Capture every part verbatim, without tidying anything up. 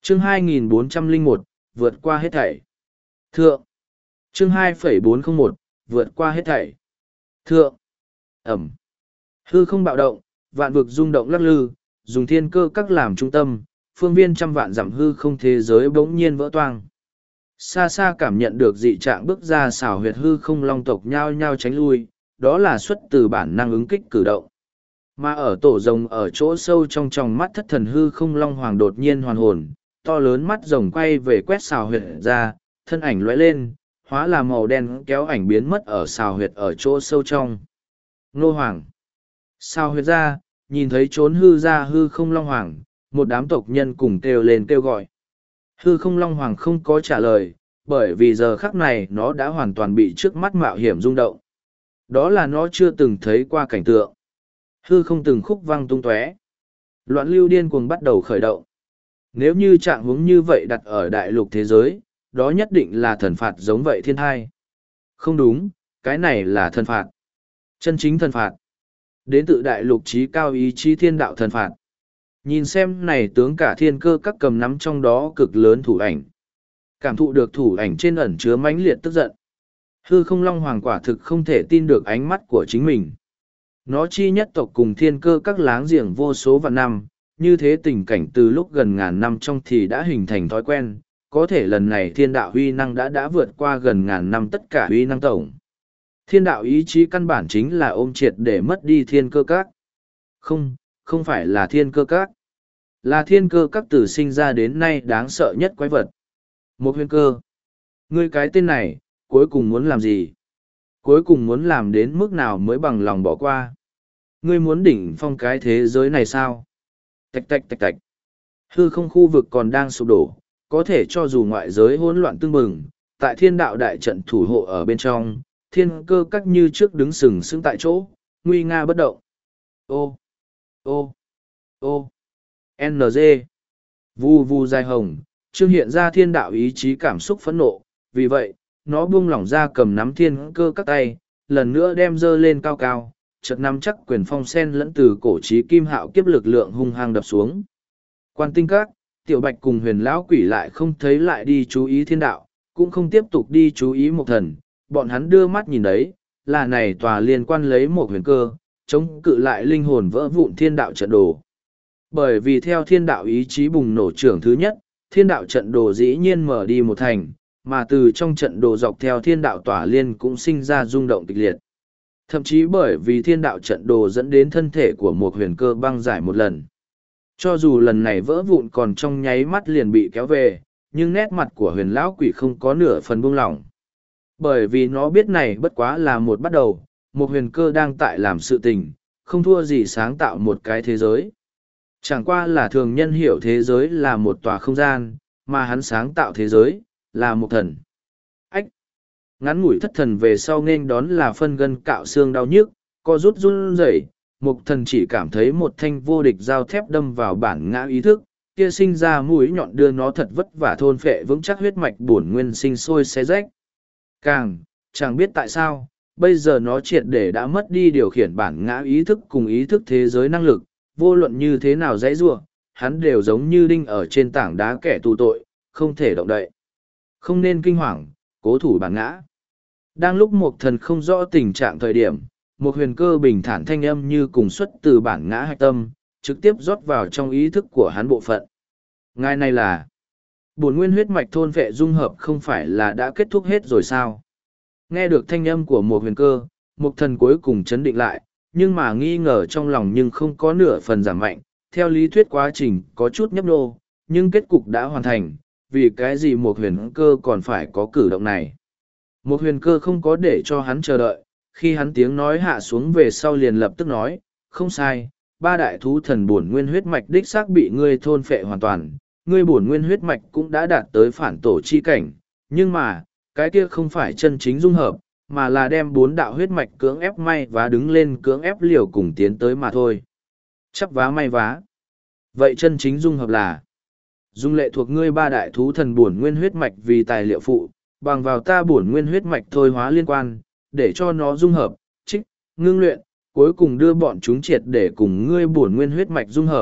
Chương hai nghìn bốn trăm lẻ một, vượt qua hết thảy. Thượng. Chương hai nghìn bốn trăm lẻ một, vượt qua hết thảy. Thượng. Ẩm. Hư không bạo động, vạn vực rung động lắc lư, dùng thiên cơ các làm trung tâm, phương viên trăm vạn dặm hư không thế giới bỗng nhiên vỡ toang. Xa xa cảm nhận được dị trạng bước ra xảo huyệt hư không long tộc nhao nhao tránh lui, đó là xuất từ bản năng ứng kích cử động. Mà ở tổ rồng ở chỗ sâu trong tròng mắt thất thần hư không long hoàng đột nhiên hoàn hồn, to lớn mắt rồng quay về quét xào huyệt ra, thân ảnh lóe lên, hóa là màu đen kéo ảnh biến mất ở xào huyệt ở chỗ sâu trong. Nô hoàng. Xào huyệt ra, nhìn thấy trốn hư ra hư không long hoàng, một đám tộc nhân cùng kêu lên kêu gọi. Hư không long hoàng không có trả lời, bởi vì giờ khắc này nó đã hoàn toàn bị trước mắt mạo hiểm rung động. Đó là nó chưa từng thấy qua cảnh tượng. Hư không từng khúc văng tung tóe. Loạn lưu điên cuồng bắt đầu khởi động. Nếu như trạng huống như vậy đặt ở đại lục thế giới, đó nhất định là thần phạt giống vậy thiên thai. Không đúng, cái này là thần phạt. Chân chính thần phạt. Đến tự đại lục trí cao ý chí thiên đạo thần phạt. Nhìn xem này tướng cả thiên cơ các cầm nắm trong đó cực lớn thủ ảnh. Cảm thụ được thủ ảnh trên ẩn chứa mãnh liệt tức giận. Hư không long hoàng quả thực không thể tin được ánh mắt của chính mình. Nó chi nhất tộc cùng thiên cơ các láng giềng vô số vạn năm, như thế tình cảnh từ lúc gần ngàn năm trong thì đã hình thành thói quen, có thể lần này thiên đạo huy năng đã đã vượt qua gần ngàn năm tất cả huy năng tổng. Thiên đạo ý chí căn bản chính là ôm triệt để mất đi thiên cơ các. Không, không phải là thiên cơ các. Là thiên cơ các từ sinh ra đến nay đáng sợ nhất quái vật. Một huyền cơ. Ngươi cái tên này, cuối cùng muốn làm gì? Cuối cùng muốn làm đến mức nào mới bằng lòng bỏ qua? Ngươi muốn đỉnh phong cái thế giới này sao? Tạch tạch tạch tạch. Hư không khu vực còn đang sụp đổ, có thể cho dù ngoại giới hỗn loạn tương bừng, tại thiên đạo đại trận thủ hộ ở bên trong, thiên cơ các như trước đứng sừng sững tại chỗ, nguy nga bất động. Ô, ô, ô, en giê. Vu vu dài hồng, trương hiện ra thiên đạo ý chí cảm xúc phẫn nộ, vì vậy, nó buông lỏng ra cầm nắm thiên cơ các tay, lần nữa đem dơ lên cao cao, chợt nắm chắc quyền phong sen lẫn từ cổ trí kim hạo kiếp lực lượng hung hăng đập xuống. Quan tinh các, tiểu bạch cùng huyền lão quỷ lại không thấy lại đi chú ý thiên đạo, cũng không tiếp tục đi chú ý một thần, bọn hắn đưa mắt nhìn đấy, là này tòa liên quan lấy một huyền cơ, chống cự lại linh hồn vỡ vụn thiên đạo trận đồ. Bởi vì theo thiên đạo ý chí bùng nổ trưởng thứ nhất, thiên đạo trận đồ dĩ nhiên mở đi một thành, mà từ trong trận đồ dọc theo thiên đạo tỏa liên cũng sinh ra rung động kịch liệt. Thậm chí bởi vì thiên đạo trận đồ dẫn đến thân thể của một huyền cơ băng giải một lần. Cho dù lần này vỡ vụn còn trong nháy mắt liền bị kéo về, nhưng nét mặt của huyền lão quỷ không có nửa phần buông lỏng. Bởi vì nó biết này bất quá là một bắt đầu, một huyền cơ đang tại làm sự tình, không thua gì sáng tạo một cái thế giới. Chẳng qua là thường nhân hiểu thế giới là một tòa không gian, mà hắn sáng tạo thế giới, là một thần. Ách! Ngắn ngủi thất thần về sau nên đón là phân gân cạo xương đau nhức, co rút run rẩy, một thần chỉ cảm thấy một thanh vô địch dao thép đâm vào bản ngã ý thức, kia sinh ra mũi nhọn đưa nó thật vất vả thôn phệ vững chắc huyết mạch bổn nguyên sinh sôi xé rách. Càng, chẳng biết tại sao, bây giờ nó triệt để đã mất đi điều khiển bản ngã ý thức cùng ý thức thế giới năng lực, vô luận như thế nào dãy ruộng, hắn đều giống như đinh ở trên tảng đá kẻ tù tội, không thể động đậy. Không nên kinh hoàng, cố thủ bản ngã. Đang lúc một thần không rõ tình trạng thời điểm, một huyền cơ bình thản thanh âm như cùng xuất từ bản ngã hạch tâm, trực tiếp rót vào trong ý thức của hắn bộ phận. Ngài này là, bổn nguyên huyết mạch thôn vệ dung hợp không phải là đã kết thúc hết rồi sao? Nghe được thanh âm của một huyền cơ, một thần cuối cùng chấn định lại, nhưng mà nghi ngờ trong lòng nhưng không có nửa phần giảm mạnh. Theo lý thuyết quá trình có chút nhấp nô, nhưng kết cục đã hoàn thành, vì cái gì một huyền cơ còn phải có cử động này. Một huyền cơ không có để cho hắn chờ đợi, khi hắn tiếng nói hạ xuống về sau liền lập tức nói, không sai, ba đại thú thần bổn nguyên huyết mạch đích xác bị ngươi thôn phệ hoàn toàn, ngươi bổn nguyên huyết mạch cũng đã đạt tới phản tổ chi cảnh, nhưng mà, cái kia không phải chân chính dung hợp, mà là đem bốn đạo huyết mạch cưỡng ép may vá đứng lên cưỡng ép liều cùng tiến tới mà thôi. Chắp vá may vá. Vậy chân chính dung hợp là dung lệ thuộc ngươi ba đại thú thần bổn nguyên huyết mạch vì tài liệu phụ, bằng vào ta bổn nguyên huyết mạch thôi hóa liên quan, để cho nó dung hợp, trích, ngưng luyện, cuối cùng đưa bọn chúng triệt để cùng ngươi bổn nguyên huyết mạch dung hợp,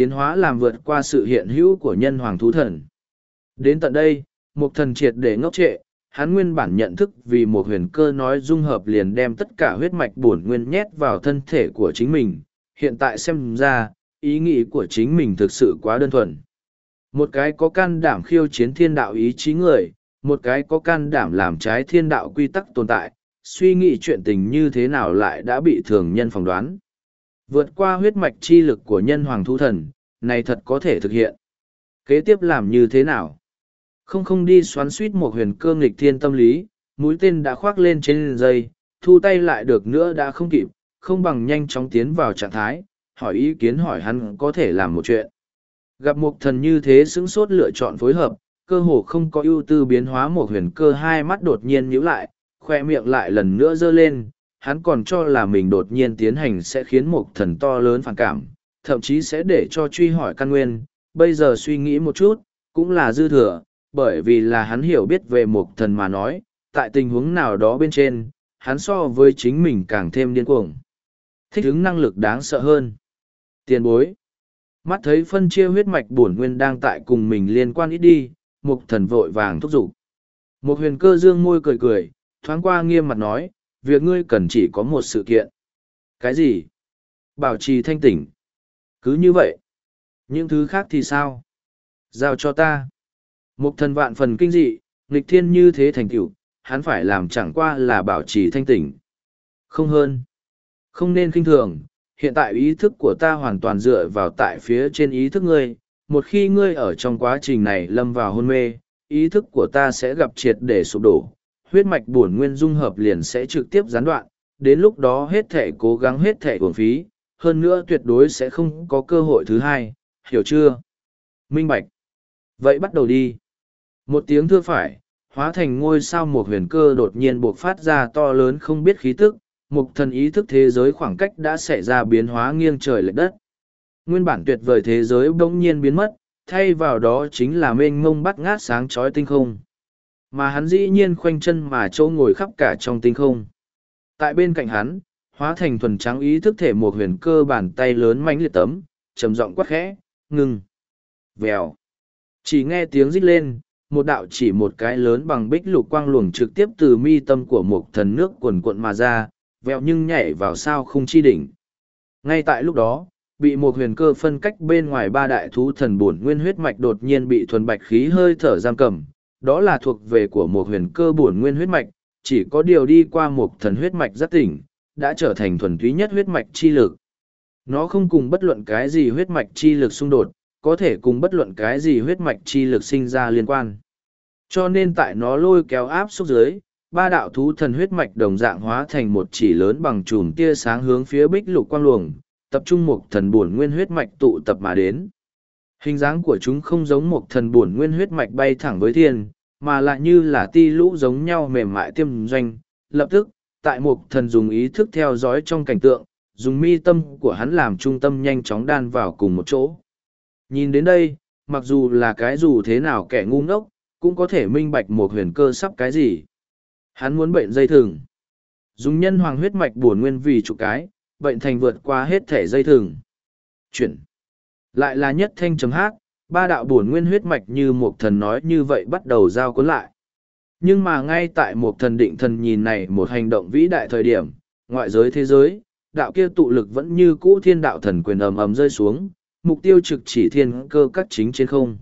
tiến hóa làm vượt qua sự hiện hữu của nhân hoàng thú thần. Đến tận đây, Mục Thần triệt để ngốc trệ, hắn nguyên bản nhận thức vì một huyền cơ nói dung hợp liền đem tất cả huyết mạch bổn nguyên nhét vào thân thể của chính mình, hiện tại xem ra, ý nghĩ của chính mình thực sự quá đơn thuần. Một cái có can đảm khiêu chiến thiên đạo ý chí người, một cái có can đảm làm trái thiên đạo quy tắc tồn tại, suy nghĩ chuyện tình như thế nào lại đã bị thường nhân phỏng đoán. Vượt qua huyết mạch chi lực của nhân hoàng thú thần, này thật có thể thực hiện. Kế tiếp làm như thế nào? Không không đi xoắn suýt một huyền cơ nghịch thiên tâm lý, mũi tên đã khoác lên trên dây, thu tay lại được nữa đã không kịp, không bằng nhanh chóng tiến vào trạng thái, hỏi ý kiến hỏi hắn có thể làm một chuyện. Gặp một thần như thế sững sốt lựa chọn phối hợp, cơ hồ không có ưu tư biến hóa một huyền cơ hai mắt đột nhiên nhíu lại, khoe miệng lại lần nữa giơ lên, hắn còn cho là mình đột nhiên tiến hành sẽ khiến một thần to lớn phản cảm, thậm chí sẽ để cho truy hỏi căn nguyên, bây giờ suy nghĩ một chút, cũng là dư thừa, bởi vì là hắn hiểu biết về một thần mà nói, tại tình huống nào đó bên trên, hắn so với chính mình càng thêm điên cuồng. Thích ứng năng lực đáng sợ hơn. Tiền bối. Mắt thấy phân chia huyết mạch bổn nguyên đang tại cùng mình liên quan ít đi, một thần vội vàng thúc giục. Một huyền cơ dương môi cười cười, thoáng qua nghiêm mặt nói, việc ngươi cần chỉ có một sự kiện. Cái gì? Bảo trì thanh tỉnh. Cứ như vậy. Những thứ khác thì sao? Giao cho ta. Một thần vạn phần kinh dị, nghịch thiên như thế thành tựu, hắn phải làm chẳng qua là bảo trì thanh tỉnh. Không hơn. Không nên kinh thường, hiện tại ý thức của ta hoàn toàn dựa vào tại phía trên ý thức ngươi. Một khi ngươi ở trong quá trình này lâm vào hôn mê, ý thức của ta sẽ gặp triệt để sụp đổ. Huyết mạch bổn nguyên dung hợp liền sẽ trực tiếp gián đoạn, đến lúc đó hết thể cố gắng hết thể uổng phí, hơn nữa tuyệt đối sẽ không có cơ hội thứ hai, hiểu chưa? Minh bạch. Vậy bắt đầu đi. Một tiếng thưa phải, hóa thành ngôi sao một huyền cơ đột nhiên buộc phát ra to lớn không biết khí tức, một thần ý thức thế giới khoảng cách đã xảy ra biến hóa nghiêng trời lệch đất. Nguyên bản tuyệt vời thế giới bỗng nhiên biến mất, thay vào đó chính là mênh mông bắt ngát sáng chói tinh không. Mà hắn dĩ nhiên khoanh chân mà chỗ ngồi khắp cả trong tinh không. Tại bên cạnh hắn, hóa thành thuần trắng ý thức thể một huyền cơ bàn tay lớn mãnh liệt tấm, trầm giọng quát khẽ, ngừng. Vèo. Chỉ nghe tiếng rít lên, một đạo chỉ một cái lớn bằng bích lục quang luồng trực tiếp từ mi tâm của một thần nước cuồn cuộn mà ra, vèo nhưng nhảy vào sao không chi đỉnh. Ngay tại lúc đó, bị một huyền cơ phân cách bên ngoài ba đại thú thần bổn nguyên huyết mạch đột nhiên bị thuần bạch khí hơi thở giam cầm, đó là thuộc về của một huyền cơ bổn nguyên huyết mạch, chỉ có điều đi qua một thần huyết mạch giác tỉnh, đã trở thành thuần túy nhất huyết mạch chi lực. Nó không cùng bất luận cái gì huyết mạch chi lực xung đột, có thể cùng bất luận cái gì huyết mạch chi lực sinh ra liên quan. Cho nên tại nó lôi kéo áp xúc dưới, ba đạo thú thần huyết mạch đồng dạng hóa thành một chỉ lớn bằng chùm tia sáng hướng phía bích lục quang luồng, tập trung một thần bổn nguyên huyết mạch tụ tập mà đến. Hình dáng của chúng không giống một thần bổn nguyên huyết mạch bay thẳng với thiên, mà lại như là ti lũ giống nhau mềm mại tiêm doanh. Lập tức, tại một thần dùng ý thức theo dõi trong cảnh tượng, dùng mi tâm của hắn làm trung tâm nhanh chóng đan vào cùng một chỗ. Nhìn đến đây, mặc dù là cái dù thế nào kẻ ngu ngốc, cũng có thể minh bạch một huyền cơ sắp cái gì. Hắn muốn bệnh dây thừng. Dùng nhân hoàng huyết mạch bổn nguyên vì trụ cái, bệnh thành vượt qua hết thể dây thừng. Chuyển. Lại là nhất thanh chấm hát, ba đạo bổn nguyên huyết mạch như một thần nói như vậy bắt đầu giao cuốn lại. Nhưng mà ngay tại một thần định thần nhìn này một hành động vĩ đại thời điểm, ngoại giới thế giới, đạo kia tụ lực vẫn như cũ thiên đạo thần quyền ầm ầm rơi xuống, mục tiêu trực chỉ thiên cơ các chính trên không.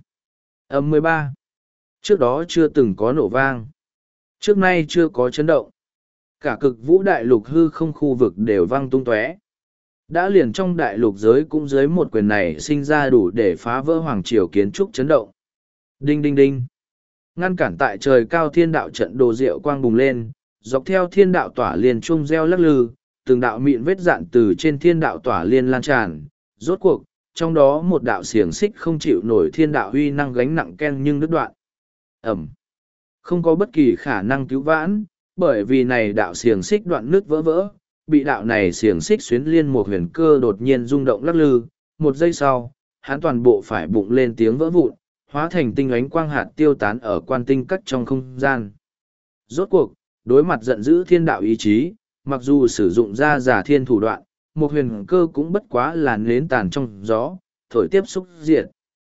Âm mười ba. Trước đó chưa từng có nổ vang. Trước nay chưa có chấn động. Cả cực vũ đại lục hư không khu vực đều vang tung tóe. Đã liền trong đại lục giới cũng dưới một quyền này sinh ra đủ để phá vỡ hoàng triều kiến trúc chấn động. Đinh đinh đinh. Ngăn cản tại trời cao thiên đạo trận đồ diệu quang bùng lên, dọc theo thiên đạo tỏa liền trung reo lắc lư, từng đạo mịn vết dạn từ trên thiên đạo tỏa liên lan tràn. Rốt cuộc, trong đó một đạo xiềng xích không chịu nổi thiên đạo huy năng gánh nặng ken nhưng đứt đoạn. Ẩm. Không có bất kỳ khả năng cứu vãn, bởi vì này đạo xiềng xích đoạn nước vỡ vỡ, bị đạo này xiềng xích xuyến liên một huyền cơ đột nhiên rung động lắc lư, một giây sau, hắn toàn bộ phải bụng lên tiếng vỡ vụn, hóa thành tinh ánh quang hạt tiêu tán ở quan tinh cắt trong không gian. Rốt cuộc, đối mặt giận dữ thiên đạo ý chí, mặc dù sử dụng ra giả thiên thủ đoạn, một huyền cơ cũng bất quá là nến tàn trong gió, thổi tiếp xúc diệt.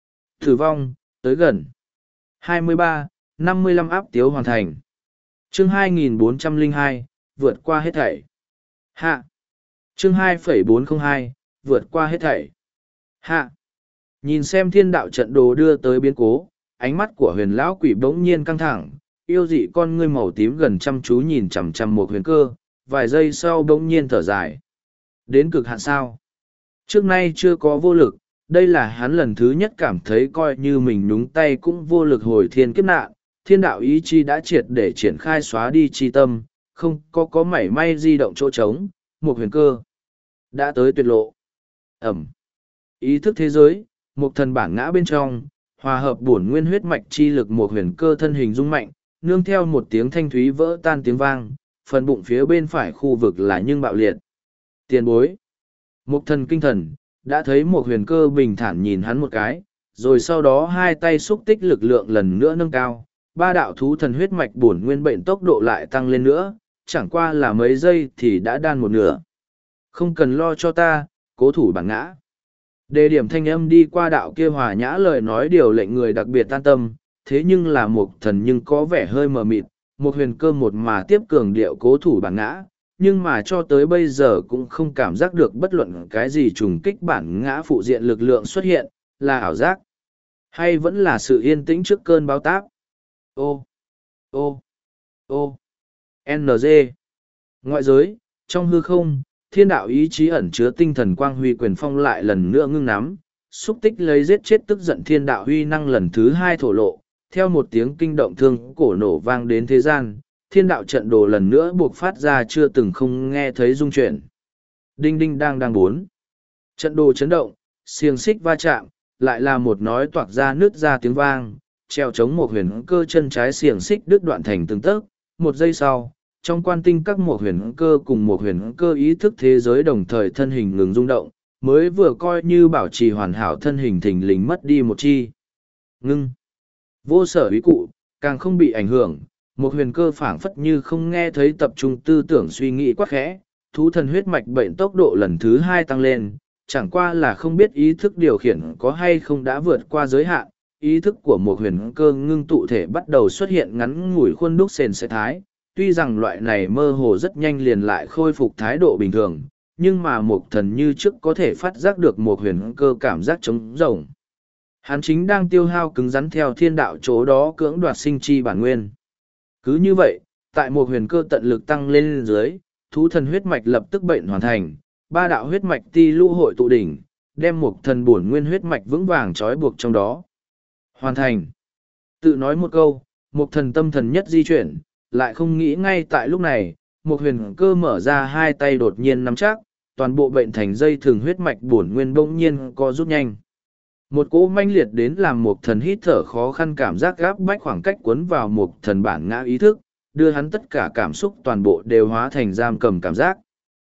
Tử vong, tới gần. hai mươi ba, năm mươi lăm áp tiếu hoàn thành. Chương hai nghìn bốn trăm lẻ hai, vượt qua hết thảy. Hạ. Chương hai nghìn bốn trăm lẻ hai, vượt qua hết thảy. Hạ. Nhìn xem thiên đạo trận đồ đưa tới biến cố, ánh mắt của huyền lão quỷ bỗng nhiên căng thẳng, yêu dị con ngươi màu tím gần chăm chú nhìn chằm chằm một huyền cơ, vài giây sau bỗng nhiên thở dài. Đến cực hạn sao? Trước nay chưa có vô lực, đây là hắn lần thứ nhất cảm thấy coi như mình nhúng tay cũng vô lực hồi thiên kiếp nạn, thiên đạo ý chi đã triệt để triển khai xóa đi chi tâm, không có có mảy may di động chỗ trống, một huyền cơ. Đã tới tuyệt lộ. Ẩm. Ý thức thế giới, một thần bản ngã bên trong, hòa hợp bổn nguyên huyết mạch chi lực một huyền cơ thân hình rung mạnh, nương theo một tiếng thanh thúy vỡ tan tiếng vang, phần bụng phía bên phải khu vực là nhưng bạo liệt. Tiền bối. Một thần kinh thần, đã thấy một huyền cơ bình thản nhìn hắn một cái, rồi sau đó hai tay xúc tích lực lượng lần nữa nâng cao, ba đạo thú thần huyết mạch bổn nguyên bệnh tốc độ lại tăng lên nữa, chẳng qua là mấy giây thì đã đan một nửa. Không cần lo cho ta, cố thủ bản ngã. Đề điểm thanh âm đi qua đạo kia hòa nhã lời nói điều lệnh người đặc biệt tan tâm, thế nhưng là một thần nhưng có vẻ hơi mờ mịt, một huyền cơ một mà tiếp cường điệu cố thủ bản ngã, nhưng mà cho tới bây giờ cũng không cảm giác được bất luận cái gì trùng kích bản ngã phụ diện lực lượng xuất hiện, là ảo giác, hay vẫn là sự yên tĩnh trước cơn báo táp. Ô, ô, ô, en giê. Ngoại giới, trong hư không, thiên đạo ý chí ẩn chứa tinh thần quang huy quyền phong lại lần nữa ngưng nắm, xúc tích lấy giết chết tức giận thiên đạo huy năng lần thứ hai thổ lộ, theo một tiếng kinh động thương cổ nổ vang đến thế gian, thiên đạo trận đồ lần nữa buộc phát ra chưa từng không nghe thấy rung chuyển. Đinh đinh đang đang bốn. Trận đồ chấn động, xiềng xích va chạm, lại là một nói toạc ra nước ra tiếng vang, treo chống một huyền cơ chân trái xiềng xích đứt đoạn thành từng tấc. Một giây sau, trong quan tinh các một huyền cơ cùng một huyền cơ ý thức thế giới đồng thời thân hình ngừng rung động, mới vừa coi như bảo trì hoàn hảo thân hình thình lình mất đi một chi. Ngưng. Vô sở ý cụ, càng không bị ảnh hưởng, một huyền cơ phảng phất như không nghe thấy tập trung tư tưởng suy nghĩ quá khẽ, thú thần huyết mạch bệnh tốc độ lần thứ hai tăng lên, chẳng qua là không biết ý thức điều khiển có hay không đã vượt qua giới hạn, ý thức của một huyền cơ ngưng tụ thể bắt đầu xuất hiện ngắn ngủi khuôn đúc sền sệt thái, tuy rằng loại này mơ hồ rất nhanh liền lại khôi phục thái độ bình thường, nhưng mà một thần như trước có thể phát giác được một huyền cơ cảm giác trống rỗng. Hắn chính đang tiêu hao cứng rắn theo thiên đạo chỗ đó cưỡng đoạt sinh chi bản nguyên. Cứ như vậy, tại một huyền cơ tận lực tăng lên dưới, thú thần huyết mạch lập tức bệnh hoàn thành, ba đạo huyết mạch ti lũ hội tụ đỉnh, đem một thần bổn nguyên huyết mạch vững vàng trói buộc trong đó. Hoàn thành. Tự nói một câu, một thần tâm thần nhất di chuyển, lại không nghĩ ngay tại lúc này, một huyền cơ mở ra hai tay đột nhiên nắm chắc, toàn bộ bệnh thành dây thường huyết mạch bổn nguyên bỗng nhiên co rút nhanh. Một cỗ manh liệt đến làm một thần hít thở khó khăn cảm giác gáp bách khoảng cách cuốn vào một thần bản ngã ý thức, đưa hắn tất cả cảm xúc toàn bộ đều hóa thành giam cầm cảm giác.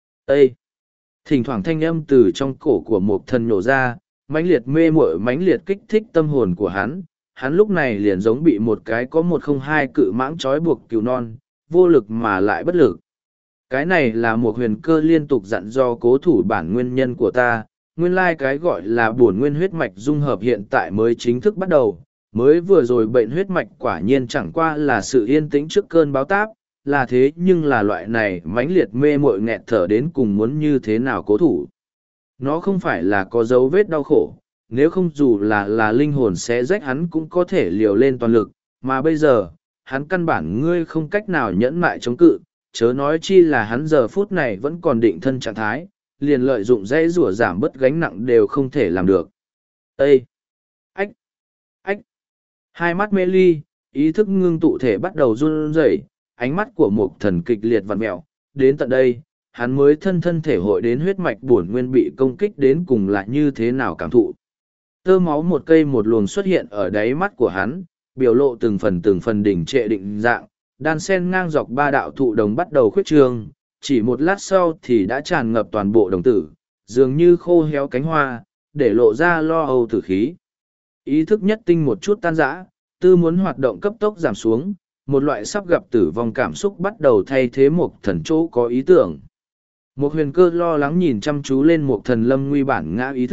Ê! Thỉnh thoảng thanh âm từ trong cổ của một thần nổ ra, mãnh liệt mê muội mãnh liệt kích thích tâm hồn của hắn, hắn lúc này liền giống bị một cái có một không hai cự mãng trói buộc cừu non, vô lực mà lại bất lực. Cái này là một huyền cơ liên tục dặn do cố thủ bản nguyên nhân của ta, nguyên lai cái gọi là bổn nguyên huyết mạch dung hợp hiện tại mới chính thức bắt đầu, mới vừa rồi bệnh huyết mạch quả nhiên chẳng qua là sự yên tĩnh trước cơn báo táp, là thế nhưng là loại này mãnh liệt mê muội nghẹt thở đến cùng muốn như thế nào cố thủ. Nó không phải là có dấu vết đau khổ, nếu không dù là là linh hồn sẽ rách hắn cũng có thể liều lên toàn lực, mà bây giờ, hắn căn bản ngươi không cách nào nhẫn mại chống cự, chớ nói chi là hắn giờ phút này vẫn còn định thân trạng thái, liền lợi dụng dãy rủa giảm bớt gánh nặng đều không thể làm được. Ê! Ách! Ách! Hai mắt mê ly, ý thức ngưng tụ thể bắt đầu run rẩy, ánh mắt của một thần kịch liệt vặn mẹo, đến tận đây, hắn mới thân thân thể hội đến huyết mạch bổn nguyên bị công kích đến cùng là như thế nào cảm thụ. Tơ máu một cây một luồng xuất hiện ở đáy mắt của hắn, biểu lộ từng phần từng phần đỉnh trệ định dạng, đan sen ngang dọc ba đạo thụ đồng bắt đầu khuyết trương, chỉ một lát sau thì đã tràn ngập toàn bộ đồng tử, dường như khô héo cánh hoa, để lộ ra lo âu tử khí. Ý thức nhất tinh một chút tan rã, tư muốn hoạt động cấp tốc giảm xuống, một loại sắp gặp tử vong cảm xúc bắt đầu thay thế một thần chỗ có ý tưởng. Một huyền cơ lo lắng nhìn chăm chú lên một thần lâm nguy bản ngã ý thức,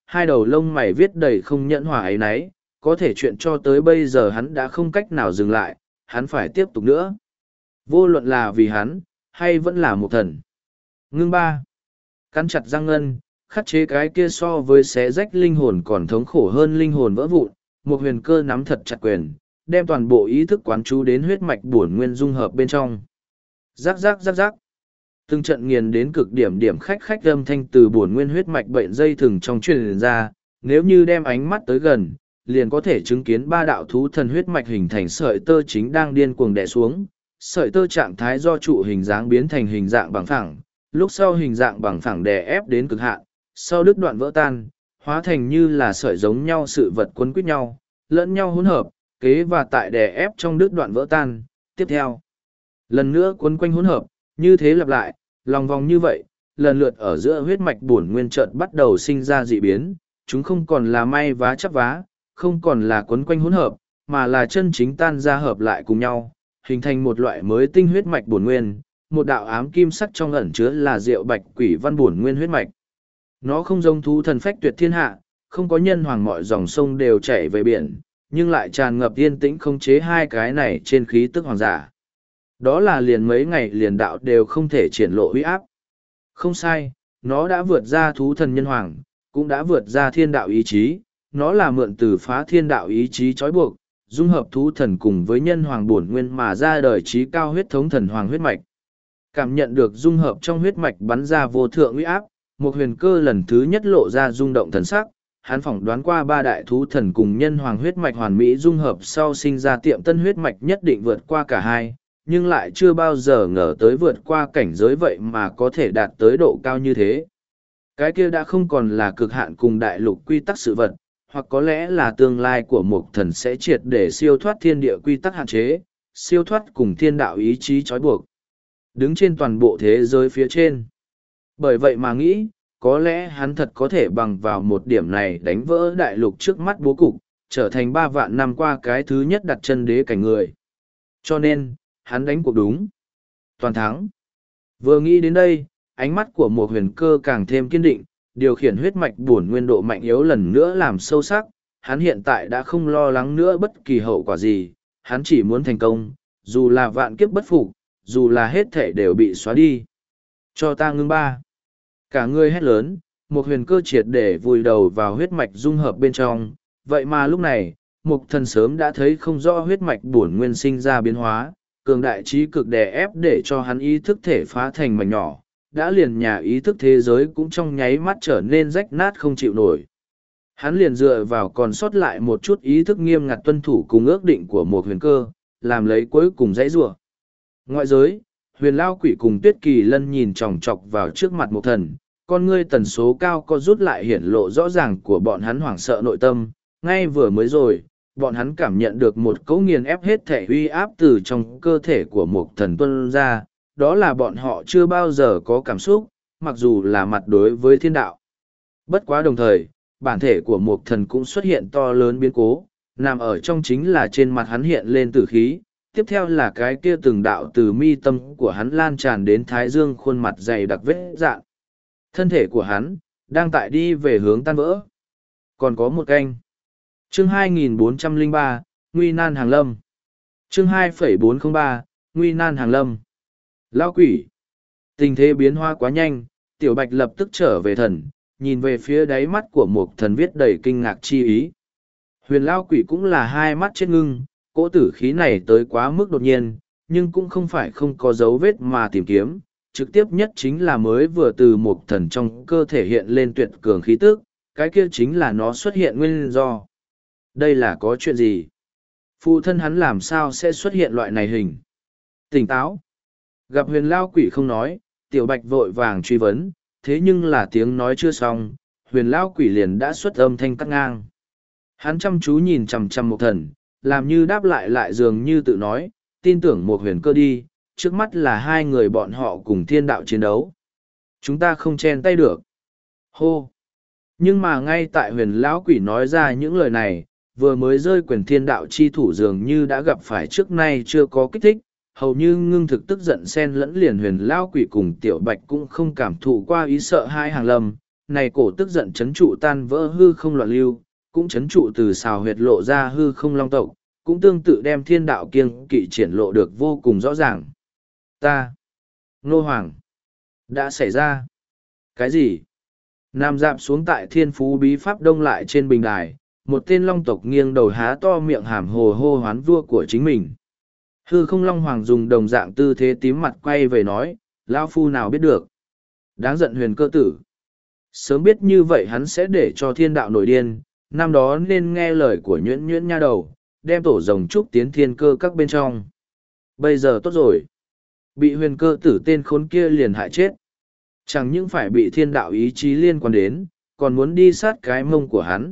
hai đầu lông mày viết đầy không nhẫn hòa ấy nấy, có thể chuyện cho tới bây giờ hắn đã không cách nào dừng lại, hắn phải tiếp tục nữa. Vô luận là vì hắn, hay vẫn là một thần. Ngưng ba. Cắn chặt răng ngân, khắc chế cái kia so với xé rách linh hồn còn thống khổ hơn linh hồn vỡ vụn, một huyền cơ nắm thật chặt quyền, đem toàn bộ ý thức quán chú đến huyết mạch bổn nguyên dung hợp bên trong. Rắc rắc rắc rắc. Từng trận nghiền đến cực điểm điểm khách khách âm thanh từ bổn nguyên huyết mạch bệnh dây thừng trong truyền ra, nếu như đem ánh mắt tới gần, liền có thể chứng kiến ba đạo thú thần huyết mạch hình thành sợi tơ chính đang điên cuồng đè xuống. Sợi tơ trạng thái do trụ hình dáng biến thành hình dạng bằng phẳng, lúc sau hình dạng bằng phẳng đè ép đến cực hạn, sau đứt đoạn vỡ tan, hóa thành như là sợi giống nhau sự vật quấn quýt nhau, lẫn nhau hỗn hợp, kế và tại đè ép trong đứt đoạn vỡ tan. Tiếp theo, lần nữa quấn quanh hỗn hợp, như thế lặp lại, lòng vòng như vậy, lần lượt ở giữa huyết mạch bổn nguyên chợt bắt đầu sinh ra dị biến, chúng không còn là may vá chắp vá, không còn là quấn quanh hỗn hợp, mà là chân chính tan ra hợp lại cùng nhau, hình thành một loại mới tinh huyết mạch bổn nguyên, một đạo ám kim sắc trong ẩn chứa là diệu bạch quỷ văn bổn nguyên huyết mạch. Nó không giống thú thần phách tuyệt thiên hạ, không có nhân hoàng mọi dòng sông đều chảy về biển, nhưng lại tràn ngập yên tĩnh không chế hai cái này trên khí tức hoàng giả. Đó là liền mấy ngày liền đạo đều không thể triển lộ uy áp. Không sai, nó đã vượt ra thú thần nhân hoàng, cũng đã vượt ra thiên đạo ý chí, nó là mượn từ phá thiên đạo ý chí trói buộc, dung hợp thú thần cùng với nhân hoàng bổn nguyên mà ra đời trí cao huyết thống thần hoàng huyết mạch. Cảm nhận được dung hợp trong huyết mạch bắn ra vô thượng uy áp, một huyền cơ lần thứ nhất lộ ra rung động thần sắc, hắn phỏng đoán qua ba đại thú thần cùng nhân hoàng huyết mạch hoàn mỹ dung hợp sau sinh ra tiệm tân huyết mạch nhất định vượt qua cả hai, nhưng lại chưa bao giờ ngờ tới vượt qua cảnh giới vậy mà có thể đạt tới độ cao như thế. Cái kia đã không còn là cực hạn cùng đại lục quy tắc sự vật, hoặc có lẽ là tương lai của một thần sẽ triệt để siêu thoát thiên địa quy tắc hạn chế, siêu thoát cùng thiên đạo ý chí trói buộc. Đứng trên toàn bộ thế giới phía trên. Bởi vậy mà nghĩ, có lẽ hắn thật có thể bằng vào một điểm này đánh vỡ đại lục trước mắt bố cục, trở thành ba vạn năm qua cái thứ nhất đặt chân đế cảnh người. Cho nên, hắn đánh cuộc đúng. Toàn thắng. Vừa nghĩ đến đây, ánh mắt của một huyền cơ càng thêm kiên định, điều khiển huyết mạch bổn nguyên độ mạnh yếu lần nữa làm sâu sắc. Hắn hiện tại đã không lo lắng nữa bất kỳ hậu quả gì, hắn chỉ muốn thành công, dù là vạn kiếp bất phục, dù là hết thể đều bị xóa đi. Cho ta ngưng ba. Cả người hét lớn, một huyền cơ triệt để vùi đầu vào huyết mạch dung hợp bên trong. Vậy mà lúc này, một thần sớm đã thấy không rõ huyết mạch bổn nguyên sinh ra biến hóa, cường đại trí cực đè ép để cho hắn ý thức thể phá thành mảnh nhỏ, đã liền nhà ý thức thế giới cũng trong nháy mắt trở nên rách nát không chịu nổi. Hắn liền dựa vào còn sót lại một chút ý thức nghiêm ngặt tuân thủ cùng ước định của một huyền cơ, làm lấy cuối cùng dãy rủa. Ngoại giới, huyền lao quỷ cùng tuyết kỳ lân nhìn chòng chọc vào trước mặt một thần, con ngươi tần số cao có rút lại hiển lộ rõ ràng của bọn hắn hoảng sợ nội tâm, ngay vừa mới rồi. Bọn hắn cảm nhận được một cấu nghiền ép hết thể uy áp từ trong cơ thể của một thần tuân ra, đó là bọn họ chưa bao giờ có cảm xúc, mặc dù là mặt đối với thiên đạo. Bất quá đồng thời, bản thể của một thần cũng xuất hiện to lớn biến cố, nằm ở trong chính là trên mặt hắn hiện lên tử khí, tiếp theo là cái kia từng đạo từ mi tâm của hắn lan tràn đến thái dương khuôn mặt dày đặc vết dạn. Thân thể của hắn, đang tại đi về hướng tan vỡ. Còn có một canh. Chương hai nghìn bốn trăm lẻ ba, Nguy nan hàng lâm. Chương hai phẩy bốn không ba, Nguy nan hàng lâm. Lao quỷ. Tình thế biến hóa quá nhanh, tiểu bạch lập tức trở về thần, nhìn về phía đáy mắt của một thần viết đầy kinh ngạc chi ý. Huyền Lao quỷ cũng là hai mắt chết ngưng, cỗ tử khí này tới quá mức đột nhiên, nhưng cũng không phải không có dấu vết mà tìm kiếm, trực tiếp nhất chính là mới vừa từ một thần trong cơ thể hiện lên tuyệt cường khí tức, cái kia chính là nó xuất hiện nguyên do. Đây là có chuyện gì? Phụ thân hắn làm sao sẽ xuất hiện loại này hình? Tỉnh táo. Gặp huyền lao quỷ không nói, tiểu bạch vội vàng truy vấn, thế nhưng là tiếng nói chưa xong, huyền lao quỷ liền đã xuất âm thanh cắt ngang. Hắn chăm chú nhìn chằm chằm một thần, làm như đáp lại lại dường như tự nói, tin tưởng một huyền cơ đi, trước mắt là hai người bọn họ cùng thiên đạo chiến đấu. Chúng ta không chen tay được. Hô! Nhưng mà ngay tại huyền lão quỷ nói ra những lời này, vừa mới rơi quyền thiên đạo chi thủ dường như đã gặp phải trước nay chưa có kích thích, hầu như ngưng thực tức giận xen lẫn liền huyền lão quỷ cùng tiểu bạch cũng không cảm thụ qua ý sợ hai hàng lâm, này cổ tức giận chấn trụ tan vỡ hư không loạn lưu, cũng chấn trụ từ xào huyệt lộ ra hư không long tộc, cũng tương tự đem thiên đạo kiêng kỵ triển lộ được vô cùng rõ ràng. Ta, Nô Hoàng, đã xảy ra. Cái gì? Nam dạp xuống tại thiên phú bí pháp đông lại trên bình đài, một tên long tộc nghiêng đầu há to miệng hàm hồ hô hoán vua của chính mình. Hư không long hoàng dùng đồng dạng tư thế tím mặt quay về nói, lão phu nào biết được. Đáng giận huyền cơ tử. Sớm biết như vậy hắn sẽ để cho thiên đạo nổi điên, năm đó nên nghe lời của nhuyễn nhuyễn nha đầu, đem tổ rồng trúc tiến thiên cơ các bên trong. Bây giờ tốt rồi. Bị huyền cơ tử tên khốn kia liền hại chết. Chẳng những phải bị thiên đạo ý chí liên quan đến, còn muốn đi sát cái mông của hắn.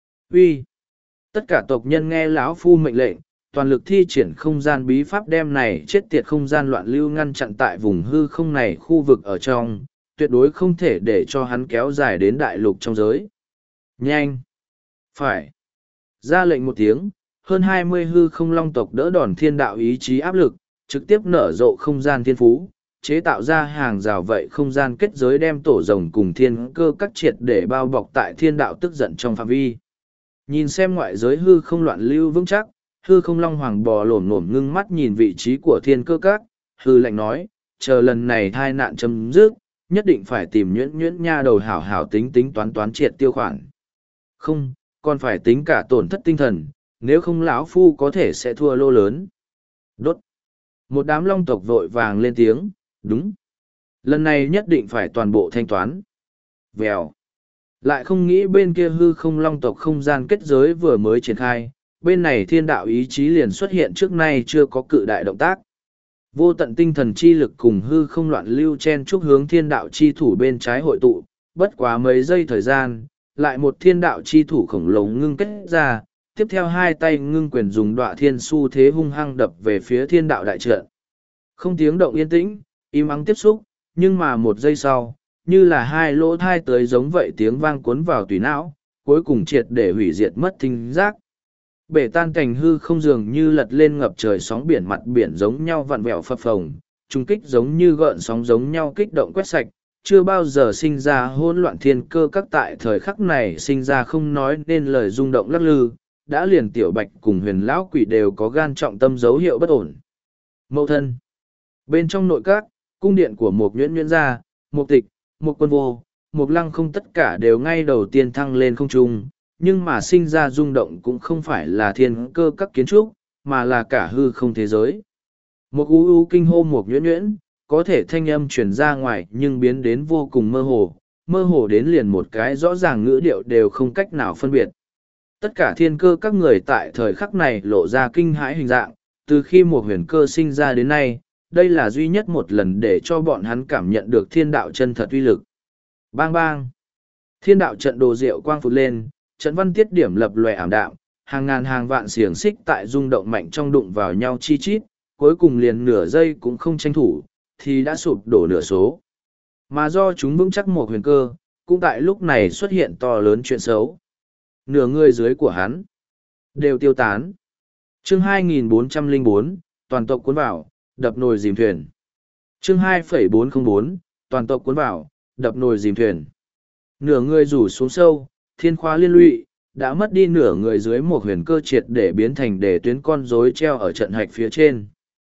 Uy, tất cả tộc nhân nghe lão phu mệnh lệnh, toàn lực thi triển không gian bí pháp đem này chết tiệt không gian loạn lưu ngăn chặn tại vùng hư không này khu vực ở trong, tuyệt đối không thể để cho hắn kéo dài đến đại lục trong giới. Nhanh! Phải! Ra lệnh một tiếng, hơn hai mươi hư không long tộc đỡ đòn thiên đạo ý chí áp lực, trực tiếp nở rộ không gian thiên phú, chế tạo ra hàng rào vậy không gian kết giới đem tổ rồng cùng thiên cơ các triệt để bao bọc tại thiên đạo tức giận trong phạm vi. Nhìn xem ngoại giới hư không loạn lưu vững chắc, hư không long hoàng bò lổm lổm ngưng mắt nhìn vị trí của thiên cơ các, hư lệnh nói, chờ lần này thai nạn chấm dứt, nhất định phải tìm nhuyễn nhuyễn nha đầu hảo hảo tính tính toán toán triệt tiêu khoản. Không, còn phải tính cả tổn thất tinh thần, nếu không lão phu có thể sẽ thua lô lớn. Đốt. Một đám long tộc vội vàng lên tiếng, đúng. Lần này nhất định phải toàn bộ thanh toán. Vèo. Lại không nghĩ bên kia hư không long tộc không gian kết giới vừa mới triển khai, bên này thiên đạo ý chí liền xuất hiện trước nay chưa có cự đại động tác. Vô tận tinh thần chi lực cùng hư không loạn lưu chen chúc hướng thiên đạo chi thủ bên trái hội tụ, bất quá mấy giây thời gian, lại một thiên đạo chi thủ khổng lồ ngưng kết ra, tiếp theo hai tay ngưng quyền dùng đọa thiên su thế hung hăng đập về phía thiên đạo đại trận. Không tiếng động yên tĩnh, im ắng tiếp xúc, nhưng mà một giây sau, như là hai lỗ thai tới giống vậy tiếng vang cuốn vào tùy não, cuối cùng triệt để hủy diệt mất thính giác. Bể tan cảnh hư không dường như lật lên ngập trời sóng biển mặt biển giống nhau vặn vẹo phập phồng, trung kích giống như gợn sóng giống nhau kích động quét sạch, chưa bao giờ sinh ra hỗn loạn thiên cơ các tại thời khắc này sinh ra không nói nên lời rung động lắc lư, đã liền tiểu bạch cùng huyền lão quỷ đều có gan trọng tâm dấu hiệu bất ổn. Mậu thân. Bên trong nội các, cung điện của một nhuyễn nhuyễn gia, một tịch, một quân vô, một lăng không tất cả đều ngay đầu tiên thăng lên không trung, nhưng mà sinh ra rung động cũng không phải là thiên cơ các kiến trúc, mà là cả hư không thế giới. Một u u kinh hô một nhuyễn nhuyễn, có thể thanh âm truyền ra ngoài nhưng biến đến vô cùng mơ hồ, mơ hồ đến liền một cái rõ ràng ngữ điệu đều không cách nào phân biệt. Tất cả thiên cơ các người tại thời khắc này lộ ra kinh hãi hình dạng, từ khi một huyền cơ sinh ra đến nay, đây là duy nhất một lần để cho bọn hắn cảm nhận được thiên đạo chân thật uy lực. Bang bang! Thiên đạo trận đồ diệu quang phụt lên, trận văn tiết điểm lập lòe ảm đạm, hàng ngàn hàng vạn xiềng xích tại rung động mạnh trong đụng vào nhau chi chít, cuối cùng liền nửa giây cũng không tranh thủ, thì đã sụp đổ nửa số. Mà do chúng vững chắc một huyền cơ, cũng tại lúc này xuất hiện to lớn chuyện xấu. Nửa người dưới của hắn đều tiêu tán. Chương hai nghìn bốn trăm lẻ bốn, toàn tộc cuốn vào, đập nồi dìm thuyền. Chương hai nghìn bốn trăm lẻ bốn, toàn tộc cuốn vào, đập nồi dìm thuyền. Nửa người rủ xuống sâu, thiên khóa liên lụy, đã mất đi nửa người dưới một huyền cơ triệt để biến thành để tuyến con rối treo ở trận hạch phía trên.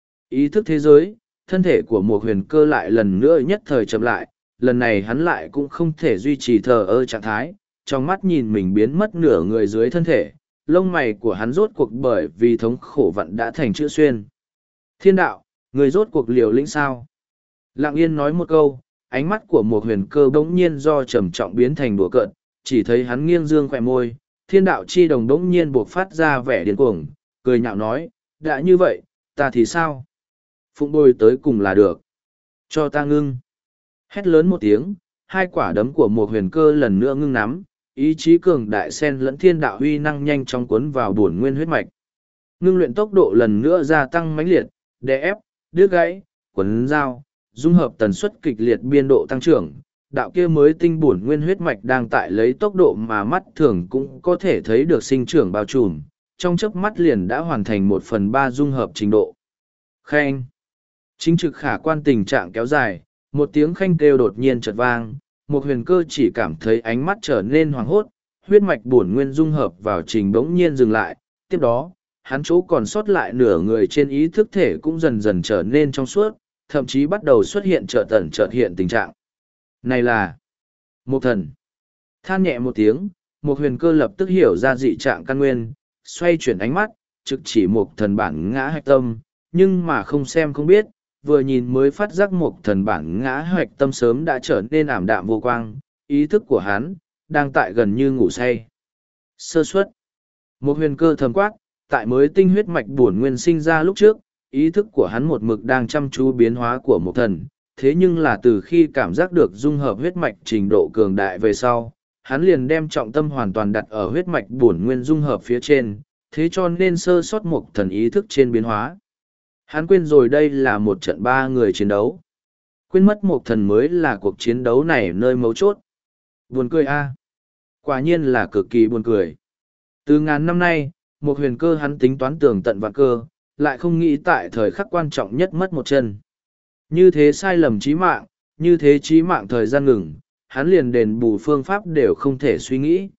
Ý thức thế giới, thân thể của một huyền cơ lại lần nữa nhất thời chậm lại, lần này hắn lại cũng không thể duy trì thờ ơ trạng thái, trong mắt nhìn mình biến mất nửa người dưới thân thể, lông mày của hắn rốt cuộc bởi vì thống khổ vận đã thành chữ xuyên. Thiên đạo, người rốt cuộc liều lĩnh sao? Lặng yên nói một câu, ánh mắt của một huyền cơ bỗng nhiên do trầm trọng biến thành đùa cợt, chỉ thấy hắn nghiêng dương khỏe môi, thiên đạo chi đồng bỗng nhiên buộc phát ra vẻ điên cuồng, cười nhạo nói, đã như vậy, ta thì sao? Phụng bồi tới cùng là được. Cho ta ngưng. Hét lớn một tiếng, hai quả đấm của một huyền cơ lần nữa ngưng nắm, ý chí cường đại sen lẫn thiên đạo huy năng nhanh chóng cuốn vào bổn nguyên huyết mạch. Ngưng luyện tốc độ lần nữa gia tăng mãnh liệt, đè ép, đứt gãy, quấn dao, dung hợp tần suất kịch liệt biên độ tăng trưởng. Đạo kia mới tinh bổn nguyên huyết mạch đang tại lấy tốc độ mà mắt thường cũng có thể thấy được sinh trưởng bao trùm, trong chớp mắt liền đã hoàn thành một phần ba dung hợp trình độ. Khanh. Chính trực khả quan tình trạng kéo dài, một tiếng khanh kêu đột nhiên chợt vang, một huyền cơ chỉ cảm thấy ánh mắt trở nên hoảng hốt, huyết mạch bổn nguyên dung hợp vào trình bỗng nhiên dừng lại, tiếp đó, hắn chỗ còn sót lại nửa người trên ý thức thể cũng dần dần trở nên trong suốt, thậm chí bắt đầu xuất hiện chợt tẩn chợt hiện tình trạng. Này là một thần. Than nhẹ một tiếng, một huyền cơ lập tức hiểu ra dị trạng căn nguyên, xoay chuyển ánh mắt, trực chỉ một thần bản ngã hạch tâm, nhưng mà không xem không biết, vừa nhìn mới phát giác một thần bản ngã hạch tâm sớm đã trở nên ảm đạm vô quang, ý thức của hắn, đang tại gần như ngủ say. Sơ suất. Một huyền cơ thầm quát, tại mới tinh huyết mạch bổn nguyên sinh ra lúc trước, ý thức của hắn một mực đang chăm chú biến hóa của một thần, thế nhưng là từ khi cảm giác được dung hợp huyết mạch trình độ cường đại về sau, hắn liền đem trọng tâm hoàn toàn đặt ở huyết mạch bổn nguyên dung hợp phía trên, thế cho nên sơ sót một thần ý thức trên biến hóa. Hắn quên rồi đây là một trận ba người chiến đấu. Quên mất một thần mới là cuộc chiến đấu này nơi mấu chốt. Buồn cười a, quả nhiên là cực kỳ buồn cười. Từ ngàn năm nay, một huyền cơ hắn tính toán tường tận vạn cơ, lại không nghĩ tại thời khắc quan trọng nhất mất một chân. Như thế sai lầm chí mạng, như thế chí mạng thời gian ngừng, hắn liền đền bù phương pháp đều không thể suy nghĩ.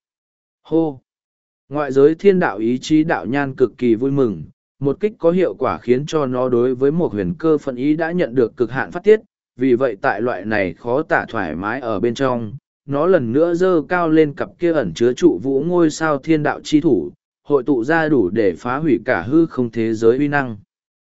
Hô! Ngoại giới thiên đạo ý chí đạo nhan cực kỳ vui mừng, một kích có hiệu quả khiến cho nó đối với một huyền cơ phận ý đã nhận được cực hạn phát tiết, vì vậy tại loại này khó tả thoải mái ở bên trong, nó lần nữa dơ cao lên cặp kia ẩn chứa trụ vũ ngôi sao thiên đạo chi thủ, hội tụ ra đủ để phá hủy cả hư không thế giới uy năng.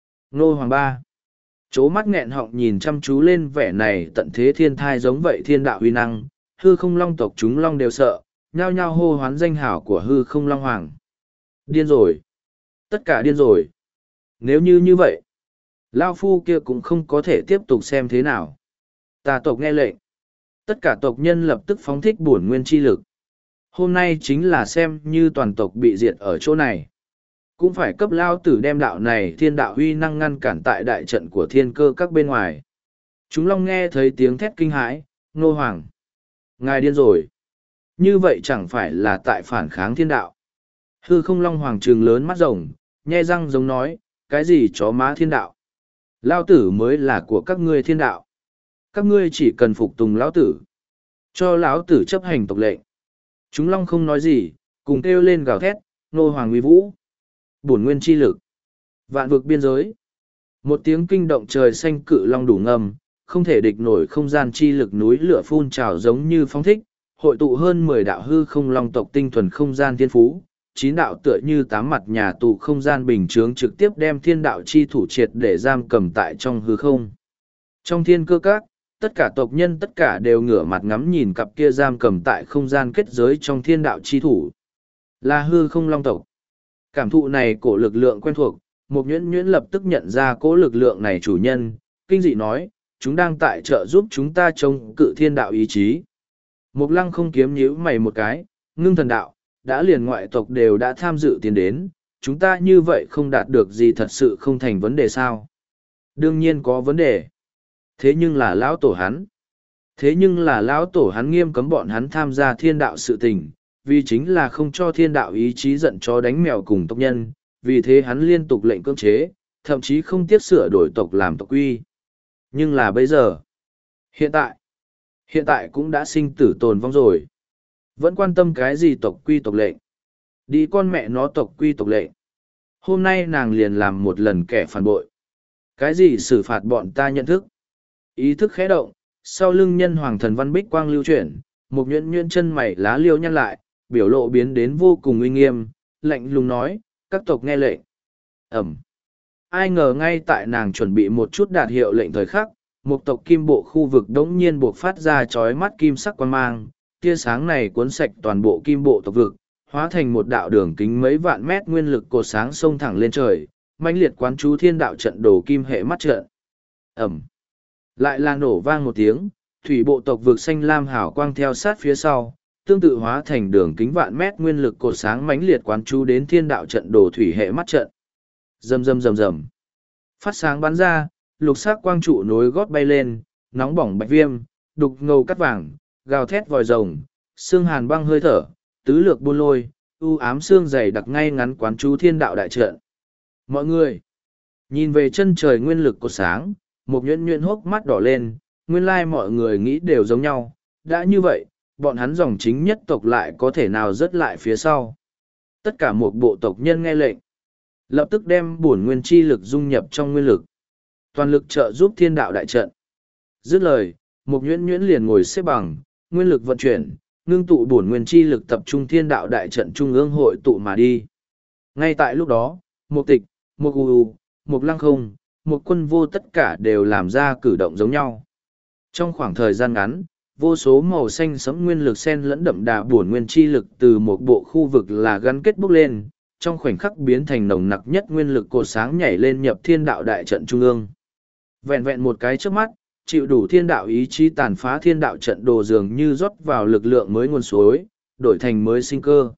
Nô Hoàng Ba chố mắt nghẹn họng nhìn chăm chú lên vẻ này tận thế thiên thai giống vậy thiên đạo uy năng, hư không long tộc chúng long đều sợ, nhao nhao hô hoán danh hảo của hư không long hoàng. Điên rồi! Tất cả điên rồi! Nếu như như vậy, Lao Phu kia cũng không có thể tiếp tục xem thế nào. Tà tộc nghe lệnh. Tất cả tộc nhân lập tức phóng thích bổn nguyên chi lực. Hôm nay chính là xem như toàn tộc bị diệt ở chỗ này. Cũng phải cấp lao tử đem đạo này thiên đạo huy năng ngăn cản tại đại trận của thiên cơ các bên ngoài. Chúng long nghe thấy tiếng thét kinh hãi, Ngô Hoàng. Ngài điên rồi. Như vậy chẳng phải là tại phản kháng thiên đạo. Hư không long hoàng trừng lớn mắt rồng, nhe răng giống nói, cái gì chó má thiên đạo. Lao tử mới là của các ngươi thiên đạo. Các ngươi chỉ cần phục tùng lão tử. Cho lão tử chấp hành tộc lệnh. Chúng long không nói gì, cùng kêu lên gào thét, Ngô Hoàng uy vũ. Bổn nguyên chi lực. Vạn vực biên giới. Một tiếng kinh động trời xanh cự long đủ ngầm, không thể địch nổi không gian chi lực núi lửa phun trào giống như phong thích, hội tụ hơn mười đạo hư không long tộc tinh thuần không gian thiên phú, chín đạo tựa như tám mặt nhà tù không gian bình chướng trực tiếp đem thiên đạo chi thủ triệt để giam cầm tại trong hư không. Trong thiên cơ các, tất cả tộc nhân tất cả đều ngửa mặt ngắm nhìn cặp kia giam cầm tại không gian kết giới trong thiên đạo chi thủ. Là hư không long tộc. Cảm thụ này cổ lực lượng quen thuộc, một nhuyễn nhuyễn lập tức nhận ra cổ lực lượng này chủ nhân, kinh dị nói, chúng đang tại trợ giúp chúng ta chống cự thiên đạo ý chí. Một lăng không kiếm nhíu mày một cái, ngưng thần đạo, đã liền ngoại tộc đều đã tham dự tiến đến, chúng ta như vậy không đạt được gì thật sự không thành vấn đề sao. Đương nhiên có vấn đề. Thế nhưng là lão tổ hắn. Thế nhưng là lão tổ hắn nghiêm cấm bọn hắn tham gia thiên đạo sự tình, vì chính là không cho thiên đạo ý chí giận chó đánh mèo cùng tộc nhân, vì thế hắn liên tục lệnh cưỡng chế, thậm chí không tiếc sửa đổi tộc làm tộc quy. Nhưng là bây giờ, hiện tại, hiện tại cũng đã sinh tử tồn vong rồi. Vẫn quan tâm cái gì tộc quy tộc lệnh. Đi con mẹ nó tộc quy tộc lệnh. Hôm nay nàng liền làm một lần kẻ phản bội. Cái gì xử phạt bọn ta nhận thức. Ý thức khẽ động, sau lưng nhân hoàng thần văn bích quang lưu chuyển, một nhuyễn nhuyễn chân mày lá liêu nhăn lại, biểu lộ biến đến vô cùng uy nghiêm, lạnh lùng nói, các tộc nghe lệnh. Ẩm. Ai ngờ ngay tại nàng chuẩn bị một chút đạt hiệu lệnh thời khắc, một tộc kim bộ khu vực đống nhiên buộc phát ra chói mắt kim sắc quang mang, tia sáng này cuốn sạch toàn bộ kim bộ tộc vực, hóa thành một đạo đường kính mấy vạn mét nguyên lực cột sáng xông thẳng lên trời, mãnh liệt quán chú thiên đạo trận đồ kim hệ mắt trận. Ẩm. Lại là nổ vang một tiếng, thủy bộ tộc vực xanh lam hào quang theo sát phía sau, tương tự hóa thành đường kính vạn mét nguyên lực cột sáng mãnh liệt quán chú đến thiên đạo trận đồ thủy hệ mắt trận. Rầm rầm rầm rầm. Phát sáng bắn ra, lục sắc quang trụ nối gót bay lên, nóng bỏng bạch viêm, đục ngầu cắt vàng, gào thét vòi rồng, xương hàn băng hơi thở, tứ lược buôn lôi, u ám xương dày đặc ngay ngắn quán chú thiên đạo đại trận. Mọi người nhìn về chân trời nguyên lực cột sáng, một nhuyễn nhuyễn hốc mắt đỏ lên, nguyên lai mọi người nghĩ đều giống nhau, đã như vậy, bọn hắn dòng chính nhất tộc lại có thể nào rớt lại phía sau. Tất cả một bộ tộc nhân nghe lệnh, lập tức đem bổn nguyên chi lực dung nhập trong nguyên lực. Toàn lực trợ giúp thiên đạo đại trận. Dứt lời, một nhuyễn nhuyễn liền ngồi xếp bằng, nguyên lực vận chuyển, ngưng tụ bổn nguyên chi lực tập trung thiên đạo đại trận trung ương hội tụ mà đi. Ngay tại lúc đó, một tịch, một u, một lăng không, một quân vô tất cả đều làm ra cử động giống nhau. Trong khoảng thời gian ngắn, vô số màu xanh sẫm nguyên lực sen lẫn đậm đà bổn nguyên chi lực từ một bộ khu vực là gắn kết bốc lên, trong khoảnh khắc biến thành nồng nặc nhất nguyên lực cột sáng nhảy lên nhập thiên đạo đại trận trung ương. Vẹn vẹn một cái trước mắt, chịu đủ thiên đạo ý chí tàn phá thiên đạo trận đồ dường như rót vào lực lượng mới nguồn suối, đổi thành mới sinh cơ.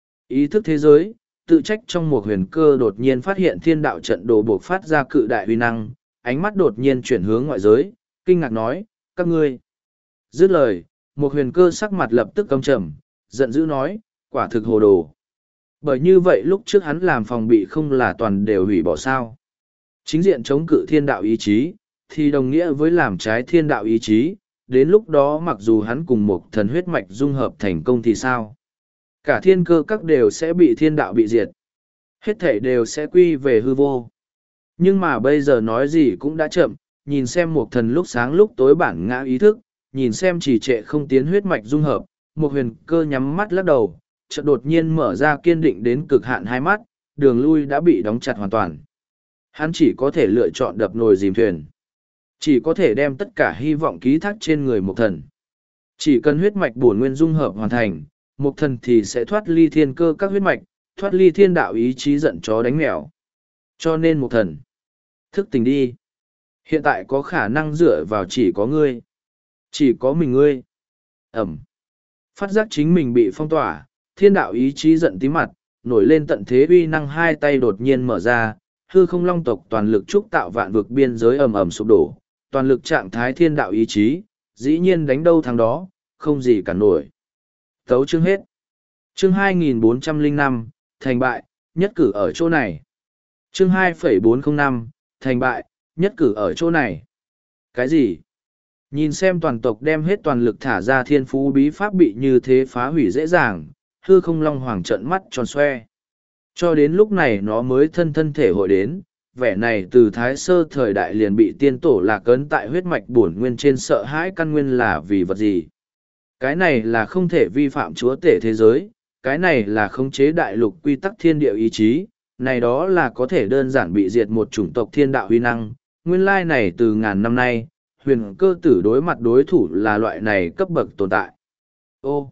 Ý thức thế giới, tự trách trong một huyền cơ đột nhiên phát hiện thiên đạo trận đồ buộc phát ra cự đại uy năng, ánh mắt đột nhiên chuyển hướng ngoại giới, kinh ngạc nói, các ngươi. Dứt lời, một huyền cơ sắc mặt lập tức căm trầm, giận dữ nói, quả thực hồ đồ. Bởi như vậy lúc trước hắn làm phòng bị không là toàn đều hủy bỏ sao. Chính diện chống cự thiên đạo ý chí, thì đồng nghĩa với làm trái thiên đạo ý chí, đến lúc đó mặc dù hắn cùng một thần huyết mạch dung hợp thành công thì sao? Cả thiên cơ các đều sẽ bị thiên đạo bị diệt. Hết thể đều sẽ quy về hư vô. Nhưng mà bây giờ nói gì cũng đã chậm, nhìn xem một thần lúc sáng lúc tối bản ngã ý thức, nhìn xem chỉ trệ không tiến huyết mạch dung hợp, một huyền cơ nhắm mắt lắc đầu, chợt đột nhiên mở ra kiên định đến cực hạn hai mắt, đường lui đã bị đóng chặt hoàn toàn. Hắn chỉ có thể lựa chọn đập nồi dìm thuyền. Chỉ có thể đem tất cả hy vọng ký thác trên người một thần. Chỉ cần huyết mạch bổn nguyên dung hợp hoàn thành, một thần thì sẽ thoát ly thiên cơ các huyết mạch, thoát ly thiên đạo ý chí giận chó đánh mèo. Cho nên một thần, thức tỉnh đi. Hiện tại có khả năng dựa vào chỉ có ngươi. Chỉ có mình ngươi. Ẩm. Phát giác chính mình bị phong tỏa, thiên đạo ý chí giận tí mặt, nổi lên tận thế uy năng hai tay đột nhiên mở ra, hư không long tộc toàn lực trúc tạo vạn vực biên giới ầm ầm sụp đổ, toàn lực trạng thái thiên đạo ý chí, dĩ nhiên đánh đâu thắng đó, không gì cả nổi. Tấu chương hết. Chương hai nghìn bốn trăm lẻ năm, thành bại, nhất cử ở chỗ này. Chương hai nghìn bốn trăm lẻ năm, thành bại, nhất cử ở chỗ này. Cái gì? Nhìn xem toàn tộc đem hết toàn lực thả ra thiên phú bí pháp bị như thế phá hủy dễ dàng, hư không long hoàng trợn mắt tròn xoe. Cho đến lúc này nó mới thân thân thể hội đến, vẻ này từ thái sơ thời đại liền bị tiên tổ lạc ấn tại huyết mạch bổn nguyên trên sợ hãi căn nguyên là vì vật gì. Cái này là không thể vi phạm chúa tể thế giới, cái này là khống chế đại lục quy tắc thiên địa ý chí, này đó là có thể đơn giản bị diệt một chủng tộc thiên đạo huy năng. Nguyên lai này từ ngàn năm nay, huyền cơ tử đối mặt đối thủ là loại này cấp bậc tồn tại. Ô,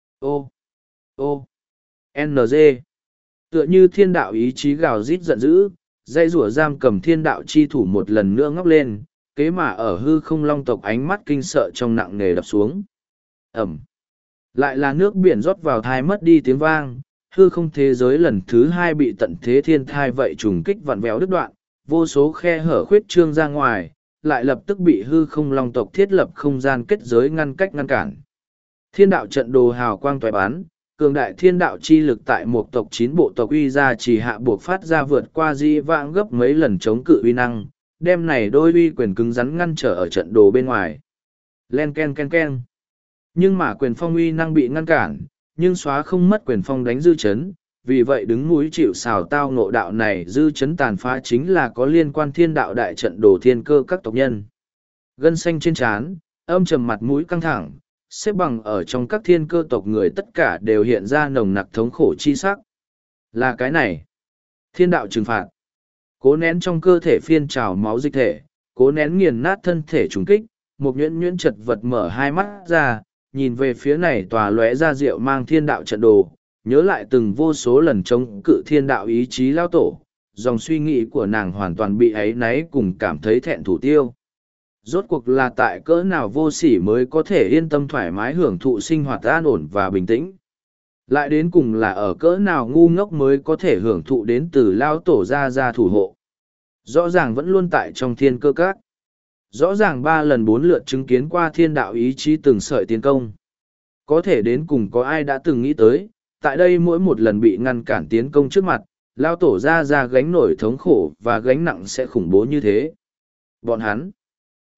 ô, ô, en giê. Tựa như thiên đạo ý chí gào rít giận dữ, dây rủa giam cầm thiên đạo chi thủ một lần nữa ngóc lên, kế mà ở hư không long tộc ánh mắt kinh sợ trong nặng nề đập xuống. Ẩm. Lại là nước biển rót vào thai mất đi tiếng vang, hư không thế giới lần thứ hai bị tận thế thiên thai vậy trùng kích vặn vẹo đứt đoạn, vô số khe hở khuyết trương ra ngoài, lại lập tức bị hư không long tộc thiết lập không gian kết giới ngăn cách ngăn cản. Thiên đạo trận đồ hào quang toái bán, cường đại thiên đạo chi lực tại một tộc chín bộ tộc uy ra chỉ hạ buộc phát ra vượt qua di vãng gấp mấy lần chống cự uy năng, đem này đôi uy quyền cứng rắn ngăn trở ở trận đồ bên ngoài. Len ken ken ken. Nhưng mà quyền phong uy năng bị ngăn cản, nhưng xóa không mất quyền phong đánh dư chấn, vì vậy đứng núi chịu xào tao ngộ đạo này dư chấn tàn phá chính là có liên quan thiên đạo đại trận đồ thiên cơ các tộc nhân. Gân xanh trên trán, âm trầm mặt mũi căng thẳng, xếp bằng ở trong các thiên cơ tộc người tất cả đều hiện ra nồng nặc thống khổ chi sắc. Là cái này. Thiên đạo trừng phạt. Cố nén trong cơ thể phiên trào máu dịch thể, cố nén nghiền nát thân thể trùng kích, một nhuyễn nhuyễn chật vật mở hai mắt ra, nhìn về phía này tòa lóe ra rượu mang thiên đạo trận đồ, nhớ lại từng vô số lần chống cự thiên đạo ý chí lao tổ, dòng suy nghĩ của nàng hoàn toàn bị áy náy cùng cảm thấy thẹn thủ tiêu. Rốt cuộc là tại cỡ nào vô sỉ mới có thể yên tâm thoải mái hưởng thụ sinh hoạt an ổn và bình tĩnh. Lại đến cùng là ở cỡ nào ngu ngốc mới có thể hưởng thụ đến từ lao tổ ra ra thủ hộ. Rõ ràng vẫn luôn tại trong thiên cơ các. Rõ ràng ba lần bốn lượt chứng kiến qua thiên đạo ý chí từng sợi tiến công. Có thể đến cùng có ai đã từng nghĩ tới, tại đây mỗi một lần bị ngăn cản tiến công trước mặt, lao tổ ra ra gánh nổi thống khổ và gánh nặng sẽ khủng bố như thế. Bọn hắn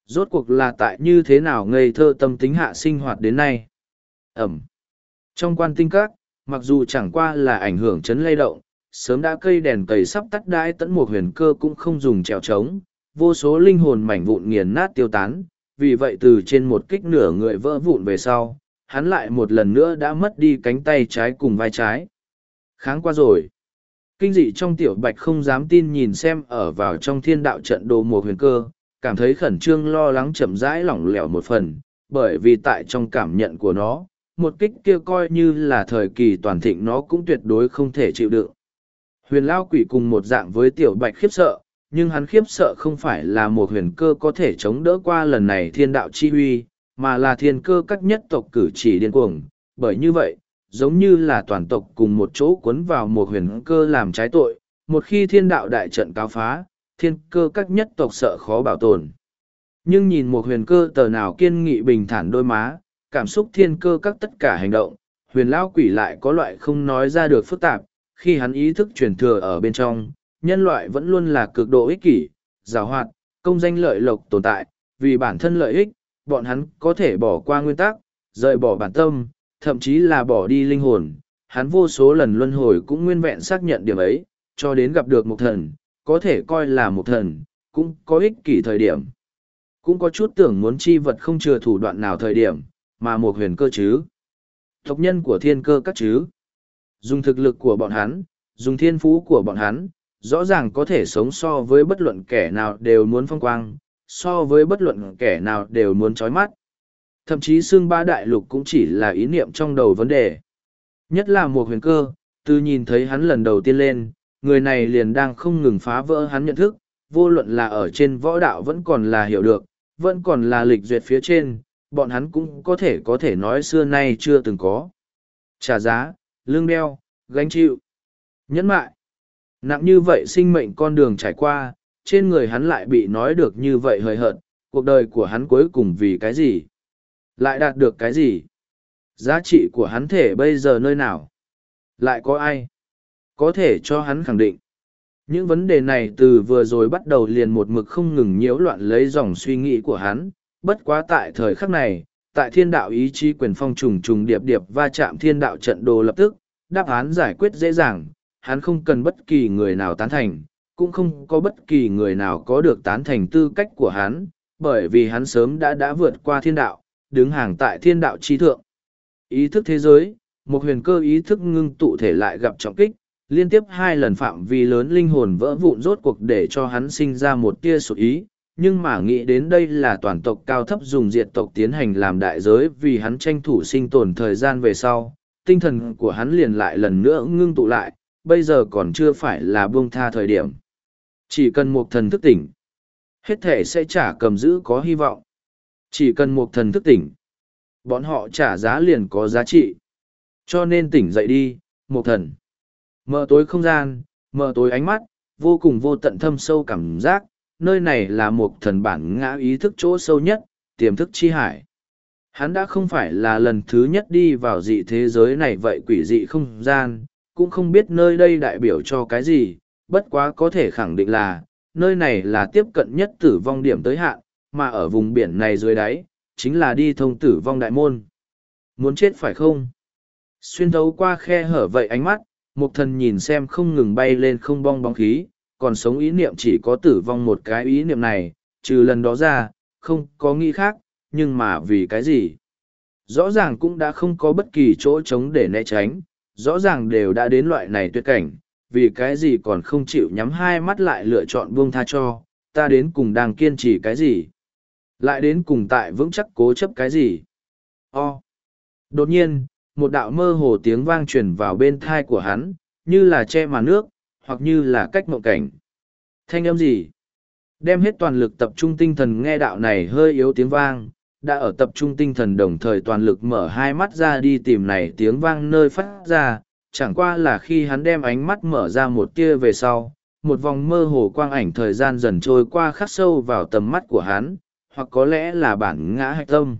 Rốt cuộc là tại như thế nào ngây thơ tâm tính hạ sinh hoạt đến nay. Ẩm. Trong quan tinh các, mặc dù chẳng qua là ảnh hưởng chấn lay động, sớm đã cây đèn cầy sắp tắt đãi tẫn một huyền cơ cũng không dùng trèo trống, vô số linh hồn mảnh vụn nghiền nát tiêu tán, vì vậy từ trên một kích nửa người vỡ vụn về sau, hắn lại một lần nữa đã mất đi cánh tay trái cùng vai trái. Kháng qua rồi. Kinh dị trong tiểu bạch không dám tin nhìn xem ở vào trong thiên đạo trận đồ một huyền cơ, cảm thấy khẩn trương lo lắng chậm rãi lỏng lẻo một phần, bởi vì tại trong cảm nhận của nó, một kích kia coi như là thời kỳ toàn thịnh nó cũng tuyệt đối không thể chịu đựng. Huyền Lao Quỷ cùng một dạng với tiểu bạch khiếp sợ, nhưng hắn khiếp sợ không phải là một huyền cơ có thể chống đỡ qua lần này thiên đạo chi huy, mà là thiên cơ các nhất tộc cử chỉ điên cuồng, bởi như vậy, giống như là toàn tộc cùng một chỗ cuốn vào một huyền cơ làm trái tội, một khi thiên đạo đại trận cáo phá, thiên cơ các nhất tộc sợ khó bảo tồn. Nhưng nhìn một huyền cơ tờ nào kiên nghị bình thản đôi má, cảm xúc thiên cơ các tất cả hành động, huyền Lao Quỷ lại có loại không nói ra được phức tạp, khi hắn ý thức truyền thừa ở bên trong, nhân loại vẫn luôn là cực độ ích kỷ, giàu hoạt, công danh lợi lộc tồn tại, vì bản thân lợi ích, bọn hắn có thể bỏ qua nguyên tắc, rời bỏ bản tâm, thậm chí là bỏ đi linh hồn. Hắn vô số lần luân hồi cũng nguyên vẹn xác nhận điểm ấy, cho đến gặp được một thần, có thể coi là một thần, cũng có ích kỷ thời điểm. Cũng có chút tưởng muốn chi vật không chừa thủ đoạn nào thời điểm, mà một huyền cơ chứ. Tộc nhân của thiên cơ các chứ. Dùng thực lực của bọn hắn, dùng thiên phú của bọn hắn, rõ ràng có thể sống so với bất luận kẻ nào đều muốn phong quang, so với bất luận kẻ nào đều muốn trói mắt. Thậm chí xương ba đại lục cũng chỉ là ý niệm trong đầu vấn đề. Nhất là một huyền cơ, từ nhìn thấy hắn lần đầu tiên lên, người này liền đang không ngừng phá vỡ hắn nhận thức, vô luận là ở trên võ đạo vẫn còn là hiểu được, vẫn còn là lịch duyệt phía trên, bọn hắn cũng có thể có thể nói xưa nay chưa từng có. Trả giá, lương đeo, gánh chịu, nhẫn mại. Nặng như vậy sinh mệnh con đường trải qua, trên người hắn lại bị nói được như vậy hời hợt, cuộc đời của hắn cuối cùng vì cái gì? Lại đạt được cái gì? Giá trị của hắn thể bây giờ nơi nào? Lại có ai? Có thể cho hắn khẳng định. Những vấn đề này từ vừa rồi bắt đầu liền một mực không ngừng nhiễu loạn lấy dòng suy nghĩ của hắn, bất quá tại thời khắc này, tại thiên đạo ý chí quyền phong trùng trùng điệp điệp va chạm thiên đạo trận đồ lập tức, đáp án giải quyết dễ dàng, hắn không cần bất kỳ người nào tán thành, cũng không có bất kỳ người nào có được tán thành tư cách của hắn, bởi vì hắn sớm đã đã vượt qua thiên đạo, đứng hàng tại thiên đạo chi thượng. Ý thức thế giới, một huyền cơ ý thức ngưng tụ thể lại gặp trọng kích, liên tiếp hai lần phạm vi lớn linh hồn vỡ vụn rốt cuộc để cho hắn sinh ra một tia sụt ý, nhưng mà nghĩ đến đây là toàn tộc cao thấp dùng diệt tộc tiến hành làm đại giới vì hắn tranh thủ sinh tồn thời gian về sau, tinh thần của hắn liền lại lần nữa ngưng tụ lại, bây giờ còn chưa phải là buông tha thời điểm. Chỉ cần một thần thức tỉnh, hết thể sẽ trả cầm giữ có hy vọng. Chỉ cần một thần thức tỉnh, bọn họ trả giá liền có giá trị. Cho nên tỉnh dậy đi, một thần. Mở tối không gian, mở tối ánh mắt, vô cùng vô tận thâm sâu cảm giác, nơi này là một thần bản ngã ý thức chỗ sâu nhất, tiềm thức chi hải. Hắn đã không phải là lần thứ nhất đi vào dị thế giới này vậy quỷ dị không gian, cũng không biết nơi đây đại biểu cho cái gì, bất quá có thể khẳng định là, nơi này là tiếp cận nhất tử vong điểm tới hạn, mà ở vùng biển này dưới đáy, chính là đi thông tử vong đại môn. Muốn chết phải không? Xuyên thấu qua khe hở vậy ánh mắt, một thần nhìn xem không ngừng bay lên không bong bóng khí, còn sống ý niệm chỉ có tử vong một cái ý niệm này, trừ lần đó ra, không có nghĩ khác, nhưng mà vì cái gì? Rõ ràng cũng đã không có bất kỳ chỗ trống để né tránh, rõ ràng đều đã đến loại này tuyệt cảnh, vì cái gì còn không chịu nhắm hai mắt lại lựa chọn buông tha cho, ta đến cùng đang kiên trì cái gì? Lại đến cùng tại vững chắc cố chấp cái gì? O. Đột nhiên, một đạo mơ hồ tiếng vang truyền vào bên thai của hắn, như là che màn nước, hoặc như là cách mộng cảnh. Thanh âm gì? Đem hết toàn lực tập trung tinh thần nghe đạo này hơi yếu tiếng vang, đã ở tập trung tinh thần đồng thời toàn lực mở hai mắt ra đi tìm này tiếng vang nơi phát ra, chẳng qua là khi hắn đem ánh mắt mở ra một tia về sau, một vòng mơ hồ quang ảnh thời gian dần trôi qua khắc sâu vào tầm mắt của hắn, hoặc có lẽ là bản ngã hạch tâm.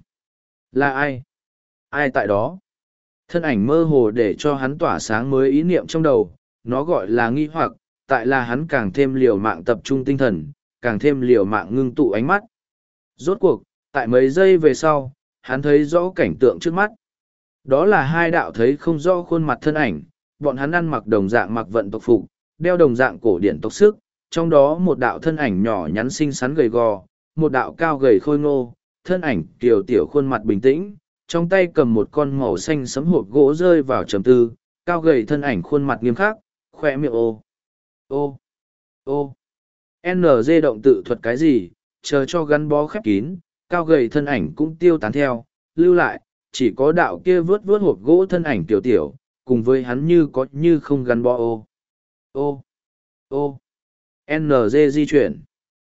Là ai? Ai tại đó? Thân ảnh mơ hồ để cho hắn tỏa sáng mới ý niệm trong đầu, nó gọi là nghi hoặc, tại là hắn càng thêm liều mạng tập trung tinh thần, càng thêm liều mạng ngưng tụ ánh mắt. Rốt cuộc, tại mấy giây về sau, hắn thấy rõ cảnh tượng trước mắt. Đó là hai đạo thấy không rõ khuôn mặt thân ảnh, bọn hắn ăn mặc đồng dạng mặc vận tộc phục, đeo đồng dạng cổ điển tộc sức, trong đó một đạo thân ảnh nhỏ nhắn xinh xắn gầy gò, một đạo cao gầy khôi ngô, thân ảnh kiều tiểu khuôn mặt bình tĩnh, trong tay cầm một con màu xanh sẫm hộp gỗ rơi vào trầm tư, cao gầy thân ảnh khuôn mặt nghiêm khắc, khoe miệng ô. Ô. Ô. en giê động tự thuật cái gì, chờ cho gắn bó khép kín, cao gầy thân ảnh cũng tiêu tán theo, lưu lại, chỉ có đạo kia vướt vướt hộp gỗ thân ảnh tiểu tiểu, cùng với hắn như có như không gắn bó ô. Ô. Ô. en giê di chuyển.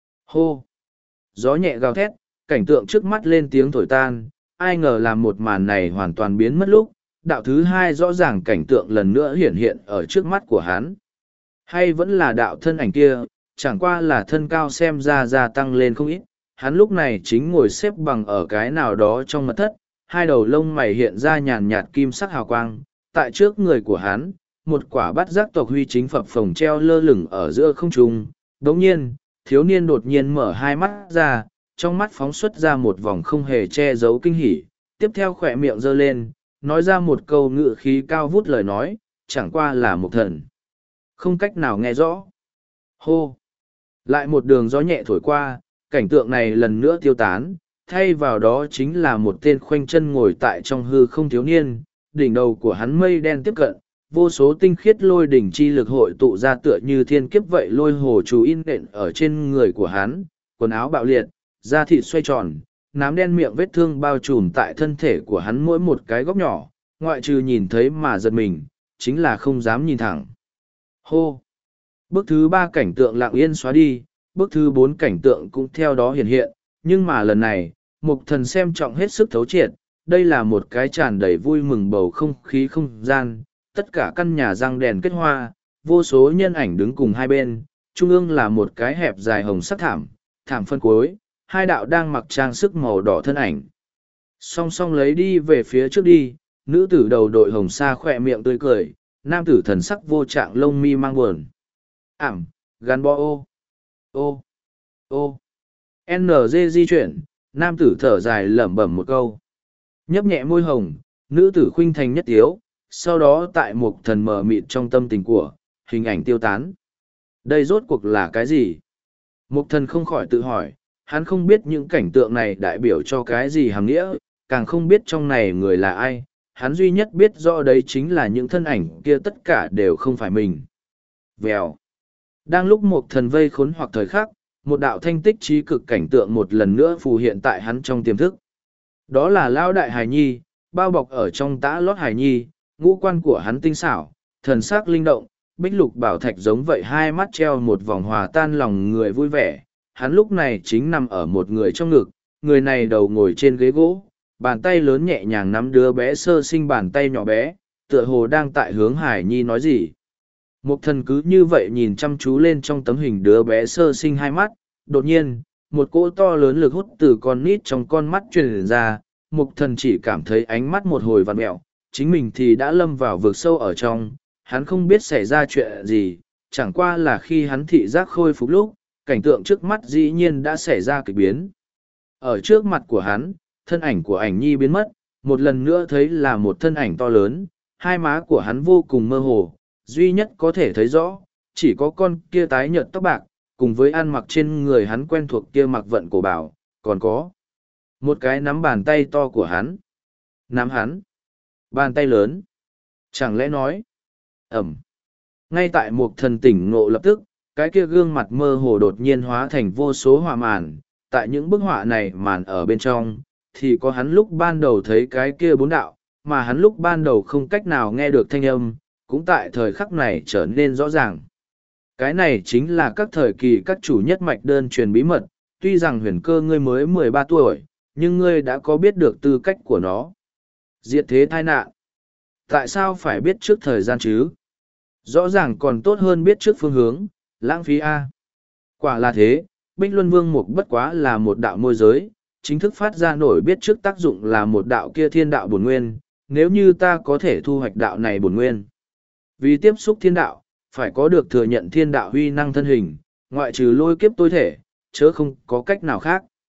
Hô. Gió nhẹ gào thét, cảnh tượng trước mắt lên tiếng thổi tan, ai ngờ làm một màn này hoàn toàn biến mất lúc, đạo thứ hai rõ ràng cảnh tượng lần nữa hiển hiện ở trước mắt của hắn. Hay vẫn là đạo thân ảnh kia, chẳng qua là thân cao xem ra gia tăng lên không ít, hắn lúc này chính ngồi xếp bằng ở cái nào đó trong mật thất, hai đầu lông mày hiện ra nhàn nhạt kim sắc hào quang, tại trước người của hắn, một quả bát giác tộc huy chính phập phồng treo lơ lửng ở giữa không trung. Đống nhiên, thiếu niên đột nhiên mở hai mắt ra, trong mắt phóng xuất ra một vòng không hề che giấu kinh hỉ, tiếp theo khỏe miệng giơ lên, nói ra một câu ngự khí cao vút lời nói, chẳng qua là một thần. Không cách nào nghe rõ. Hô! Lại một đường gió nhẹ thổi qua, cảnh tượng này lần nữa tiêu tán, thay vào đó chính là một tên khoanh chân ngồi tại trong hư không thiếu niên, đỉnh đầu của hắn mây đen tiếp cận, vô số tinh khiết lôi đỉnh chi lực hội tụ ra tựa như thiên kiếp vậy lôi hồ chú in đện ở trên người của hắn, quần áo bạo liệt, da thịt xoay tròn, nám đen miệng vết thương bao trùm tại thân thể của hắn mỗi một cái góc nhỏ, ngoại trừ nhìn thấy mà giật mình, chính là không dám nhìn thẳng. Hô! Bước thứ ba cảnh tượng lặng yên xóa đi, bước thứ bốn cảnh tượng cũng theo đó hiện hiện, nhưng mà lần này, mục thần xem trọng hết sức thấu triệt, đây là một cái tràn đầy vui mừng bầu không khí không gian, tất cả căn nhà răng đèn kết hoa, vô số nhân ảnh đứng cùng hai bên, trung ương là một cái hẹp dài hồng sắc thảm, thảm phân cuối, hai đạo đang mặc trang sức màu đỏ thân ảnh. Song song lấy đi về phía trước đi, nữ tử đầu đội hồng sa khỏe miệng tươi cười, nam tử thần sắc vô trạng lông mi mang buồn. Ảm, gắn bó ô, ô, ô. en giê di chuyển, nam tử thở dài lẩm bẩm một câu. Nhấp nhẹ môi hồng, nữ tử khuynh thành nhất tiếu, sau đó tại một thần mờ mịt trong tâm tình của, hình ảnh tiêu tán. Đây rốt cuộc là cái gì? Mục thần không khỏi tự hỏi, hắn không biết những cảnh tượng này đại biểu cho cái gì hàm nghĩa, càng không biết trong này người là ai, hắn duy nhất biết rõ đấy chính là những thân ảnh kia tất cả đều không phải mình. Vèo. Đang lúc một thần vây khốn hoặc thời khắc, một đạo thanh tích trí cực cảnh tượng một lần nữa phù hiện tại hắn trong tiềm thức. Đó là Lao Đại Hải Nhi, bao bọc ở trong tã lót Hải Nhi, ngũ quan của hắn tinh xảo, thần sắc linh động, bích lục bảo thạch giống vậy hai mắt treo một vòng hòa tan lòng người vui vẻ. Hắn lúc này chính nằm ở một người trong ngực, người này đầu ngồi trên ghế gỗ, bàn tay lớn nhẹ nhàng nắm đứa bé sơ sinh bàn tay nhỏ bé, tựa hồ đang tại hướng Hải Nhi nói gì. Một thần cứ như vậy nhìn chăm chú lên trong tấm hình đứa bé sơ sinh hai mắt, đột nhiên, một cỗ to lớn lực hút từ con nít trong con mắt truyền ra, mục thần chỉ cảm thấy ánh mắt một hồi vặn mẹo, chính mình thì đã lâm vào vực sâu ở trong, hắn không biết xảy ra chuyện gì, chẳng qua là khi hắn thị giác khôi phục lúc, cảnh tượng trước mắt dĩ nhiên đã xảy ra kịch biến. Ở trước mặt của hắn, thân ảnh của ảnh nhi biến mất, một lần nữa thấy là một thân ảnh to lớn, hai má của hắn vô cùng mơ hồ, duy nhất có thể thấy rõ, chỉ có con kia tái nhợt tóc bạc, cùng với ăn mặc trên người hắn quen thuộc kia mặc vận cổ bảo, còn có một cái nắm bàn tay to của hắn. Nắm hắn. Bàn tay lớn. Chẳng lẽ nói. Ẩm. Ngay tại một thần tỉnh ngộ lập tức, cái kia gương mặt mơ hồ đột nhiên hóa thành vô số họa màn. Tại những bức họa này màn ở bên trong, thì có hắn lúc ban đầu thấy cái kia bốn đạo, mà hắn lúc ban đầu không cách nào nghe được thanh âm, cũng tại thời khắc này trở nên rõ ràng. Cái này chính là các thời kỳ các chủ nhất mạch đơn truyền bí mật, tuy rằng huyền cơ ngươi mới mười ba tuổi, nhưng ngươi đã có biết được tư cách của nó. Diệt thế tai nạn. Tại sao phải biết trước thời gian chứ? Rõ ràng còn tốt hơn biết trước phương hướng, lãng phí A. Quả là thế, Bích Luân Vương Mục bất quá là một đạo môi giới, chính thức phát ra nổi biết trước tác dụng là một đạo kia thiên đạo bổn nguyên, nếu như ta có thể thu hoạch đạo này bổn nguyên. Vì tiếp xúc thiên đạo, phải có được thừa nhận thiên đạo huy năng thân hình, ngoại trừ lôi kiếp tối thể, chớ không có cách nào khác.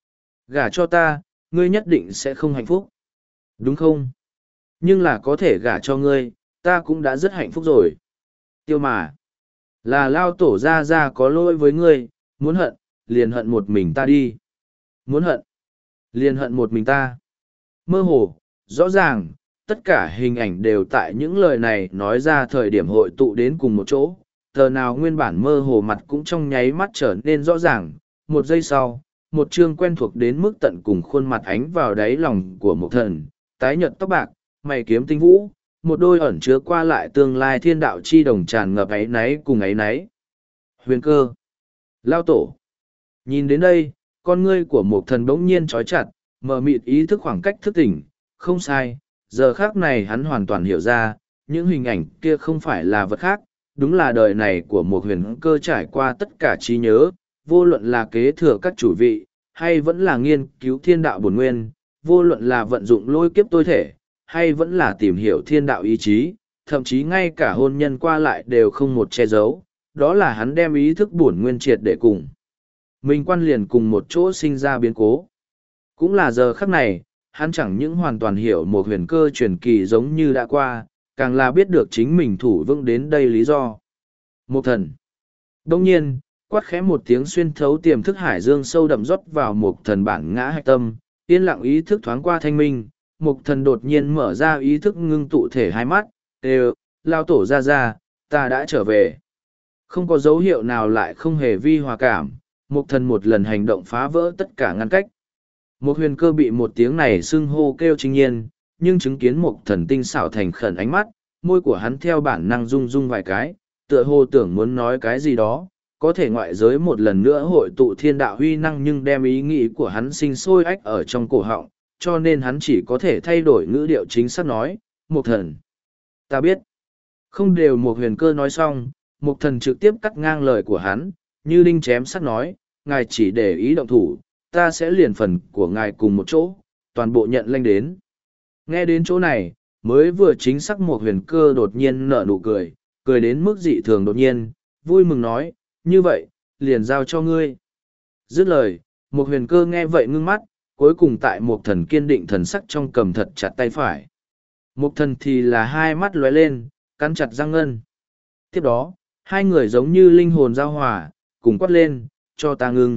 Gả cho ta, ngươi nhất định sẽ không hạnh phúc. Đúng không? Nhưng là có thể gả cho ngươi, ta cũng đã rất hạnh phúc rồi. Tiêu mà. Là lao tổ ra ra có lỗi với ngươi, muốn hận, liền hận một mình ta đi. Muốn hận, liền hận một mình ta. Mơ hồ, rõ ràng, tất cả hình ảnh đều tại những lời này nói ra thời điểm hội tụ đến cùng một chỗ. Tờ nào nguyên bản mơ hồ mặt cũng trong nháy mắt trở nên rõ ràng. Một giây sau, một chương quen thuộc đến mức tận cùng khuôn mặt ánh vào đáy lòng của một thần, tái nhợt tóc bạc, mày kiếm tinh vũ, một đôi ẩn chứa qua lại tương lai thiên đạo chi đồng tràn ngập ấy náy cùng ấy náy. Huyền cơ. Lao tổ. Nhìn đến đây, con ngươi của một thần bỗng nhiên trói chặt, mờ mịt ý thức khoảng cách thức tỉnh, không sai, giờ khác này hắn hoàn toàn hiểu ra, những hình ảnh kia không phải là vật khác, đúng là đời này của một huyền cơ trải qua tất cả trí nhớ, vô luận là kế thừa các chủ vị, hay vẫn là nghiên cứu thiên đạo bổn nguyên, vô luận là vận dụng lôi kiếp tối thể, hay vẫn là tìm hiểu thiên đạo ý chí, thậm chí ngay cả hôn nhân qua lại đều không một che giấu, đó là hắn đem ý thức bổn nguyên triệt để cùng. Mình quan liền cùng một chỗ sinh ra biến cố. Cũng là giờ khắc này, hắn chẳng những hoàn toàn hiểu một huyền cơ truyền kỳ giống như đã qua, càng là biết được chính mình thủ vững đến đây lý do. Một thần. Đông nhiên, quát khẽ một tiếng xuyên thấu tiềm thức hải dương sâu đậm rót vào một thần bản ngã hạch tâm, yên lặng ý thức thoáng qua thanh minh, một thần đột nhiên mở ra ý thức ngưng tụ thể hai mắt, đều, lao tổ ra ra, ta đã trở về. Không có dấu hiệu nào lại không hề vi hòa cảm, một thần một lần hành động phá vỡ tất cả ngăn cách. Một huyền cơ bị một tiếng này xưng hô kêu chính nhiên, nhưng chứng kiến một thần tinh xảo thành khẩn ánh mắt, môi của hắn theo bản năng rung rung vài cái, tựa hồ tưởng muốn nói cái gì đó, có thể ngoại giới một lần nữa hội tụ thiên đạo huy năng nhưng đem ý nghĩ của hắn sinh sôi ách ở trong cổ họng, cho nên hắn chỉ có thể thay đổi ngữ điệu chính xác nói, một thần. Ta biết. Không đều một huyền cơ nói xong, một thần trực tiếp cắt ngang lời của hắn, như đinh chém sắt nói, ngài chỉ để ý động thủ, ta sẽ liền phần của ngài cùng một chỗ, toàn bộ nhận lanh đến. Nghe đến chỗ này, mới vừa chính xác một huyền cơ đột nhiên nở nụ cười, cười đến mức dị thường đột nhiên, vui mừng nói, như vậy, liền giao cho ngươi. Dứt lời, một huyền cơ nghe vậy ngưng mắt, cuối cùng tại một thần kiên định thần sắc trong cầm thật chặt tay phải. Một thần thì là hai mắt lóe lên, cắn chặt răng ngân. Tiếp đó, hai người giống như linh hồn giao hòa, cùng quát lên, cho ta ngưng.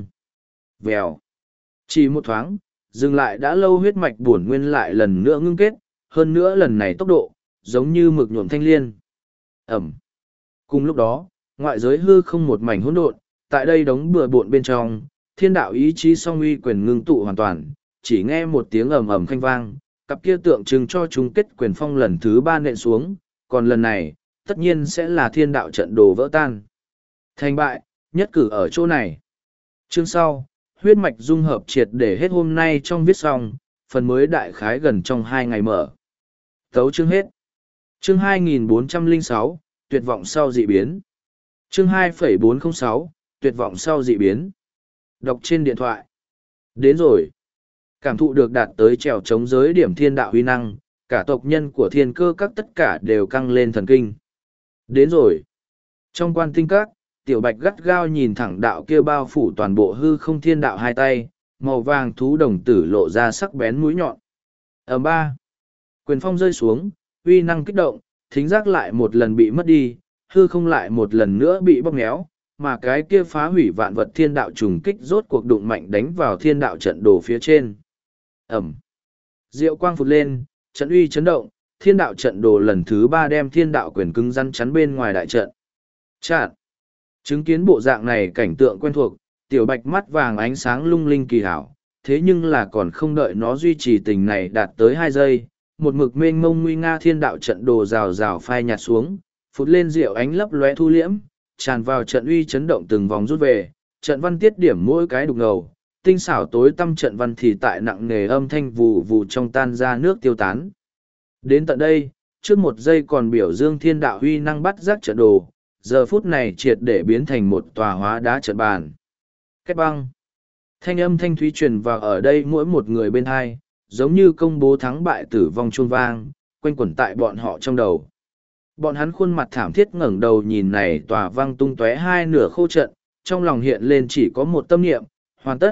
Vèo. Chỉ một thoáng, dừng lại đã lâu huyết mạch bổn nguyên lại lần nữa ngưng kết, hơn nữa lần này tốc độ, giống như mực nhuộm thanh liên. Ẩm. Cùng lúc đó, ngoại giới hư không một mảnh hỗn độn, tại đây đống bừa bộn bên trong, thiên đạo ý chí song uy quyền ngưng tụ hoàn toàn, chỉ nghe một tiếng ầm ầm khanh vang, cặp kia tượng trưng cho chung kết quyền phong lần thứ ba nện xuống, còn lần này, tất nhiên sẽ là thiên đạo trận đồ vỡ tan. Thành bại, nhất cử ở chỗ này. Chương sau, huyết mạch dung hợp triệt để hết hôm nay trong viết xong, phần mới đại khái gần trong hai ngày mở. Tấu chương hết. Chương hai nghìn bốn trăm lẻ sáu, tuyệt vọng sau dị biến. Chương hai nghìn bốn trăm lẻ sáu, tuyệt vọng sau dị biến. Đọc trên điện thoại. Đến rồi. Cảm thụ được đạt tới trèo chống giới điểm thiên đạo huy năng, cả tộc nhân của thiên cơ các tất cả đều căng lên thần kinh. Đến rồi. Trong quan tinh các, tiểu bạch gắt gao nhìn thẳng đạo kia bao phủ toàn bộ hư không thiên đạo hai tay, màu vàng thú đồng tử lộ ra sắc bén mũi nhọn. Ở ba, quyền phong rơi xuống, uy năng kích động, thính giác lại một lần bị mất đi, hư không lại một lần nữa bị bóp méo, mà cái kia phá hủy vạn vật thiên đạo trùng kích rốt cuộc đụng mạnh đánh vào thiên đạo trận đồ phía trên. Ẩm. Diệu quang phụt lên, trận uy chấn động, thiên đạo trận đồ lần thứ ba đem thiên đạo quyền cứng rắn chắn bên ngoài đại trận. Chạn. Chứng kiến bộ dạng này cảnh tượng quen thuộc, tiểu bạch mắt vàng ánh sáng lung linh kỳ hảo, thế nhưng là còn không đợi nó duy trì tình này đạt tới hai giây, một mực mênh mông nguy nga thiên đạo trận đồ rào rào phai nhạt xuống, phụt lên rượu ánh lấp lóe thu liễm, tràn vào trận uy chấn động từng vòng rút về, trận văn tiết điểm mỗi cái đục ngầu, tinh xảo tối tâm trận văn thì tại nặng nề âm thanh vù vù trong tan ra nước tiêu tán. Đến tận đây, trước một giây còn biểu dương thiên đạo huy năng bắt giác trận đồ, giờ phút này triệt để biến thành một tòa hóa đá trận bàn. Kết băng. Thanh âm thanh thúy truyền vào ở đây mỗi một người bên hai, giống như công bố thắng bại tử vong chuông vang, quanh quẩn tại bọn họ trong đầu. Bọn hắn khuôn mặt thảm thiết ngẩng đầu nhìn này tòa vang tung tóe hai nửa khô trận, trong lòng hiện lên chỉ có một tâm niệm, hoàn tất,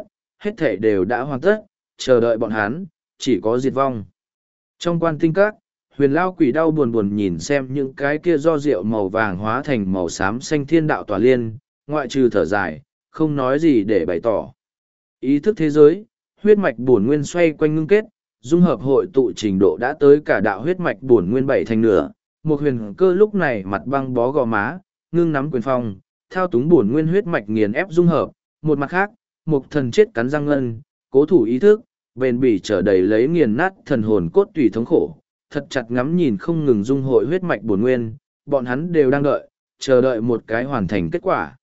hết thể đều đã hoàn tất, chờ đợi bọn hắn, chỉ có diệt vong. Trong quan tinh các, huyền lao quỷ đau buồn buồn nhìn xem những cái kia do rượu màu vàng hóa thành màu xám xanh thiên đạo tỏa liên, ngoại trừ thở dài, không nói gì để bày tỏ. Ý thức thế giới, huyết mạch bổn nguyên xoay quanh ngưng kết, dung hợp hội tụ trình độ đã tới cả đạo huyết mạch bổn nguyên bảy thành nửa. Một huyền cơ lúc này mặt băng bó gò má, ngưng nắm quyền phong, thao túng bổn nguyên huyết mạch nghiền ép dung hợp. Một mặt khác, một thần chết cắn răng ngân, cố thủ ý thức, bền bỉ trở đầy lấy nghiền nát thần hồn cốt tùy thống khổ, thật chặt ngắm nhìn không ngừng dung hội huyết mạch bổn nguyên, bọn hắn đều đang đợi, chờ đợi một cái hoàn thành kết quả.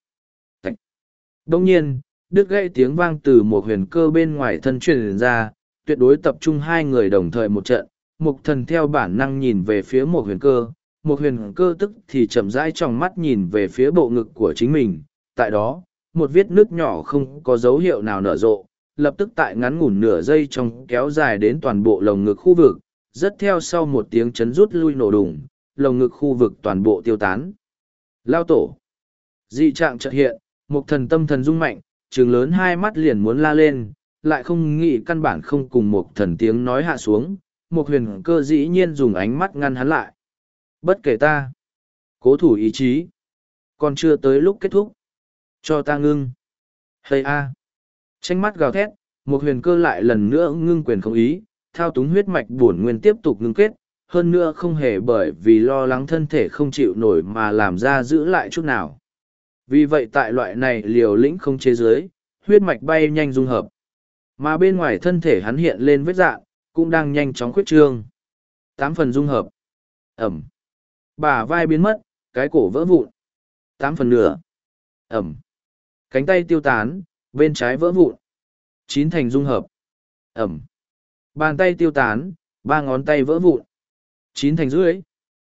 Đông nhiên, đứt gãy tiếng vang từ một huyền cơ bên ngoài thân truyền ra, tuyệt đối tập trung hai người đồng thời một trận, một thần theo bản năng nhìn về phía một huyền cơ, một huyền cơ tức thì chậm rãi trong mắt nhìn về phía bộ ngực của chính mình, tại đó, một vết nước nhỏ không có dấu hiệu nào nở rộ, lập tức tại ngắn ngủn nửa giây trong kéo dài đến toàn bộ lồng ngực khu vực, rất theo sau một tiếng chấn rút lui nổ đùng, lồng ngực khu vực toàn bộ tiêu tán. Lao tổ. Dị trạng chợt hiện, một thần tâm thần rung mạnh, trừng lớn hai mắt liền muốn la lên, lại không nghĩ căn bản không cùng một thần tiếng nói hạ xuống, một huyền cơ dĩ nhiên dùng ánh mắt ngăn hắn lại. Bất kể ta. Cố thủ ý chí. Còn chưa tới lúc kết thúc. Cho ta ngưng. Hây a. Tranh mắt gào thét, một huyền cơ lại lần nữa ngưng quyền không ý, thao túng huyết mạch bổn nguyên tiếp tục ngưng kết, hơn nữa không hề bởi vì lo lắng thân thể không chịu nổi mà làm ra giữ lại chút nào. Vì vậy tại loại này liều lĩnh không chế giới, huyết mạch bay nhanh dung hợp. Mà bên ngoài thân thể hắn hiện lên vết dạng, cũng đang nhanh chóng khuyết trương. Tám phần dung hợp. Ẩm. Bả vai biến mất, cái cổ vỡ vụn. Tám phần nửa. Ẩm. Cánh tay tiêu tán, bên trái vỡ vụn. Chín thành dung hợp. Ẩm. Bàn tay tiêu tán, ba ngón tay vỡ vụn. Chín thành rưỡi.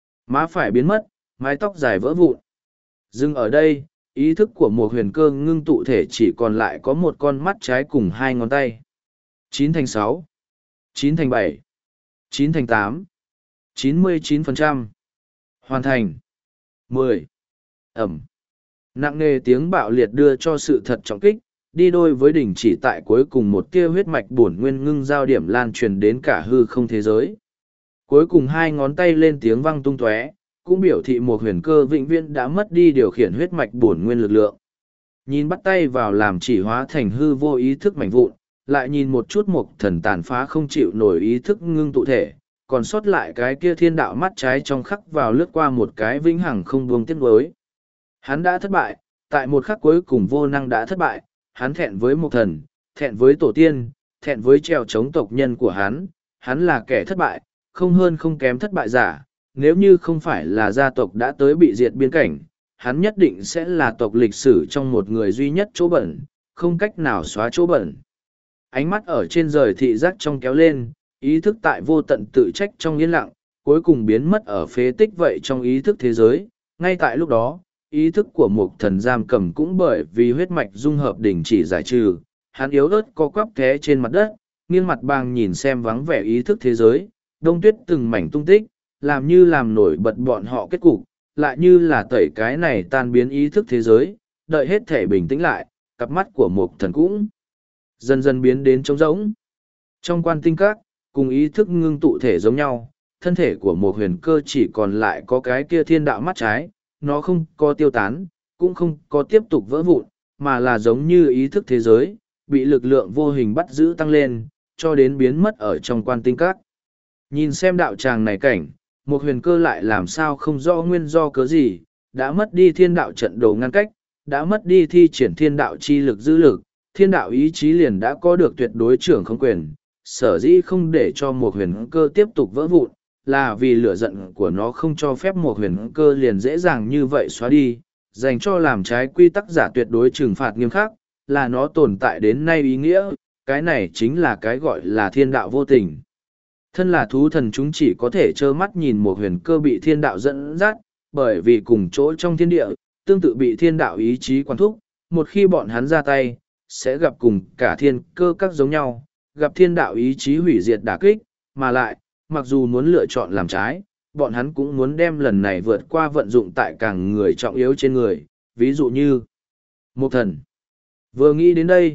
Má phải biến mất, mái tóc dài vỡ vụn. Dừng ở đây, ý thức của một huyền cơ ngưng tụ thể chỉ còn lại có một con mắt trái cùng hai ngón tay. Chín thành sáu. Chín thành bảy. Chín thành tám. Chín mươi chín phần trăm. Hoàn thành. Mười. Ẩm. Nặng nề tiếng bạo liệt đưa cho sự thật trọng kích, đi đôi với đỉnh chỉ tại cuối cùng một tia huyết mạch bổn nguyên ngưng giao điểm lan truyền đến cả hư không thế giới. Cuối cùng hai ngón tay lên tiếng vang tung tóe, cũng biểu thị một huyền cơ vĩnh viễn đã mất đi điều khiển huyết mạch bổn nguyên lực lượng. Nhìn bắt tay vào làm chỉ hóa thành hư vô ý thức mảnh vụn, lại nhìn một chút một thần tàn phá không chịu nổi ý thức ngưng tụ thể, còn sót lại cái kia thiên đạo mắt trái trong khắc vào lướt qua một cái vĩnh hằng không buông tiếc nuối. Hắn đã thất bại, tại một khắc cuối cùng vô năng đã thất bại, hắn thẹn với một thần, thẹn với tổ tiên, thẹn với treo chống tộc nhân của hắn, hắn là kẻ thất bại, không hơn không kém thất bại giả, nếu như không phải là gia tộc đã tới bị diệt biên cảnh, hắn nhất định sẽ là tộc lịch sử trong một người duy nhất chỗ bẩn, không cách nào xóa chỗ bẩn. Ánh mắt ở trên rời thị giác trong kéo lên, ý thức tại vô tận tự trách trong yên lặng, cuối cùng biến mất ở phế tích vậy trong ý thức thế giới. Ngay tại lúc đó, ý thức của một thần giam cầm cũng bởi vì huyết mạch dung hợp đình chỉ giải trừ, hắn yếu ớt co quắp té trên mặt đất, nghiêng mặt bàng nhìn xem vắng vẻ ý thức thế giới, đông tuyết từng mảnh tung tích, làm như làm nổi bật bọn họ kết cục, lại như là tẩy cái này tan biến ý thức thế giới, đợi hết thể bình tĩnh lại, cặp mắt của một thần cũng dần dần biến đến trống rỗng. Trong quan tinh các, cùng ý thức ngưng tụ thể giống nhau, thân thể của một huyền cơ chỉ còn lại có cái kia thiên đạo mắt trái, nó không có tiêu tán, cũng không có tiếp tục vỡ vụn, mà là giống như ý thức thế giới, bị lực lượng vô hình bắt giữ tăng lên, cho đến biến mất ở trong quan tinh các. Nhìn xem đạo tràng này cảnh, một huyền cơ lại làm sao không rõ nguyên do cớ gì, đã mất đi thiên đạo trận đồ ngăn cách, đã mất đi thi triển thiên đạo chi lực dư lực, thiên đạo ý chí liền đã có được tuyệt đối trưởng không quyền, sở dĩ không để cho một huyền cơ tiếp tục vỡ vụn, là vì lửa giận của nó không cho phép một huyền cơ liền dễ dàng như vậy xóa đi, dành cho làm trái quy tắc giả tuyệt đối trừng phạt nghiêm khắc, là nó tồn tại đến nay ý nghĩa, cái này chính là cái gọi là thiên đạo vô tình. Thân là thú thần chúng chỉ có thể trơ mắt nhìn một huyền cơ bị thiên đạo dẫn dắt, bởi vì cùng chỗ trong thiên địa, tương tự bị thiên đạo ý chí quản thúc, một khi bọn hắn ra tay, sẽ gặp cùng cả thiên cơ các giống nhau, gặp thiên đạo ý chí hủy diệt đả kích, mà lại, mặc dù muốn lựa chọn làm trái, bọn hắn cũng muốn đem lần này vượt qua vận dụng tại càng người trọng yếu trên người, ví dụ như một thần. Vừa nghĩ đến đây,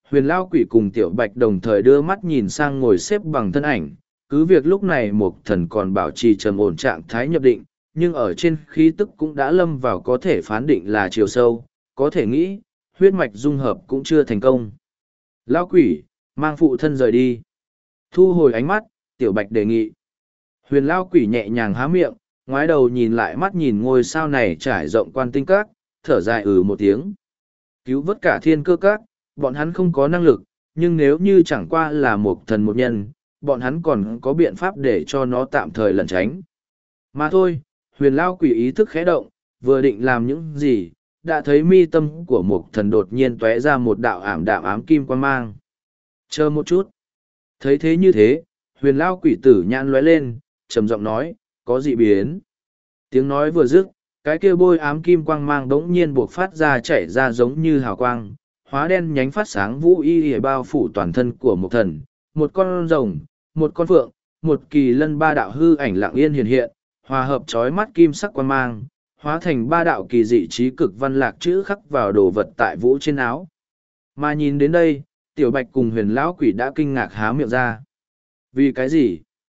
Huyền Lao Quỷ cùng Tiểu Bạch đồng thời đưa mắt nhìn sang ngồi xếp bằng thân ảnh, cứ việc lúc này Mục Thần còn bảo trì trầm ổn trạng thái nhập định, nhưng ở trên khí tức cũng đã lâm vào có thể phán định là chiều sâu, có thể nghĩ, huyết mạch dung hợp cũng chưa thành công. Lao Quỷ, mang phụ thân rời đi. Thu hồi ánh mắt, Tiểu Bạch đề nghị. Huyền Lao Quỷ nhẹ nhàng há miệng, ngoái đầu nhìn lại mắt nhìn ngôi sao này trải rộng quan tinh các, thở dài ừ một tiếng. Cứu vớt cả thiên cơ các, bọn hắn không có năng lực, nhưng nếu như chẳng qua là một thần một nhân, bọn hắn còn có biện pháp để cho nó tạm thời lẩn tránh. Mà thôi, huyền lao quỷ ý thức khẽ động, vừa định làm những gì, đã thấy mi tâm của một thần đột nhiên tóe ra một đạo ảm đạm ám kim quan mang. Chờ một chút. Thấy thế như thế, huyền lao quỷ tử nhãn lóe lên, trầm giọng nói, có dị biến. Tiếng nói vừa dứt, cái kia bôi ám kim quang mang đống nhiên buộc phát ra chảy ra giống như hào quang, hóa đen nhánh phát sáng vũ y hề bao phủ toàn thân của một thần, một con rồng, một con phượng, một kỳ lân ba đạo hư ảnh lặng yên hiện hiện, hòa hợp trói mắt kim sắc quang mang, hóa thành ba đạo kỳ dị trí cực văn lạc chữ khắc vào đồ vật tại vũ trên áo. Mà nhìn đến đây, Tiểu Bạch cùng huyền lão quỷ đã kinh ngạc há miệng ra. Vì cái gì?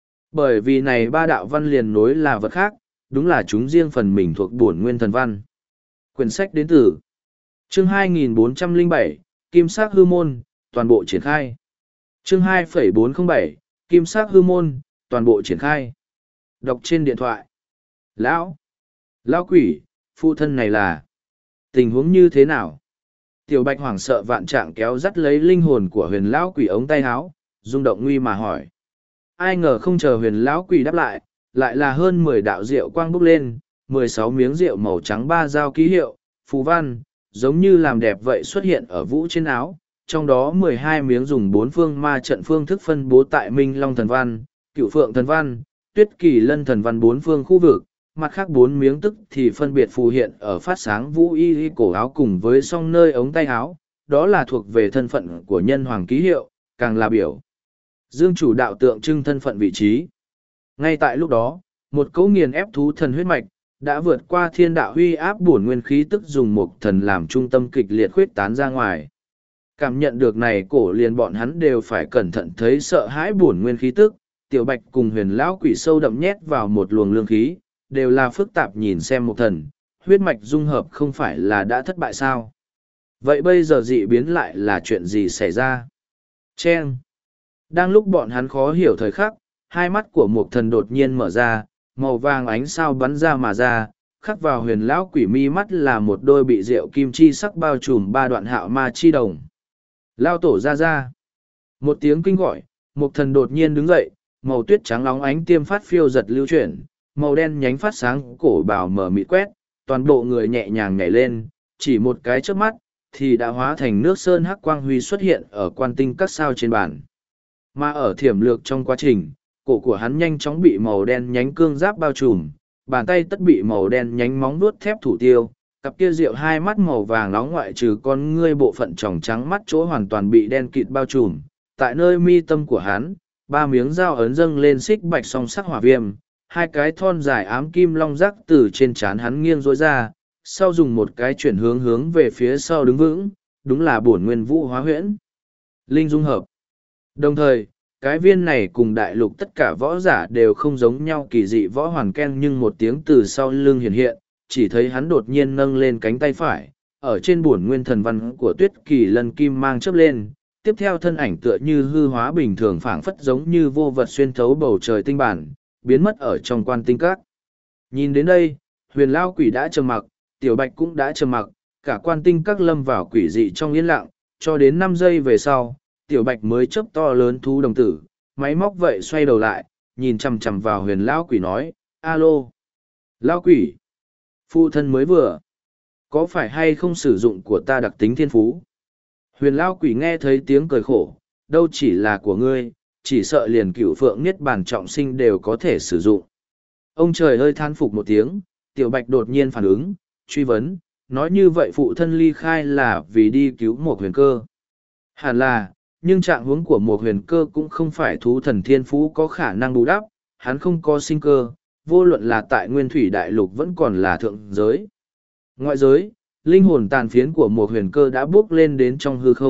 Bởi vì này ba đạo văn liền nối là vật khác, đúng là chúng riêng phần mình thuộc bổn nguyên thần văn. Quyển sách đến từ chương hai nghìn bốn trăm lẻ bảy, Kim sắc hư môn, toàn bộ triển khai. Chương hai nghìn bốn trăm lẻ bảy, Kim sắc hư môn, toàn bộ triển khai. Đọc trên điện thoại. Lão! Lão quỷ, phụ thân này là... Tình huống như thế nào? Tiểu Bạch hoảng sợ vạn trạng kéo dắt lấy linh hồn của huyền lão quỷ ống tay áo, rung động nguy mà hỏi. Ai ngờ không chờ huyền lão quỷ đáp lại, lại là hơn mười đạo rượu quang bốc lên, mười sáu miếng rượu màu trắng ba dao ký hiệu, phù văn, giống như làm đẹp vậy xuất hiện ở vũ trên áo, trong đó mười hai miếng dùng bốn phương ma trận phương thức phân bố tại Minh Long thần văn, Cựu Phượng thần văn, Tuyết Kỳ Lân thần văn bốn phương khu vực, mặt khác bốn miếng tức thì phân biệt phù hiện ở phát sáng vũ y, y cổ áo cùng với song nơi ống tay áo, đó là thuộc về thân phận của nhân hoàng ký hiệu, càng là biểu dương chủ đạo tượng trưng thân phận vị trí. Ngay tại lúc đó, một cấu nghiền ép thú thần huyết mạch, đã vượt qua thiên đạo huy áp bổn nguyên khí tức dùng một thần làm trung tâm kịch liệt khuyết tán ra ngoài. Cảm nhận được này cổ liền bọn hắn đều phải cẩn thận thấy sợ hãi bổn nguyên khí tức, Tiểu Bạch cùng huyền lão quỷ sâu đậm nhét vào một luồng lương khí, đều là phức tạp nhìn xem một thần, huyết mạch dung hợp không phải là đã thất bại sao? Vậy bây giờ dị biến lại là chuyện gì xảy ra? Chen! Đang lúc bọn hắn khó hiểu thời khắc, hai mắt của một thần đột nhiên mở ra, màu vàng ánh sao bắn ra mà ra, khắc vào huyền lão quỷ mi mắt là một đôi bị rượu kim chi sắc bao trùm ba đoạn hạo ma chi đồng. Lao tổ ra ra. Một tiếng kinh gọi, một thần đột nhiên đứng dậy, màu tuyết trắng óng ánh tiêm phát phiêu giật lưu chuyển, màu đen nhánh phát sáng cổ bào mở mịt quét, toàn bộ người nhẹ nhàng nhảy lên, chỉ một cái chớp mắt, thì đã hóa thành nước sơn hắc quang huy xuất hiện ở quan tinh các sao trên bàn. Mà ở thiểm lược trong quá trình, cổ của hắn nhanh chóng bị màu đen nhánh cương giáp bao trùm, bàn tay tất bị màu đen nhánh móng vuốt thép thủ tiêu, cặp kia rượu hai mắt màu vàng nóng ngoại trừ con ngươi bộ phận tròng trắng mắt chỗ hoàn toàn bị đen kịt bao trùm. Tại nơi mi tâm của hắn, ba miếng dao ấn dâng lên xích bạch song sắc hỏa viêm, hai cái thon dài ám kim long rắc từ trên trán hắn nghiêng rối ra, sau dùng một cái chuyển hướng hướng về phía sau đứng vững, đúng là bổn nguyên vũ hóa huyễn. Linh dung hợp. Đồng thời, cái viên này cùng đại lục tất cả võ giả đều không giống nhau kỳ dị võ hoàn ken nhưng một tiếng từ sau lưng hiện hiện, chỉ thấy hắn đột nhiên nâng lên cánh tay phải, ở trên bổn nguyên thần văn của Tuyết Kỳ Lân kim mang chớp lên, tiếp theo thân ảnh tựa như hư hóa bình thường phảng phất giống như vô vật xuyên thấu bầu trời tinh bản, biến mất ở trong quan tinh các. Nhìn đến đây, huyền lao quỷ đã trầm mặc, Tiểu Bạch cũng đã trầm mặc, cả quan tinh các lâm vào quỷ dị trong yên lặng, cho đến năm giây về sau, Tiểu Bạch mới chớp to lớn thú đồng tử, máy móc vậy xoay đầu lại, nhìn chằm chằm vào huyền lao quỷ nói, alo, lao quỷ, phụ thân mới vừa, có phải hay không sử dụng của ta đặc tính thiên phú? Huyền lao quỷ nghe thấy tiếng cười khổ, đâu chỉ là của ngươi, chỉ sợ liền cửu phượng niết bàn trọng sinh đều có thể sử dụng. Ông trời hơi than phục một tiếng, Tiểu Bạch đột nhiên phản ứng, truy vấn, nói như vậy phụ thân ly khai là vì đi cứu một huyền cơ. Hẳn là, nhưng trạng huống của một huyền cơ cũng không phải thú thần thiên phú có khả năng bù đắp, hắn không có sinh cơ, vô luận là tại nguyên thủy đại lục vẫn còn là thượng giới. Ngoại giới, linh hồn tàn phiến của một huyền cơ đã bước lên đến trong hư không,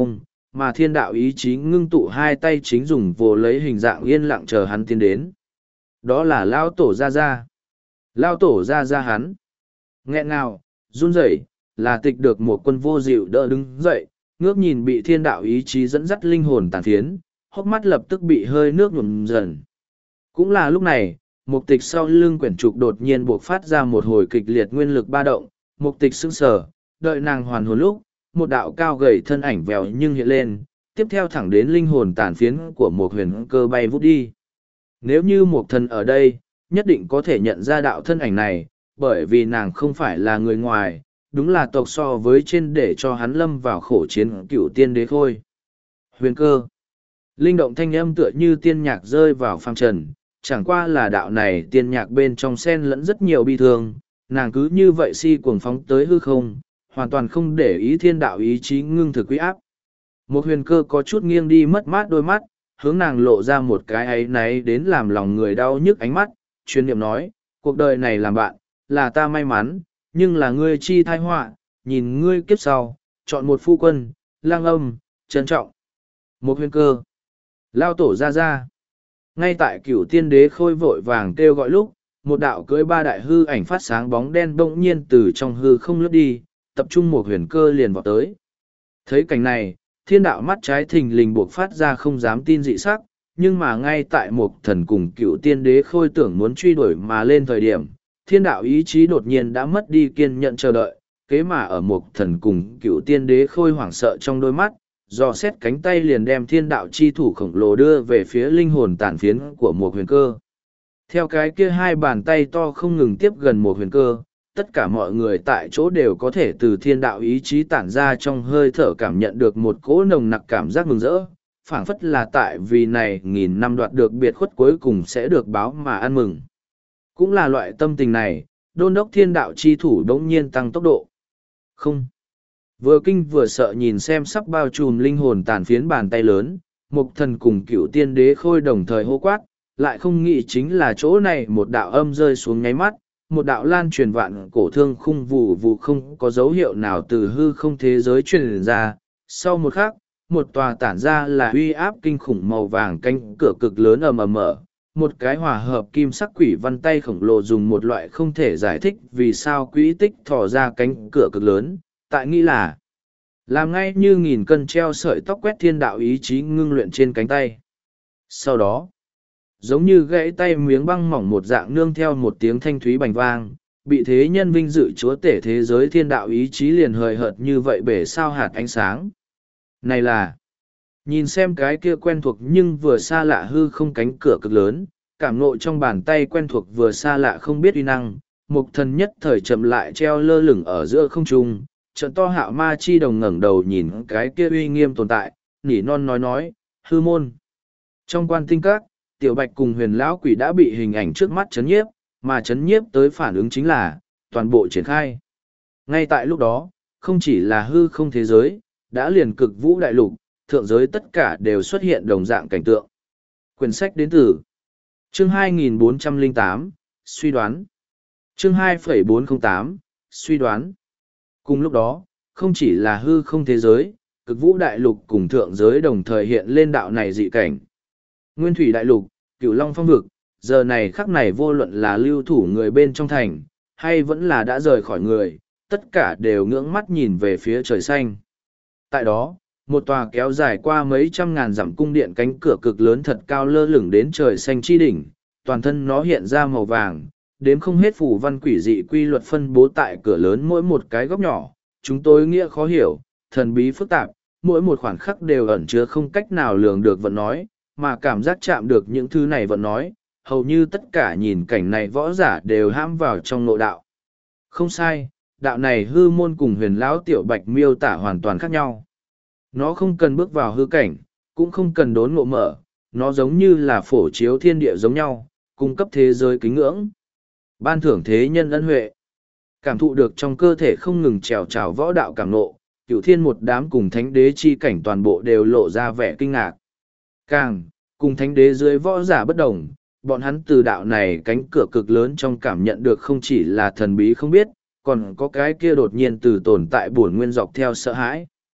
mà thiên đạo ý chí ngưng tụ hai tay chính dùng vồ lấy hình dạng yên lặng chờ hắn tiến đến. Đó là Lao Tổ Gia Gia. Lao Tổ Gia Gia hắn. Nghẹn ngào, run rẩy, là tịch được một quân vô dịu đỡ đứng dậy, ngước nhìn bị thiên đạo ý chí dẫn dắt linh hồn tàn phiến, hốc mắt lập tức bị hơi nước nhuộm dần. Cũng là lúc này, mục tịch sau lưng quyển trục đột nhiên buộc phát ra một hồi kịch liệt nguyên lực ba động, mục tịch sững sờ, đợi nàng hoàn hồn lúc, một đạo cao gầy thân ảnh vèo nhưng hiện lên, tiếp theo thẳng đến linh hồn tàn phiến của một huyền cơ bay vút đi. Nếu như một thần ở đây, nhất định có thể nhận ra đạo thân ảnh này, bởi vì nàng không phải là người ngoài, đúng là tộc so với trên để cho hắn lâm vào khổ chiến cựu tiên đế khôi. Huyền cơ. Linh động thanh âm tựa như tiên nhạc rơi vào phàm trần, chẳng qua là đạo này tiên nhạc bên trong sen lẫn rất nhiều bi thương, nàng cứ như vậy si cuồng phóng tới hư không, hoàn toàn không để ý thiên đạo ý chí ngưng thực quý áp. Một huyền cơ có chút nghiêng đi mất mát đôi mắt, hướng nàng lộ ra một cái ấy náy đến làm lòng người đau nhức ánh mắt, chuyên niệm nói, cuộc đời này làm bạn, là ta may mắn, nhưng là ngươi chi thai họa, nhìn ngươi kiếp sau, chọn một phu quân, lang âm, trân trọng. Một huyền cơ. Lao Tổ Gia Gia. Ngay tại cửu tiên đế khôi vội vàng kêu gọi lúc, một đạo cưỡi ba đại hư ảnh phát sáng bóng đen bỗng nhiên từ trong hư không lướt đi, tập trung một huyền cơ liền vào tới. Thấy cảnh này, thiên đạo mắt trái thình lình buộc phát ra không dám tin dị sắc, nhưng mà ngay tại một thần cùng cửu tiên đế khôi tưởng muốn truy đuổi mà lên thời điểm, thiên đạo ý chí đột nhiên đã mất đi kiên nhẫn chờ đợi, kế mà ở một thần cùng cửu tiên đế khôi hoảng sợ trong đôi mắt, dò xét cánh tay liền đem thiên đạo chi thủ khổng lồ đưa về phía linh hồn tàn phiến của một huyền cơ. Theo cái kia hai bàn tay to không ngừng tiếp gần một huyền cơ, tất cả mọi người tại chỗ đều có thể từ thiên đạo ý chí tản ra trong hơi thở cảm nhận được một cỗ nồng nặc cảm giác mừng rỡ, phảng phất là tại vì này nghìn năm đoạt được biệt khuất cuối cùng sẽ được báo mà ăn mừng. Cũng là loại tâm tình này, đôn đốc thiên đạo chi thủ đống nhiên tăng tốc độ. Không. Vừa kinh vừa sợ nhìn xem sắp bao trùm linh hồn tàn phiến bàn tay lớn, mục thần cùng cựu tiên đế khôi đồng thời hô quát, lại không nghĩ chính là chỗ này một đạo âm rơi xuống nháy mắt, một đạo lan truyền vạn cổ thương khung vù vù không có dấu hiệu nào từ hư không thế giới truyền ra. Sau một khắc, một tòa tản ra là uy áp kinh khủng màu vàng cánh cửa cực lớn ầm ầm mở, một cái hòa hợp kim sắc quỷ văn tay khổng lồ dùng một loại không thể giải thích vì sao quỹ tích thò ra cánh cửa cực lớn, tại nghĩ là làm ngay như nghìn cân treo sợi tóc quét thiên đạo ý chí ngưng luyện trên cánh tay. Sau đó, giống như gãy tay miếng băng mỏng một dạng nương theo một tiếng thanh thúy bành vang, bị thế nhân vinh dự chúa tể thế giới thiên đạo ý chí liền hời hợt như vậy bể sao hạt ánh sáng. Này là, nhìn xem cái kia quen thuộc nhưng vừa xa lạ hư không cánh cửa cực lớn, cảm ngộ trong bàn tay quen thuộc vừa xa lạ không biết uy năng, mục thần nhất thời chậm lại treo lơ lửng ở giữa không trung, trận to hạo ma chi đồng ngẩng đầu nhìn cái kia uy nghiêm tồn tại, nỉ non nói nói, hư môn. Trong quan tinh các, tiểu bạch cùng huyền lão quỷ đã bị hình ảnh trước mắt chấn nhiếp, mà chấn nhiếp tới phản ứng chính là, toàn bộ triển khai. Ngay tại lúc đó, không chỉ là hư không thế giới, đã liền cực vũ đại lục, thượng giới tất cả đều xuất hiện đồng dạng cảnh tượng. Quyển sách đến từ chương hai nghìn bốn trăm lẻ tám, suy đoán. Chương hai nghìn bốn trăm lẻ tám, suy đoán. Cùng lúc đó, không chỉ là hư không thế giới, cực vũ đại lục cùng thượng giới đồng thời hiện lên đạo này dị cảnh. Nguyên thủy đại lục, cửu long phong vực, giờ này khắc này vô luận là lưu thủ người bên trong thành, hay vẫn là đã rời khỏi người, tất cả đều ngưỡng mắt nhìn về phía trời xanh. Tại đó, một tòa kéo dài qua mấy trăm ngàn dặm cung điện cánh cửa cực lớn thật cao lơ lửng đến trời xanh chi đỉnh, toàn thân nó hiện ra màu vàng, đếm không hết phù văn quỷ dị quy luật phân bố tại cửa lớn mỗi một cái góc nhỏ, chúng tôi nghĩa khó hiểu, thần bí phức tạp, mỗi một khoảnh khắc đều ẩn chứa không cách nào lường được vận nói, mà cảm giác chạm được những thứ này vận nói, hầu như tất cả nhìn cảnh này võ giả đều hãm vào trong nội đạo. Không sai, đạo này hư môn cùng huyền lão tiểu bạch miêu tả hoàn toàn khác nhau. Nó không cần bước vào hư cảnh, cũng không cần đốn ngộ mở, nó giống như là phổ chiếu thiên địa giống nhau, cung cấp thế giới kính ngưỡng. Ban thưởng thế nhân ân huệ. Cảm thụ được trong cơ thể không ngừng trèo trào võ đạo cảm nộ, cửu thiên một đám cùng thánh đế chi cảnh toàn bộ đều lộ ra vẻ kinh ngạc. Càng, cùng thánh đế dưới võ giả bất đồng, bọn hắn từ đạo này cánh cửa cực lớn trong cảm nhận được không chỉ là thần bí không biết, còn có cái kia đột nhiên từ tồn tại bổn nguyên dọc theo sợ hãi.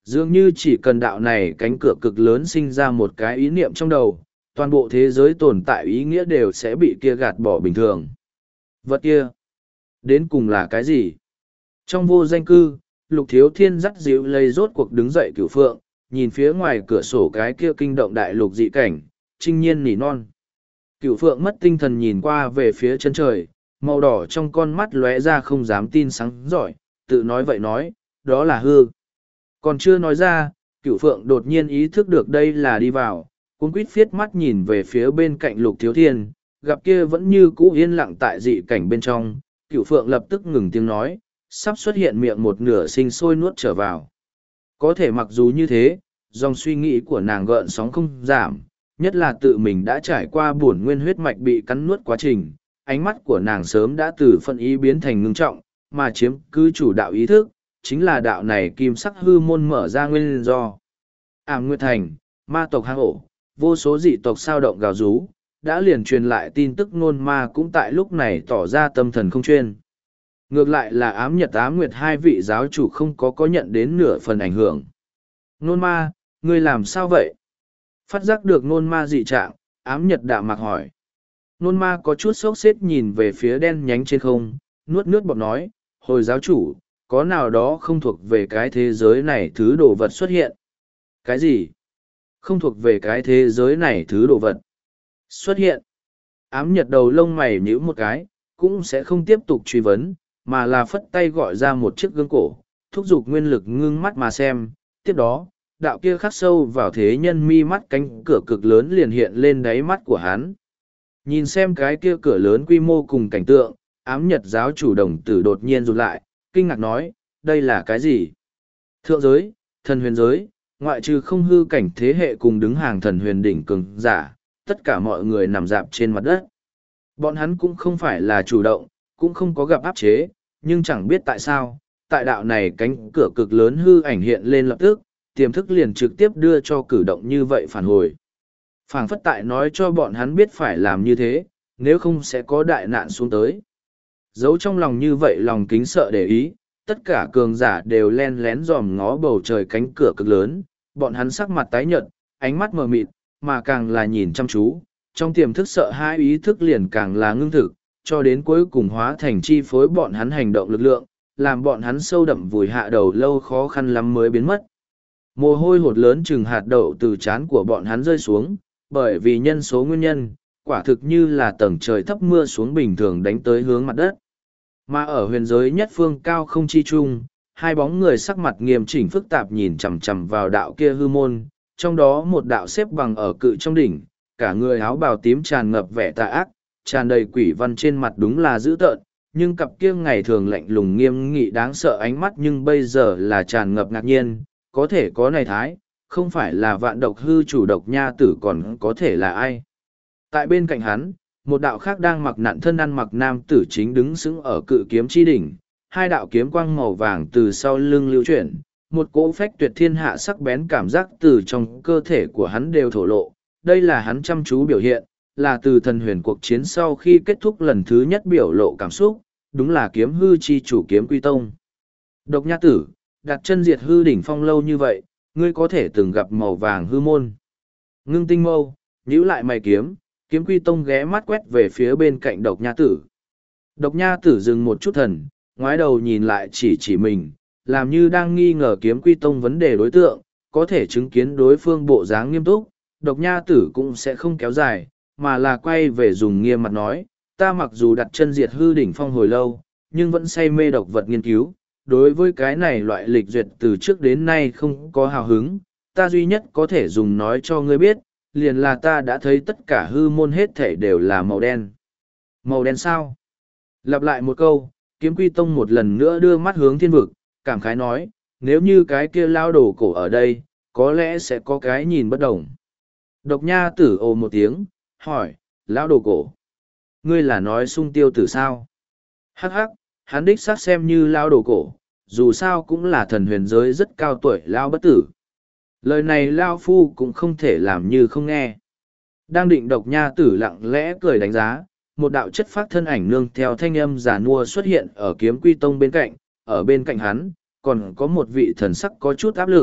Dường như chỉ cần đạo này cánh cửa cực lớn sinh ra một cái ý niệm trong đầu, toàn bộ thế giới tồn tại ý nghĩa đều sẽ bị kia gạt bỏ bình thường. Vật kia, đến cùng là cái gì? Trong vô danh cư, Lục Thiếu Thiên dắt dịu lấy rốt cuộc đứng dậy Cửu Phượng, nhìn phía ngoài cửa sổ cái kia kinh động đại lục dị cảnh, trinh nhiên nỉ non. Cửu Phượng mất tinh thần nhìn qua về phía chân trời, màu đỏ trong con mắt lóe ra không dám tin sáng giỏi, tự nói vậy nói, đó là hư. Còn chưa nói ra, Cửu Phượng đột nhiên ý thức được đây là đi vào, cuống quýt phiết mắt nhìn về phía bên cạnh Lục Thiếu Thiên, gặp kia vẫn như cũ yên lặng tại dị cảnh bên trong, Cửu Phượng lập tức ngừng tiếng nói, sắp xuất hiện miệng một nửa sinh sôi nuốt trở vào. Có thể mặc dù như thế, dòng suy nghĩ của nàng gợn sóng không giảm, nhất là tự mình đã trải qua buồn nguyên huyết mạch bị cắn nuốt quá trình, ánh mắt của nàng sớm đã từ phân ý biến thành ngưng trọng, mà chiếm cứ chủ đạo ý thức, chính là đạo này kim sắc hư môn mở ra nguyên do. Ảm Nguyệt Thành, ma tộc hang ổ, vô số dị tộc sao động gào rú, đã liền truyền lại tin tức nôn ma cũng tại lúc này tỏ ra tâm thần không chuyên. Ngược lại là ám nhật ám nguyệt hai vị giáo chủ không có có nhận đến nửa phần ảnh hưởng. Nôn ma, ngươi làm sao vậy? Phát giác được nôn ma dị trạng, ám nhật đạm mạc hỏi. Nôn ma có chút sốc xếp nhìn về phía đen nhánh trên không, nuốt nước bọt nói, hồi giáo chủ, có nào đó không thuộc về cái thế giới này thứ đồ vật xuất hiện. Cái gì? Không thuộc về cái thế giới này thứ đồ vật. Xuất hiện. Ám nhật đầu lông mày nhíu một cái, cũng sẽ không tiếp tục truy vấn, mà là phất tay gọi ra một chiếc gương cổ, thúc giục nguyên lực ngưng mắt mà xem. Tiếp đó, đạo kia khắc sâu vào thế nhân mi mắt cánh cửa cực lớn liền hiện lên đáy mắt của hắn. Nhìn xem cái kia cửa lớn quy mô cùng cảnh tượng, ám nhật giáo chủ đồng tử đột nhiên rụt lại, kinh ngạc nói, đây là cái gì? Thượng giới, thần huyền giới, ngoại trừ không hư cảnh thế hệ cùng đứng hàng thần huyền đỉnh cường giả, tất cả mọi người nằm dạp trên mặt đất. Bọn hắn cũng không phải là chủ động, cũng không có gặp áp chế, nhưng chẳng biết tại sao, tại đạo này cánh cửa cực lớn hư ảnh hiện lên lập tức, tiềm thức liền trực tiếp đưa cho cử động như vậy phản hồi. Phảng phất tại nói cho bọn hắn biết phải làm như thế, nếu không sẽ có đại nạn xuống tới. Giấu trong lòng như vậy lòng kính sợ để ý, tất cả cường giả đều len lén dòm ngó bầu trời cánh cửa cực lớn, bọn hắn sắc mặt tái nhợt, ánh mắt mờ mịt, mà càng là nhìn chăm chú, trong tiềm thức sợ hai ý thức liền càng là ngưng thực, cho đến cuối cùng hóa thành chi phối bọn hắn hành động lực lượng, làm bọn hắn sâu đậm vùi hạ đầu lâu khó khăn lắm mới biến mất. Mồ hôi hột lớn chừng hạt đậu từ trán của bọn hắn rơi xuống, bởi vì nhân số nguyên nhân, quả thực như là tầng trời thấp mưa xuống bình thường đánh tới hướng mặt đất. Mà ở huyền giới nhất phương cao không chi trung, hai bóng người sắc mặt nghiêm chỉnh phức tạp nhìn chằm chằm vào đạo kia hư môn, trong đó một đạo xếp bằng ở cự trong đỉnh, cả người áo bào tím tràn ngập vẻ tà ác, tràn đầy quỷ văn trên mặt đúng là dữ tợn, nhưng cặp kia ngày thường lạnh lùng nghiêm nghị đáng sợ ánh mắt nhưng bây giờ là tràn ngập ngạc nhiên, có thể có này thái, không phải là vạn độc hư chủ độc nha tử còn có thể là ai. Tại bên cạnh hắn, một đạo khác đang mặc nặn thân ăn mặc nam tử chính đứng sững ở cự kiếm chi đỉnh, hai đạo kiếm quang màu vàng từ sau lưng lưu chuyển, một cỗ phách tuyệt thiên hạ sắc bén cảm giác từ trong cơ thể của hắn đều thổ lộ, đây là hắn chăm chú biểu hiện, là từ thần huyền cuộc chiến sau khi kết thúc lần thứ nhất biểu lộ cảm xúc, đúng là kiếm hư chi chủ kiếm quy tông. Độc nha tử, đặt chân diệt hư đỉnh phong lâu như vậy, ngươi có thể từng gặp màu vàng hư môn. Ngưng tinh mâu, nhíu lại mày kiếm, kiếm quy tông ghé mắt quét về phía bên cạnh độc nha tử. Độc nha tử dừng một chút thần, ngoái đầu nhìn lại chỉ chỉ mình, làm như đang nghi ngờ kiếm quy tông vấn đề đối tượng, có thể chứng kiến đối phương bộ dáng nghiêm túc, độc nha tử cũng sẽ không kéo dài, mà là quay về dùng nghiêm mặt nói, ta mặc dù đặt chân diệt hư đỉnh phong hồi lâu, nhưng vẫn say mê độc vật nghiên cứu, đối với cái này loại lịch duyệt từ trước đến nay không có hào hứng, ta duy nhất có thể dùng nói cho ngươi biết, liền là ta đã thấy tất cả hư môn hết thể đều là màu đen. Màu đen sao? Lặp lại một câu, kiếm quy tông một lần nữa đưa mắt hướng thiên vực, cảm khái nói, nếu như cái kia lao đổ cổ ở đây, có lẽ sẽ có cái nhìn bất đồng. Độc nha tử ồ một tiếng, hỏi, lão đồ cổ, ngươi là nói sung tiêu tử sao? Hắc hắc, hắn đích xác xem như lao đồ cổ, dù sao cũng là thần huyền giới rất cao tuổi lao bất tử. Lời này lao phu cũng không thể làm như không nghe. Đang định độc nha tử lặng lẽ cười đánh giá, một đạo chất phát thân ảnh nương theo thanh âm giả nua xuất hiện ở kiếm quy tông bên cạnh, ở bên cạnh hắn, còn có một vị thần sắc có chút áp lực,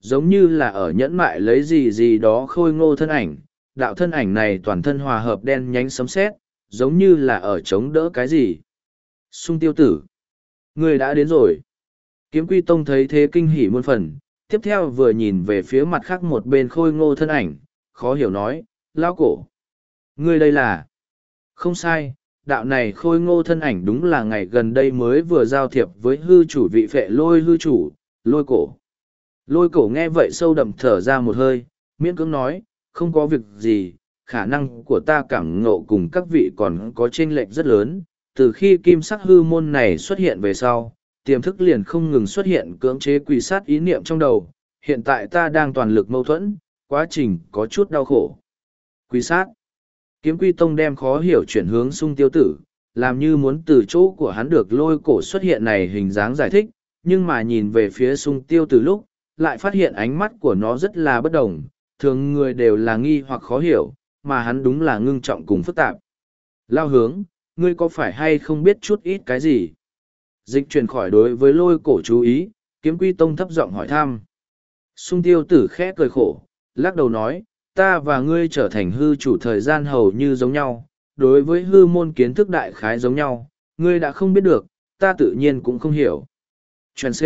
giống như là ở nhẫn mại lấy gì gì đó khôi ngô thân ảnh, đạo thân ảnh này toàn thân hòa hợp đen nhánh sấm sét, giống như là ở chống đỡ cái gì. Sung tiêu tử, người đã đến rồi. Kiếm Quy Tông thấy thế kinh hỉ muôn phần, tiếp theo vừa nhìn về phía mặt khác một bên khôi ngô thân ảnh, khó hiểu nói, lao cổ. Ngươi đây là... Không sai, đạo này khôi ngô thân ảnh đúng là ngày gần đây mới vừa giao thiệp với hư chủ vị phệ lôi hư chủ, lôi cổ. Lôi cổ nghe vậy sâu đậm thở ra một hơi, miễn cưỡng nói, không có việc gì, khả năng của ta cảm ngộ cùng các vị còn có chênh lệch rất lớn. Từ khi kim sắc hư môn này xuất hiện về sau, tiềm thức liền không ngừng xuất hiện cưỡng chế quỷ sát ý niệm trong đầu. Hiện tại ta đang toàn lực mâu thuẫn, quá trình có chút đau khổ. Quỷ sát. Kiếm Quy Tông đem khó hiểu chuyển hướng Sung Tiêu Tử, làm như muốn từ chỗ của hắn được lôi cổ xuất hiện này hình dáng giải thích, nhưng mà nhìn về phía Sung Tiêu Tử lúc, lại phát hiện ánh mắt của nó rất là bất đồng, thường người đều là nghi hoặc khó hiểu, mà hắn đúng là ngưng trọng cùng phức tạp. Lao hướng, ngươi có phải hay không biết chút ít cái gì? Dịch chuyển khỏi đối với lôi cổ chú ý, Kiếm Quy Tông thấp giọng hỏi thăm. Sung Tiêu Tử khẽ cười khổ, lắc đầu nói, ta và ngươi trở thành hư chủ thời gian hầu như giống nhau, đối với hư môn kiến thức đại khái giống nhau, ngươi đã không biết được, ta tự nhiên cũng không hiểu. Chuyện C.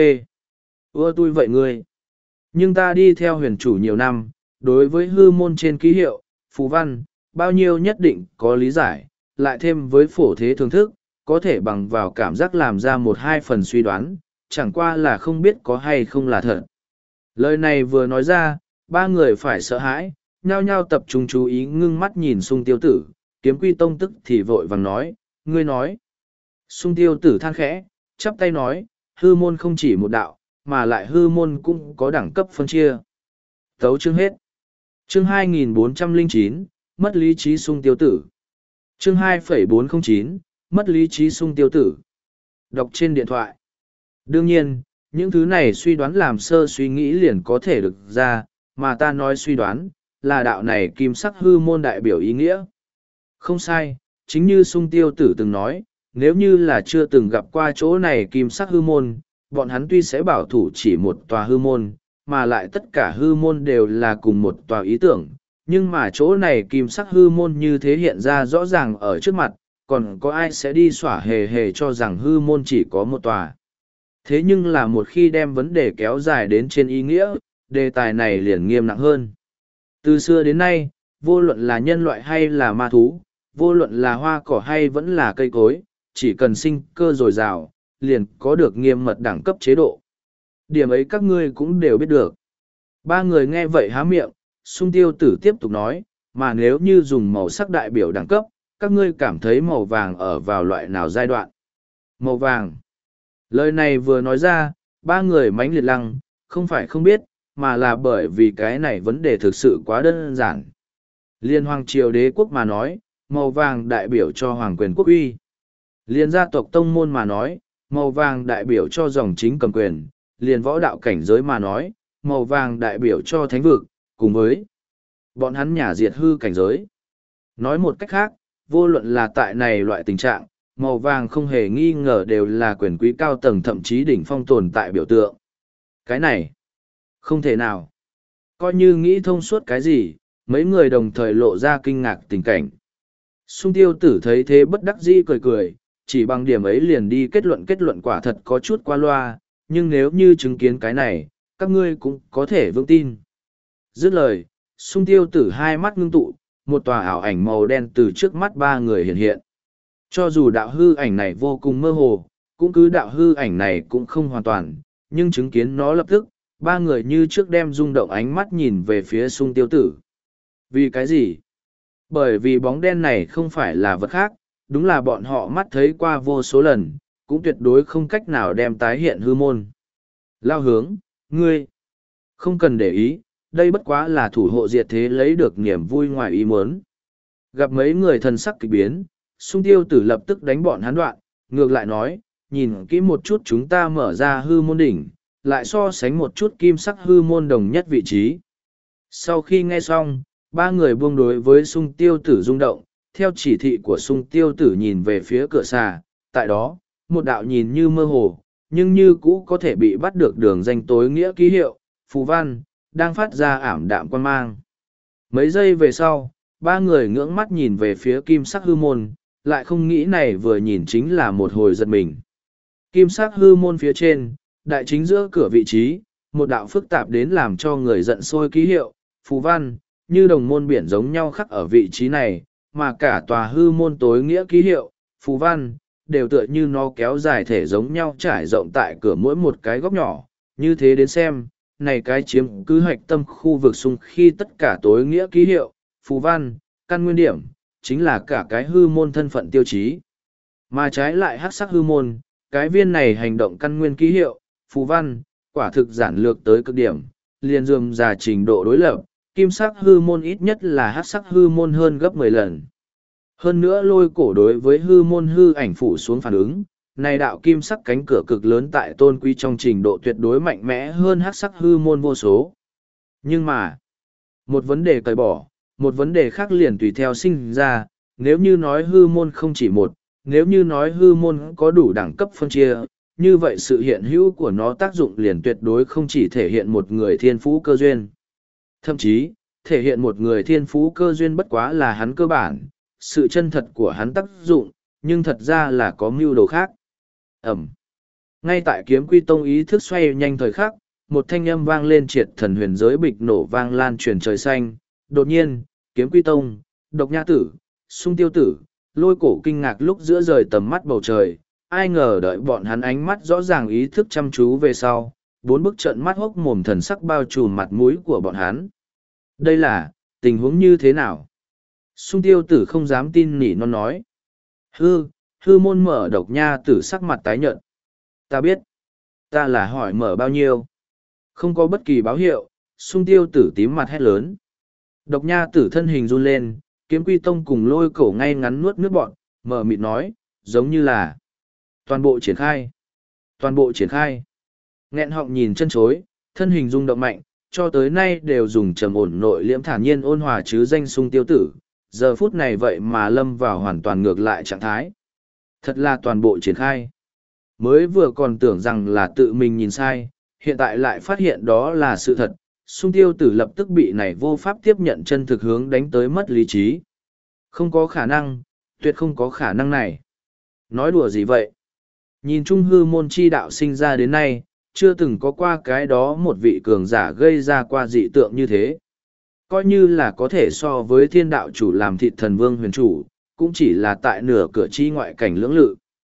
Ưa tôi vậy ngươi. Nhưng ta đi theo huyền chủ nhiều năm, đối với hư môn trên ký hiệu, phù văn, bao nhiêu nhất định có lý giải, lại thêm với phổ thế thưởng thức, có thể bằng vào cảm giác làm ra một hai phần suy đoán, chẳng qua là không biết có hay không là thật. Lời này vừa nói ra, ba người phải sợ hãi, nhao nhao tập trung chú ý ngưng mắt nhìn Sung Tiêu Tử, Kiếm Quy Tông tức thì vội vàng nói, ngươi nói. Sung Tiêu Tử than khẽ, chắp tay nói, hư môn không chỉ một đạo, mà lại hư môn cũng có đẳng cấp phân chia. Tấu chương hết. Chương hai nghìn bốn trăm lẻ chín, mất lý trí Sung Tiêu Tử. Chương hai nghìn bốn trăm lẻ chín, mất lý trí Sung Tiêu Tử. Đọc trên điện thoại. Đương nhiên, những thứ này suy đoán làm sơ suy nghĩ liền có thể được ra, mà ta nói suy đoán, là đạo này kim sắc hư môn đại biểu ý nghĩa. Không sai, chính như Sung Tiêu Tử từng nói, nếu như là chưa từng gặp qua chỗ này kim sắc hư môn, bọn hắn tuy sẽ bảo thủ chỉ một tòa hư môn, mà lại tất cả hư môn đều là cùng một tòa ý tưởng, nhưng mà chỗ này kim sắc hư môn như thế hiện ra rõ ràng ở trước mặt, còn có ai sẽ đi xỏa hề hề cho rằng hư môn chỉ có một tòa. Thế nhưng là một khi đem vấn đề kéo dài đến trên ý nghĩa, đề tài này liền nghiêm nặng hơn. Từ xưa đến nay, vô luận là nhân loại hay là ma thú, vô luận là hoa cỏ hay vẫn là cây cối, chỉ cần sinh cơ dồi dào, liền có được nghiêm mật đẳng cấp chế độ. Điểm ấy các ngươi cũng đều biết được. Ba người nghe vậy há miệng, Sung Tiêu Tử tiếp tục nói, mà nếu như dùng màu sắc đại biểu đẳng cấp, các ngươi cảm thấy màu vàng ở vào loại nào giai đoạn? Màu vàng. Lời này vừa nói ra, ba người mãnh liệt lăng, không phải không biết, mà là bởi vì cái này vấn đề thực sự quá đơn giản. Liên hoàng triều đế quốc mà nói, màu vàng đại biểu cho hoàng quyền quốc uy. Liên gia tộc tông môn mà nói, màu vàng đại biểu cho dòng chính cầm quyền. Liên võ đạo cảnh giới mà nói, màu vàng đại biểu cho thánh vực, cùng với bọn hắn nhà diệt hư cảnh giới. Nói một cách khác, vô luận là tại này loại tình trạng, màu vàng không hề nghi ngờ đều là quyền quý cao tầng thậm chí đỉnh phong tồn tại biểu tượng. Cái này, không thể nào. Coi như nghĩ thông suốt cái gì, mấy người đồng thời lộ ra kinh ngạc tình cảnh. Sung Tiêu Tử thấy thế bất đắc dĩ cười cười, chỉ bằng điểm ấy liền đi kết luận kết luận quả thật có chút qua loa, nhưng nếu như chứng kiến cái này, các ngươi cũng có thể vững tin. Dứt lời, Sung Tiêu Tử hai mắt ngưng tụ, một tòa ảo ảnh màu đen từ trước mắt ba người hiện hiện. Cho dù đạo hư ảnh này vô cùng mơ hồ, cũng cứ đạo hư ảnh này cũng không hoàn toàn, nhưng chứng kiến nó lập tức, ba người như trước đem rung động ánh mắt nhìn về phía Sung Tiêu Tử. Vì cái gì? Bởi vì bóng đen này không phải là vật khác, đúng là bọn họ mắt thấy qua vô số lần, cũng tuyệt đối không cách nào đem tái hiện hư môn. Lao hướng, ngươi, không cần để ý, đây bất quá là thủ hộ diệt thế lấy được niềm vui ngoài ý muốn. Gặp mấy người thần sắc kỳ biến, Sung Tiêu Tử lập tức đánh bọn hắn đoạn, ngược lại nói, nhìn kỹ một chút chúng ta mở ra hư môn đỉnh, lại so sánh một chút kim sắc hư môn đồng nhất vị trí. Sau khi nghe xong, ba người buông đối với Sung Tiêu Tử rung động, theo chỉ thị của Sung Tiêu Tử nhìn về phía cửa xà, tại đó, một đạo nhìn như mơ hồ, nhưng như cũ có thể bị bắt được đường danh tối nghĩa ký hiệu, phù văn, đang phát ra ảm đạm quan mang. Mấy giây về sau, ba người ngưỡng mắt nhìn về phía kim sắc hư môn, lại không nghĩ này vừa nhìn chính là một hồi giật mình. Kim sắc hư môn phía trên, đại chính giữa cửa vị trí, một đạo phức tạp đến làm cho người giận sôi ký hiệu, phù văn, như đồng môn biển giống nhau khắc ở vị trí này, mà cả tòa hư môn tối nghĩa ký hiệu, phù văn, đều tựa như nó kéo dài thể giống nhau trải rộng tại cửa mỗi một cái góc nhỏ, như thế đến xem, này cái chiếm cứ hạch tâm khu vực xung khi tất cả tối nghĩa ký hiệu, phù văn, căn nguyên điểm, chính là cả cái hư môn thân phận tiêu chí. Mà trái lại hắc sắc hư môn, cái viên này hành động căn nguyên ký hiệu, phù văn, quả thực giản lược tới cực điểm, liền dườm già trình độ đối lập, kim sắc hư môn ít nhất là hắc sắc hư môn hơn gấp mười lần. Hơn nữa lôi cổ đối với hư môn hư ảnh phủ xuống phản ứng, này đạo kim sắc cánh cửa cực lớn tại tôn quý trong trình độ tuyệt đối mạnh mẽ hơn hắc sắc hư môn vô số. Nhưng mà, một vấn đề cởi bỏ, một vấn đề khác liền tùy theo sinh ra, nếu như nói hư môn không chỉ một, nếu như nói hư môn có đủ đẳng cấp phân chia, như vậy sự hiện hữu của nó tác dụng liền tuyệt đối không chỉ thể hiện một người thiên phú cơ duyên. Thậm chí, thể hiện một người thiên phú cơ duyên bất quá là hắn cơ bản, sự chân thật của hắn tác dụng, nhưng thật ra là có mưu đồ khác. Ẩm. Ngay tại kiếm quy tông ý thức xoay nhanh thời khắc, một thanh âm vang lên triệt thần huyền giới bịch nổ vang lan truyền trời xanh. Đột nhiên, kiếm quy tông, độc nha tử, sung tiêu tử, lôi cổ kinh ngạc lúc giữa rời tầm mắt bầu trời. Ai ngờ đợi bọn hắn ánh mắt rõ ràng ý thức chăm chú về sau, bốn bức trận mắt hốc mồm thần sắc bao trùm mặt mũi của bọn hắn. Đây là, tình huống như thế nào? Sung tiêu tử không dám tin nỉ non nói. Hư, hư môn mở độc nha tử sắc mặt tái nhợt. Ta biết. Ta là hỏi mở bao nhiêu? Không có bất kỳ báo hiệu, sung tiêu tử tím mặt hét lớn. Độc nha tử thân hình run lên, kiếm quy tông cùng lôi cổ ngay ngắn nuốt nước bọn, mở mịt nói, giống như là toàn bộ triển khai. Toàn bộ triển khai. Nghẹn họng nhìn chân chối, thân hình rung động mạnh, cho tới nay đều dùng trầm ổn nội liễm thản nhiên ôn hòa chứ danh sung tiêu tử. Giờ phút này vậy mà lâm vào hoàn toàn ngược lại trạng thái. Thật là toàn bộ triển khai. Mới vừa còn tưởng rằng là tự mình nhìn sai, hiện tại lại phát hiện đó là sự thật. Sung tiêu tử lập tức bị này vô pháp tiếp nhận chân thực hướng đánh tới mất lý trí. Không có khả năng, tuyệt không có khả năng này. Nói đùa gì vậy? Nhìn trung hư môn chi đạo sinh ra đến nay, chưa từng có qua cái đó một vị cường giả gây ra qua dị tượng như thế. Coi như là có thể so với thiên đạo chủ làm thịt thần vương huyền chủ, cũng chỉ là tại nửa cửa chi ngoại cảnh lưỡng lự.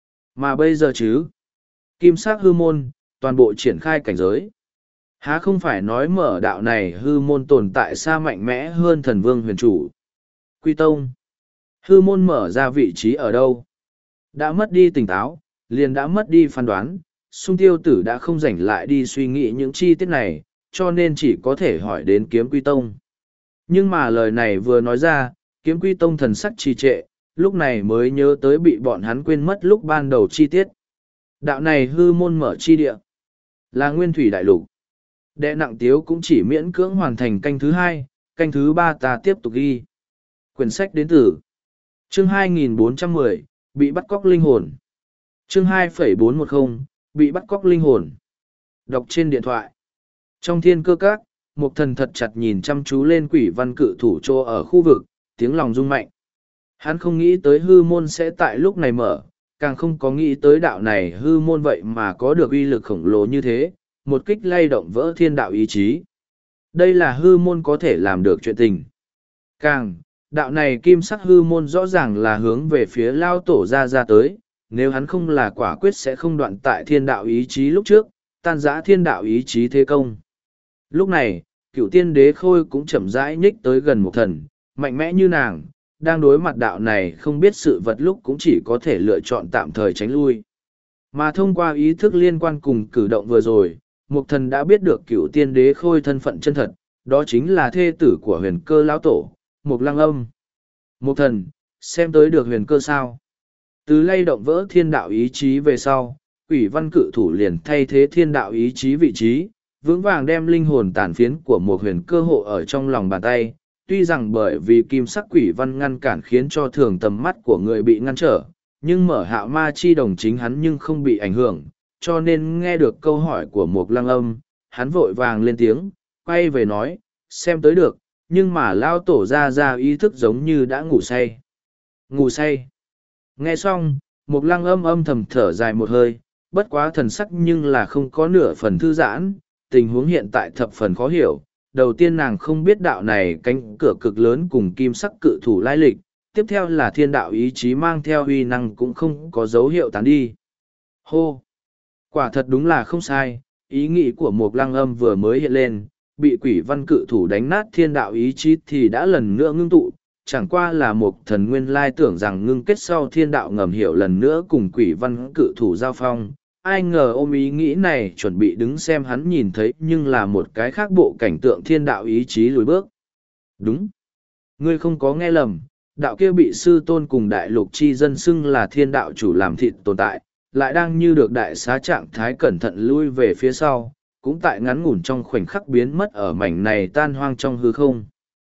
Mà bây giờ chứ, kim sắc hư môn, toàn bộ triển khai cảnh giới. Há không phải nói mở đạo này hư môn tồn tại xa mạnh mẽ hơn thần vương huyền chủ. Quy tông, hư môn mở ra vị trí ở đâu? Đã mất đi tỉnh táo, liền đã mất đi phán đoán, sung tiêu tử đã không rảnh lại đi suy nghĩ những chi tiết này, cho nên chỉ có thể hỏi đến kiếm quy tông. Nhưng mà lời này vừa nói ra, kiếm quy tông thần sắc trì trệ, lúc này mới nhớ tới bị bọn hắn quên mất lúc ban đầu chi tiết. Đạo này hư môn mở chi địa, là nguyên thủy đại lục. Đệ nặng tiếu cũng chỉ miễn cưỡng hoàn thành canh thứ hai, canh thứ ba ta tiếp tục ghi. Quyển sách đến từ chương hai nghìn bốn trăm mười, bị bắt cóc linh hồn. Chương hai nghìn bốn trăm mười, bị bắt cóc linh hồn. Đọc trên điện thoại. Trong thiên cơ các, một thần thật chặt nhìn chăm chú lên quỷ văn cự thủ trô ở khu vực, tiếng lòng rung mạnh. Hắn không nghĩ tới hư môn sẽ tại lúc này mở, càng không có nghĩ tới đạo này hư môn vậy mà có được uy lực khổng lồ như thế, một kích lay động vỡ thiên đạo ý chí. Đây là hư môn có thể làm được chuyện tình. Càng, đạo này kim sắc hư môn rõ ràng là hướng về phía lao tổ ra ra tới, nếu hắn không là quả quyết sẽ không đoạn tại thiên đạo ý chí lúc trước, tan giã thiên đạo ý chí thế công. Lúc này, cựu tiên đế khôi cũng chậm rãi nhích tới gần một thần, mạnh mẽ như nàng, đang đối mặt đạo này không biết sự vật lúc cũng chỉ có thể lựa chọn tạm thời tránh lui. Mà thông qua ý thức liên quan cùng cử động vừa rồi, một thần đã biết được cựu tiên đế khôi thân phận chân thật, đó chính là thê tử của huyền cơ lão tổ, Mục Lăng Âm. Một thần, xem tới được huyền cơ sao? Từ lay động vỡ thiên đạo ý chí về sau, quỷ văn cự thủ liền thay thế thiên đạo ý chí vị trí, vững vàng đem linh hồn tàn phiến của một huyền cơ hộ ở trong lòng bàn tay. Tuy rằng bởi vì kim sắc quỷ văn ngăn cản khiến cho thường tầm mắt của người bị ngăn trở, nhưng mở hạo ma chi đồng chính hắn nhưng không bị ảnh hưởng, cho nên nghe được câu hỏi của một lăng âm, hắn vội vàng lên tiếng, quay về nói, xem tới được, nhưng mà lao tổ ra ra ý thức giống như đã ngủ say. Ngủ say. Nghe xong, Mục Lăng âm âm thầm thở dài một hơi, bất quá thần sắc nhưng là không có nửa phần thư giãn, tình huống hiện tại thập phần khó hiểu. Đầu tiên nàng không biết đạo này cánh cửa cực lớn cùng kim sắc cự thủ lai lịch, tiếp theo là thiên đạo ý chí mang theo uy năng cũng không có dấu hiệu tán đi. Hô! Quả thật đúng là không sai, ý nghĩ của Mục Lăng âm vừa mới hiện lên, bị quỷ văn cự thủ đánh nát thiên đạo ý chí thì đã lần nữa ngưng tụ, chẳng qua là một thần nguyên lai tưởng rằng ngưng kết sau thiên đạo ngầm hiểu lần nữa cùng quỷ văn cự thủ giao phong. Ai ngờ ôm ý nghĩ này chuẩn bị đứng xem hắn nhìn thấy nhưng là một cái khác bộ cảnh tượng thiên đạo ý chí lùi bước. Đúng. Ngươi không có nghe lầm, đạo kia bị sư tôn cùng đại lục chi dân xưng là thiên đạo chủ làm thịt tồn tại, lại đang như được đại xá trạng thái cẩn thận lui về phía sau, cũng tại ngắn ngủn trong khoảnh khắc biến mất ở mảnh này tan hoang trong hư không.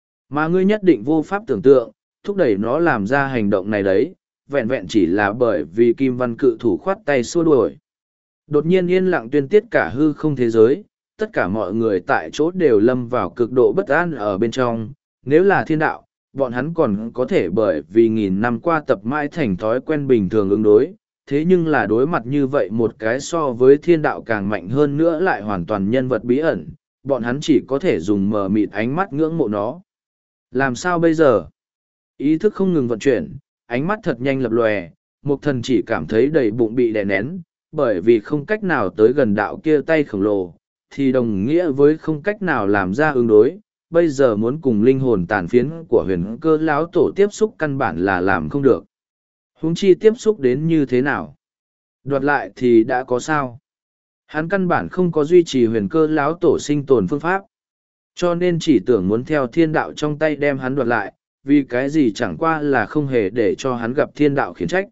Mà ngươi nhất định vô pháp tưởng tượng, thúc đẩy nó làm ra hành động này đấy, vẹn vẹn chỉ là bởi vì kim văn cự thủ khoát tay xua đuổi. Đột nhiên yên lặng tuyên tiết cả hư không thế giới, tất cả mọi người tại chỗ đều lâm vào cực độ bất an ở bên trong. Nếu là thiên đạo, bọn hắn còn có thể bởi vì nghìn năm qua tập mãi thành thói quen bình thường ứng đối. Thế nhưng là đối mặt như vậy một cái so với thiên đạo càng mạnh hơn nữa lại hoàn toàn nhân vật bí ẩn, bọn hắn chỉ có thể dùng mờ mịt ánh mắt ngưỡng mộ nó. Làm sao bây giờ? Ý thức không ngừng vận chuyển, ánh mắt thật nhanh lập lòe, Mục Thần chỉ cảm thấy đầy bụng bị đè nén, bởi vì không cách nào tới gần đạo kia tay khổng lồ, thì đồng nghĩa với không cách nào làm ra ứng đối. Bây giờ muốn cùng linh hồn tàn phiến của huyền cơ lão tổ tiếp xúc căn bản là làm không được. Huống chi tiếp xúc đến như thế nào? Đoạt lại thì đã có sao? Hắn căn bản không có duy trì huyền cơ lão tổ sinh tồn phương pháp. Cho nên chỉ tưởng muốn theo thiên đạo trong tay đem hắn đoạt lại, vì cái gì chẳng qua là không hề để cho hắn gặp thiên đạo khiển trách.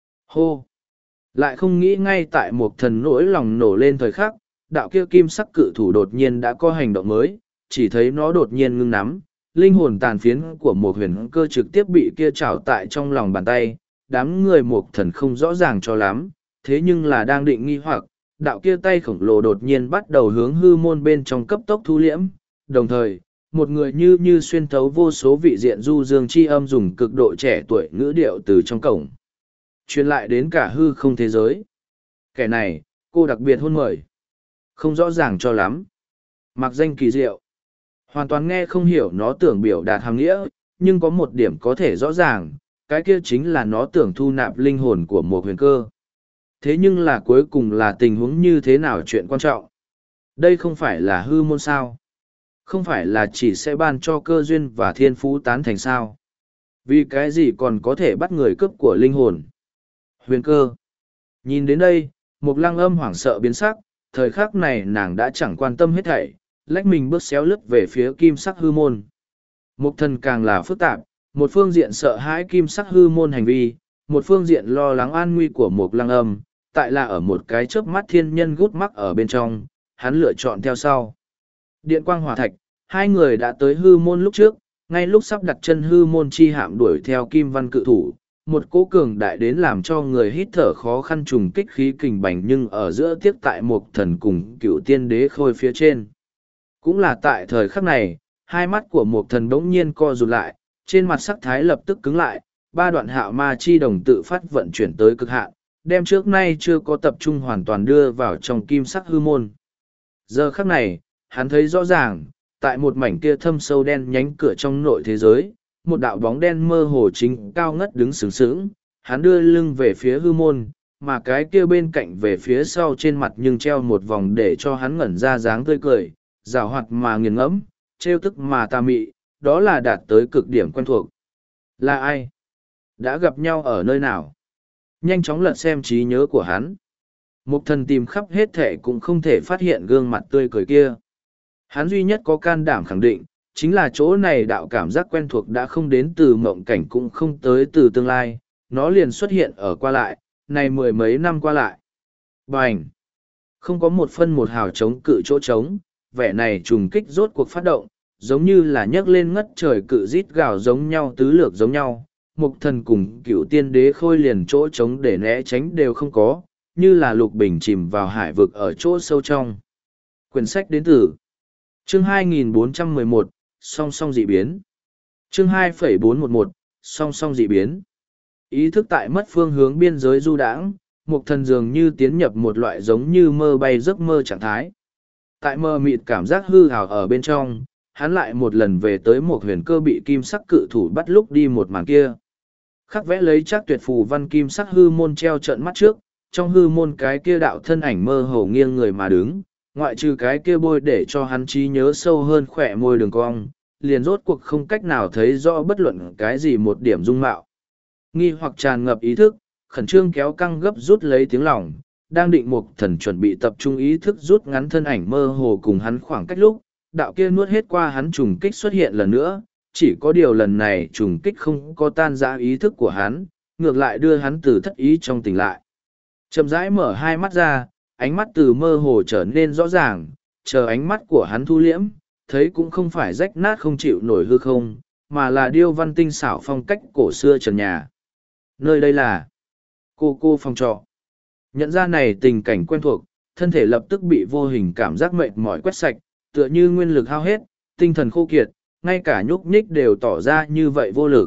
Hô! Lại không nghĩ ngay tại một thần nỗi lòng nổ lên thời khắc, đạo kia kim sắc cự thủ đột nhiên đã có hành động mới, chỉ thấy nó đột nhiên ngưng nắm, linh hồn tàn phiến của một huyền cơ trực tiếp bị kia trảo tại trong lòng bàn tay, đám người một thần không rõ ràng cho lắm, thế nhưng là đang định nghi hoặc, đạo kia tay khổng lồ đột nhiên bắt đầu hướng hư môn bên trong cấp tốc thu liễm, đồng thời, một người như như xuyên thấu vô số vị diện du dương chi âm dùng cực độ trẻ tuổi ngữ điệu từ trong cổng truyền lại đến cả hư không thế giới. Kẻ này, cô đặc biệt hôn mời. Không rõ ràng cho lắm. Mặc danh kỳ diệu. Hoàn toàn nghe không hiểu nó tưởng biểu đạt hàm nghĩa, nhưng có một điểm có thể rõ ràng, cái kia chính là nó tưởng thu nạp linh hồn của một huyền cơ. Thế nhưng là cuối cùng là tình huống như thế nào chuyện quan trọng. Đây không phải là hư môn sao. Không phải là chỉ sẽ ban cho cơ duyên và thiên phú tán thành sao. Vì cái gì còn có thể bắt người cướp của linh hồn. Huyền cơ. Nhìn đến đây, Mục Lăng âm hoảng sợ biến sắc, thời khắc này nàng đã chẳng quan tâm hết thảy, lách mình bước xéo lướt về phía kim sắc hư môn. Mục Thần càng là phức tạp, một phương diện sợ hãi kim sắc hư môn hành vi, một phương diện lo lắng an nguy của Mục Lăng âm, tại là ở một cái chớp mắt thiên nhân gút mắc ở bên trong, hắn lựa chọn theo sau. Điện quang hỏa thạch, hai người đã tới hư môn lúc trước, ngay lúc sắp đặt chân hư môn chi hạm đuổi theo kim văn cự thủ, một cỗ cường đại đến làm cho người hít thở khó khăn trùng kích khí kình bành nhưng ở giữa tiếc tại một thần cùng cựu tiên đế khôi phía trên. Cũng là tại thời khắc này, hai mắt của một thần bỗng nhiên co rụt lại, trên mặt sắc thái lập tức cứng lại, ba đoạn hạo ma chi đồng tự phát vận chuyển tới cực hạn, đem trước nay chưa có tập trung hoàn toàn đưa vào trong kim sắc hư môn. Giờ khắc này, hắn thấy rõ ràng, tại một mảnh kia thâm sâu đen nhánh cửa trong nội thế giới, một đạo bóng đen mơ hồ chính cao ngất đứng sướng sướng, hắn đưa lưng về phía hư môn, mà cái kia bên cạnh về phía sau trên mặt nhưng treo một vòng để cho hắn ngẩn ra dáng tươi cười, rào hoạt mà nghiền ngẫm, trêu tức mà tà mị, đó là đạt tới cực điểm quen thuộc. Là ai? Đã gặp nhau ở nơi nào? Nhanh chóng lật xem trí nhớ của hắn. Mục Thần tìm khắp hết thể cũng không thể phát hiện gương mặt tươi cười kia. Hắn duy nhất có can đảm khẳng định, chính là chỗ này đạo cảm giác quen thuộc đã không đến từ mộng cảnh cũng không tới từ tương lai, nó liền xuất hiện ở qua lại, này mười mấy năm qua lại. Bành! Không có một phân một hào chống cự chỗ trống, vẻ này trùng kích rốt cuộc phát động, giống như là nhấc lên ngất trời cự rít gào giống nhau tứ lược giống nhau. Mục Thần cùng cựu tiên đế khôi liền chỗ trống để né tránh đều không có, như là lục bình chìm vào hải vực ở chỗ sâu trong. Quyển sách đến từ chương hai nghìn bốn trăm mười một, song song dị biến. Chương hai phẩy bốn một một, song song dị biến. Ý thức tại mất phương hướng biên giới du đãng, Mục Thần dường như tiến nhập một loại giống như mơ bay giấc mơ trạng thái. Tại mơ mịt cảm giác hư hào ở bên trong, hắn lại một lần về tới một huyền cơ bị kim sắc cự thủ bắt lúc đi một màn kia. Khắc vẽ lấy chắc tuyệt phù văn kim sắc hư môn treo trận mắt trước, trong hư môn cái kia đạo thân ảnh mơ hồ nghiêng người mà đứng, ngoại trừ cái kia bôi để cho hắn trí nhớ sâu hơn khỏe môi đường cong, liền rốt cuộc không cách nào thấy rõ bất luận cái gì một điểm dung mạo. Nghi hoặc tràn ngập ý thức, khẩn trương kéo căng gấp rút lấy tiếng lòng, đang định Mục Thần chuẩn bị tập trung ý thức rút ngắn thân ảnh mơ hồ cùng hắn khoảng cách lúc, đạo kia nuốt hết qua hắn trùng kích xuất hiện lần nữa, chỉ có điều lần này trùng kích không có tan rã ý thức của hắn, ngược lại đưa hắn từ thất ý trong tỉnh lại. Chậm rãi mở hai mắt ra, ánh mắt từ mơ hồ trở nên rõ ràng, chờ ánh mắt của hắn thu liễm, thấy cũng không phải rách nát không chịu nổi hư không, mà là điêu văn tinh xảo phong cách cổ xưa trần nhà. Nơi đây là cô cô phòng trọ. Nhận ra này tình cảnh quen thuộc, thân thể lập tức bị vô hình cảm giác mệt mỏi quét sạch, tựa như nguyên lực hao hết, tinh thần khô kiệt, ngay cả nhúc nhích đều tỏ ra như vậy vô lực.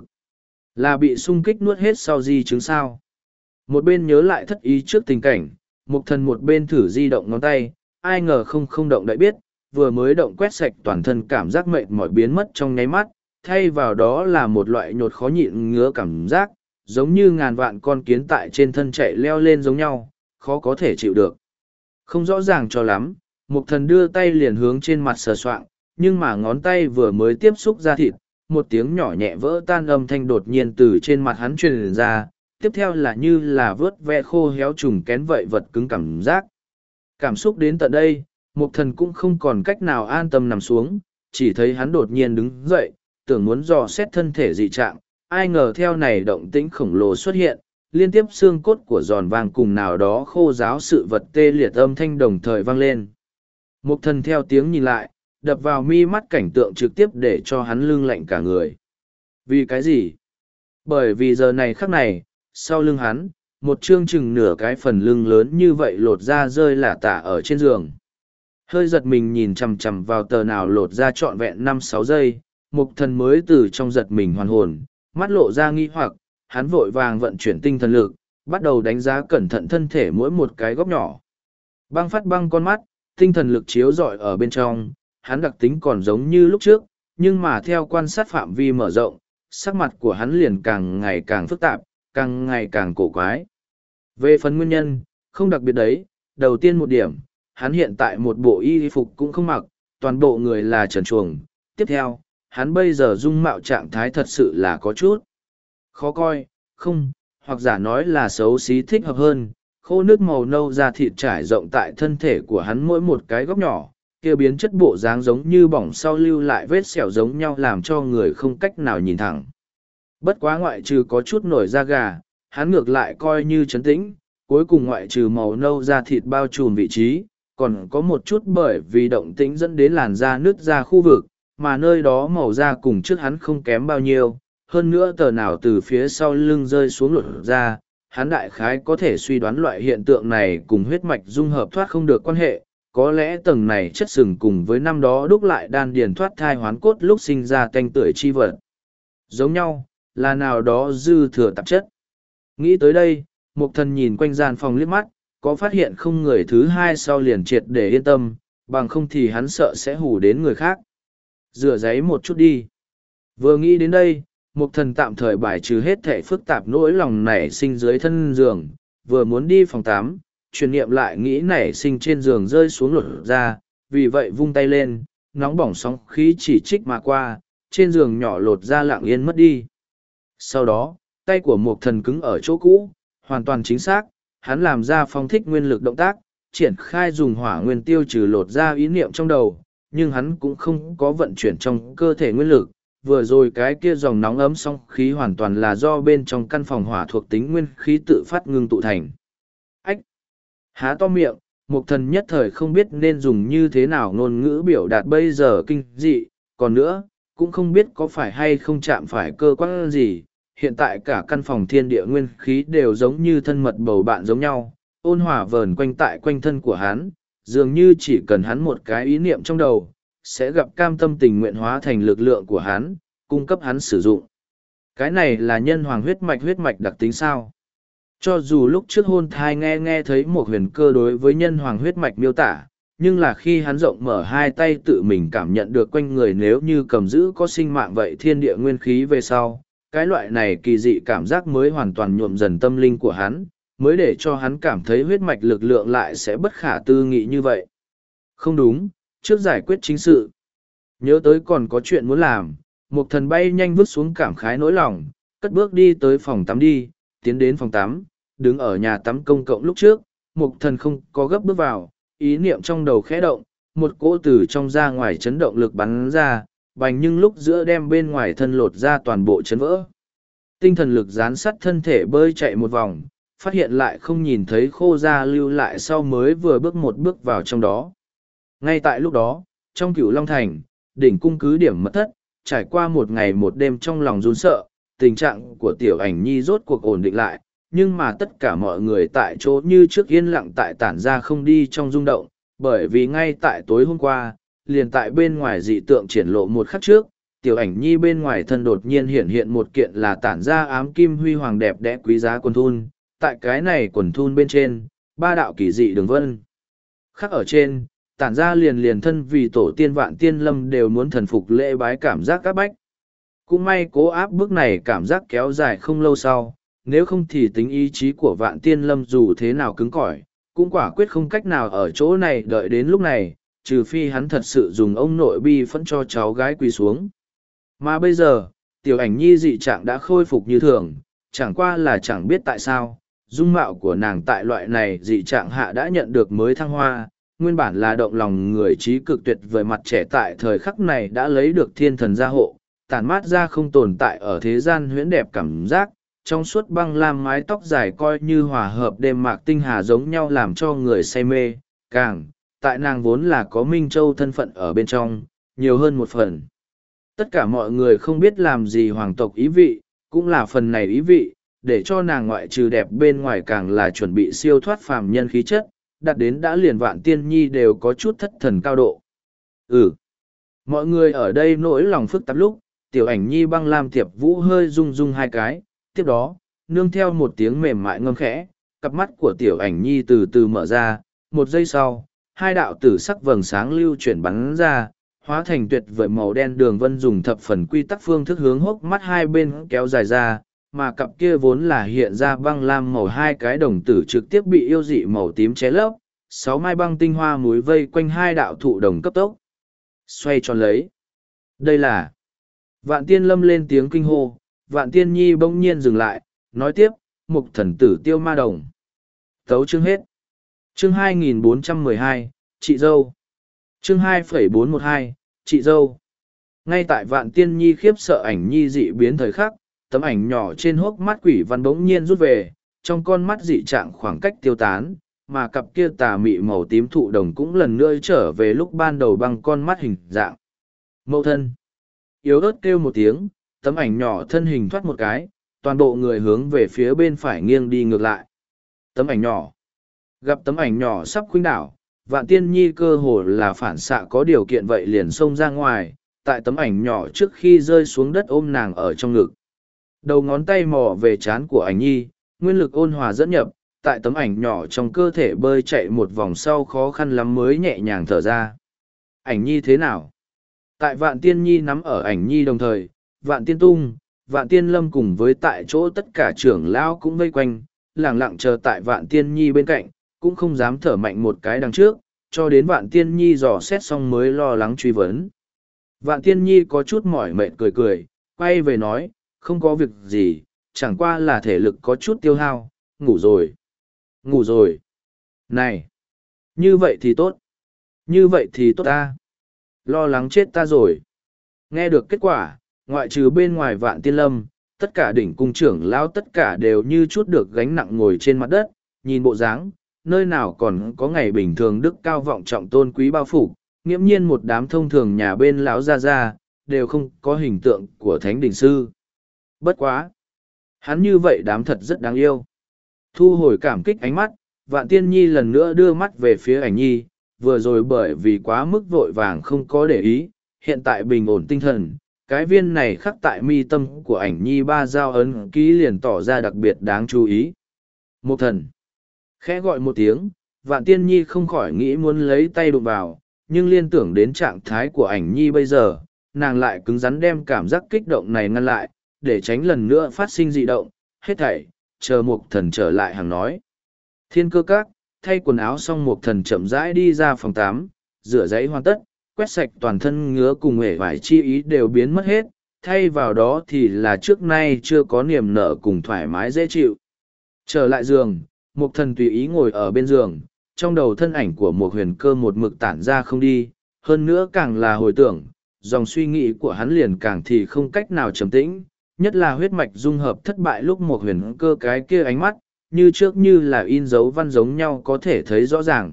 Là bị xung kích nuốt hết sau di chứng sao. Một bên nhớ lại thất ý trước tình cảnh, Mục Thần một bên thử di động ngón tay, ai ngờ không không động đậy biết, vừa mới động quét sạch toàn thân cảm giác mệt mỏi biến mất trong nháy mắt, thay vào đó là một loại nhột khó nhịn ngứa cảm giác, giống như ngàn vạn con kiến tại trên thân chạy leo lên giống nhau, khó có thể chịu được. Không rõ ràng cho lắm, Mục Thần đưa tay liền hướng trên mặt sờ soạng, nhưng mà ngón tay vừa mới tiếp xúc ra thịt, một tiếng nhỏ nhẹ vỡ tan âm thanh đột nhiên từ trên mặt hắn truyền ra, tiếp theo là như là vớt ve khô héo trùng kén vậy vật cứng cảm giác. Cảm xúc đến tận đây, Mục Thần cũng không còn cách nào an tâm nằm xuống, chỉ thấy hắn đột nhiên đứng dậy, tưởng muốn dò xét thân thể dị trạng, ai ngờ theo này động tĩnh khổng lồ xuất hiện, liên tiếp xương cốt của giòn vàng cùng nào đó khô ráo sự vật tê liệt âm thanh đồng thời vang lên. Mục Thần theo tiếng nhìn lại, đập vào mi mắt cảnh tượng trực tiếp để cho hắn lưng lạnh cả người. Vì cái gì? Bởi vì giờ này khắc này, sau lưng hắn, một chương chừng nửa cái phần lưng lớn như vậy lột ra rơi lả tả ở trên giường. Hơi giật mình nhìn chằm chằm vào tờ nào lột ra trọn vẹn năm sáu giây, Mục Thần mới từ trong giật mình hoàn hồn, mắt lộ ra nghi hoặc, hắn vội vàng vận chuyển tinh thần lực, bắt đầu đánh giá cẩn thận thân thể mỗi một cái góc nhỏ. Băng phát băng con mắt, tinh thần lực chiếu rọi ở bên trong, hắn đặc tính còn giống như lúc trước, nhưng mà theo quan sát phạm vi mở rộng, sắc mặt của hắn liền càng ngày càng phức tạp, càng ngày càng cổ quái. Về phần nguyên nhân, không đặc biệt đấy, đầu tiên một điểm, hắn hiện tại một bộ y phục cũng không mặc, toàn bộ người là trần truồng. Tiếp theo, hắn bây giờ dung mạo trạng thái thật sự là có chút khó coi, không, hoặc giả nói là xấu xí thích hợp hơn, khô nước màu nâu da thịt trải rộng tại thân thể của hắn mỗi một cái góc nhỏ, kia biến chất bộ dáng giống như bỏng sau lưu lại vết sẹo giống nhau làm cho người không cách nào nhìn thẳng. Bất quá ngoại trừ có chút nổi da gà, hắn ngược lại coi như trấn tĩnh, cuối cùng ngoại trừ màu nâu da thịt bao trùm vị trí, còn có một chút bởi vì động tĩnh dẫn đến làn da nứt ra khu vực, mà nơi đó màu da cùng trước hắn không kém bao nhiêu, hơn nữa tờ nào từ phía sau lưng rơi xuống lột ra, hắn đại khái có thể suy đoán loại hiện tượng này cùng huyết mạch dung hợp thoát không được quan hệ, có lẽ tầng này chất sừng cùng với năm đó đúc lại đan điền thoát thai hoán cốt lúc sinh ra canh tưởi chi vật. Giống nhau, là nào đó dư thừa tạp chất. Nghĩ tới đây, Mục Thần nhìn quanh gian phòng liếc mắt, có phát hiện không người thứ hai sau liền triệt để yên tâm, bằng không thì hắn sợ sẽ hù đến người khác. Rửa giấy một chút đi. Vừa nghĩ đến đây, Mục Thần tạm thời bài trừ hết thể phức tạp nỗi lòng nảy sinh dưới thân giường, vừa muốn đi phòng tắm, truyền niệm lại nghĩ nảy sinh trên giường rơi xuống lột ra, vì vậy vung tay lên, nóng bỏng sóng khí chỉ trích mà qua, trên giường nhỏ lột ra lặng yên mất đi. Sau đó, tay của Mục Thần cứng ở chỗ cũ, hoàn toàn chính xác, hắn làm ra phong thích nguyên lực động tác, triển khai dùng hỏa nguyên tiêu trừ lột ra ý niệm trong đầu, nhưng hắn cũng không có vận chuyển trong cơ thể nguyên lực. Vừa rồi cái kia dòng nóng ấm song khí hoàn toàn là do bên trong căn phòng hỏa thuộc tính nguyên khí tự phát ngưng tụ thành. Ách! Há to miệng, Mục Thần nhất thời không biết nên dùng như thế nào ngôn ngữ biểu đạt bây giờ kinh dị, còn nữa, cũng không biết có phải hay không chạm phải cơ quan gì. Hiện tại cả căn phòng thiên địa nguyên khí đều giống như thân mật bầu bạn giống nhau, ôn hòa vờn quanh tại quanh thân của hắn, dường như chỉ cần hắn một cái ý niệm trong đầu, sẽ gặp cam tâm tình nguyện hóa thành lực lượng của hắn, cung cấp hắn sử dụng. Cái này là nhân hoàng huyết mạch huyết mạch đặc tính sao? Cho dù lúc trước hôn thai nghe nghe thấy một huyền cơ đối với nhân hoàng huyết mạch miêu tả, nhưng là khi hắn rộng mở hai tay tự mình cảm nhận được quanh người nếu như cầm giữ có sinh mạng vậy thiên địa nguyên khí về sau, cái loại này kỳ dị cảm giác mới hoàn toàn nhuộm dần tâm linh của hắn, mới để cho hắn cảm thấy huyết mạch lực lượng lại sẽ bất khả tư nghị như vậy. Không đúng, trước giải quyết chính sự. Nhớ tới còn có chuyện muốn làm, một thần bay nhanh vứt xuống cảm khái nỗi lòng, cất bước đi tới phòng tắm đi, tiến đến phòng tắm, đứng ở nhà tắm công cộng lúc trước, một thần không có gấp bước vào, ý niệm trong đầu khẽ động, một cỗ từ trong ra ngoài chấn động lực bắn ra, bành nhưng lúc giữa đem bên ngoài thân lột ra toàn bộ chấn vỡ. Tinh thần lực dán sắt thân thể bơi chạy một vòng, phát hiện lại không nhìn thấy khô ra lưu lại sau mới vừa bước một bước vào trong đó. Ngay tại lúc đó, trong Cửu Long Thành, đỉnh cung cứ điểm mật thất, trải qua một ngày một đêm trong lòng run sợ, tình trạng của tiểu ảnh nhi rốt cuộc ổn định lại, nhưng mà tất cả mọi người tại chỗ như trước yên lặng tại tản ra không đi trong rung động, bởi vì ngay tại tối hôm qua, liền tại bên ngoài dị tượng triển lộ một khắc trước, tiểu ảnh nhi bên ngoài thân đột nhiên hiện hiện một kiện là tản ra ám kim huy hoàng đẹp đẽ quý giá quần thun, tại cái này quần thun bên trên, ba đạo kỳ dị đường vân. Khắc ở trên, tản ra liền liền thân vì tổ tiên vạn tiên lâm đều muốn thần phục lễ bái cảm giác các bách. Cũng may cố áp bức này cảm giác kéo dài không lâu sau, nếu không thì tính ý chí của vạn tiên lâm dù thế nào cứng cỏi, cũng quả quyết không cách nào ở chỗ này đợi đến lúc này, trừ phi hắn thật sự dùng ông nội bi phẫn cho cháu gái quỳ xuống. Mà bây giờ, tiểu ảnh nhi dị trạng đã khôi phục như thường, chẳng qua là chẳng biết tại sao, dung mạo của nàng tại loại này dị trạng hạ đã nhận được mới thăng hoa, nguyên bản là động lòng người trí cực tuyệt vời mặt trẻ tại thời khắc này đã lấy được thiên thần gia hộ, tản mát ra không tồn tại ở thế gian huyễn đẹp cảm giác, trong suốt băng lam mái tóc dài coi như hòa hợp đêm mạc tinh hà giống nhau làm cho người say mê, càng, tại nàng vốn là có Minh Châu thân phận ở bên trong, nhiều hơn một phần. Tất cả mọi người không biết làm gì hoàng tộc ý vị, cũng là phần này ý vị, để cho nàng ngoại trừ đẹp bên ngoài càng là chuẩn bị siêu thoát phàm nhân khí chất, đặt đến đã liền vạn tiên nhi đều có chút thất thần cao độ. Ừ, mọi người ở đây nỗi lòng phức tạp lúc, tiểu ảnh nhi băng lam tiệp vũ hơi rung rung hai cái, tiếp đó, nương theo một tiếng mềm mại ngâm khẽ, cặp mắt của tiểu ảnh nhi từ từ mở ra, một giây sau, hai đạo tử sắc vầng sáng lưu chuyển bắn ra, hóa thành tuyệt vời màu đen đường vân dùng thập phần quy tắc phương thức hướng hốc mắt hai bên kéo dài ra, mà cặp kia vốn là hiện ra băng lam màu hai cái đồng tử trực tiếp bị yêu dị màu tím ché lấp, sáu mai băng tinh hoa múi vây quanh hai đạo thụ đồng cấp tốc. Xoay tròn lấy. Đây là... Vạn tiên lâm lên tiếng kinh hô, vạn tiên nhi bỗng nhiên dừng lại, nói tiếp, mục thần tử tiêu ma đồng. Tấu chương hết. Chương hai nghìn bốn trăm mười hai, chị dâu. Chương hai phẩy bốn một hai, chị dâu. Ngay tại vạn tiên nhi khiếp sợ ảnh nhi dị biến thời khắc, tấm ảnh nhỏ trên hốc mắt quỷ văn bỗng nhiên rút về, trong con mắt dị trạng khoảng cách tiêu tán, mà cặp kia tà mị màu tím thụ đồng cũng lần nữa trở về lúc ban đầu bằng con mắt hình dạng. Mẫu thân. Yếu ớt kêu một tiếng, tấm ảnh nhỏ thân hình thoát một cái, toàn bộ người hướng về phía bên phải nghiêng đi ngược lại. Tấm ảnh nhỏ. Gặp tấm ảnh nhỏ sắp khuynh đảo, vạn tiên nhi cơ hồ là phản xạ có điều kiện vậy liền xông ra ngoài, tại tấm ảnh nhỏ trước khi rơi xuống đất ôm nàng ở trong ngực. Đầu ngón tay mò về trán của ảnh nhi, nguyên lực ôn hòa dẫn nhập, tại tấm ảnh nhỏ trong cơ thể bơi chạy một vòng sau khó khăn lắm mới nhẹ nhàng thở ra. Ảnh nhi thế nào? Tại vạn tiên nhi nắm ở ảnh nhi đồng thời, vạn tiên tung, vạn tiên lâm cùng với tại chỗ tất cả trưởng lão cũng vây quanh, lẳng lặng chờ tại vạn tiên nhi bên cạnh, cũng không dám thở mạnh một cái đằng trước, cho đến vạn tiên nhi dò xét xong mới lo lắng truy vấn. Vạn tiên nhi có chút mỏi mệt cười cười, quay về nói, không có việc gì, chẳng qua là thể lực có chút tiêu hao, ngủ rồi. Ngủ rồi. Này! Như vậy thì tốt. Như vậy thì tốt ta. Lo lắng chết ta rồi. Nghe được kết quả, ngoại trừ bên ngoài vạn tiên lâm, tất cả đỉnh cung trưởng lão tất cả đều như chút được gánh nặng ngồi trên mặt đất, nhìn bộ dáng, nơi nào còn có ngày bình thường đức cao vọng trọng tôn quý bao phủ, nghiễm nhiên một đám thông thường nhà bên lão gia gia, đều không có hình tượng của thánh đỉnh sư. Bất quá. Hắn như vậy đám thật rất đáng yêu. Thu hồi cảm kích ánh mắt, vạn tiên nhi lần nữa đưa mắt về phía ảnh nhi, vừa rồi bởi vì quá mức vội vàng không có để ý, hiện tại bình ổn tinh thần, cái viên này khắc tại mi tâm của ảnh nhi ba dao ấn ký liền tỏ ra đặc biệt đáng chú ý. Một thần. Khẽ gọi một tiếng, Vạn Tiên Nhi không khỏi nghĩ muốn lấy tay đụng vào, nhưng liên tưởng đến trạng thái của ảnh nhi bây giờ, nàng lại cứng rắn đem cảm giác kích động này ngăn lại, để tránh lần nữa phát sinh dị động, hết thảy, chờ Mục Thần trở lại hàng nói. Thiên Cơ Các, thay quần áo xong Mục Thần chậm rãi đi ra phòng tám, rửa giấy hoàn tất, quét sạch toàn thân ngứa cùng hể vải chi ý đều biến mất hết, thay vào đó thì là trước nay chưa có niềm nở cùng thoải mái dễ chịu. Trở lại giường, Mục Thần tùy ý ngồi ở bên giường, trong đầu thân ảnh của Mục Huyền Cơ một mực tản ra không đi, hơn nữa càng là hồi tưởng, dòng suy nghĩ của hắn liền càng thì không cách nào trầm tĩnh, nhất là huyết mạch dung hợp thất bại lúc Mục Huyền Cơ cái kia ánh mắt, như trước như là in dấu văn giống nhau có thể thấy rõ ràng.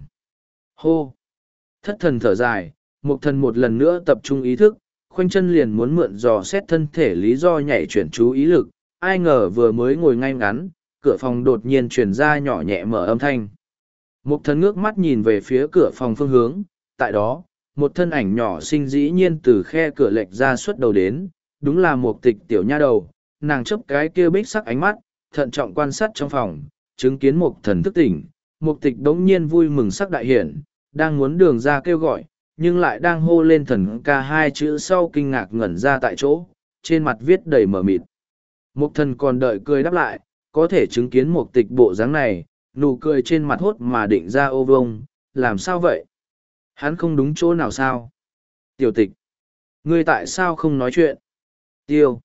Hô! Thất thần thở dài, Mục Thần một lần nữa tập trung ý thức, khoanh chân liền muốn mượn dò xét thân thể lý do nhảy chuyển chú ý lực, ai ngờ vừa mới ngồi ngay ngắn, cửa phòng đột nhiên truyền ra nhỏ nhẹ mở âm thanh. Mục Thần ngước mắt nhìn về phía cửa phòng phương hướng, tại đó, một thân ảnh nhỏ xinh dĩ nhiên từ khe cửa lệch ra xuất đầu đến, đúng là Mục Tịch tiểu nha đầu, nàng chớp cái kia bích sắc ánh mắt, thận trọng quan sát trong phòng, chứng kiến Mục Thần thức tỉnh, Mục Tịch đống nhiên vui mừng sắc đại hiển, đang muốn đường ra kêu gọi, nhưng lại đang hô lên thần ca hai chữ sau kinh ngạc ngẩn ra tại chỗ, trên mặt viết đầy mờ mịt. Mục Thần còn đợi cười đáp lại, có thể chứng kiến Mục Tịch bộ dáng này, nụ cười trên mặt hốt mà định ra ô vông, làm sao vậy? Hắn không đúng chỗ nào sao? Tiểu Tịch, ngươi tại sao không nói chuyện? Tiêu,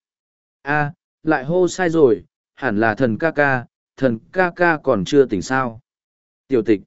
a, lại hô sai rồi, hẳn là thần ca ca, thần ca ca còn chưa tỉnh sao? Tiểu Tịch,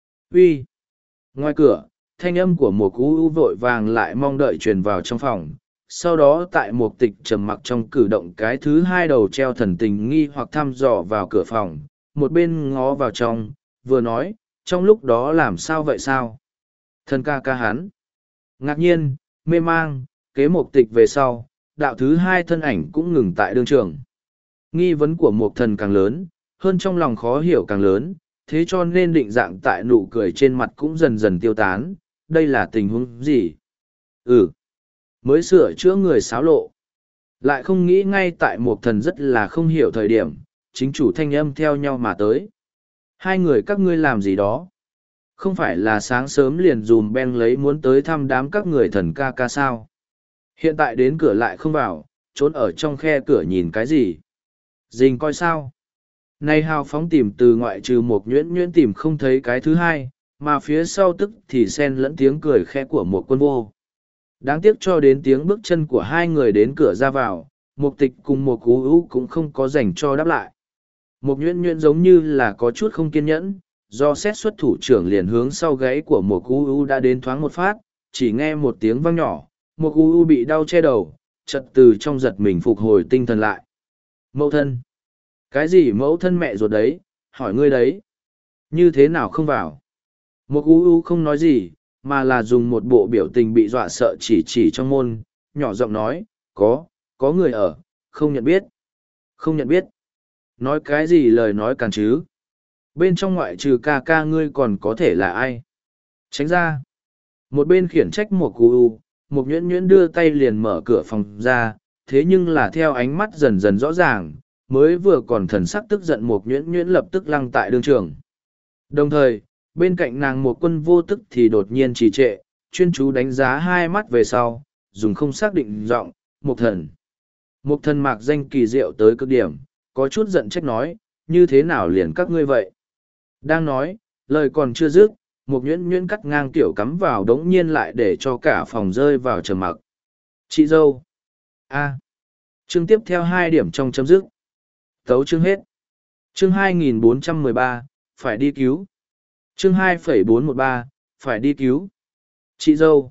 uy, ngoài cửa, thanh âm của một cú u vội vàng lại mong đợi truyền vào trong phòng. Sau đó tại một tịch trầm mặc trong cử động cái thứ hai đầu treo thần tình nghi hoặc thăm dò vào cửa phòng, một bên ngó vào trong, vừa nói, trong lúc đó làm sao vậy sao? Thần ca ca hắn. Ngạc nhiên, mê mang, kế một tịch về sau, đạo thứ hai thân ảnh cũng ngừng tại đương trường. Nghi vấn của một thần càng lớn, hơn trong lòng khó hiểu càng lớn, thế cho nên định dạng tại nụ cười trên mặt cũng dần dần tiêu tán. Đây là tình huống gì? Ừ, mới sửa chữa người xáo lộ. Lại không nghĩ ngay tại một thần rất là không hiểu thời điểm, chính chủ thanh âm theo nhau mà tới. Hai người các ngươi làm gì đó? Không phải là sáng sớm liền dùm ben lấy muốn tới thăm đám các người thần ca ca sao? Hiện tại đến cửa lại không vào, trốn ở trong khe cửa nhìn cái gì? Dình coi sao? Nay hào phóng tìm từ ngoại trừ một nhuyễn nhuyễn tìm không thấy cái thứ hai, mà phía sau tức thì xen lẫn tiếng cười khẽ của một quân vô. Đáng tiếc cho đến tiếng bước chân của hai người đến cửa ra vào, Mục Tịch cùng một cú ú cũng không có dành cho đáp lại. Một nhuyễn nhuyễn giống như là có chút không kiên nhẫn, do xét xuất thủ trưởng liền hướng sau gáy của một cú ú đã đến thoáng một phát, chỉ nghe một tiếng vang nhỏ, một cú ú bị đau che đầu, chật từ trong giật mình phục hồi tinh thần lại. Mẫu thân! Cái gì mẫu thân mẹ ruột đấy, hỏi ngươi đấy? Như thế nào không vào? Một u u không nói gì, mà là dùng một bộ biểu tình bị dọa sợ chỉ chỉ trong môn, nhỏ giọng nói, có, có người ở, không nhận biết. Không nhận biết. Nói cái gì lời nói càng chứ? Bên trong ngoại trừ ca ca ngươi còn có thể là ai? Tránh ra. Một bên khiển trách một u u, một nhuyễn nhuyễn đưa tay liền mở cửa phòng ra, thế nhưng là theo ánh mắt dần dần rõ ràng, mới vừa còn thần sắc tức giận một nhuyễn nhuyễn lập tức lăng tại đương trường. Đồng thời, bên cạnh nàng một quân vô tức thì đột nhiên trì trệ, chuyên chú đánh giá hai mắt về sau, dùng không xác định giọng, một thần. Một thần mạc danh kỳ diệu tới cực điểm, có chút giận trách nói, như thế nào liền các ngươi vậy? Đang nói, lời còn chưa dứt, một nhuyễn nhuyễn cắt ngang tiểu cắm vào đống nhiên lại để cho cả phòng rơi vào trầm mặc. Chị dâu. A. Chương tiếp theo hai điểm trong chấm dứt. Tấu chương hết. Chương hai nghìn bốn trăm mười ba, phải đi cứu. Chương hai phẩy bốn một ba, phải đi cứu. Chị dâu.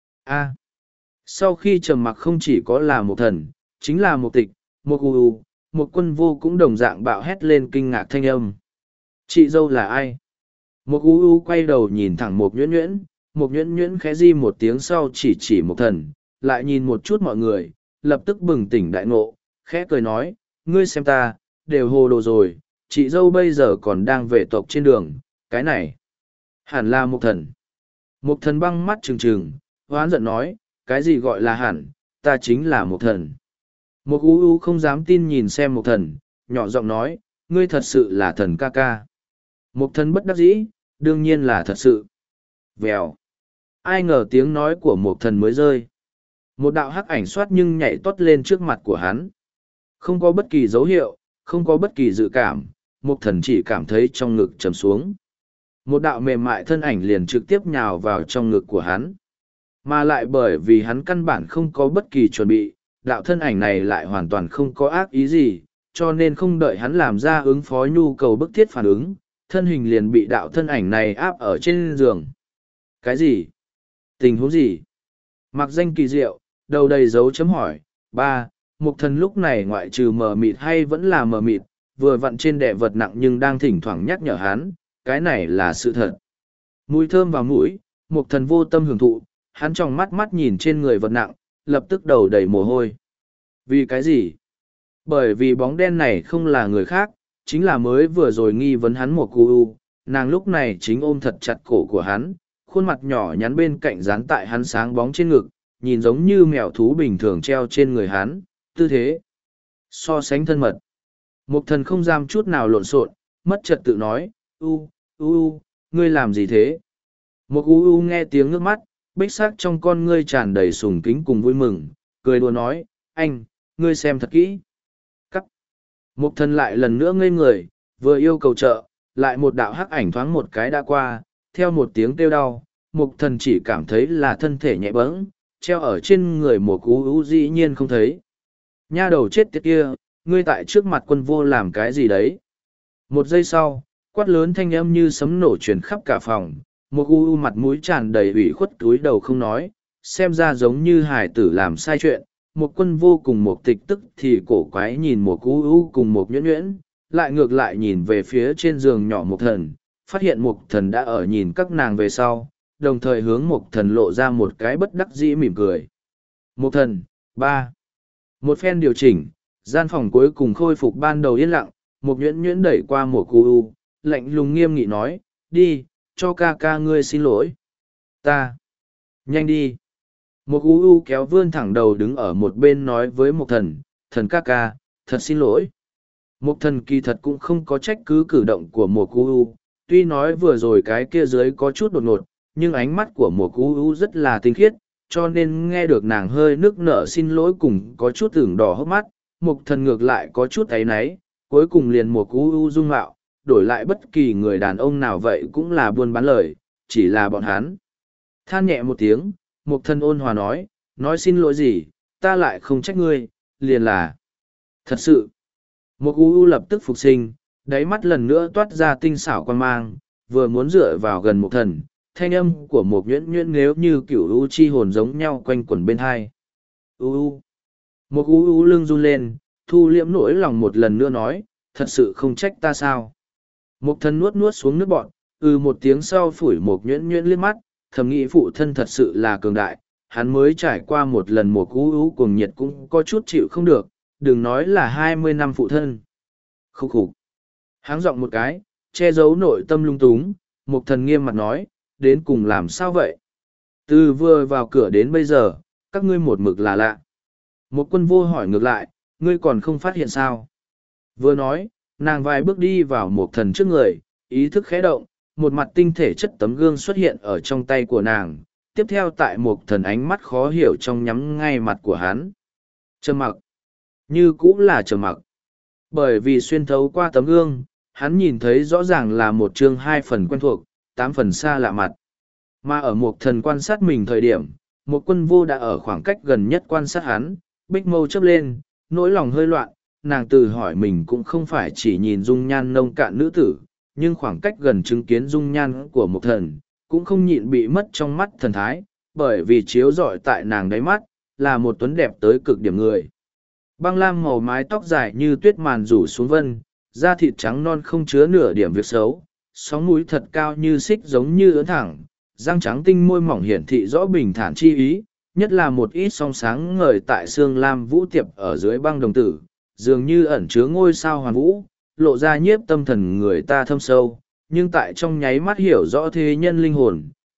A. Sau khi trầm mặc không chỉ có là một thần, chính là một tịch, một u, một quân vô cũng đồng dạng bạo hét lên kinh ngạc thanh âm. Chị dâu là ai? Một u u quay đầu nhìn thẳng một nhuyễn nhuyễn, một nhuyễn nhuyễn khẽ di một tiếng sau chỉ chỉ một thần, lại nhìn một chút mọi người, lập tức bừng tỉnh đại ngộ, khẽ cười nói, ngươi xem ta, đều hồ đồ rồi, chị dâu bây giờ còn đang về tộc trên đường, cái này, hẳn là một thần. Mục thần băng mắt trừng trừng, hoán giận nói, cái gì gọi là hẳn, ta chính là mục thần. Mục u u không dám tin nhìn xem mục thần, nhỏ giọng nói, ngươi thật sự là thần ca ca. Mục thần bất đắc dĩ, đương nhiên là thật sự. Vèo. Ai ngờ tiếng nói của mục thần mới rơi. Một đạo hắc ảnh xoát nhưng nhảy tót lên trước mặt của hắn. Không có bất kỳ dấu hiệu, không có bất kỳ dự cảm, mục thần chỉ cảm thấy trong ngực trầm xuống. Một đạo mềm mại thân ảnh liền trực tiếp nhào vào trong ngực của hắn. Mà lại bởi vì hắn căn bản không có bất kỳ chuẩn bị, đạo thân ảnh này lại hoàn toàn không có ác ý gì, cho nên không đợi hắn làm ra ứng phó nhu cầu bức thiết phản ứng, thân hình liền bị đạo thân ảnh này áp ở trên giường. Cái gì? Tình huống gì? Mặc danh kỳ diệu, đầu đầy dấu chấm hỏi. Ba, mục thần lúc này ngoại trừ mờ mịt hay vẫn là mờ mịt, vừa vặn trên đè vật nặng nhưng đang thỉnh thoảng nhắc nhở hắn, cái này là sự thật. Mùi thơm vào mũi, mục thần vô tâm hưởng thụ, hắn tròng mắt mắt nhìn trên người vật nặng, lập tức đầu đầy mồ hôi. Vì cái gì? Bởi vì bóng đen này không là người khác, chính là mới vừa rồi nghi vấn hắn một cu u, nàng lúc này chính ôm thật chặt cổ của hắn, khuôn mặt nhỏ nhắn bên cạnh dán tại hắn sáng bóng trên ngực, nhìn giống như mèo thú bình thường treo trên người hắn, tư thế. So sánh thân mật. Mục thần không dám chút nào lộn xộn, mất trật tự nói, u, u u, ngươi làm gì thế? Mục u u nghe tiếng nước mắt, bích sắc trong con ngươi tràn đầy sùng kính cùng vui mừng, cười đùa nói, anh, ngươi xem thật kỹ. Cắt. Mục thần lại lần nữa ngây người, vừa yêu cầu trợ, lại một đạo hắc ảnh thoáng một cái đã qua, theo một tiếng kêu đau, mục thần chỉ cảm thấy là thân thể nhẹ bẫng, treo ở trên người một cú ú dĩ nhiên không thấy. Nha đầu chết tiệt kia, ngươi tại trước mặt quân vô làm cái gì đấy? Một giây sau, quát lớn thanh âm như sấm nổ truyền khắp cả phòng, một cú ú mặt mũi tràn đầy ủy khuất túi đầu không nói, xem ra giống như hải tử làm sai chuyện. Một quân vô cùng một tịch tức thì cổ quái nhìn một cú ú cùng một nhuyễn nhuyễn, lại ngược lại nhìn về phía trên giường nhỏ một thần, phát hiện mục thần đã ở nhìn các nàng về sau, đồng thời hướng mục thần lộ ra một cái bất đắc dĩ mỉm cười. Mục thần, ba. Một phen điều chỉnh, gian phòng cuối cùng khôi phục ban đầu yên lặng, mục nhuyễn nhuyễn đẩy qua một cu u, lạnh lùng nghiêm nghị nói, đi, cho ca ca ngươi xin lỗi. Ta. Nhanh đi. Một cu u kéo vươn thẳng đầu đứng ở một bên nói với mục thần, thần ca ca, thật xin lỗi. Mục thần kỳ thật cũng không có trách cứ cử động của một cu u. Tuy nói vừa rồi cái kia dưới có chút đột ngột, nhưng ánh mắt của một cú u rất là tinh khiết, cho nên nghe được nàng hơi nước nở xin lỗi cùng có chút tưởng đỏ hốc mắt, mục thần ngược lại có chút áy náy, cuối cùng liền một cú u dung mạo, đổi lại bất kỳ người đàn ông nào vậy cũng là buôn bán lời, chỉ là bọn hắn. Than nhẹ một tiếng, mục thần ôn hòa nói, nói xin lỗi gì, ta lại không trách ngươi, liền là. Thật sự, một cú u lập tức phục sinh, đáy mắt lần nữa toát ra tinh xảo quan mang, vừa muốn dựa vào gần một thần, thanh âm của một nhuyễn nhuyễn nếu như kiểu u chi hồn giống nhau quanh quẩn bên hai. U u. Một u u lưng run lên, thu liễm nỗi lòng một lần nữa nói, thật sự không trách ta sao. Một thần nuốt nuốt xuống nước bọn, ừ một tiếng sau phủi một nhuyễn nhuyễn liếc mắt, thầm nghĩ phụ thân thật sự là cường đại, hắn mới trải qua một lần một u u cuồng nhiệt cũng có chút chịu không được, đừng nói là hai mươi năm phụ thân. Khúc khục. Háng giọng một cái, che giấu nội tâm lung túng, một thần nghiêm mặt nói, đến cùng làm sao vậy? Từ vừa vào cửa đến bây giờ, các ngươi một mực là lạ. Một quân vô hỏi ngược lại, ngươi còn không phát hiện sao? Vừa nói, nàng vài bước đi vào một thần trước người, ý thức khẽ động, một mặt tinh thể chất tấm gương xuất hiện ở trong tay của nàng. Tiếp theo tại một thần ánh mắt khó hiểu trong nhắm ngay mặt của hắn. Trầm mặc. Như cũng là trầm mặc. Bởi vì xuyên thấu qua tấm gương, hắn nhìn thấy rõ ràng là một chương hai phần quen thuộc, tám phần xa lạ mặt. Mà ở một thần quan sát mình thời điểm, một quân vô đã ở khoảng cách gần nhất quan sát hắn, bích mâu chớp lên, nỗi lòng hơi loạn, nàng tự hỏi mình cũng không phải chỉ nhìn dung nhan nông cạn nữ tử, nhưng khoảng cách gần chứng kiến dung nhan của một thần, cũng không nhịn bị mất trong mắt thần thái, bởi vì chiếu rọi tại nàng đáy mắt, là một tuấn đẹp tới cực điểm người. Băng lam màu mái tóc dài như tuyết màn rủ xuống vân, da thịt trắng non không chứa nửa điểm việc xấu, sóng mũi thật cao như xích giống như ớn thẳng, răng trắng tinh môi mỏng hiển thị rõ bình thản chi ý, nhất là một ít song sáng ngời tại xương lam vũ tiệp ở dưới băng đồng tử, dường như ẩn chứa ngôi sao hoàn vũ, lộ ra nhiếp tâm thần người ta thâm sâu, nhưng tại trong nháy mắt hiểu rõ thế nhân linh hồn,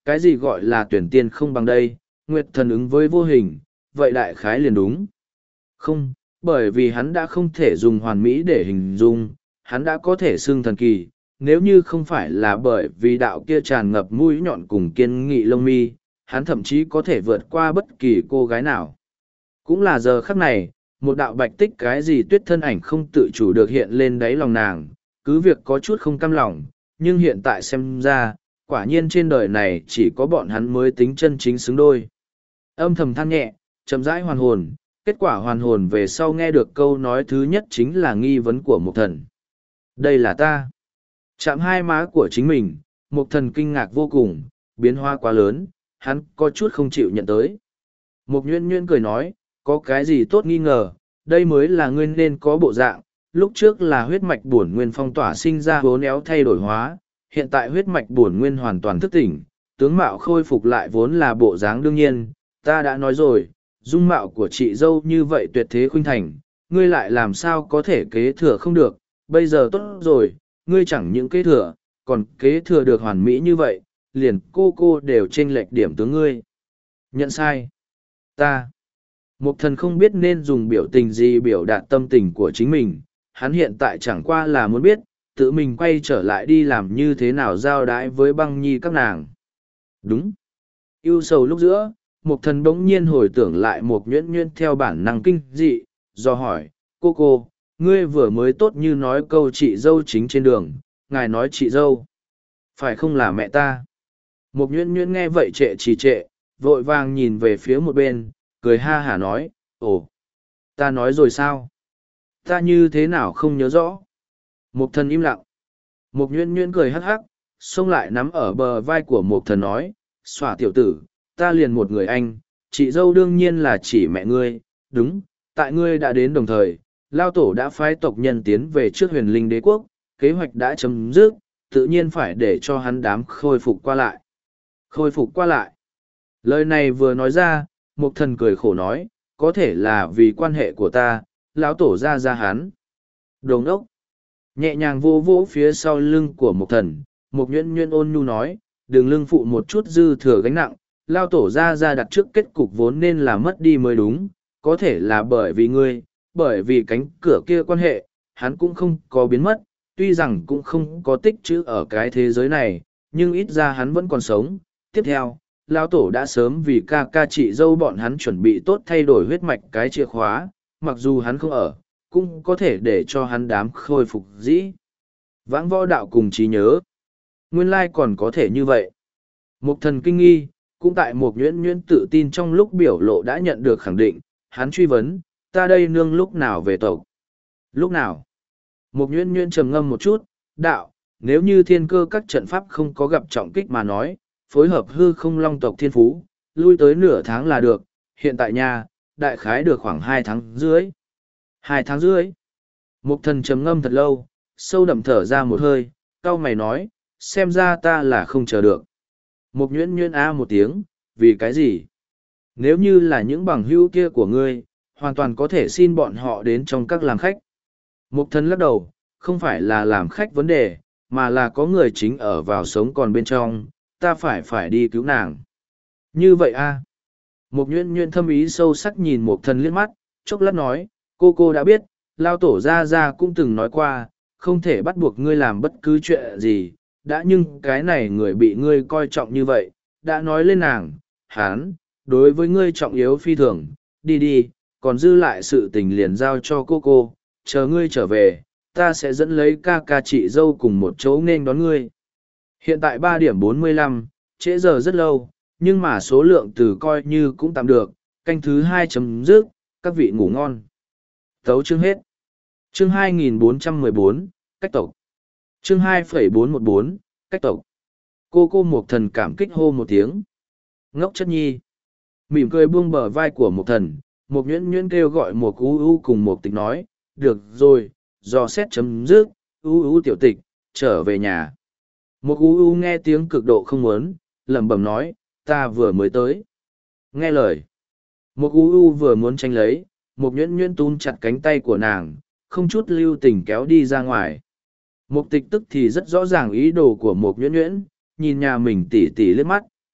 cái gì gọi là tuyển tiên không bằng đây, Nguyệt thần ứng với vô hình, vậy đại khái liền đúng. Không, bởi vì hắn đã không thể dùng hoàn mỹ để hình dung, hắn đã có thể xưng thần kỳ, nếu như không phải là bởi vì đạo kia tràn ngập mũi nhọn cùng kiên nghị lông mi, hắn thậm chí có thể vượt qua bất kỳ cô gái nào. Cũng là giờ khắc này, một đạo bạch tích cái gì tuyết thân ảnh không tự chủ được hiện lên đáy lòng nàng, cứ việc có chút không cam lòng, nhưng hiện tại xem ra, quả nhiên trên đời này chỉ có bọn hắn mới tính chân chính xứng đôi. Âm thầm than nhẹ, chậm rãi hoàn hồn, kết quả hoàn hồn về sau nghe được câu nói thứ nhất chính là nghi vấn của Mục Thần. Đây là ta. Chạm hai má của chính mình, Mục Thần kinh ngạc vô cùng, biến hóa quá lớn, hắn có chút không chịu nhận tới. Mục Nhuyễn Nhuyễn cười nói, có cái gì tốt nghi ngờ, đây mới là ngươi nên có bộ dạng, lúc trước là huyết mạch bổn nguyên phong tỏa sinh ra vốn éo thay đổi hóa, hiện tại huyết mạch bổn nguyên hoàn toàn thức tỉnh, tướng mạo khôi phục lại vốn là bộ dáng đương nhiên, ta đã nói rồi, dung mạo của chị dâu như vậy tuyệt thế khuynh thành, ngươi lại làm sao có thể kế thừa không được, bây giờ tốt rồi, ngươi chẳng những kế thừa, còn kế thừa được hoàn mỹ như vậy, liền cô cô đều chênh lệch điểm tướng ngươi. Nhận sai. Ta. Mục thần không biết nên dùng biểu tình gì biểu đạt tâm tình của chính mình, hắn hiện tại chẳng qua là muốn biết, tự mình quay trở lại đi làm như thế nào giao đái với băng nhi các nàng. Đúng. Yêu sầu lúc giữa, mục thần bỗng nhiên hồi tưởng lại một nhuyễn nhuyễn theo bản năng kinh dị, do hỏi, cô cô, ngươi vừa mới tốt như nói câu chị dâu chính trên đường, ngài nói chị dâu. Phải không là mẹ ta? Một nhuyễn nhuyễn nghe vậy trệ trì trệ, vội vàng nhìn về phía một bên, cười ha hả nói, ồ, ta nói rồi sao? Ta như thế nào không nhớ rõ? Mục thần im lặng. Mục nhuyễn nhuyễn cười hắc hắc, xông lại nắm ở bờ vai của mục thần nói, xòa tiểu tử, ta liền một người anh, chị dâu đương nhiên là chỉ mẹ ngươi, đúng, tại ngươi đã đến đồng thời, Lao Tổ đã phái tộc nhân tiến về trước huyền linh đế quốc, kế hoạch đã chấm dứt, tự nhiên phải để cho hắn đám khôi phục qua lại. Khôi phục qua lại. Lời này vừa nói ra, mục thần cười khổ nói, có thể là vì quan hệ của ta, lão tổ ra ra hắn. Đồ ngốc. Nhẹ nhàng vô vỗ phía sau lưng của mục thần, mục nhuyễn nhuyễn ôn nhu nói, đừng lưng phụ một chút dư thừa gánh nặng, lao tổ ra ra đặt trước kết cục vốn nên là mất đi mới đúng, có thể là bởi vì ngươi, bởi vì cánh cửa kia quan hệ, hắn cũng không có biến mất, tuy rằng cũng không có tích chữ ở cái thế giới này, nhưng ít ra hắn vẫn còn sống. Tiếp theo, lão tổ đã sớm vì ca ca chị dâu bọn hắn chuẩn bị tốt thay đổi huyết mạch cái chìa khóa, mặc dù hắn không ở, cũng có thể để cho hắn đám khôi phục dĩ. Vãng võ đạo cùng trí nhớ. Nguyên lai còn có thể như vậy. Mục thần kinh nghi, cũng tại một nhuyễn nhuyễn tự tin trong lúc biểu lộ đã nhận được khẳng định, hắn truy vấn, ta đây nương lúc nào về tộc? Lúc nào? Một nhuyễn nhuyễn trầm ngâm một chút, đạo, nếu như thiên cơ các trận pháp không có gặp trọng kích mà nói, phối hợp hư không long tộc thiên phú, lui tới nửa tháng là được, hiện tại nhà, đại khái được khoảng hai tháng dưới. Hai tháng dưới. Mục thần trầm ngâm thật lâu, sâu đậm thở ra một hơi, cau mày nói, xem ra ta là không chờ được. Mục nhuyễn nhuyễn a một tiếng, vì cái gì? Nếu như là những bằng hữu kia của ngươi, hoàn toàn có thể xin bọn họ đến trong các làm khách. Mục thần lắc đầu, không phải là làm khách vấn đề, mà là có người chính ở vào sống còn bên trong, ta phải phải đi cứu nàng. Như vậy a. Mục nhuyễn nhuyễn thâm ý sâu sắc nhìn mục thần liếc mắt, chốc lát nói, cô cô đã biết, lao tổ ra ra cũng từng nói qua, không thể bắt buộc ngươi làm bất cứ chuyện gì, đã nhưng cái này người bị ngươi coi trọng như vậy, đã nói lên nàng, hán, đối với ngươi trọng yếu phi thường, đi đi, còn dư lại sự tình liền giao cho cô cô, chờ ngươi trở về, ta sẽ dẫn lấy ca ca chị dâu cùng một chỗ nên đón ngươi. Hiện tại ba điểm bốn mươi lăm, trễ giờ rất lâu, nhưng mà số lượng từ coi như cũng tạm được, canh thứ hai chấm dứt, các vị ngủ ngon. Tấu chương hết. Chương hai nghìn bốn trăm mười bốn, cách tộc. Chương hai phẩy bốn một bốn, cách tộc. Cô cô Mộc Thần cảm kích hô một tiếng. Ngốc chất nhi. Mỉm cười buông bờ vai của Mộc Thần, Mộc Nhuyễn Nhuyễn kêu gọi Mộc U U cùng Mộc Tịch nói, được rồi, dò xét chấm dứt, U U tiểu tịch, trở về nhà. Mộc U U nghe tiếng cực độ không muốn, lẩm bẩm nói, ta vừa mới tới. Nghe lời. Mộc U U vừa muốn tranh lấy, Mộc Nhuyễn Nhuyễn túm chặt cánh tay của nàng, không chút lưu tình kéo đi ra ngoài. Mộc Tịch tức thì rất rõ ràng ý đồ của Mộc Nhuyễn Nhuyễn, nhìn nhà mình tỉ tỉ liếc mắt,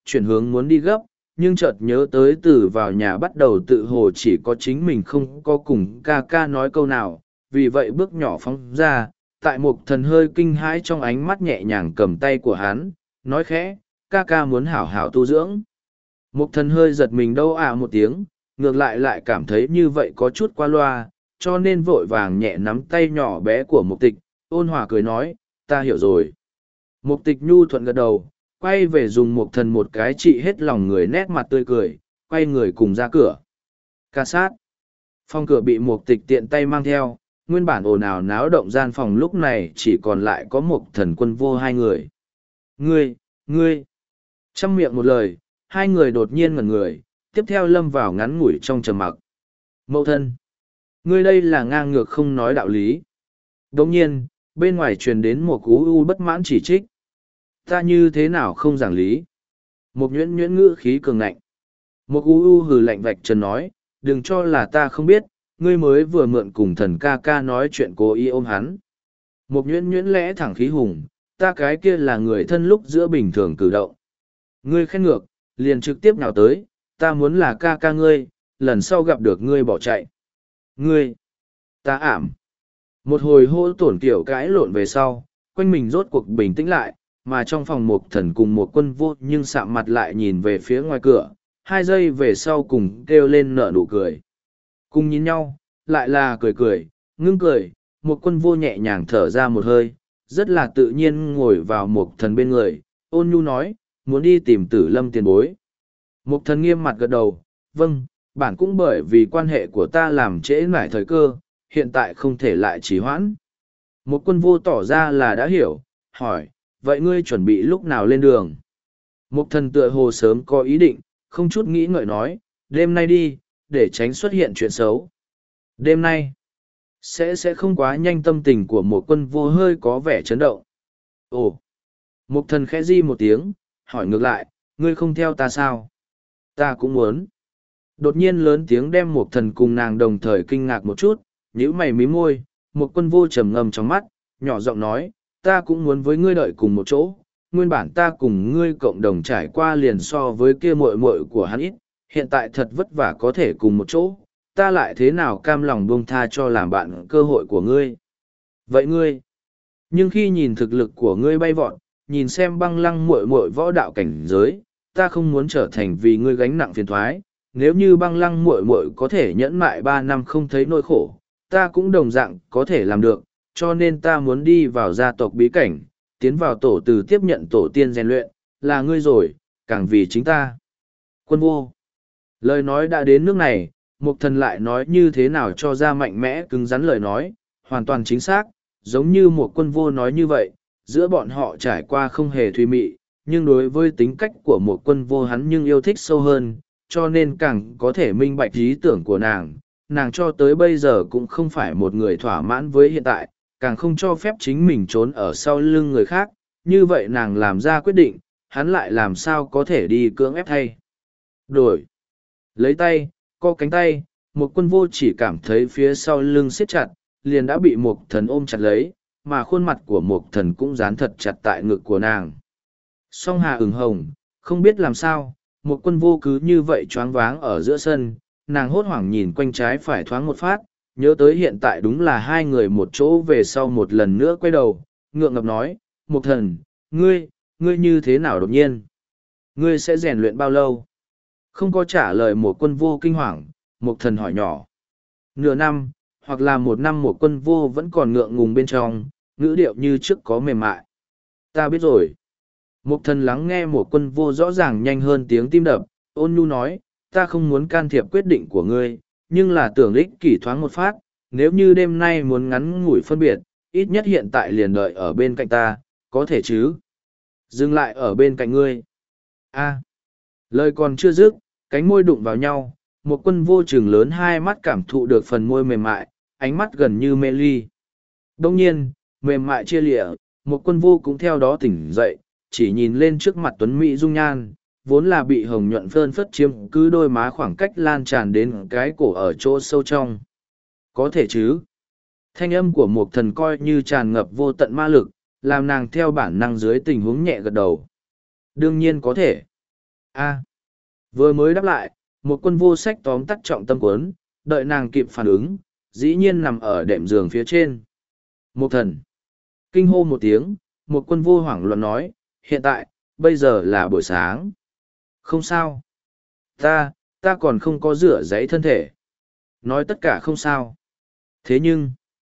chuyển hướng muốn đi gấp, nhưng chợt nhớ tới từ vào nhà bắt đầu tự hồ chỉ có chính mình không có cùng ca ca nói câu nào, vì vậy bước nhỏ phóng ra, tại Mục Thần hơi kinh hãi trong ánh mắt nhẹ nhàng cầm tay của hắn, nói khẽ, ca ca muốn hảo hảo tu dưỡng. Mục Thần hơi giật mình đâu à một tiếng, ngược lại lại cảm thấy như vậy có chút qua loa, cho nên vội vàng nhẹ nắm tay nhỏ bé của Mục Tịch, ôn hòa cười nói, ta hiểu rồi. Mục Tịch nhu thuận gật đầu, quay về dùng Mục Thần một cái trị hết lòng người nét mặt tươi cười, quay người cùng ra cửa. Ca sát. Phòng cửa bị Mục Tịch tiện tay mang theo, nguyên bản ồn ào náo động gian phòng lúc này chỉ còn lại có Mục Thần Quân Vô hai người. Ngươi, ngươi. Trăm miệng một lời, hai người đột nhiên ngẩn người, tiếp theo lâm vào ngắn ngủi trong trầm mặc. Mẫu thân. Ngươi đây là ngang ngược không nói đạo lý. Đồng nhiên, bên ngoài truyền đến một cú u bất mãn chỉ trích. Ta như thế nào không giảng lý. Một nhuyễn nhuyễn ngữ khí cường ngạnh. Một cú u hừ lạnh vạch trần nói, đừng cho là ta không biết, ngươi mới vừa mượn cùng thần ca ca nói chuyện cố ý ôm hắn. Một nhuyễn nhuyễn lẽ thẳng khí hùng, ta cái kia là người thân lúc giữa bình thường cử động. Ngươi khen ngược, liền trực tiếp nào tới, ta muốn là ca ca ngươi, lần sau gặp được ngươi bỏ chạy. Ngươi, ta ảm. Một hồi hô tổn kiểu cãi lộn về sau, quanh mình rốt cuộc bình tĩnh lại, mà trong phòng Mục Thần cùng một Quân Vô nhưng sạm mặt lại nhìn về phía ngoài cửa, hai giây về sau cùng kêu lên nở nụ cười. Cùng nhìn nhau, lại là cười cười, ngưng cười, một Quân Vô nhẹ nhàng thở ra một hơi, rất là tự nhiên ngồi vào Mục Thần bên người, ôn nhu nói, muốn đi tìm Tử Lâm tiền bối. Mục Thần nghiêm mặt gật đầu, vâng, bản cũng bởi vì quan hệ của ta làm trễ nải thời cơ, hiện tại không thể lại trì hoãn. Một Quân Vô tỏ ra là đã hiểu, hỏi, vậy ngươi chuẩn bị lúc nào lên đường? Mục Thần tựa hồ sớm có ý định, không chút nghĩ ngợi nói, đêm nay đi, để tránh xuất hiện chuyện xấu. Đêm nay, sẽ sẽ không quá nhanh. Tâm tình của Một Quân Vô hơi có vẻ chấn động. Ồ! Mục Thần khẽ di một tiếng, hỏi ngược lại, ngươi không theo ta sao? Ta cũng muốn. Đột nhiên lớn tiếng đem Mục Thần cùng nàng đồng thời kinh ngạc một chút, nhíu mày mím môi, Một Quân Vô trầm ngâm trong mắt, nhỏ giọng nói, ta cũng muốn với ngươi đợi cùng một chỗ, nguyên bản ta cùng ngươi cộng đồng trải qua liền so với kia muội muội của hắn ít, hiện tại thật vất vả có thể cùng một chỗ, ta lại thế nào cam lòng buông tha cho làm bạn cơ hội của ngươi. Vậy ngươi, nhưng khi nhìn thực lực của ngươi bay vọt, nhìn xem băng lăng muội muội võ đạo cảnh giới, ta không muốn trở thành vì ngươi gánh nặng phiền thoái, nếu như băng lăng muội muội có thể nhẫn mại ba năm không thấy nỗi khổ, ta cũng đồng dạng có thể làm được, cho nên ta muốn đi vào gia tộc bí cảnh, tiến vào tổ từ tiếp nhận tổ tiên rèn luyện, là ngươi rồi, càng vì chính ta. Quân Vô. Lời nói đã đến nước này, Mục Thần lại nói như thế nào cho ra mạnh mẽ cứng rắn lời nói, hoàn toàn chính xác, giống như một Quân Vô nói như vậy, giữa bọn họ trải qua không hề thùy mị, nhưng đối với tính cách của một Quân Vô hắn nhưng yêu thích sâu hơn, cho nên càng có thể minh bạch ý tưởng của nàng. Nàng cho tới bây giờ cũng không phải một người thỏa mãn với hiện tại, càng không cho phép chính mình trốn ở sau lưng người khác, như vậy nàng làm ra quyết định, hắn lại làm sao có thể đi cưỡng ép thay. Đổi. Lấy tay, co cánh tay, một Quân Vô chỉ cảm thấy phía sau lưng siết chặt, liền đã bị Mục Thần ôm chặt lấy, mà khuôn mặt của Mục Thần cũng dán thật chặt tại ngực của nàng. Song Hà ửng hồng, không biết làm sao, một Quân Vô cứ như vậy choáng váng ở giữa sân, nàng hốt hoảng nhìn quanh trái phải thoáng một phát, nhớ tới hiện tại đúng là hai người một chỗ về sau một lần nữa quay đầu, ngượng ngập nói, Mục Thần, ngươi, ngươi như thế nào đột nhiên? Ngươi sẽ rèn luyện bao lâu? Không có trả lời một Quân Vô kinh hoàng, Mục Thần hỏi nhỏ. Nửa năm, hoặc là một năm một Quân Vô vẫn còn ngượng ngùng bên trong, ngữ điệu như trước có mềm mại. Ta biết rồi. Mục Thần lắng nghe một Quân Vô rõ ràng nhanh hơn tiếng tim đập, ôn nhu nói, ta không muốn can thiệp quyết định của ngươi, nhưng là tưởng ích kỷ thoáng một phát, nếu như đêm nay muốn ngắn ngủi phân biệt, ít nhất hiện tại liền đợi ở bên cạnh ta, có thể chứ? Dừng lại ở bên cạnh ngươi. A. Lời còn chưa dứt, cánh môi đụng vào nhau, một Quân Vô trừng lớn hai mắt cảm thụ được phần môi mềm mại, ánh mắt gần như mê ly. Đông nhiên, mềm mại chia lịa, một Quân Vô cũng theo đó tỉnh dậy, chỉ nhìn lên trước mặt tuấn mỹ dung nhan, vốn là bị hồng nhuận phơn phất chiếm cứ đôi má khoảng cách lan tràn đến cái cổ ở chỗ sâu trong. Có thể chứ? Thanh âm của Mục Thần coi như tràn ngập vô tận ma lực, làm nàng theo bản năng dưới tình huống nhẹ gật đầu. Đương nhiên có thể. A. Vừa mới đáp lại, một quân vô sách tóm tắt trọng tâm cuốn, đợi nàng kịp phản ứng, dĩ nhiên nằm ở đệm giường phía trên. Một thần. Kinh hô một tiếng, một quân vô hoảng loạn nói, hiện tại, bây giờ là buổi sáng. Không sao. Ta, ta còn không có rửa giấy thân thể. Nói tất cả không sao. Thế nhưng,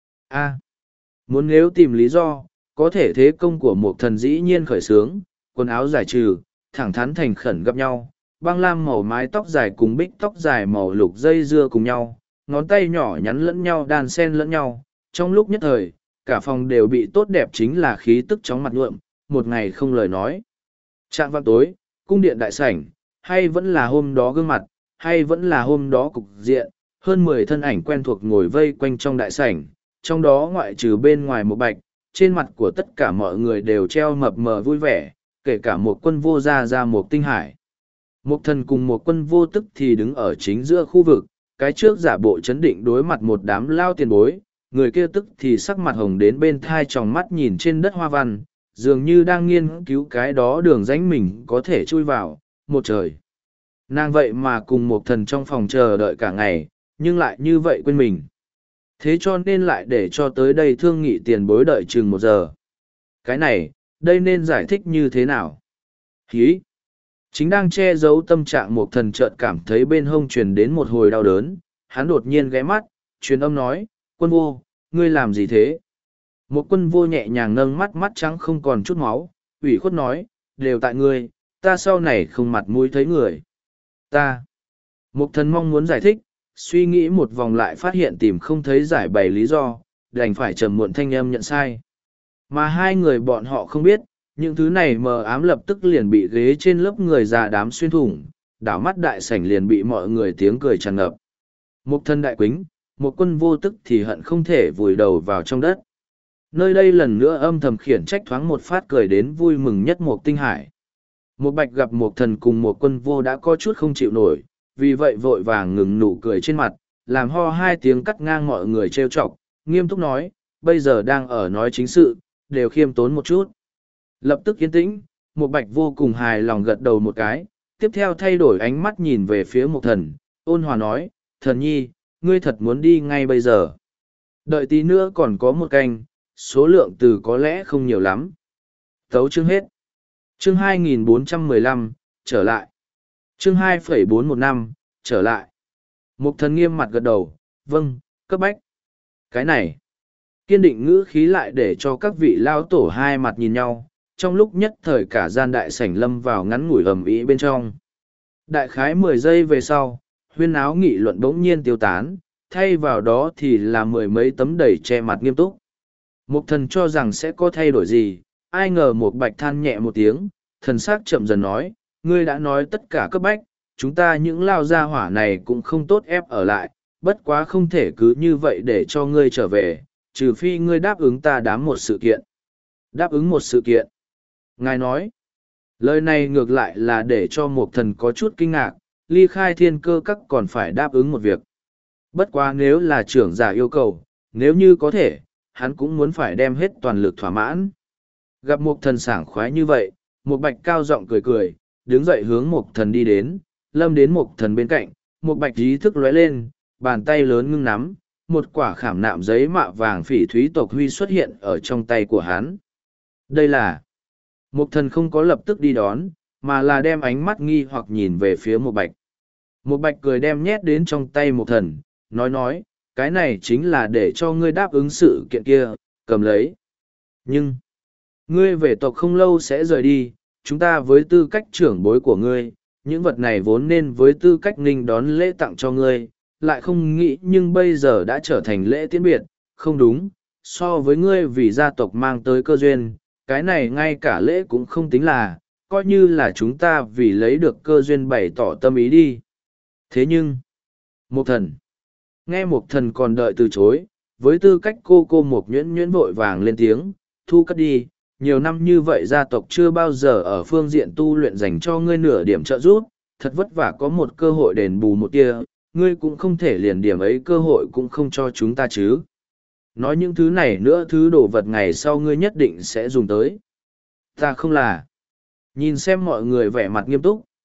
a, muốn nếu tìm lý do, có thể thế công của một thần dĩ nhiên khởi sướng, quần áo giải trừ, thẳng thắn thành khẩn gặp nhau, băng lam màu mái tóc dài cùng bích tóc dài màu lục dây dưa cùng nhau, ngón tay nhỏ nhắn lẫn nhau đan sen lẫn nhau, trong lúc nhất thời, cả phòng đều bị tốt đẹp chính là khí tức chóng mặt nhuộm, một ngày không lời nói. Trạng vạng tối, cung điện đại sảnh, hay vẫn là hôm đó gương mặt, hay vẫn là hôm đó cục diện, hơn mười thân ảnh quen thuộc ngồi vây quanh trong đại sảnh, trong đó ngoại trừ bên ngoài một bạch, trên mặt của tất cả mọi người đều treo mập mờ vui vẻ, kể cả một quân vô gia ra một tinh hải. Một thần cùng một quân vô tức thì đứng ở chính giữa khu vực, cái trước giả bộ chấn định đối mặt một đám lao tiền bối, người kia tức thì sắc mặt hồng đến bên thai tròng mắt nhìn trên đất hoa văn, dường như đang nghiên cứu cái đó đường rãnh mình có thể chui vào, một trời. Nàng vậy mà cùng một thần trong phòng chờ đợi cả ngày, nhưng lại như vậy quên mình. Thế cho nên lại để cho tới đây thương nghị tiền bối đợi chừng một giờ. Cái này, đây nên giải thích như thế nào? Hí! Chính đang che giấu tâm trạng một thần chợt cảm thấy bên hông truyền đến một hồi đau đớn, hắn đột nhiên ghé mắt, truyền âm nói, quân vô, ngươi làm gì thế? Một quân vô nhẹ nhàng nâng mắt mắt trắng không còn chút máu, ủy khuất nói, đều tại ngươi, ta sau này không mặt mũi thấy người. Ta! Một thần mong muốn giải thích, suy nghĩ một vòng lại phát hiện tìm không thấy giải bày lý do, đành phải trầm muộn thanh âm nhận sai. Mà hai người bọn họ không biết, những thứ này mờ ám lập tức liền bị ghế trên lớp người già đám xuyên thủng, đảo mắt đại sảnh liền bị mọi người tiếng cười tràn ngập. Một thân đại quính, một quân vô tức thì hận không thể vùi đầu vào trong đất. Nơi đây lần nữa âm thầm khiển trách thoáng một phát cười đến vui mừng nhất một tinh hải. Một bạch gặp một thần cùng một quân vô đã có chút không chịu nổi, vì vậy vội vàng ngừng nụ cười trên mặt, làm ho hai tiếng cắt ngang mọi người trêu chọc, nghiêm túc nói, bây giờ đang ở nói chính sự, đều khiêm tốn một chút. Lập tức yên tĩnh, một bạch vô cùng hài lòng gật đầu một cái, tiếp theo thay đổi ánh mắt nhìn về phía một thần, ôn hòa nói, thần nhi, ngươi thật muốn đi ngay bây giờ. Đợi tí nữa còn có một canh, số lượng từ có lẽ không nhiều lắm. Tấu chương hết. Chương hai nghìn bốn trăm mười lăm, trở lại. Chương hai phẩy bốn một năm, trở lại. Mục thần nghiêm mặt gật đầu, vâng, cấp bách. Cái này, kiên định ngữ khí lại để cho các vị lao tổ hai mặt nhìn nhau, trong lúc nhất thời cả gian đại sảnh lâm vào ngắn ngủi ầm ĩ bên trong. Đại khái mười giây về sau, huyên áo nghị luận bỗng nhiên tiêu tán, thay vào đó thì là mười mấy tấm đầy che mặt nghiêm túc. Mục thần cho rằng sẽ có thay đổi gì, ai ngờ một bạch than nhẹ một tiếng, thần sắc chậm dần nói, ngươi đã nói tất cả cấp bách, chúng ta những lao gia hỏa này cũng không tốt ép ở lại, bất quá không thể cứ như vậy để cho ngươi trở về, trừ phi ngươi đáp ứng ta đám một sự kiện. Đáp ứng một sự kiện. Ngài nói, lời này ngược lại là để cho một thần có chút kinh ngạc, ly khai thiên cơ các còn phải đáp ứng một việc. Bất quá nếu là trưởng giả yêu cầu, nếu như có thể, hắn cũng muốn phải đem hết toàn lực thỏa mãn. Gặp một thần sảng khoái như vậy, một bạch cao giọng cười cười, đứng dậy hướng một thần đi đến, lâm đến một thần bên cạnh, một bạch ý thức lóe lên, bàn tay lớn ngưng nắm, một quả khảm nạm giấy mạ vàng phỉ thúy tộc huy xuất hiện ở trong tay của hắn. Đây là, một thần không có lập tức đi đón, mà là đem ánh mắt nghi hoặc nhìn về phía một bạch. Một bạch cười đem nhét đến trong tay một thần, nói nói, cái này chính là để cho ngươi đáp ứng sự kiện kia, cầm lấy. Nhưng, ngươi về tộc không lâu sẽ rời đi, chúng ta với tư cách trưởng bối của ngươi, những vật này vốn nên với tư cách ninh đón lễ tặng cho ngươi, lại không nghĩ nhưng bây giờ đã trở thành lễ tiễn biệt, không đúng, so với ngươi vì gia tộc mang tới cơ duyên, cái này ngay cả lễ cũng không tính là, coi như là chúng ta vì lấy được cơ duyên bày tỏ tâm ý đi. Thế nhưng, một thần, nghe một thần còn đợi từ chối, với tư cách cô cô một nhuyễn nhuyễn vội vàng lên tiếng, thu cất đi, nhiều năm như vậy gia tộc chưa bao giờ ở phương diện tu luyện dành cho ngươi nửa điểm trợ giúp, thật vất vả có một cơ hội đền bù một tia, ngươi cũng không thể liền điểm ấy cơ hội cũng không cho chúng ta chứ. Nói những thứ này nữa thứ đồ vật ngày sau ngươi nhất định sẽ dùng tới. Ta không là. Nhìn xem mọi người vẻ mặt nghiêm túc,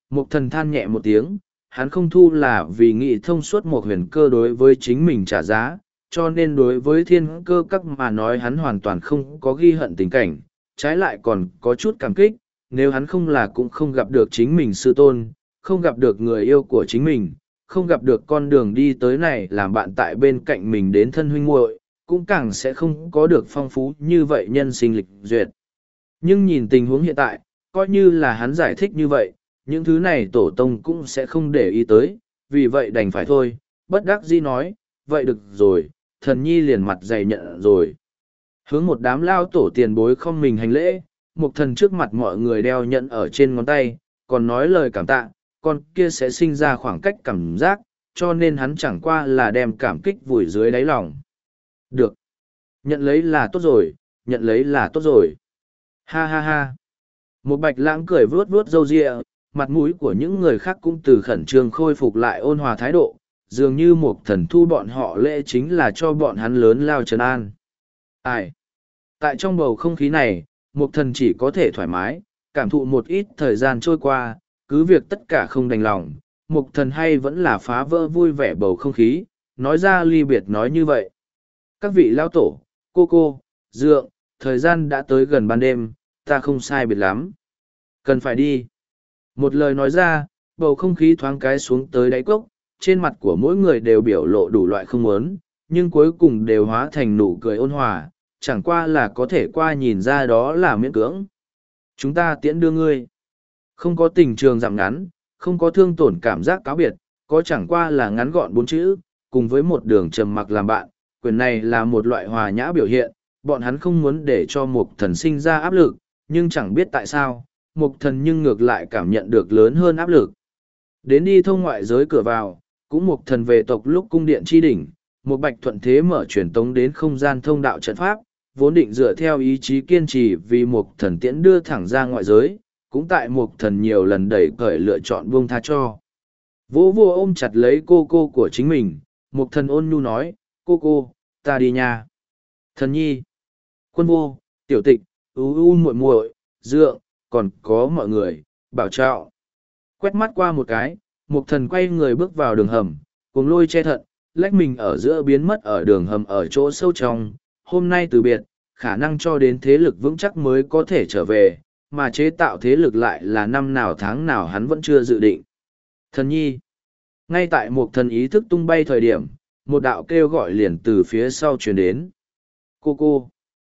Mục thần than nhẹ một tiếng, hắn không thu là vì nghĩ thông suốt một huyền cơ đối với chính mình trả giá, cho nên đối với thiên cơ các mà nói hắn hoàn toàn không có ghi hận tình cảnh, trái lại còn có chút cảm kích, nếu hắn không là cũng không gặp được chính mình sư tôn, không gặp được người yêu của chính mình, không gặp được con đường đi tới này làm bạn tại bên cạnh mình đến thân huynh muội, cũng càng sẽ không có được phong phú như vậy nhân sinh lịch duyệt. Nhưng nhìn tình huống hiện tại, coi như là hắn giải thích như vậy, những thứ này tổ tông cũng sẽ không để ý tới, vì vậy đành phải thôi, bất đắc dĩ nói, vậy được rồi, thần nhi liền mặt dày nhận rồi. Hướng một đám lao tổ tiền bối không mình hành lễ, một thần trước mặt mọi người đeo nhận ở trên ngón tay, còn nói lời cảm tạ, con kia sẽ sinh ra khoảng cách cảm giác, cho nên hắn chẳng qua là đem cảm kích vùi dưới đáy lòng. Được. Nhận lấy là tốt rồi, nhận lấy là tốt rồi. Ha ha ha. Một bạch lãng cười vuốt vuốt râu ria, mặt mũi của những người khác cũng từ khẩn trương khôi phục lại ôn hòa thái độ, dường như một thần thu bọn họ lễ chính là cho bọn hắn lớn lao trấn an. Ai? Tại trong bầu không khí này, một thần chỉ có thể thoải mái, cảm thụ một ít thời gian trôi qua, cứ việc tất cả không đành lòng, một thần hay vẫn là phá vỡ vui vẻ bầu không khí, nói ra ly biệt nói như vậy. Các vị lao tổ, cô cô, dượng, thời gian đã tới gần ban đêm, ta không sai biệt lắm. Cần phải đi. Một lời nói ra, bầu không khí thoáng cái xuống tới đáy cốc, trên mặt của mỗi người đều biểu lộ đủ loại không muốn, nhưng cuối cùng đều hóa thành nụ cười ôn hòa, chẳng qua là có thể qua nhìn ra đó là miễn cưỡng. Chúng ta tiễn đưa ngươi. Không có tình trường giảm ngắn, không có thương tổn cảm giác cáo biệt, có chẳng qua là ngắn gọn bốn chữ, cùng với một đường trầm mặc làm bạn, quyền này là một loại hòa nhã biểu hiện, bọn hắn không muốn để cho một thần sinh ra áp lực, nhưng chẳng biết tại sao, một thần nhưng ngược lại cảm nhận được lớn hơn áp lực. Đến đi thông ngoại giới cửa vào, cũng một thần về tộc lúc cung điện chi đỉnh, một bạch thuận thế mở truyền tống đến không gian thông đạo trận pháp, vốn định dựa theo ý chí kiên trì vì một thần tiễn đưa thẳng ra ngoại giới, cũng tại một thần nhiều lần đẩy cởi lựa chọn buông tha cho. Vô vô ôm chặt lấy cô cô của chính mình, một thần ôn nhu nói, cô cô, ta đi nha. Thần nhi, quân vô, tiểu tịch, ưu ưu muội muội, dượng, còn có mọi người, bảo trọng. Quét mắt qua một cái, một thần quay người bước vào đường hầm, cùng lôi che thận, lách mình ở giữa biến mất ở đường hầm ở chỗ sâu trong. Hôm nay từ biệt, khả năng cho đến thế lực vững chắc mới có thể trở về, mà chế tạo thế lực lại là năm nào tháng nào hắn vẫn chưa dự định. Thần nhi, ngay tại một thần ý thức tung bay thời điểm, một đạo kêu gọi liền từ phía sau truyền đến. Cô cô,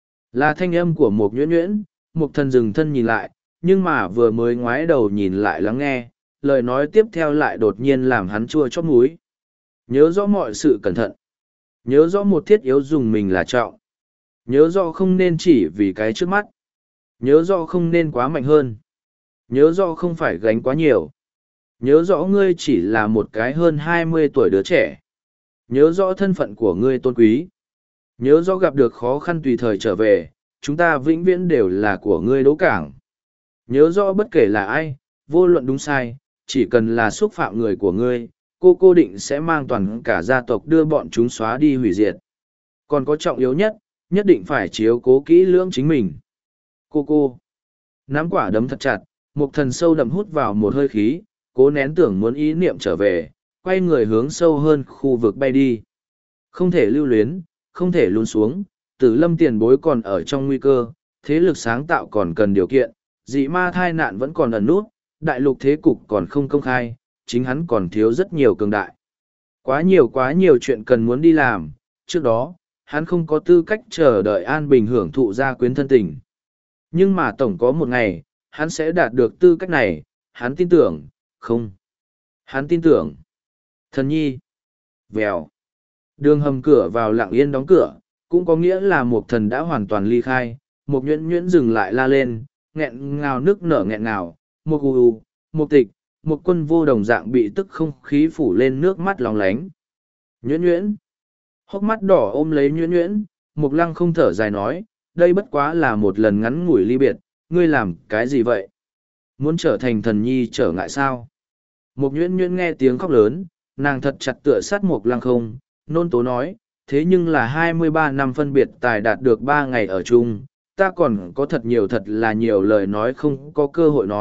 là thanh âm của một nhuyễn nhuyễn, một thần dừng thân nhìn lại, nhưng mà vừa mới ngoái đầu nhìn lại lắng nghe, lời nói tiếp theo lại đột nhiên làm hắn chua chót múi. Nhớ rõ mọi sự cẩn thận. Nhớ rõ một thiết yếu dùng mình là trọng. Nhớ rõ không nên chỉ vì cái trước mắt. Nhớ rõ không nên quá mạnh hơn. Nhớ rõ không phải gánh quá nhiều. Nhớ rõ ngươi chỉ là một cái hơn hai mươi tuổi đứa trẻ. Nhớ rõ thân phận của ngươi tôn quý. Nhớ rõ gặp được khó khăn tùy thời trở về, chúng ta vĩnh viễn đều là của ngươi đỗ cảng. Nhớ rõ bất kể là ai, vô luận đúng sai, chỉ cần là xúc phạm người của ngươi, cô cô định sẽ mang toàn cả gia tộc đưa bọn chúng xóa đi hủy diệt. Còn có trọng yếu nhất, nhất định phải chiếu cố kỹ lưỡng chính mình. Cô cô. Nắm quả đấm thật chặt, một thần sâu đậm hút vào một hơi khí, cố nén tưởng muốn ý niệm trở về, quay người hướng sâu hơn khu vực bay đi. Không thể lưu luyến, không thể lún xuống, tử lâm tiền bối còn ở trong nguy cơ, thế lực sáng tạo còn cần điều kiện, dị ma thai nạn vẫn còn ẩn nút, đại lục thế cục còn không công khai, chính hắn còn thiếu rất nhiều cường đại. Quá nhiều quá nhiều chuyện cần muốn đi làm, trước đó, hắn không có tư cách chờ đợi an bình hưởng thụ gia quyến thân tình. Nhưng mà tổng có một ngày, hắn sẽ đạt được tư cách này, hắn tin tưởng, không. Hắn tin tưởng. Thần nhi. Vèo. Đường hầm cửa vào lặng yên đóng cửa, cũng có nghĩa là một thần đã hoàn toàn ly khai, một nhuyễn nhuyễn dừng lại la lên, nghẹn ngào nước nở nghẹn ngào, một u u, một tịch, một quân vô đồng dạng bị tức không khí phủ lên nước mắt lóng lánh. Nhuyễn nhuyễn. Hốc mắt đỏ ôm lấy nhuyễn nhuyễn, một lăng không thở dài nói, đây bất quá là một lần ngắn ngủi ly biệt, ngươi làm cái gì vậy? Muốn trở thành thần nhi trở ngại sao? Một nhuyễn nhuyễn nghe tiếng khóc lớn, nàng thật chặt tựa sát một lăng không, nôn tố nói, thế nhưng là hai mươi ba năm phân biệt tài đạt được ba ngày ở chung, ta còn có thật nhiều thật là nhiều lời nói không có cơ hội nói,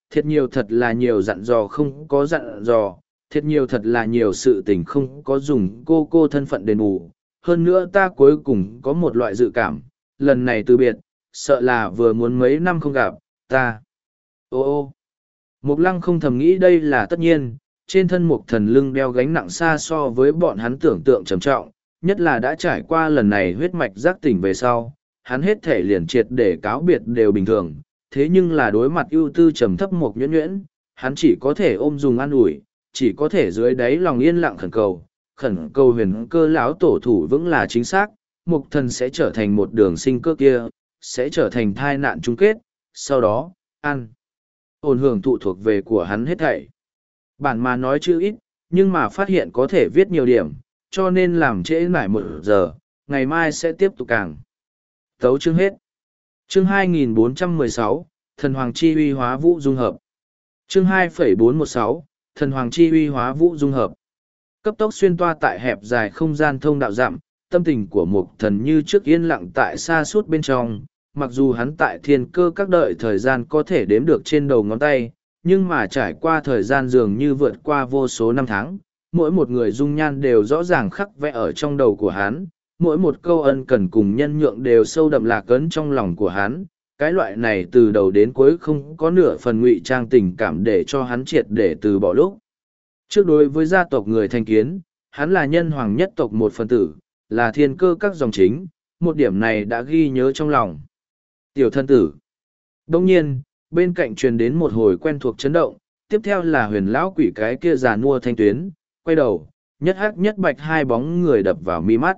thiệt nhiều thật là nhiều dặn dò không có dặn dò, thiệt nhiều thật là nhiều sự tình không có dùng cô cô thân phận đền bù. Hơn nữa ta cuối cùng có một loại dự cảm, lần này từ biệt, sợ là vừa muốn mấy năm không gặp, ta. Ô ô, Mục Lăng không thầm nghĩ đây là tất nhiên, trên thân Mục Thần lưng đeo gánh nặng xa so với bọn hắn tưởng tượng trầm trọng, nhất là đã trải qua lần này huyết mạch giác tỉnh về sau, hắn hết thể liền triệt để cáo biệt đều bình thường, thế nhưng là đối mặt ưu tư trầm thấp Mục Nhuyễn Nhuyễn, hắn chỉ có thể ôm dùng an ủi, chỉ có thể dưới đáy lòng yên lặng khẩn cầu, khẩn cầu huyền cơ lão tổ thủ vững là chính xác, Mục Thần sẽ trở thành một đường sinh cơ kia, sẽ trở thành thai nạn chung kết, sau đó, ăn ổn hưởng thụ thuộc về của hắn hết thảy. Bản mà nói chữ ít, nhưng mà phát hiện có thể viết nhiều điểm, cho nên làm trễ nải một giờ, ngày mai sẽ tiếp tục càng. Tấu chương hết. Chương hai nghìn bốn trăm mười sáu, Thần Hoàng Chi uy hóa vũ dung hợp. Chương hai nghìn bốn trăm mười sáu, Thần Hoàng Chi uy hóa vũ dung hợp. Cấp tốc xuyên toa tại hẹp dài không gian thông đạo dặm, tâm tình của Mục Thần như trước yên lặng tại xa suốt bên trong. Mặc dù hắn tại thiên cơ các đợi thời gian có thể đếm được trên đầu ngón tay, nhưng mà trải qua thời gian dường như vượt qua vô số năm tháng, mỗi một người dung nhan đều rõ ràng khắc vẽ ở trong đầu của hắn, mỗi một câu ân cần cùng nhân nhượng đều sâu đậm lạc ấn trong lòng của hắn. Cái loại này từ đầu đến cuối không có nửa phần ngụy trang tình cảm để cho hắn triệt để từ bỏ lúc. Trước đối với gia tộc người thành kiến, hắn là nhân hoàng nhất tộc một phần tử, là thiên cơ các dòng chính, một điểm này đã ghi nhớ trong lòng. Tiểu thân tử. Đông nhiên, bên cạnh truyền đến một hồi quen thuộc chấn động, tiếp theo là huyền lão quỷ cái kia già nua thanh tuyến, quay đầu, nhất hắc nhất bạch hai bóng người đập vào mi mắt.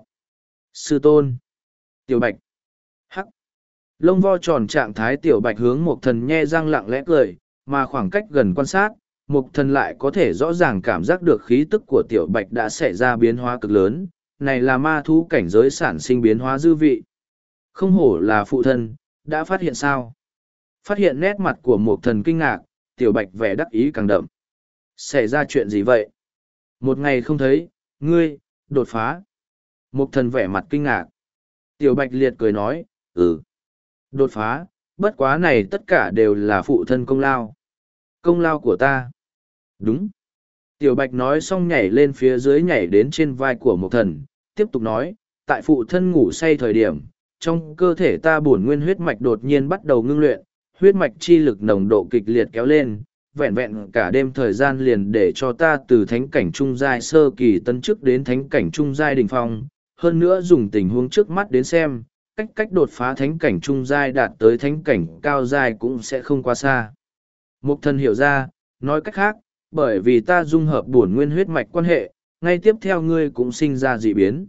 Sư tôn. Tiểu bạch. Hắc. Lông vo tròn trạng thái tiểu bạch hướng một thần nhe răng lặng lẽ cười, mà khoảng cách gần quan sát, một thần lại có thể rõ ràng cảm giác được khí tức của tiểu bạch đã xảy ra biến hóa cực lớn, này là ma thú cảnh giới sản sinh biến hóa dư vị. Không hổ là phụ thân, đã phát hiện sao? Phát hiện nét mặt của một thần kinh ngạc, tiểu bạch vẻ đắc ý càng đậm. Xảy ra chuyện gì vậy? Một ngày không thấy, ngươi, đột phá. Một thần vẻ mặt kinh ngạc. Tiểu bạch liệt cười nói, ừ. Đột phá, bất quá này tất cả đều là phụ thân công lao. Công lao của ta. Đúng. Tiểu bạch nói xong nhảy lên phía dưới nhảy đến trên vai của một thần, tiếp tục nói, tại phụ thân ngủ say thời điểm, trong cơ thể ta bổn nguyên huyết mạch đột nhiên bắt đầu ngưng luyện, huyết mạch chi lực nồng độ kịch liệt kéo lên, vẹn vẹn cả đêm thời gian liền để cho ta từ thánh cảnh trung giai sơ kỳ tấn chức đến thánh cảnh trung giai đỉnh phong, hơn nữa dùng tình huống trước mắt đến xem, cách cách đột phá thánh cảnh trung giai đạt tới thánh cảnh cao giai cũng sẽ không quá xa. Mục thần hiểu ra, nói cách khác, bởi vì ta dung hợp bổn nguyên huyết mạch quan hệ, ngay tiếp theo ngươi cũng sinh ra dị biến.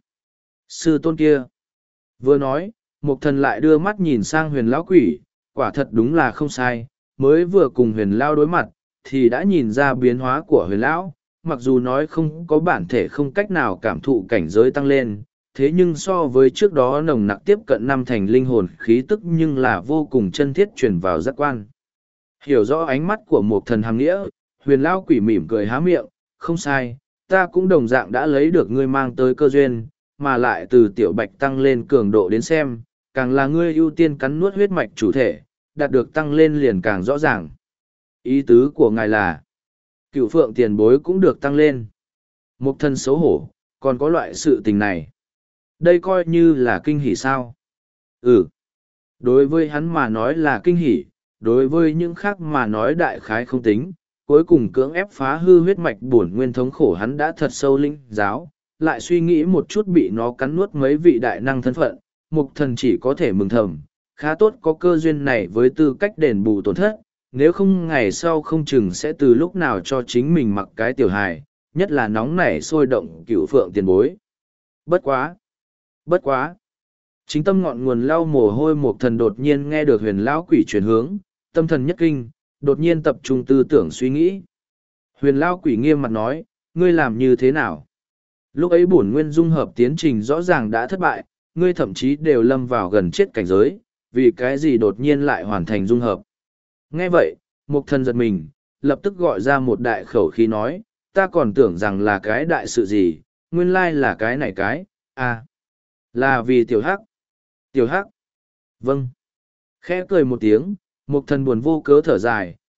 Sư tôn kia. Vừa nói, mục thần lại đưa mắt nhìn sang huyền lão quỷ, quả thật đúng là không sai, mới vừa cùng huyền lão đối mặt, thì đã nhìn ra biến hóa của huyền lão, mặc dù nói không có bản thể không cách nào cảm thụ cảnh giới tăng lên, thế nhưng so với trước đó nồng nặc tiếp cận năm thành linh hồn khí tức nhưng là vô cùng chân thiết truyền vào giác quan. Hiểu rõ ánh mắt của một thần hàm nghĩa, huyền lão quỷ mỉm cười há miệng, không sai, ta cũng đồng dạng đã lấy được ngươi mang tới cơ duyên, mà lại từ tiểu bạch tăng lên cường độ đến xem, càng là ngươi ưu tiên cắn nuốt huyết mạch chủ thể, đạt được tăng lên liền càng rõ ràng. Ý tứ của ngài là, cựu phượng tiền bối cũng được tăng lên. Mục thần xấu hổ, còn có loại sự tình này. Đây coi như là kinh hỉ sao? Ừ. Đối với hắn mà nói là kinh hỉ, đối với những khác mà nói đại khái không tính, cuối cùng cưỡng ép phá hư huyết mạch bổn nguyên thống khổ hắn đã thật sâu linh giáo, lại suy nghĩ một chút bị nó cắn nuốt mấy vị đại năng thân phận, mục thần chỉ có thể mừng thầm, khá tốt có cơ duyên này với tư cách đền bù tổn thất, nếu không ngày sau không chừng sẽ từ lúc nào cho chính mình mặc cái tiểu hài, nhất là nóng nảy sôi động cựu phượng tiền bối. Bất quá! Bất quá! Chính tâm ngọn nguồn lau mồ hôi một thần đột nhiên nghe được huyền lão quỷ chuyển hướng, tâm thần nhất kinh, đột nhiên tập trung tư tưởng suy nghĩ. Huyền lão quỷ nghiêm mặt nói, ngươi làm như thế nào? Lúc ấy bổn nguyên dung hợp tiến trình rõ ràng đã thất bại, ngươi thậm chí đều lâm vào gần chết cảnh giới, vì cái gì đột nhiên lại hoàn thành dung hợp. Nghe vậy, mục thần giật mình, lập tức gọi ra một đại khẩu khí nói, ta còn tưởng rằng là cái đại sự gì, nguyên lai là cái này cái, à, là vì tiểu hắc. Tiểu hắc. Vâng. Khẽ cười một tiếng, mục thần buồn vô cớ thở dài,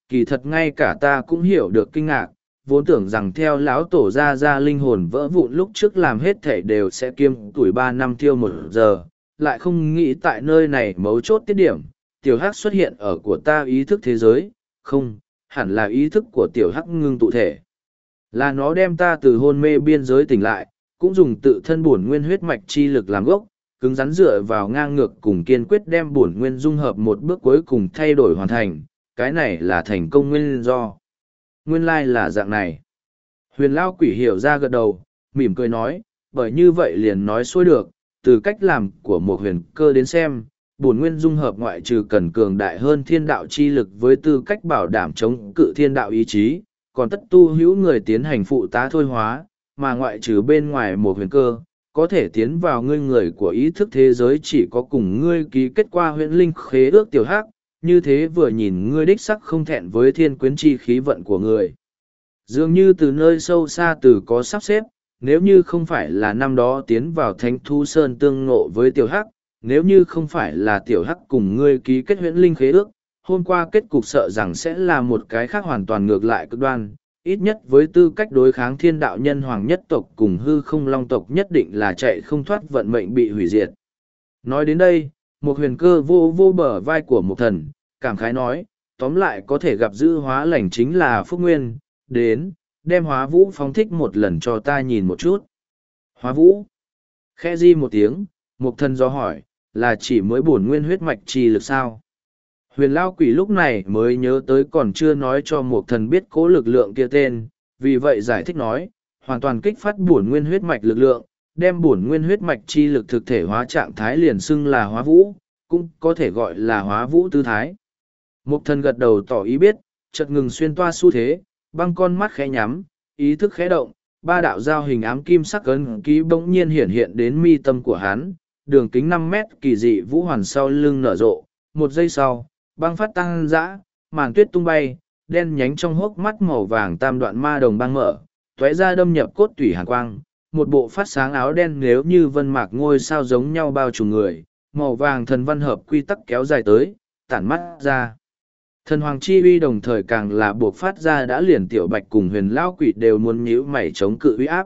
Kỳ thật ngay cả ta cũng hiểu được kinh ngạc, vốn tưởng rằng theo lão tổ ra ra linh hồn vỡ vụn lúc trước làm hết thể đều sẽ kiêm tuổi ba năm thiêu một giờ, lại không nghĩ tại nơi này mấu chốt tiết điểm, tiểu hắc xuất hiện ở của ta ý thức thế giới, không, hẳn là ý thức của tiểu hắc ngưng tụ thể. Là nó đem ta từ hôn mê biên giới tỉnh lại, cũng dùng tự thân bổn nguyên huyết mạch chi lực làm gốc, cứng rắn dựa vào ngang ngược cùng kiên quyết đem bổn nguyên dung hợp một bước cuối cùng thay đổi hoàn thành, cái này là thành công nguyên do. Nguyên lai là dạng này. Huyền Lao Quỷ hiểu ra gật đầu, mỉm cười nói, bởi như vậy liền nói xuôi được, từ cách làm của một huyền cơ đến xem, bổn nguyên dung hợp ngoại trừ cần cường đại hơn thiên đạo chi lực với tư cách bảo đảm chống cự thiên đạo ý chí, còn tất tu hữu người tiến hành phụ tá thôi hóa, mà ngoại trừ bên ngoài một huyền cơ, có thể tiến vào ngươi người của ý thức thế giới chỉ có cùng ngươi ký kết qua huyễn linh khế ước tiểu hắc, như thế vừa nhìn ngươi đích sắc không thẹn với thiên quyến chi khí vận của người. Dường như từ nơi sâu xa từ có sắp xếp, nếu như không phải là năm đó tiến vào thánh thu sơn tương ngộ với tiểu hắc, nếu như không phải là tiểu hắc cùng ngươi ký kết huyễn linh khế ước, hôm qua kết cục sợ rằng sẽ là một cái khác hoàn toàn ngược lại cực đoan, ít nhất với tư cách đối kháng thiên đạo nhân hoàng nhất tộc cùng hư không long tộc nhất định là chạy không thoát vận mệnh bị hủy diệt. Nói đến đây, một huyền cơ vô vô bờ vai của một thần, cảm khái nói, tóm lại có thể gặp dữ hóa lành chính là phúc nguyên, đến, đem hóa vũ phóng thích một lần cho ta nhìn một chút. Hóa vũ. Khẽ di một tiếng, một thần do hỏi, là chỉ mới bổn nguyên huyết mạch chi lực sao? Huyền Lao Quỷ lúc này mới nhớ tới còn chưa nói cho một thần biết cố lực lượng kia tên, vì vậy giải thích nói, hoàn toàn kích phát bổn nguyên huyết mạch lực lượng, đem bổn nguyên huyết mạch chi lực thực thể hóa trạng thái liền xưng là hóa vũ, cũng có thể gọi là hóa vũ tư thái. Một thần gật đầu tỏ ý biết, chợt ngừng xuyên toa xu thế, băng con mắt khẽ nhắm, ý thức khẽ động, ba đạo giao hình ám kim sắc ấn ký bỗng nhiên hiển hiện đến mi tâm của hắn, đường kính năm mét kỳ dị vũ hoàn sau lưng nở rộ, một giây sau, băng phát tăng dã, màn tuyết tung bay, đen nhánh trong hốc mắt màu vàng tam đoạn ma đồng băng mở, tóe ra đâm nhập cốt tủy hàn quang, một bộ phát sáng áo đen nếu như vân mạc ngôi sao giống nhau bao trùm người, màu vàng thần văn hợp quy tắc kéo dài tới, tản mắt ra. Thần hoàng chi uy đồng thời càng là buộc phát ra đã liền tiểu bạch cùng huyền lao quỷ đều muốn nhíu mày chống cự uy áp.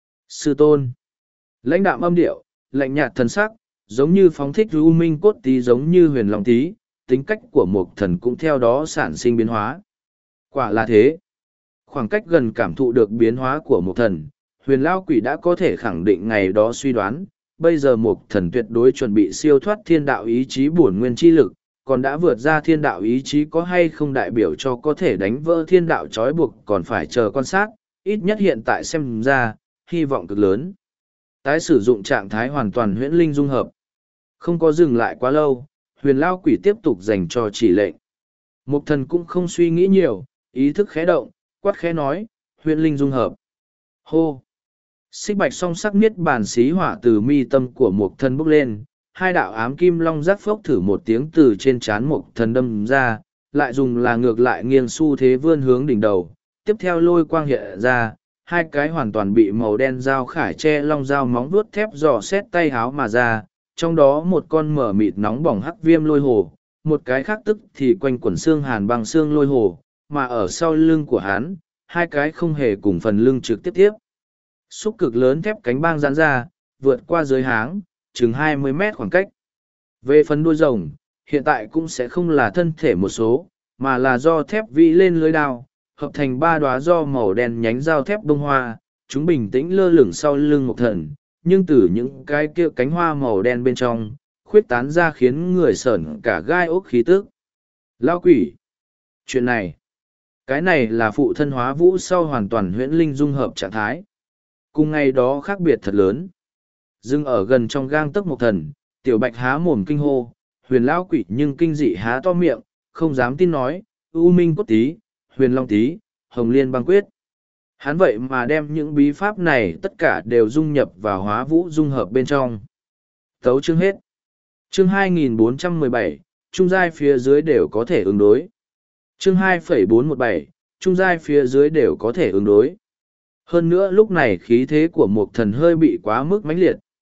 Sư tôn. Lãnh đạm âm điệu, lạnh nhạt thần sắc, giống như phóng thích u minh cốt tí giống như huyền long tí, tính cách của một thần cũng theo đó sản sinh biến hóa. Quả là thế. Khoảng cách gần cảm thụ được biến hóa của một thần, huyền lao quỷ đã có thể khẳng định ngày đó suy đoán, bây giờ một thần tuyệt đối chuẩn bị siêu thoát thiên đạo ý chí bổn nguyên chi lực, còn đã vượt ra thiên đạo ý chí có hay không đại biểu cho có thể đánh vỡ thiên đạo trói buộc còn phải chờ quan sát, ít nhất hiện tại xem ra, hy vọng cực lớn. Tái sử dụng trạng thái hoàn toàn huyễn linh dung hợp. Không có dừng lại quá lâu, huyền lao quỷ tiếp tục dành cho chỉ lệnh. Mục thần cũng không suy nghĩ nhiều, ý thức khẽ động, quát khẽ nói, huyễn linh dung hợp. Hô! Xích bạch song sắc niết bàn xí hỏa từ mi tâm của mục thần bốc lên, hai đạo ám kim long giác phốc thử một tiếng từ trên trán mục thần đâm ra, lại dùng là ngược lại nghiêng xu thế vươn hướng đỉnh đầu, tiếp theo lôi quang hiện ra, hai cái hoàn toàn bị màu đen dao khải che long dao móng vuốt thép dò xét tay háo mà ra, trong đó một con mở mịt nóng bỏng hắc viêm lôi hồ, một cái khác tức thì quanh quẩn xương hàn bằng xương lôi hồ, mà ở sau lưng của hắn, hai cái không hề cùng phần lưng trực tiếp tiếp. Xúc cực lớn thép cánh bang giãn ra, vượt qua dưới háng, chừng hai mươi mét khoảng cách. Về phần đuôi rồng, hiện tại cũng sẽ không là thân thể một số, mà là do thép vĩ lên lưới đao, hợp thành ba đóa do màu đen nhánh dao thép bông hoa, chúng bình tĩnh lơ lửng sau lưng một thần, nhưng từ những cái kia cánh hoa màu đen bên trong, khuyết tán ra khiến người sởn cả gai ốc khí tức. Lao quỷ! Chuyện này, cái này là phụ thân hóa vũ sau hoàn toàn huyễn linh dung hợp trạng thái. Cùng ngày đó khác biệt thật lớn. Dưng ở gần trong gang tấc một thần, tiểu bạch há mồm kinh hô, huyền lao quỷ nhưng kinh dị há to miệng, không dám tin nói, u minh cốt tí, huyền long tí, hồng liên băng quyết. Hắn vậy mà đem những bí pháp này tất cả đều dung nhập vào hóa vũ dung hợp bên trong. Tấu chương hết. Chương hai nghìn bốn trăm mười bảy, trung giai phía dưới đều có thể ứng đối. Chương hai phẩy bốn một bảy, trung giai phía dưới đều có thể ứng đối. Hơn nữa lúc này khí thế của một thần hơi bị quá mức mãnh liệt.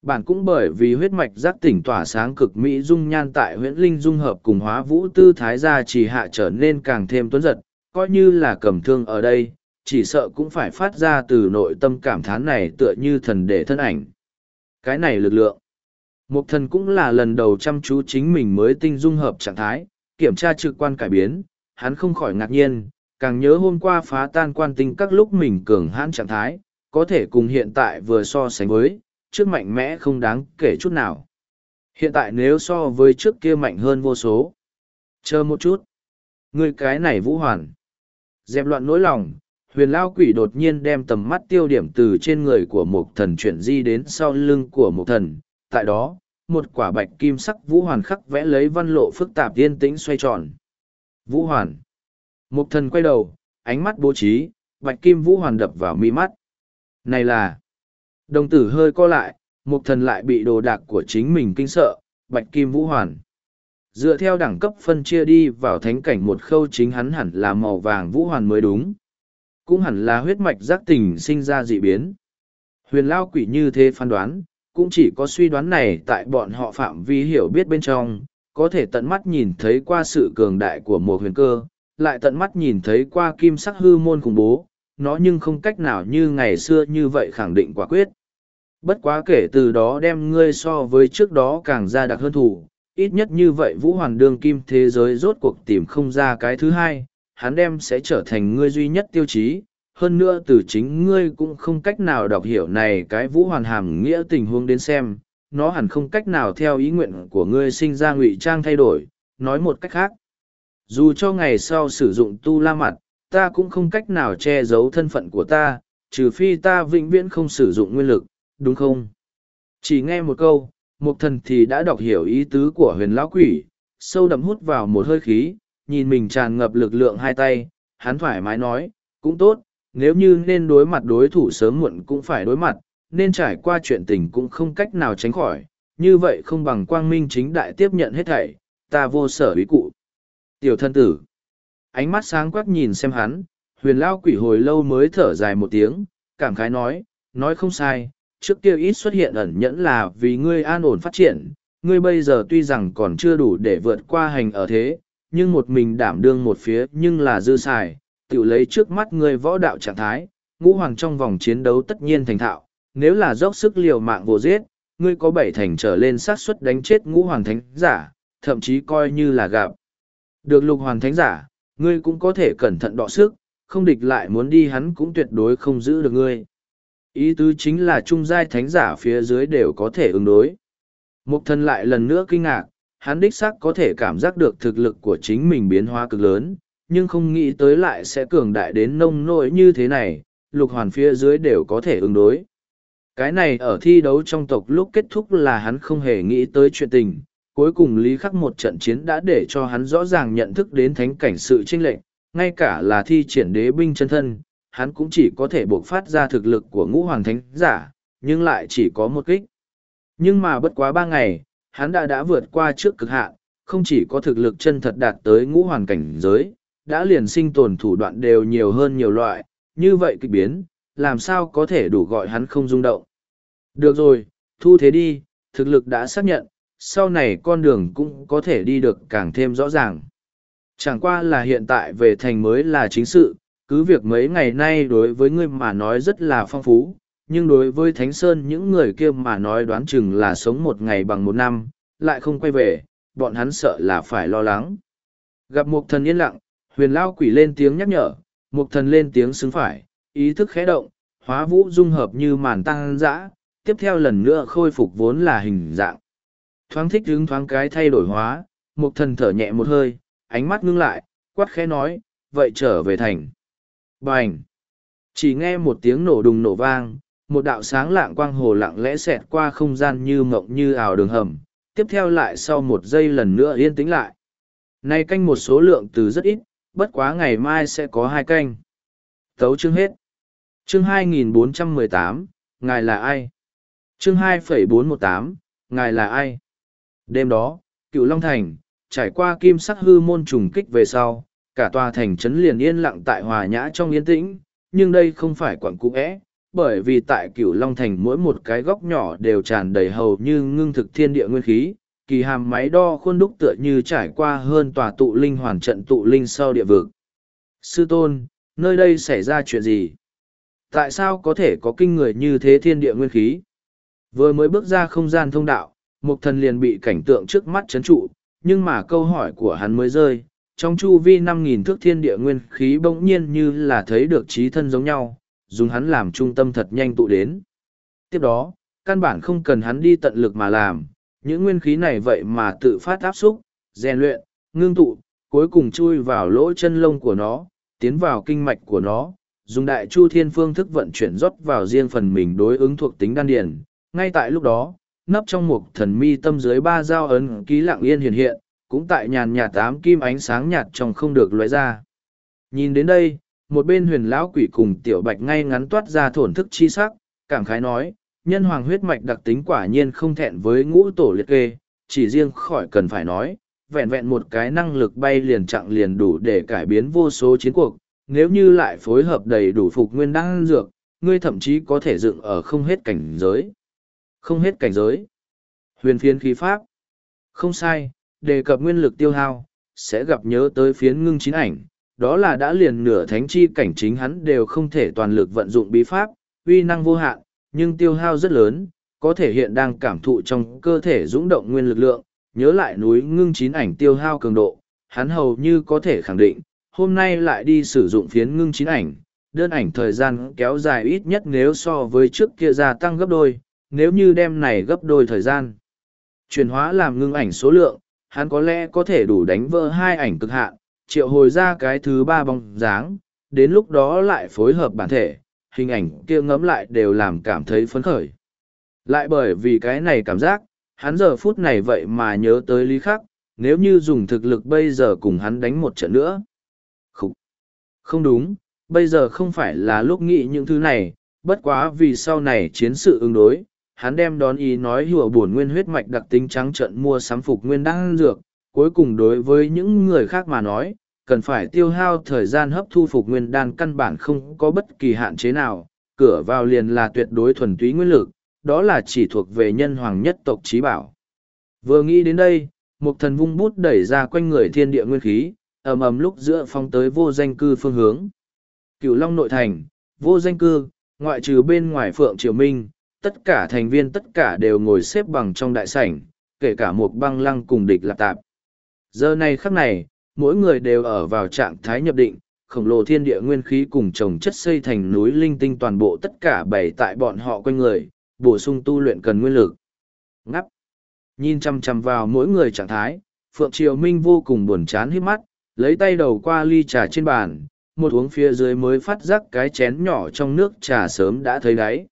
Bản cũng bởi vì huyết mạch giác tỉnh tỏa sáng cực mỹ dung nhan tại huyễn linh dung hợp cùng hóa vũ tư thái gia chỉ hạ trở nên càng thêm tuấn giật, coi như là cầm thương ở đây, chỉ sợ cũng phải phát ra từ nội tâm cảm thán này tựa như thần để thân ảnh. Cái này lực lượng. Mục thần cũng là lần đầu chăm chú chính mình mới tinh dung hợp trạng thái, kiểm tra trực quan cải biến, hắn không khỏi ngạc nhiên, càng nhớ hôm qua phá tan quan tinh các lúc mình cường hãn trạng thái, có thể cùng hiện tại vừa so sánh với, trước mạnh mẽ không đáng kể chút nào. Hiện tại nếu so với trước kia mạnh hơn vô số. Chờ một chút. Người cái này Vũ Hoàn. Dẹp loạn nỗi lòng, huyền lao quỷ đột nhiên đem tầm mắt tiêu điểm từ trên người của một thần chuyển di đến sau lưng của một thần. Tại đó, một quả bạch kim sắc Vũ Hoàn khắc vẽ lấy văn lộ phức tạp yên tĩnh xoay tròn. Vũ Hoàn. Một thần quay đầu, ánh mắt bố trí, bạch kim Vũ Hoàn đập vào mi mắt. Này là... Đồng tử hơi co lại, mục thần lại bị đồ đạc của chính mình kinh sợ, bạch kim Vũ Hoàn. Dựa theo đẳng cấp phân chia đi vào thánh cảnh một khâu chính hắn hẳn là màu vàng Vũ Hoàn mới đúng. Cũng hẳn là huyết mạch giác tỉnh sinh ra dị biến. Huyền lao quỷ như thế phán đoán, cũng chỉ có suy đoán này tại bọn họ phạm vi hiểu biết bên trong, có thể tận mắt nhìn thấy qua sự cường đại của một huyền cơ, lại tận mắt nhìn thấy qua kim sắc hư môn khủng bố, nó nhưng không cách nào như ngày xưa như vậy khẳng định quả quyết. Bất quá kể từ đó đem ngươi so với trước đó càng ra đặc hơn thủ, ít nhất như vậy Vũ Hoàn đương kim thế giới rốt cuộc tìm không ra cái thứ hai, hắn đem sẽ trở thành ngươi duy nhất tiêu chí. Hơn nữa từ chính ngươi cũng không cách nào đọc hiểu này cái Vũ Hoàn hàm nghĩa tình huống đến xem, nó hẳn không cách nào theo ý nguyện của ngươi sinh ra ngụy trang thay đổi, nói một cách khác. Dù cho ngày sau sử dụng tu la mặt, ta cũng không cách nào che giấu thân phận của ta, trừ phi ta vĩnh viễn không sử dụng nguyên lực, đúng không? Chỉ nghe một câu, Mục thần thì đã đọc hiểu ý tứ của huyền lão quỷ, sâu đậm hút vào một hơi khí, nhìn mình tràn ngập lực lượng hai tay, hắn thoải mái nói, cũng tốt, nếu như nên đối mặt đối thủ sớm muộn cũng phải đối mặt, nên trải qua chuyện tình cũng không cách nào tránh khỏi, như vậy không bằng quang minh chính đại tiếp nhận hết thảy, ta vô sở ý cụ. Tiểu thân tử, ánh mắt sáng quắc nhìn xem hắn, huyền lão quỷ hồi lâu mới thở dài một tiếng, cảm khái nói, nói không sai. Trước kia ít xuất hiện ẩn nhẫn là vì ngươi an ổn phát triển, ngươi bây giờ tuy rằng còn chưa đủ để vượt qua hành ở thế, nhưng một mình đảm đương một phía nhưng là dư xài, tự lấy trước mắt ngươi võ đạo trạng thái, ngũ hoàng trong vòng chiến đấu tất nhiên thành thạo, nếu là dốc sức liều mạng vô giết, ngươi có bảy thành trở lên xác suất đánh chết ngũ hoàng thánh giả, thậm chí coi như là gặp. Được lục hoàng thánh giả, ngươi cũng có thể cẩn thận đọ sức, không địch lại muốn đi hắn cũng tuyệt đối không giữ được ngươi. Ý tứ chính là trung giai thánh giả phía dưới đều có thể ứng đối. Mục thần lại lần nữa kinh ngạc, hắn đích xác có thể cảm giác được thực lực của chính mình biến hóa cực lớn, nhưng không nghĩ tới lại sẽ cường đại đến nông nỗi như thế này, lục hoàn phía dưới đều có thể ứng đối. Cái này ở thi đấu trong tộc lúc kết thúc là hắn không hề nghĩ tới chuyện tình, cuối cùng lý khắc một trận chiến đã để cho hắn rõ ràng nhận thức đến thánh cảnh sự chênh lệch, ngay cả là thi triển đế binh chân thân. Hắn cũng chỉ có thể buộc phát ra thực lực của ngũ hoàng thánh giả, nhưng lại chỉ có một kích. Nhưng mà bất quá ba ngày, hắn đã đã vượt qua trước cực hạn, không chỉ có thực lực chân thật đạt tới ngũ hoàng cảnh giới, đã liền sinh tồn thủ đoạn đều nhiều hơn nhiều loại, như vậy kịch biến, làm sao có thể đủ gọi hắn không rung động. Được rồi, thu thế đi, thực lực đã xác nhận, sau này con đường cũng có thể đi được càng thêm rõ ràng. Chẳng qua là hiện tại về thành mới là chính sự, cứ việc mấy ngày nay đối với ngươi mà nói rất là phong phú, nhưng đối với Thánh Sơn những người kia mà nói đoán chừng là sống một ngày bằng một năm, lại không quay về, bọn hắn sợ là phải lo lắng. Gặp Mục thần yên lặng, huyền lao quỷ lên tiếng nhắc nhở, Mục thần lên tiếng xứng phải, ý thức khẽ động, hóa vũ dung hợp như màn tăng dã, tiếp theo lần nữa khôi phục vốn là hình dạng. Thoáng thích hứng thoáng cái thay đổi hóa, Mục thần thở nhẹ một hơi, ánh mắt ngưng lại, quát khẽ nói, vậy trở về thành. Bành! Chỉ nghe một tiếng nổ đùng nổ vang, một đạo sáng lạng quang hồ lặng lẽ xẹt qua không gian như mộng như ảo đường hầm, tiếp theo lại sau một giây lần nữa yên tĩnh lại. Nay canh một số lượng từ rất ít, bất quá ngày mai sẽ có hai canh. Tấu chương hết. Chương hai nghìn bốn trăm mười tám, ngài là ai? Chương hai phẩy bốn một tám, ngài là ai? Đêm đó, Cựu Long Thành, trải qua kim sắc hư môn trùng kích về sau, cả tòa thành trấn liền yên lặng tại hòa nhã trong yên tĩnh, nhưng đây không phải quận cũ é, bởi vì tại Cửu Long Thành mỗi một cái góc nhỏ đều tràn đầy hầu như ngưng thực thiên địa nguyên khí, kỳ hàm máy đo khuôn đúc tựa như trải qua hơn tòa tụ linh hoàn trận tụ linh sau địa vực. Sư tôn, nơi đây xảy ra chuyện gì? Tại sao có thể có kinh người như thế thiên địa nguyên khí? Vừa mới bước ra không gian thông đạo, Mục Thần liền bị cảnh tượng trước mắt chấn trụ, nhưng mà câu hỏi của hắn mới rơi, trong chu vi năm nghìn thước thiên địa nguyên khí bỗng nhiên như là thấy được trí thân giống nhau, dùng hắn làm trung tâm thật nhanh tụ đến. Tiếp đó, căn bản không cần hắn đi tận lực mà làm, những nguyên khí này vậy mà tự phát áp xúc, rèn luyện, ngưng tụ, cuối cùng chui vào lỗ chân lông của nó, tiến vào kinh mạch của nó, dùng đại chu thiên phương thức vận chuyển rót vào riêng phần mình đối ứng thuộc tính đan điền. Ngay tại lúc đó, nấp trong Mục Thần mi tâm dưới ba dao ấn ký lặng yên hiện hiện, cũng tại nhàn nhạt ám kim ánh sáng nhạt trong không được lóe ra. Nhìn đến đây, một bên Huyền lão quỷ cùng Tiểu Bạch ngay ngắn toát ra thổn thức chi sắc, cảm khái nói, nhân hoàng huyết mạch đặc tính quả nhiên không thẹn với ngũ tổ liệt kê, chỉ riêng khỏi cần phải nói, vẹn vẹn một cái năng lực bay liền chặng liền đủ để cải biến vô số chiến cuộc, nếu như lại phối hợp đầy đủ phục nguyên đan dược, ngươi thậm chí có thể dựng ở không hết cảnh giới. Không hết cảnh giới. Huyền phiến khí pháp. Không sai, đề cập nguyên lực tiêu hao, sẽ gặp nhớ tới phiến ngưng chín ảnh, đó là đã liền nửa thánh chi cảnh chính hắn đều không thể toàn lực vận dụng bí pháp, uy năng vô hạn, nhưng tiêu hao rất lớn, có thể hiện đang cảm thụ trong cơ thể dũng động nguyên lực lượng, nhớ lại núi ngưng chín ảnh tiêu hao cường độ, hắn hầu như có thể khẳng định, hôm nay lại đi sử dụng phiến ngưng chín ảnh, đơn ảnh thời gian kéo dài ít nhất nếu so với trước kia gia tăng gấp đôi, nếu như đem này gấp đôi thời gian. Chuyển hóa làm ngưng ảnh số lượng, hắn có lẽ có thể đủ đánh vỡ hai ảnh cực hạn, triệu hồi ra cái thứ ba bóng dáng, đến lúc đó lại phối hợp bản thể, hình ảnh kia ngẫm lại đều làm cảm thấy phấn khởi. Lại bởi vì cái này cảm giác, hắn giờ phút này vậy mà nhớ tới Lý Khắc, nếu như dùng thực lực bây giờ cùng hắn đánh một trận nữa. Không, không đúng, bây giờ không phải là lúc nghĩ những thứ này, bất quá vì sau này chiến sự ứng đối, hắn đem đón ý nói hùa bổn nguyên huyết mạch đặc tính trắng trận mua sắm phục nguyên đan dược, cuối cùng đối với những người khác mà nói, cần phải tiêu hao thời gian hấp thu phục nguyên đan căn bản không có bất kỳ hạn chế nào, cửa vào liền là tuyệt đối thuần túy nguyên lực, đó là chỉ thuộc về nhân hoàng nhất tộc trí bảo. Vừa nghĩ đến đây, Mục Thần vung bút đẩy ra quanh người thiên địa nguyên khí, ầm ầm lúc giữa phong tới vô danh cư phương hướng. Cửu Long nội thành, vô danh cư, ngoại trừ bên ngoài Phượng Triều Minh, tất cả thành viên tất cả đều ngồi xếp bằng trong đại sảnh, kể cả một băng lăng cùng địch lạp tạp. Giờ này khắc này, mỗi người đều ở vào trạng thái nhập định, khổng lồ thiên địa nguyên khí cùng chồng chất xây thành núi linh tinh toàn bộ tất cả bày tại bọn họ quanh người, bổ sung tu luyện cần nguyên lực. Ngắp. Nhìn chăm chăm vào mỗi người trạng thái, Phượng Triều Minh vô cùng buồn chán hít mắt, lấy tay đầu qua ly trà trên bàn, một uống phía dưới mới phát giác cái chén nhỏ trong nước trà sớm đã thấy đáy.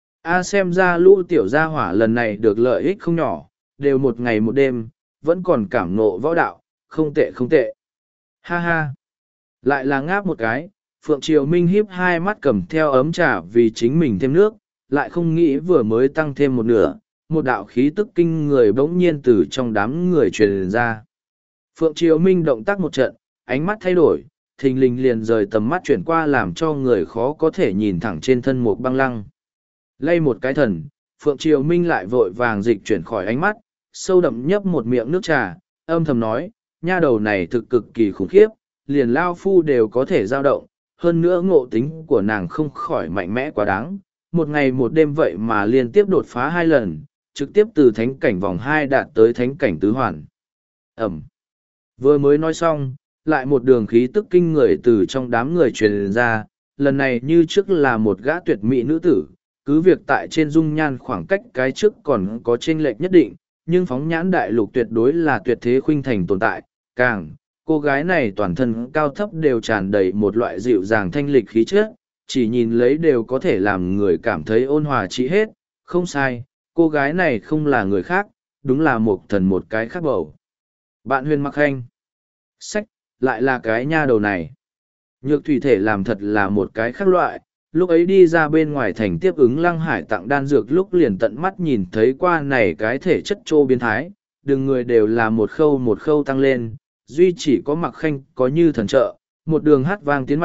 A xem ra lũ tiểu gia hỏa lần này được lợi ích không nhỏ, đều một ngày một đêm, vẫn còn cảm nộ võ đạo, không tệ không tệ. Ha ha. Lại là ngáp một cái, Phượng Triều Minh híp hai mắt cầm theo ấm trà vì chính mình thêm nước, lại không nghĩ vừa mới tăng thêm một nửa, một đạo khí tức kinh người bỗng nhiên từ trong đám người truyền ra. Phượng Triều Minh động tác một trận, ánh mắt thay đổi, thình lình liền rời tầm mắt chuyển qua làm cho người khó có thể nhìn thẳng trên thân một băng lăng. Lay một cái thần, Phượng Triều Minh lại vội vàng dịch chuyển khỏi ánh mắt, sâu đậm nhấp một miệng nước trà, âm thầm nói, nha đầu này thực cực kỳ khủng khiếp, liền lao phu đều có thể dao động, hơn nữa ngộ tính của nàng không khỏi mạnh mẽ quá đáng. Một ngày một đêm vậy mà liên tiếp đột phá hai lần, trực tiếp từ thánh cảnh vòng hai đạt tới thánh cảnh tứ hoàn. Ẩm. Vừa mới nói xong, lại một đường khí tức kinh người từ trong đám người truyền ra, lần này như trước là một gã tuyệt mỹ nữ tử, cứ việc tại trên dung nhan khoảng cách cái trước còn có chênh lệch nhất định, nhưng phóng nhãn đại lục tuyệt đối là tuyệt thế khuynh thành tồn tại, càng, cô gái này toàn thân cao thấp đều tràn đầy một loại dịu dàng thanh lịch khí chất, chỉ nhìn lấy đều có thể làm người cảm thấy ôn hòa trị hết, không sai, cô gái này không là người khác, đúng là một thần một cái khác bầu. Bạn Huyền Mặc Khanh. Sách, lại là cái nha đầu này. Nhược thủy thể làm thật là một cái khác loại, lúc ấy đi ra bên ngoài thành tiếp ứng Lăng Hải tặng đan dược lúc liền tận mắt nhìn thấy qua này cái thể chất trô biến thái, đừng người đều là một khâu một khâu tăng lên, duy chỉ có Mặc Khanh có như thần trợ, một đường hát vang tiến mạnh,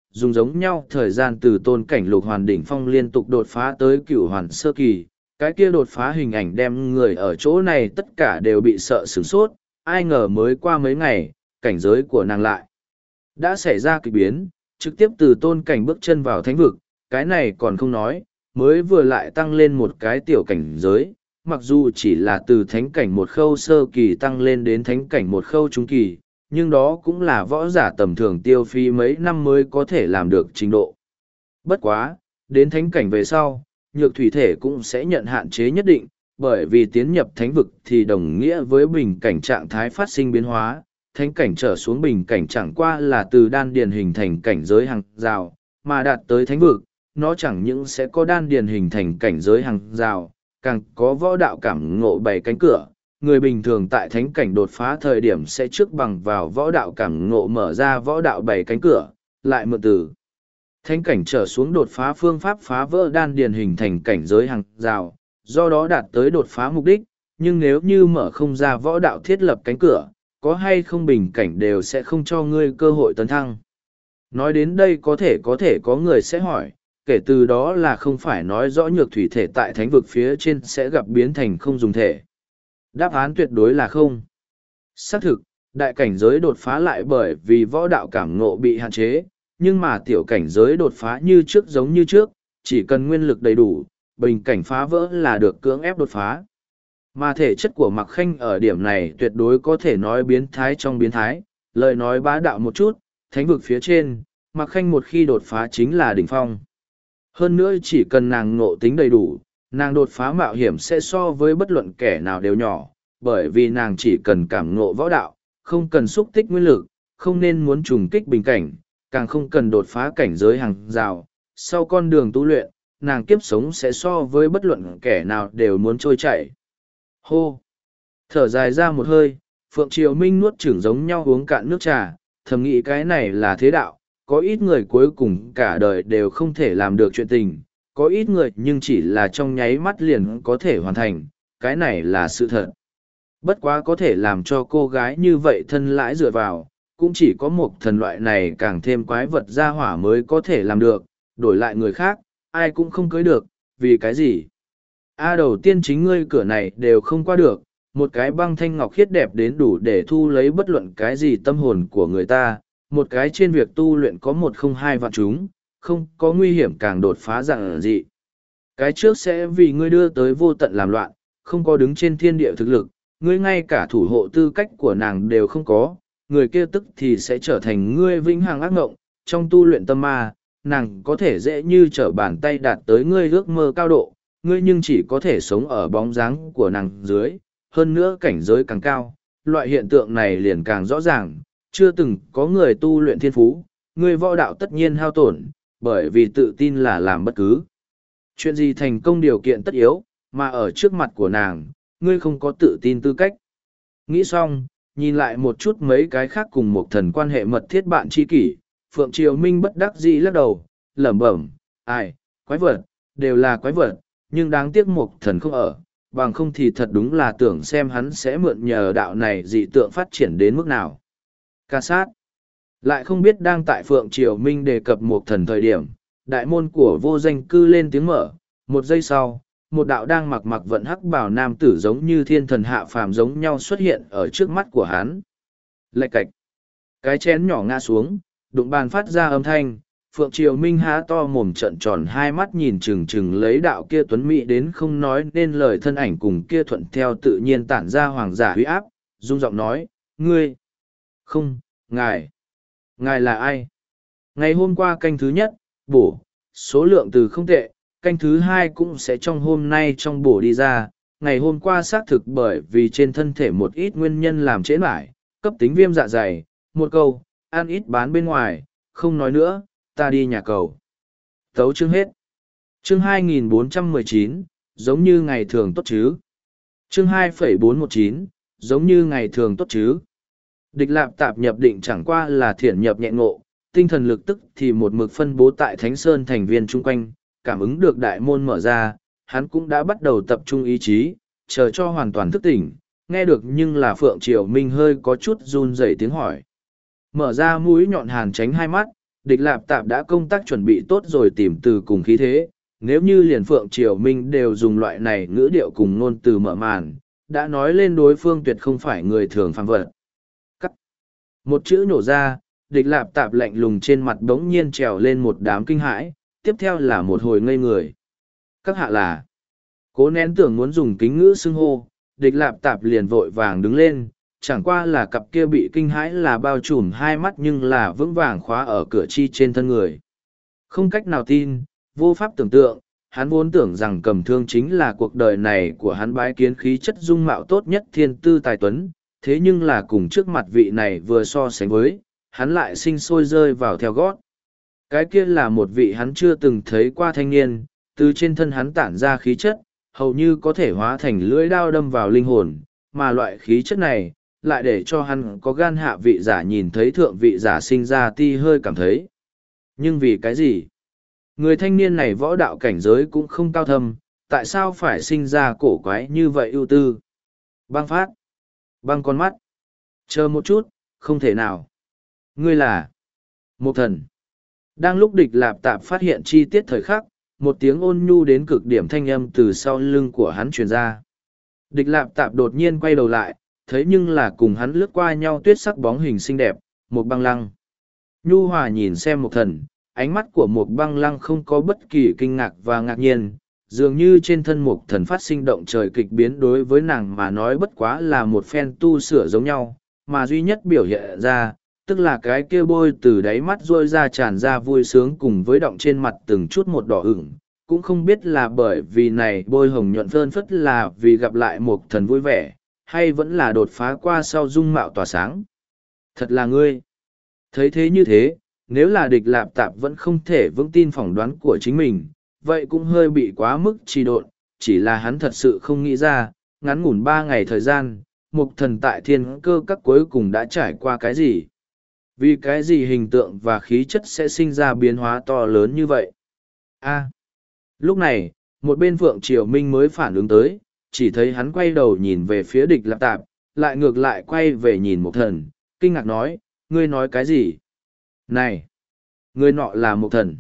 dùng giống nhau thời gian từ tôn cảnh lục hoàn đỉnh phong liên tục đột phá tới cửu hoàn sơ kỳ. Cái kia đột phá hình ảnh đem người ở chỗ này tất cả đều bị sợ sửng sốt, ai ngờ mới qua mấy ngày, cảnh giới của nàng lại đã xảy ra kỳ biến, trực tiếp từ tôn cảnh bước chân vào thánh vực, cái này còn không nói, mới vừa lại tăng lên một cái tiểu cảnh giới, mặc dù chỉ là từ thánh cảnh một khâu sơ kỳ tăng lên đến thánh cảnh một khâu trung kỳ, nhưng đó cũng là võ giả tầm thường tiêu phí mấy năm mới có thể làm được trình độ. Bất quá, đến thánh cảnh về sau, nhược thủy thể cũng sẽ nhận hạn chế nhất định, bởi vì tiến nhập thánh vực thì đồng nghĩa với bình cảnh trạng thái phát sinh biến hóa, thánh cảnh trở xuống bình cảnh chẳng qua là từ đan điền hình thành cảnh giới hàng rào, mà đạt tới thánh vực, nó chẳng những sẽ có đan điền hình thành cảnh giới hàng rào, càng có võ đạo cảm ngộ bảy cánh cửa. Người bình thường tại thánh cảnh đột phá thời điểm sẽ trước bằng vào võ đạo cảm ngộ mở ra võ đạo bảy cánh cửa, lại mượn từ thánh cảnh trở xuống đột phá phương pháp phá vỡ đan điền hình thành cảnh giới hàng rào, do đó đạt tới đột phá mục đích, nhưng nếu như mở không ra võ đạo thiết lập cánh cửa, có hay không bình cảnh đều sẽ không cho ngươi cơ hội tấn thăng. Nói đến đây có thể có thể có người sẽ hỏi, kể từ đó là không phải nói rõ nhược thủy thể tại thánh vực phía trên sẽ gặp biến thành không dùng thể. Đáp án tuyệt đối là không. Xác thực, đại cảnh giới đột phá lại bởi vì võ đạo cảm ngộ bị hạn chế, nhưng mà tiểu cảnh giới đột phá như trước giống như trước, chỉ cần nguyên lực đầy đủ, bình cảnh phá vỡ là được cưỡng ép đột phá. Mà thể chất của Mạc Khanh ở điểm này tuyệt đối có thể nói biến thái trong biến thái, lời nói bá đạo một chút, thánh vực phía trên, Mạc Khanh một khi đột phá chính là đỉnh phong. Hơn nữa chỉ cần nàng ngộ tính đầy đủ, nàng đột phá mạo hiểm sẽ so với bất luận kẻ nào đều nhỏ, bởi vì nàng chỉ cần cảm ngộ võ đạo, không cần xúc tích nguyên lực, không nên muốn trùng kích bình cảnh, càng không cần đột phá cảnh giới hàng rào. Sau con đường tu luyện, nàng kiếp sống sẽ so với bất luận kẻ nào đều muốn trôi chảy. Hô! Thở dài ra một hơi, Phượng Triều Minh nuốt chửng giống nhau uống cạn nước trà, thầm nghĩ cái này là thế đạo, có ít người cuối cùng cả đời đều không thể làm được chuyện tình, có ít người nhưng chỉ là trong nháy mắt liền có thể hoàn thành, cái này là sự thật. Bất quá có thể làm cho cô gái như vậy thân lãi dựa vào, cũng chỉ có một thần loại này càng thêm quái vật ra hỏa mới có thể làm được, đổi lại người khác, ai cũng không cưới được, vì cái gì? A đầu tiên chính ngươi cửa này đều không qua được, một cái băng thanh ngọc khiết đẹp đến đủ để thu lấy bất luận cái gì tâm hồn của người ta, một cái trên việc tu luyện có một không hai vạn chúng, không có nguy hiểm càng đột phá dạng dị. Cái trước sẽ vì ngươi đưa tới vô tận làm loạn, không có đứng trên thiên địa thực lực, ngươi ngay cả thủ hộ tư cách của nàng đều không có, người kia tức thì sẽ trở thành ngươi vĩnh hằng ác ngộng, trong tu luyện tâm ma, nàng có thể dễ như trở bàn tay đạt tới ngươi ước mơ cao độ, ngươi nhưng chỉ có thể sống ở bóng dáng của nàng dưới, hơn nữa cảnh giới càng cao, loại hiện tượng này liền càng rõ ràng, chưa từng có người tu luyện thiên phú, ngươi võ đạo tất nhiên hao tổn, bởi vì tự tin là làm bất cứ chuyện gì thành công điều kiện tất yếu, mà ở trước mặt của nàng, ngươi không có tự tin tư cách. Nghĩ xong, nhìn lại một chút mấy cái khác cùng một thần quan hệ mật thiết bạn tri kỷ, Phượng Triều Minh bất đắc dĩ lắc đầu, lẩm bẩm, ai, quái vật, đều là quái vật, nhưng đáng tiếc một thần không ở, bằng không thì thật đúng là tưởng xem hắn sẽ mượn nhờ đạo này dị tượng phát triển đến mức nào. Ca sát. Lại không biết đang tại Phượng Triều Minh đề cập một thần thời điểm, đại môn của vô danh cư lên tiếng mở, một giây sau, một đạo đang mặc mặc vận hắc bảo nam tử giống như thiên thần hạ phàm giống nhau xuất hiện ở trước mắt của hắn. Lạch cạch. Cái chén nhỏ ngã xuống, đụng bàn phát ra âm thanh, Phượng Triều Minh há to mồm trợn tròn hai mắt nhìn chừng chừng lấy đạo kia tuấn mỹ đến không nói nên lời thân ảnh cùng kia thuận theo tự nhiên tản ra hoàng giả huy áp, rung giọng nói, ngươi, không, ngài, ngài là ai? Ngày hôm qua canh thứ nhất, bổ, số lượng từ không tệ, canh thứ hai cũng sẽ trong hôm nay trong bổ đi ra, ngày hôm qua xác thực bởi vì trên thân thể một ít nguyên nhân làm trễ mãi, cấp tính viêm dạ dày, một câu, ăn ít bán bên ngoài, không nói nữa, ta đi nhà cầu. Tấu chương hết. Chương hai nghìn bốn trăm mười chín, giống như ngày thường tốt chứ. Chương hai nghìn bốn trăm mười chín, giống như ngày thường tốt chứ. Địch lạp tạp nhập định chẳng qua là thiện nhập nhẹ ngộ, tinh thần lực tức thì một mực phân bố tại Thánh Sơn thành viên chung quanh, cảm ứng được đại môn mở ra, hắn cũng đã bắt đầu tập trung ý chí, chờ cho hoàn toàn thức tỉnh, nghe được nhưng là Phượng Triều Minh hơi có chút run rẩy tiếng hỏi. Mở ra mũi nhọn hàn tránh hai mắt, địch lạp tạp đã công tác chuẩn bị tốt rồi tìm từ cùng khí thế, nếu như liền Phượng Triều Minh đều dùng loại này ngữ điệu cùng ngôn từ mở màn, đã nói lên đối phương tuyệt không phải người thường phàm vật. Cắt. Một chữ nổ ra, địch lạp tạp lạnh lùng trên mặt đống nhiên trèo lên một đám kinh hãi, tiếp theo là một hồi ngây người. Các hạ là, cố nén tưởng muốn dùng kính ngữ xưng hô, địch lạp tạp liền vội vàng đứng lên, chẳng qua là cặp kia bị kinh hãi là bao trùm hai mắt nhưng là vững vàng khóa ở cửa chi trên thân người. Không cách nào tin, vô pháp tưởng tượng, hắn vốn tưởng rằng cầm thương chính là cuộc đời này của hắn bái kiến khí chất dung mạo tốt nhất thiên tư tài tuấn, thế nhưng là cùng trước mặt vị này vừa so sánh với, hắn lại sinh sôi rơi vào theo gót. Cái kia là một vị hắn chưa từng thấy qua thanh niên, từ trên thân hắn tản ra khí chất, hầu như có thể hóa thành lưỡi đao đâm vào linh hồn, mà loại khí chất này, lại để cho hắn có gan hạ vị giả nhìn thấy thượng vị giả sinh ra ti hơi cảm thấy. Nhưng vì cái gì? Người thanh niên này võ đạo cảnh giới cũng không cao thâm, tại sao phải sinh ra cổ quái như vậy ưu tư? Băng phát. Băng con mắt. Chờ một chút, không thể nào. Ngươi là một thần. Đang lúc địch lạp tạp phát hiện chi tiết thời khắc, một tiếng ôn nhu đến cực điểm thanh âm từ sau lưng của hắn truyền ra. Địch lạp tạp đột nhiên quay đầu lại, thấy nhưng là cùng hắn lướt qua nhau tuyết sắc bóng hình xinh đẹp, một băng lăng. Nhu hòa nhìn xem một thần, ánh mắt của một băng lăng không có bất kỳ kinh ngạc và ngạc nhiên, dường như trên thân một thần phát sinh động trời kịch biến đối với nàng mà nói bất quá là một phen tu sửa giống nhau, mà duy nhất biểu hiện ra, tức là cái kia bôi từ đáy mắt rôi ra tràn ra vui sướng cùng với động trên mặt từng chút một đỏ ửng, cũng không biết là bởi vì này bôi hồng nhuận phơn phất là vì gặp lại một thần vui vẻ, hay vẫn là đột phá qua sau dung mạo tỏa sáng. Thật là ngươi. Thấy thế như thế, nếu là địch lạp tạp vẫn không thể vững tin phỏng đoán của chính mình, vậy cũng hơi bị quá mức trì độn, chỉ là hắn thật sự không nghĩ ra, ngắn ngủn ba ngày thời gian, một thần tại thiên cơ các cuối cùng đã trải qua cái gì. Vì cái gì hình tượng và khí chất sẽ sinh ra biến hóa to lớn như vậy? A. Lúc này, một bên Phượng Triều Minh mới phản ứng tới, chỉ thấy hắn quay đầu nhìn về phía địch lạp tạp, lại ngược lại quay về nhìn một thần, kinh ngạc nói, ngươi nói cái gì? Này! Ngươi nọ là một thần.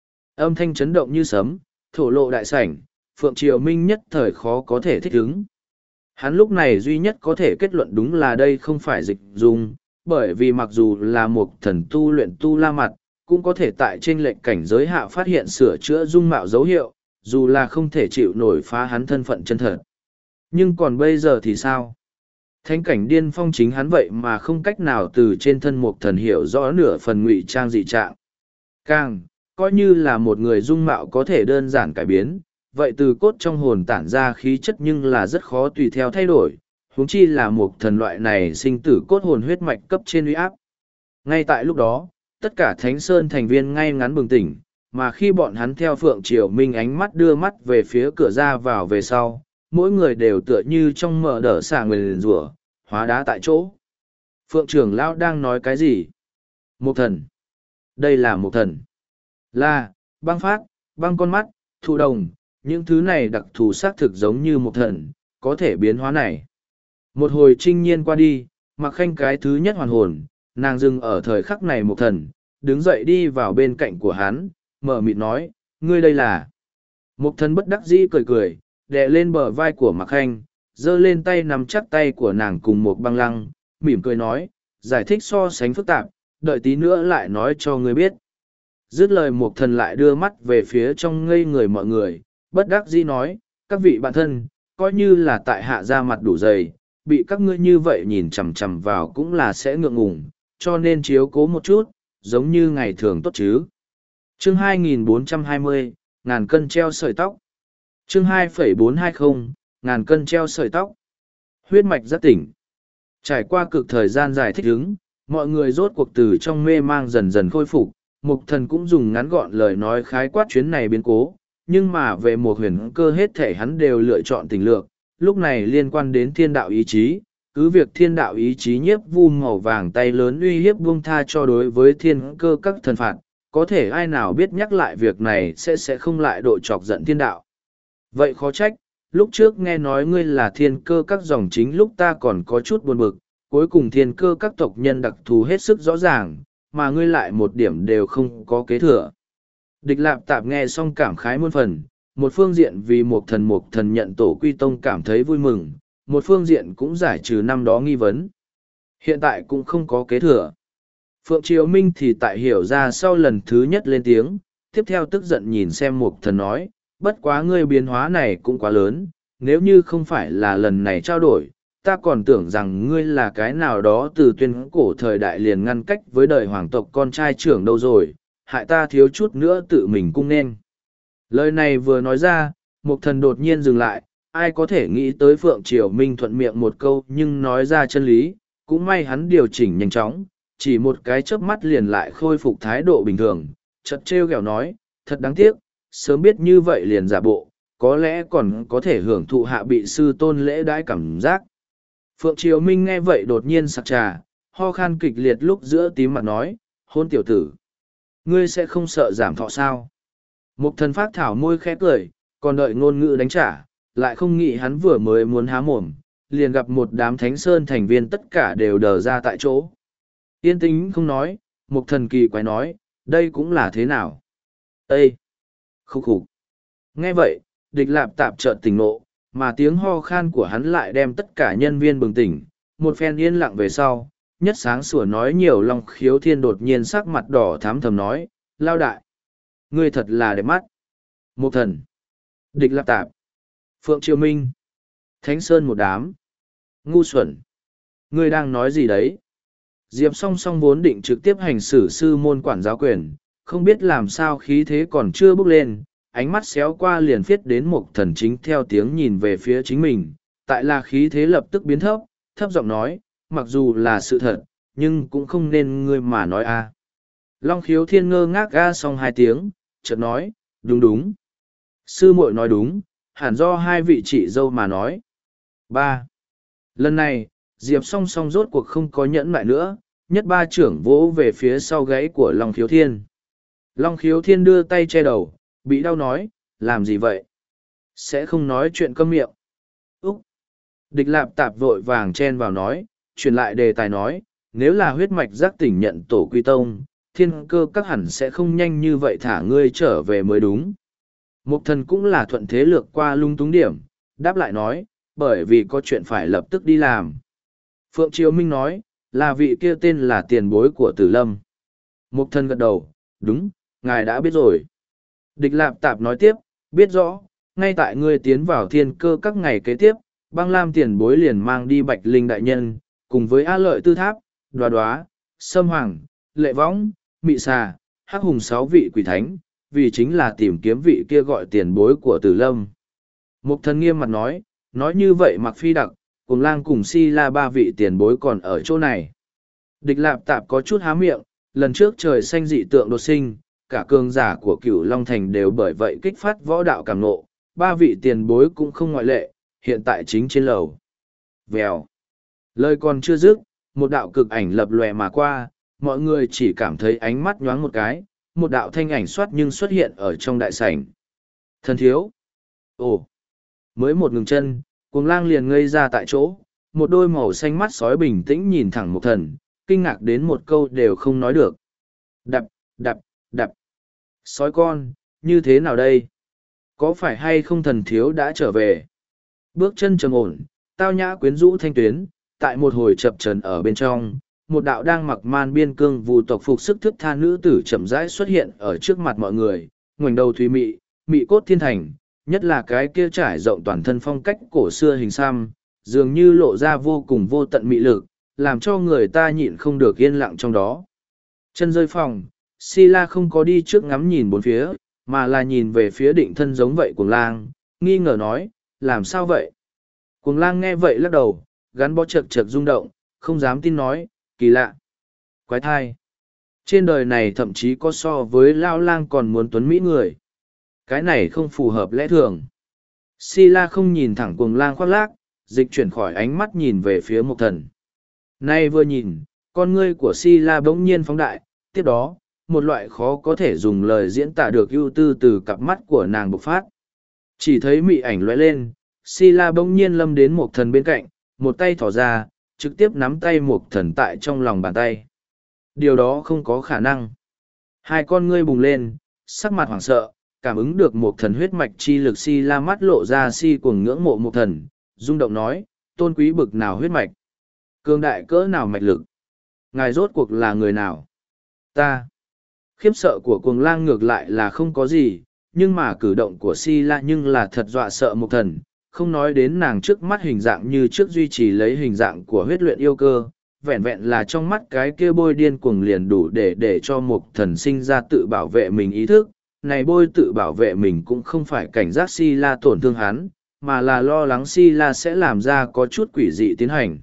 Âm thanh chấn động như sấm, thổ lộ đại sảnh, Phượng Triều Minh nhất thời khó có thể thích ứng. Hắn lúc này duy nhất có thể kết luận đúng là đây không phải dịch dung, bởi vì mặc dù là một thần tu luyện tu la mặt, cũng có thể tại trên lệnh cảnh giới hạ phát hiện sửa chữa dung mạo dấu hiệu, dù là không thể chịu nổi phá hắn thân phận chân thật. Nhưng còn bây giờ thì sao? Thánh cảnh điên phong chính hắn vậy mà không cách nào từ trên thân một thần hiểu rõ nửa phần ngụy trang dị trạng. Càng, coi như là một người dung mạo có thể đơn giản cải biến, vậy từ cốt trong hồn tản ra khí chất nhưng là rất khó tùy theo thay đổi, huống chi là một thần loại này sinh tử cốt hồn huyết mạch cấp trên uy áp. Ngay tại lúc đó, tất cả Thánh Sơn thành viên ngay ngắn bừng tỉnh, mà khi bọn hắn theo Phượng Triều Minh ánh mắt đưa mắt về phía cửa ra vào về sau, mỗi người đều tựa như trong mở đỡ xả người liền rủa, hóa đá tại chỗ. Phượng trưởng lão đang nói cái gì? Một thần. Đây là một thần. Là, băng phát, băng con mắt, thụ đồng, những thứ này đặc thù xác thực giống như một thần, có thể biến hóa này. Một hồi trinh nhiên qua đi, mặc khanh cái thứ nhất hoàn hồn, nàng dừng ở thời khắc này một thần, đứng dậy đi vào bên cạnh của hắn, mở mịt nói, ngươi đây là. Một thần bất đắc dĩ cười cười, đè lên bờ vai của mặc khanh, giơ lên tay nắm chắc tay của nàng cùng một băng lăng, mỉm cười nói, giải thích so sánh phức tạp, đợi tí nữa lại nói cho ngươi biết. Dứt lời một thần lại đưa mắt về phía trong ngây người mọi người, bất đắc dĩ nói, các vị bạn thân, coi như là tại hạ ra mặt đủ dày, bị các ngươi như vậy nhìn chằm chằm vào cũng là sẽ ngượng ngùng, cho nên chiếu cố một chút, giống như ngày thường tốt chứ. Chương hai nghìn bốn trăm hai mươi, ngàn cân treo sợi tóc. Chương hai phẩy bốn hai không, ngàn cân treo sợi tóc. Huyết mạch giác tỉnh. Trải qua cực thời gian dài thích ứng, mọi người rốt cuộc từ trong mê mang dần dần khôi phục, Mục thần cũng dùng ngắn gọn lời nói khái quát chuyến này biến cố, nhưng mà về một huyền cơ hết thể hắn đều lựa chọn tình lược, lúc này liên quan đến thiên đạo ý chí, cứ việc thiên đạo ý chí nhiếp vu màu vàng tay lớn uy hiếp buông tha cho đối với thiên cơ các thần phạt, có thể ai nào biết nhắc lại việc này sẽ sẽ không lại độ chọc giận thiên đạo. Vậy khó trách, lúc trước nghe nói ngươi là thiên cơ các dòng chính lúc ta còn có chút buồn bực, cuối cùng thiên cơ các tộc nhân đặc thù hết sức rõ ràng, mà ngươi lại một điểm đều không có kế thừa. Địch Lạp Tạp nghe xong cảm khái muôn phần, một phương diện vì một thần một thần nhận tổ quy tông cảm thấy vui mừng, một phương diện cũng giải trừ năm đó nghi vấn. Hiện tại cũng không có kế thừa. Phượng Triều Minh thì tại hiểu ra sau lần thứ nhất lên tiếng, tiếp theo tức giận nhìn xem một thần nói, bất quá ngươi biến hóa này cũng quá lớn, nếu như không phải là lần này trao đổi, ta còn tưởng rằng ngươi là cái nào đó từ tuyên cổ thời đại liền ngăn cách với đời hoàng tộc con trai trưởng đâu rồi, hại ta thiếu chút nữa tự mình cung nên. Lời này vừa nói ra, một thần đột nhiên dừng lại, ai có thể nghĩ tới Phượng Triều Minh thuận miệng một câu nhưng nói ra chân lý, cũng may hắn điều chỉnh nhanh chóng, chỉ một cái chớp mắt liền lại khôi phục thái độ bình thường, chợt trêu ghẹo nói, thật đáng tiếc, sớm biết như vậy liền giả bộ, có lẽ còn có thể hưởng thụ hạ bị sư tôn lễ đãi cảm giác. Phượng Triều Minh nghe vậy đột nhiên sặc trà, ho khan kịch liệt lúc giữa tím mặt nói, hôn tiểu tử, ngươi sẽ không sợ giảm thọ sao? Mục thần phát thảo môi khẽ cười, còn đợi ngôn ngữ đánh trả, lại không nghĩ hắn vừa mới muốn há mồm, liền gặp một đám thánh sơn thành viên tất cả đều đờ ra tại chỗ. Yên tĩnh không nói, mục thần kỳ quái nói, đây cũng là thế nào? Ê! Khúc khục! Nghe vậy, địch lạp tạp chợt tỉnh nộ, mà tiếng ho khan của hắn lại đem tất cả nhân viên bừng tỉnh. Một phen yên lặng về sau, nhất sáng sủa nói nhiều Long Khiếu Thiên đột nhiên sắc mặt đỏ thám thầm nói, lao đại! Ngươi thật là đẹp mắt! Mục thần! Địch lạp tạp! Phượng Triều Minh! Thánh Sơn một đám! Ngu xuẩn! Ngươi đang nói gì đấy? Diệp song song vốn định trực tiếp hành xử sư môn quản giáo quyền, không biết làm sao khí thế còn chưa bước lên, ánh mắt xéo qua liền phiết đến một thần chính theo tiếng nhìn về phía chính mình, tại là khí thế lập tức biến thấp, thấp giọng nói, mặc dù là sự thật, nhưng cũng không nên ngươi mà nói a. Long Khiếu Thiên ngơ ngác ga xong hai tiếng, chợt nói, đúng đúng. Sư muội nói đúng, hẳn do hai vị chị dâu mà nói. Ba. Lần này, Diệp song song rốt cuộc không có nhẫn lại nữa, nhất ba trưởng vỗ về phía sau gáy của Long Khiếu Thiên. Long Khiếu Thiên đưa tay che đầu, bị đau nói, làm gì vậy? Sẽ không nói chuyện câm miệng. Úc! Địch lạp tạp vội vàng chen vào nói, truyền lại đề tài nói, nếu là huyết mạch giác tỉnh nhận tổ quy tông, thiên cơ các hẳn sẽ không nhanh như vậy thả ngươi trở về mới đúng. Mục thần cũng là thuận thế lược qua lung túng điểm, đáp lại nói, bởi vì có chuyện phải lập tức đi làm. Phượng Triều Minh nói, là vị kia tên là tiền bối của Tử Lâm. Mục thần gật đầu, đúng, ngài đã biết rồi. Địch lạp tạp nói tiếp, biết rõ, ngay tại ngươi tiến vào thiên cơ các ngày kế tiếp, băng lam tiền bối liền mang đi bạch linh đại nhân, cùng với A Lợi Tư Tháp, Đoá Đoá, Sâm Hoàng, Lệ Võng, Mị Xà, Hắc Hùng sáu vị quỷ thánh, vì chính là tìm kiếm vị kia gọi tiền bối của Tử Lâm. Mục thần nghiêm mặt nói, nói như vậy Mặc Phi Đặc, cùng lang cùng si la ba vị tiền bối còn ở chỗ này. Địch lạp tạp có chút há miệng, lần trước trời xanh dị tượng đột sinh, cả cường giả của cửu Long Thành đều bởi vậy kích phát võ đạo cảm nộ, ba vị tiền bối cũng không ngoại lệ, hiện tại chính trên lầu. Vèo. Lời còn chưa dứt, một đạo cực ảnh lập lòe mà qua, mọi người chỉ cảm thấy ánh mắt nhoáng một cái, một đạo thanh ảnh xoát nhưng xuất hiện ở trong đại sảnh. Thần thiếu. Ồ. Mới một ngừng chân, cuồng lang liền ngây ra tại chỗ, một đôi màu xanh mắt sói bình tĩnh nhìn thẳng một thần, kinh ngạc đến một câu đều không nói được. Đập, đập, đập. Sói con, như thế nào đây? Có phải hay không thần thiếu đã trở về? Bước chân trầm ổn, tao nhã quyến rũ thanh tuyến, tại một hồi chập trần ở bên trong, một đạo đang mặc man biên cương vù tộc phục sức thức tha nữ tử chậm rãi xuất hiện ở trước mặt mọi người, ngoảnh đầu thùy mị, mị cốt thiên thành, nhất là cái kia trải rộng toàn thân phong cách cổ xưa hình xăm, dường như lộ ra vô cùng vô tận mị lực, làm cho người ta nhịn không được yên lặng trong đó. Chân rơi phòng, Sila không có đi trước ngắm nhìn bốn phía, mà là nhìn về phía định thân giống vậy cuồng lang, nghi ngờ nói, làm sao vậy? Cuồng lang nghe vậy lắc đầu, gắn bó chật chật rung động, không dám tin nói, kỳ lạ. Quái thai. Trên đời này thậm chí có so với lao lang còn muốn tuấn mỹ người. Cái này không phù hợp lẽ thường. Sila không nhìn thẳng cuồng lang khoác lác, dịch chuyển khỏi ánh mắt nhìn về phía một thần. Nay vừa nhìn, con ngươi của Sila bỗng nhiên phóng đại, tiếp đó, một loại khó có thể dùng lời diễn tả được ưu tư từ cặp mắt của nàng bộc phát. Chỉ thấy mị ảnh lóe lên, Sila bỗng nhiên lâm đến một thần bên cạnh, một tay thỏ ra, trực tiếp nắm tay một thần tại trong lòng bàn tay. Điều đó không có khả năng. Hai con ngươi bùng lên, sắc mặt hoảng sợ, cảm ứng được một thần huyết mạch chi lực si la mắt lộ ra si cuồng ngưỡng mộ một thần, rung động nói, tôn quý bực nào huyết mạch, cường đại cỡ nào mạch lực, ngài rốt cuộc là người nào? Ta. Khiếp sợ của cuồng lang ngược lại là không có gì, nhưng mà cử động của si la nhưng là thật dọa sợ một thần, không nói đến nàng trước mắt hình dạng như trước duy trì lấy hình dạng của huyết luyện yêu cơ, vẹn vẹn là trong mắt cái kia bôi điên cuồng liền đủ để để cho một thần sinh ra tự bảo vệ mình ý thức. Này bôi tự bảo vệ mình cũng không phải cảnh giác si la tổn thương hắn, mà là lo lắng si la sẽ làm ra có chút quỷ dị tiến hành.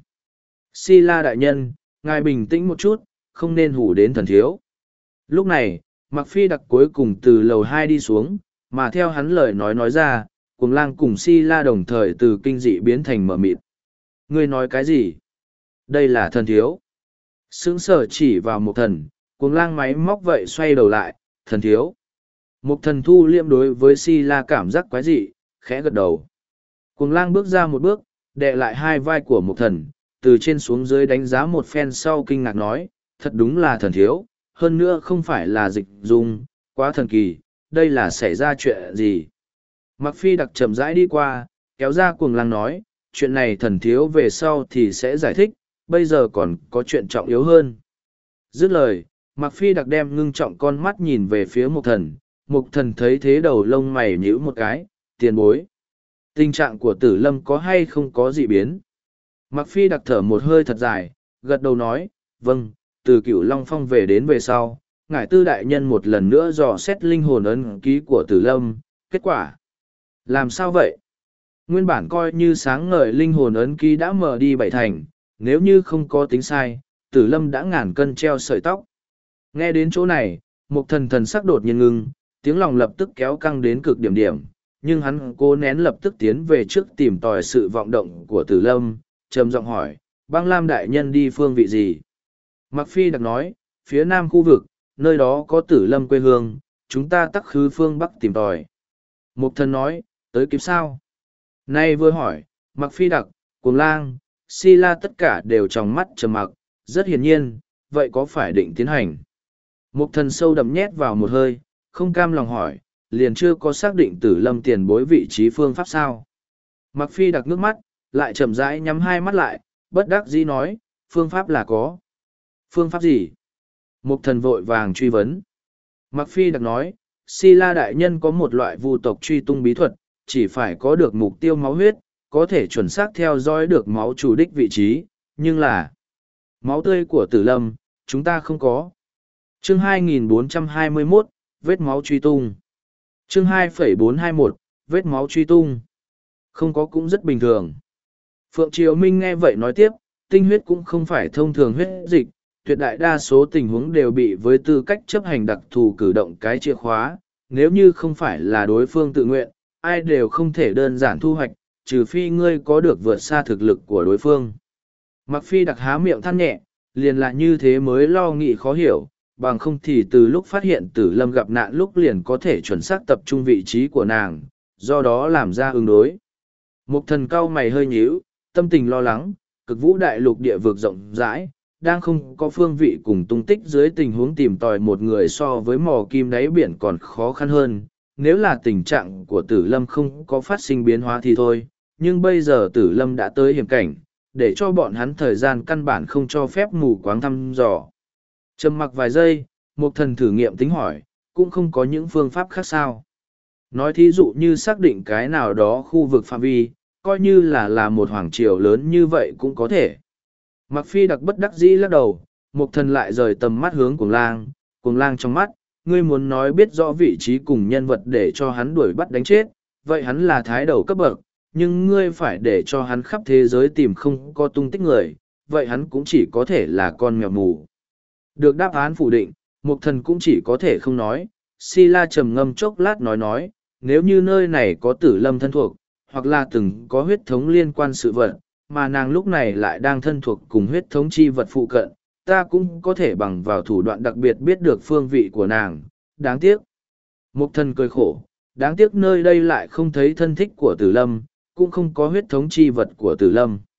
Si la đại nhân, ngài bình tĩnh một chút, không nên hủ đến thần thiếu. Lúc này, Mặc Phi đặc cuối cùng từ lầu hai đi xuống, mà theo hắn lời nói nói ra, cuồng lang cùng si la đồng thời từ kinh dị biến thành mở mịt. Ngươi nói cái gì? Đây là thần thiếu. Sững sờ chỉ vào một thần, cuồng lang máy móc vậy xoay đầu lại, thần thiếu. Một thần thu liêm đối với si la cảm giác quái dị, khẽ gật đầu. Cuồng lang bước ra một bước, đè lại hai vai của một thần, từ trên xuống dưới đánh giá một phen sau kinh ngạc nói, thật đúng là thần thiếu, hơn nữa không phải là dịch dung, quá thần kỳ, đây là xảy ra chuyện gì? Mặc Phi đặc chậm rãi đi qua, kéo ra cuồng lang nói, chuyện này thần thiếu về sau thì sẽ giải thích, bây giờ còn có chuyện trọng yếu hơn. Dứt lời, Mặc Phi đặc đem ngưng trọng con mắt nhìn về phía Mục Thần, Mục Thần thấy thế đầu lông mày nhíu một cái, tiền bối. Tình trạng của Tử Lâm có hay không có dị biến? Mặc Phi đặc thở một hơi thật dài, gật đầu nói, vâng, từ Cửu Long Phong về đến về sau, ngải tư đại nhân một lần nữa dò xét linh hồn ấn ký của Tử Lâm, kết quả. Làm sao vậy? Nguyên bản coi như sáng ngời linh hồn ấn ký đã mở đi bảy thành, nếu như không có tính sai, Tử Lâm đã ngàn cân treo sợi tóc. Nghe đến chỗ này, một thần thần sắc đột nhiên ngưng, tiếng lòng lập tức kéo căng đến cực điểm điểm, nhưng hắn cố nén lập tức tiến về trước tìm tòi sự vọng động của Tử Lâm, trầm giọng hỏi, băng lam đại nhân đi phương vị gì? Mặc Phi đặc nói, phía nam khu vực, nơi đó có Tử Lâm quê hương, chúng ta tắc khứ phương bắc tìm tòi. Một thần nói, tới kịp sao? Nay vừa hỏi, Mặc Phi đặc, Cuồng Lang, Si La tất cả đều trong mắt trầm mặc, rất hiển nhiên, vậy có phải định tiến hành? Một thần sâu đậm nhét vào một hơi, không cam lòng hỏi, liền chưa có xác định Tử Lâm tiền bối vị trí phương pháp sao? Mặc Phi đặc nước mắt, lại chậm rãi nhắm hai mắt lại, bất đắc dĩ nói, phương pháp là có. Phương pháp gì? Một thần vội vàng truy vấn. Mặc Phi đặc nói, Si La đại nhân có một loại vu tộc truy tung bí thuật, chỉ phải có được mục tiêu máu huyết, có thể chuẩn xác theo dõi được máu chủ đích vị trí, nhưng là máu tươi của Tử Lâm, chúng ta không có. Chương hai nghìn bốn trăm hai mươi mốt, vết máu truy tung. Chương hai nghìn bốn trăm hai mươi mốt, vết máu truy tung. Không có cũng rất bình thường. Phượng Triều Minh nghe vậy nói tiếp, tinh huyết cũng không phải thông thường huyết dịch, tuyệt đại đa số tình huống đều bị với tư cách chấp hành đặc thù cử động cái chìa khóa, nếu như không phải là đối phương tự nguyện, ai đều không thể đơn giản thu hoạch, trừ phi ngươi có được vượt xa thực lực của đối phương. Mặc Phi đặc há miệng than nhẹ, liền là như thế mới lo nghĩ khó hiểu, bằng không thì từ lúc phát hiện Tử Lâm gặp nạn lúc liền có thể chuẩn xác tập trung vị trí của nàng, do đó làm ra ứng đối. Một thần cao mày hơi nhíu, tâm tình lo lắng, cực vũ đại lục địa vực rộng rãi, đang không có phương vị cùng tung tích dưới tình huống tìm tòi một người so với mò kim đáy biển còn khó khăn hơn. Nếu là tình trạng của Tử Lâm không có phát sinh biến hóa thì thôi, nhưng bây giờ Tử Lâm đã tới hiểm cảnh, để cho bọn hắn thời gian căn bản không cho phép mù quáng thăm dò. Trầm mặc vài giây, một thần thử nghiệm tính hỏi, cũng không có những phương pháp khác sao. Nói thí dụ như xác định cái nào đó khu vực phạm vi, coi như là là một hoàng triều lớn như vậy cũng có thể. Mặc Phi đặc bất đắc dĩ lắc đầu, một thần lại rời tầm mắt hướng Cuồng Lang, Cuồng Lang trong mắt, ngươi muốn nói biết rõ vị trí cùng nhân vật để cho hắn đuổi bắt đánh chết, vậy hắn là thái đầu cấp bậc, nhưng ngươi phải để cho hắn khắp thế giới tìm không có tung tích người, vậy hắn cũng chỉ có thể là con mèo mù. Được đáp án phủ định, một thần cũng chỉ có thể không nói, Si La trầm ngâm chốc lát nói nói, nếu như nơi này có Tử Lâm thân thuộc, hoặc là từng có huyết thống liên quan sự vật, mà nàng lúc này lại đang thân thuộc cùng huyết thống chi vật phụ cận, ta cũng có thể bằng vào thủ đoạn đặc biệt biết được phương vị của nàng, đáng tiếc. Mục thần cười khổ, đáng tiếc nơi đây lại không thấy thân thích của Tử Lâm, cũng không có huyết thống chi vật của Tử Lâm.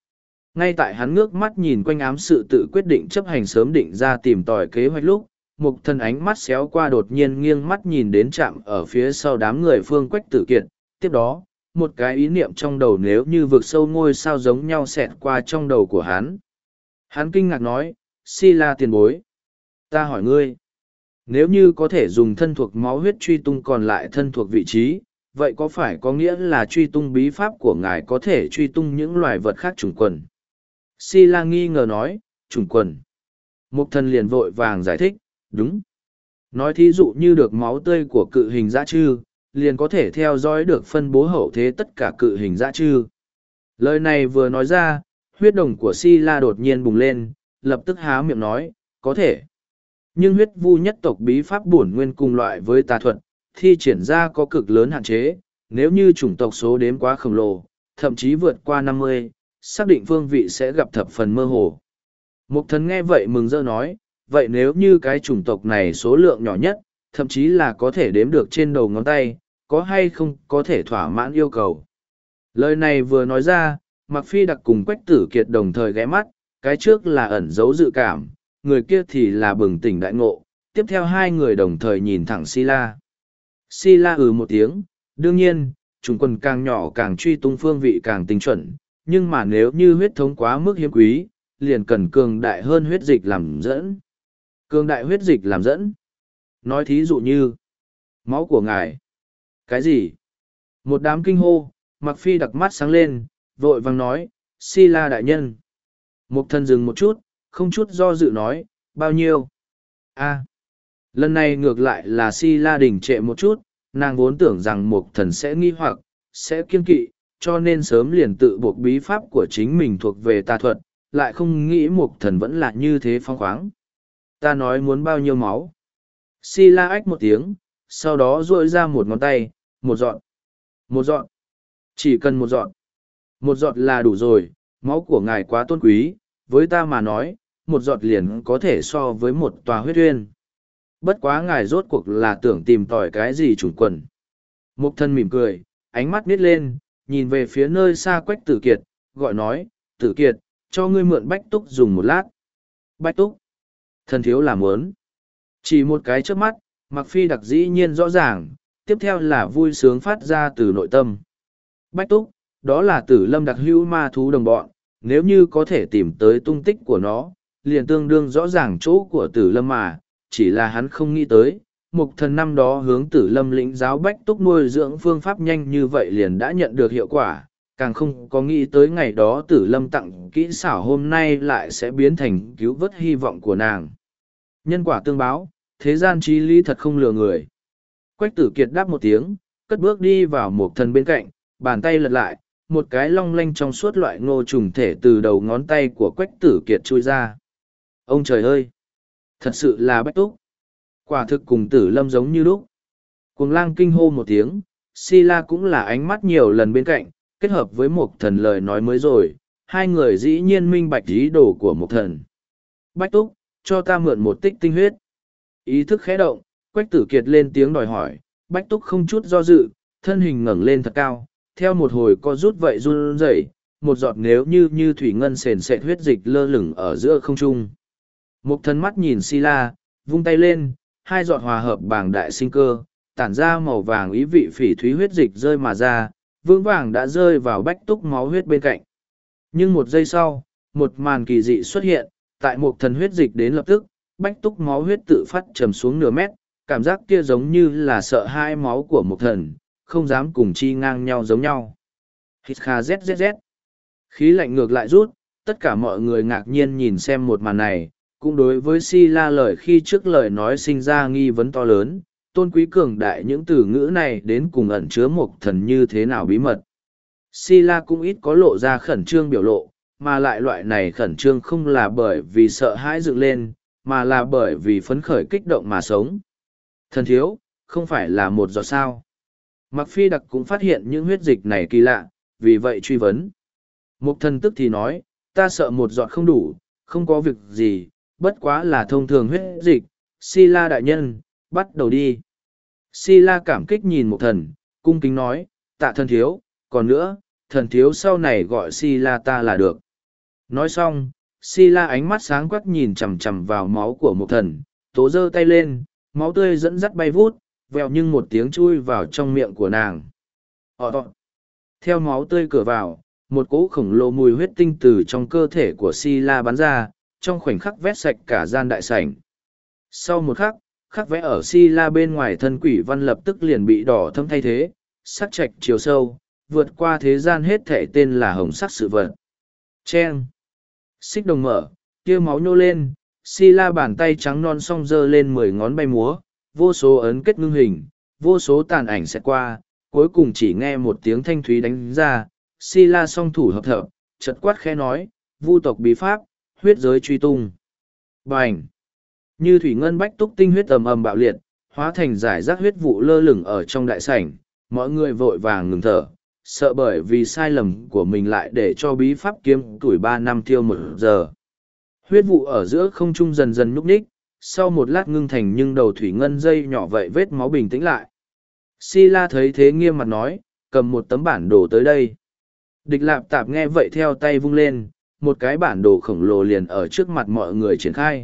Ngay tại hắn ngước mắt nhìn quanh ám sự tự quyết định chấp hành sớm định ra tìm tòi kế hoạch lúc, mục thần ánh mắt xéo qua đột nhiên nghiêng mắt nhìn đến trạm ở phía sau đám người Phương Quách Tử Kiệt. Tiếp đó, một cái ý niệm trong đầu nếu như vực sâu ngôi sao giống nhau xẹt qua trong đầu của hắn. Hắn kinh ngạc nói, Si La tiền bối. Ta hỏi ngươi, nếu như có thể dùng thân thuộc máu huyết truy tung còn lại thân thuộc vị trí, vậy có phải có nghĩa là truy tung bí pháp của ngài có thể truy tung những loài vật khác chủng quần? Si La nghi ngờ nói, chủng quần. Mục thần liền vội vàng giải thích, đúng. Nói thí dụ như được máu tươi của cự hình dã chư, liền có thể theo dõi được phân bố hậu thế tất cả cự hình dã chư. Lời này vừa nói ra, huyết đồng của Si La đột nhiên bùng lên, lập tức há miệng nói, có thể. Nhưng huyết vu nhất tộc bí pháp bổn nguyên cùng loại với tà thuật, thi triển ra có cực lớn hạn chế, nếu như chủng tộc số đếm quá khổng lồ, thậm chí vượt qua năm mươi, xác định phương vị sẽ gặp thập phần mơ hồ. Mục thần nghe vậy mừng rỡ nói, vậy nếu như cái chủng tộc này số lượng nhỏ nhất, thậm chí là có thể đếm được trên đầu ngón tay, có hay không có thể thỏa mãn yêu cầu. Lời này vừa nói ra, Mạc Phi Đặc cùng Quách Tử Kiệt đồng thời ghé mắt, cái trước là ẩn giấu dự cảm, người kia thì là bừng tỉnh đại ngộ, tiếp theo hai người đồng thời nhìn thẳng Si La. Si La ừ một tiếng, đương nhiên, chủng quần càng nhỏ càng truy tung phương vị càng tinh chuẩn, nhưng mà nếu như huyết thống quá mức hiếm quý, liền cần cường đại hơn huyết dịch làm dẫn. Cường đại huyết dịch làm dẫn. Nói thí dụ như, máu của ngài. Cái gì? Một đám kinh hô, Mạc Phi Đặc mắt sáng lên, vội vàng nói, Si La đại nhân. Mục thần dừng một chút, không chút do dự nói, bao nhiêu? A. Lần này ngược lại là Si La đình trệ một chút, nàng vốn tưởng rằng mục thần sẽ nghi hoặc, sẽ kiên kỵ, cho nên sớm liền tự buộc bí pháp của chính mình thuộc về tà thuật, lại không nghĩ mục thần vẫn là như thế phong khoáng. Ta nói muốn bao nhiêu máu? Si La ách một tiếng, sau đó duỗi ra một ngón tay, một giọt. Một giọt. Chỉ cần một giọt. Một giọt là đủ rồi, máu của ngài quá tôn quý, với ta mà nói, một giọt liền có thể so với một tòa huyết uyên. Bất quá ngài rốt cuộc là tưởng tìm tòi cái gì chủng quần. Mục thân mỉm cười, ánh mắt nít lên, nhìn về phía nơi xa Quách Tử Kiệt, gọi nói, Tử Kiệt, cho ngươi mượn bách túc dùng một lát. Bách túc. Thần thiếu làm muốn. Chỉ một cái trước mắt, Mạc Phi Đặc dĩ nhiên rõ ràng, tiếp theo là vui sướng phát ra từ nội tâm. Bách túc, đó là tử lâm đặc hữu ma thú đồng bọn, nếu như có thể tìm tới tung tích của nó, liền tương đương rõ ràng chỗ của tử lâm mà, chỉ là hắn không nghĩ tới. Mục thần năm đó hướng tử lâm lĩnh giáo bách túc nuôi dưỡng phương pháp nhanh như vậy liền đã nhận được hiệu quả, càng không có nghĩ tới ngày đó tử lâm tặng kỹ xảo hôm nay lại sẽ biến thành cứu vớt hy vọng của nàng. Nhân quả tương báo, thế gian trí lý thật không lừa người. Quách Tử Kiệt đáp một tiếng, cất bước đi vào mục thần bên cạnh, bàn tay lật lại, một cái long lanh trong suốt loại ngô trùng thể từ đầu ngón tay của Quách Tử Kiệt chui ra. Ông trời ơi! Thật sự là bách túc! Quả thực cùng tử lâm giống như lúc. Cuồng lang kinh hô một tiếng, Si La cũng là ánh mắt nhiều lần bên cạnh, kết hợp với một thần lời nói mới rồi, hai người dĩ nhiên minh bạch ý đồ của một thần. Bách túc, cho ta mượn một tích tinh huyết. Ý thức khẽ động, Quách Tử Kiệt lên tiếng đòi hỏi, bách túc không chút do dự, thân hình ngẩng lên thật cao, theo một hồi co rút vậy run rẩy, một giọt nếu như như thủy ngân sền sệt huyết dịch lơ lửng ở giữa không trung. Một thần mắt nhìn Si La, vung tay lên, hai giọt hòa hợp bảng đại sinh cơ, tản ra màu vàng ý vị phỉ thúy huyết dịch rơi mà ra, vững vàng đã rơi vào bách túc máu huyết bên cạnh. Nhưng một giây sau, một màn kỳ dị xuất hiện, tại một thần huyết dịch đến lập tức, bách túc máu huyết tự phát trầm xuống nửa mét, cảm giác kia giống như là sợ hai máu của một thần, không dám cùng chi ngang nhau giống nhau. Hít kha zzz. Khí lạnh ngược lại rút, tất cả mọi người ngạc nhiên nhìn xem một màn này, cũng đối với Si La lời khi trước lời nói sinh ra nghi vấn to lớn, tôn quý cường đại những từ ngữ này đến cùng ẩn chứa một thần như thế nào bí mật. Si La cũng ít có lộ ra khẩn trương biểu lộ, mà lại loại này khẩn trương không là bởi vì sợ hãi dựng lên, mà là bởi vì phấn khởi kích động mà sống. Thần thiếu, không phải là một giọt sao. Mạc Phi Đặc cũng phát hiện những huyết dịch này kỳ lạ, vì vậy truy vấn. Mục thần tức thì nói, ta sợ một giọt không đủ, không có việc gì, bất quá là thông thường huyết dịch. Si La đại nhân, bắt đầu đi. Si La cảm kích nhìn Mục thần, cung kính nói, tạ thần thiếu, còn nữa, thần thiếu sau này gọi Si La ta là được. Nói xong, Sila ánh mắt sáng quắc nhìn chằm chằm vào máu của Mộc Thần, tố giơ tay lên, máu tươi dẫn dắt bay vút, vèo nhưng một tiếng chui vào trong miệng của nàng. Họ theo máu tươi cửa vào, một cỗ khổng lồ mùi huyết tinh từ trong cơ thể của Sila bắn ra, trong khoảnh khắc vét sạch cả gian đại sảnh. Sau một khắc, khắc vẽ ở Sila bên ngoài thân quỷ văn lập tức liền bị đỏ thâm thay thế, sắc trạch chiều sâu, vượt qua thế gian hết thể tên là hồng sắc sự vật. Chen! Xích đồng mở, kia máu nhô lên, Sila bàn tay trắng non song dơ lên mười ngón bay múa, vô số ấn kết ngưng hình, vô số tàn ảnh sẽ qua, cuối cùng chỉ nghe một tiếng thanh thúy đánh ra, Sila song thủ hợp thập, chật quát khẽ nói, vu tộc bí pháp, huyết giới truy tung. Bành! Như thủy ngân bách túc tinh huyết ầm ầm bạo liệt, hóa thành giải rác huyết vụ lơ lửng ở trong đại sảnh, mọi người vội vàng ngừng thở, sợ bởi vì sai lầm của mình lại để cho bí pháp kiếm tuổi ba năm tiêu một giờ. Huyết vụ ở giữa không trung dần dần nhúc nhích, sau một lát ngưng thành nhưng đầu thủy ngân dây nhỏ vậy vết máu bình tĩnh lại. Sila thấy thế nghiêm mặt nói, cầm một tấm bản đồ tới đây. Địch Lạp Tạp nghe vậy theo tay vung lên, một cái bản đồ khổng lồ liền ở trước mặt mọi người triển khai.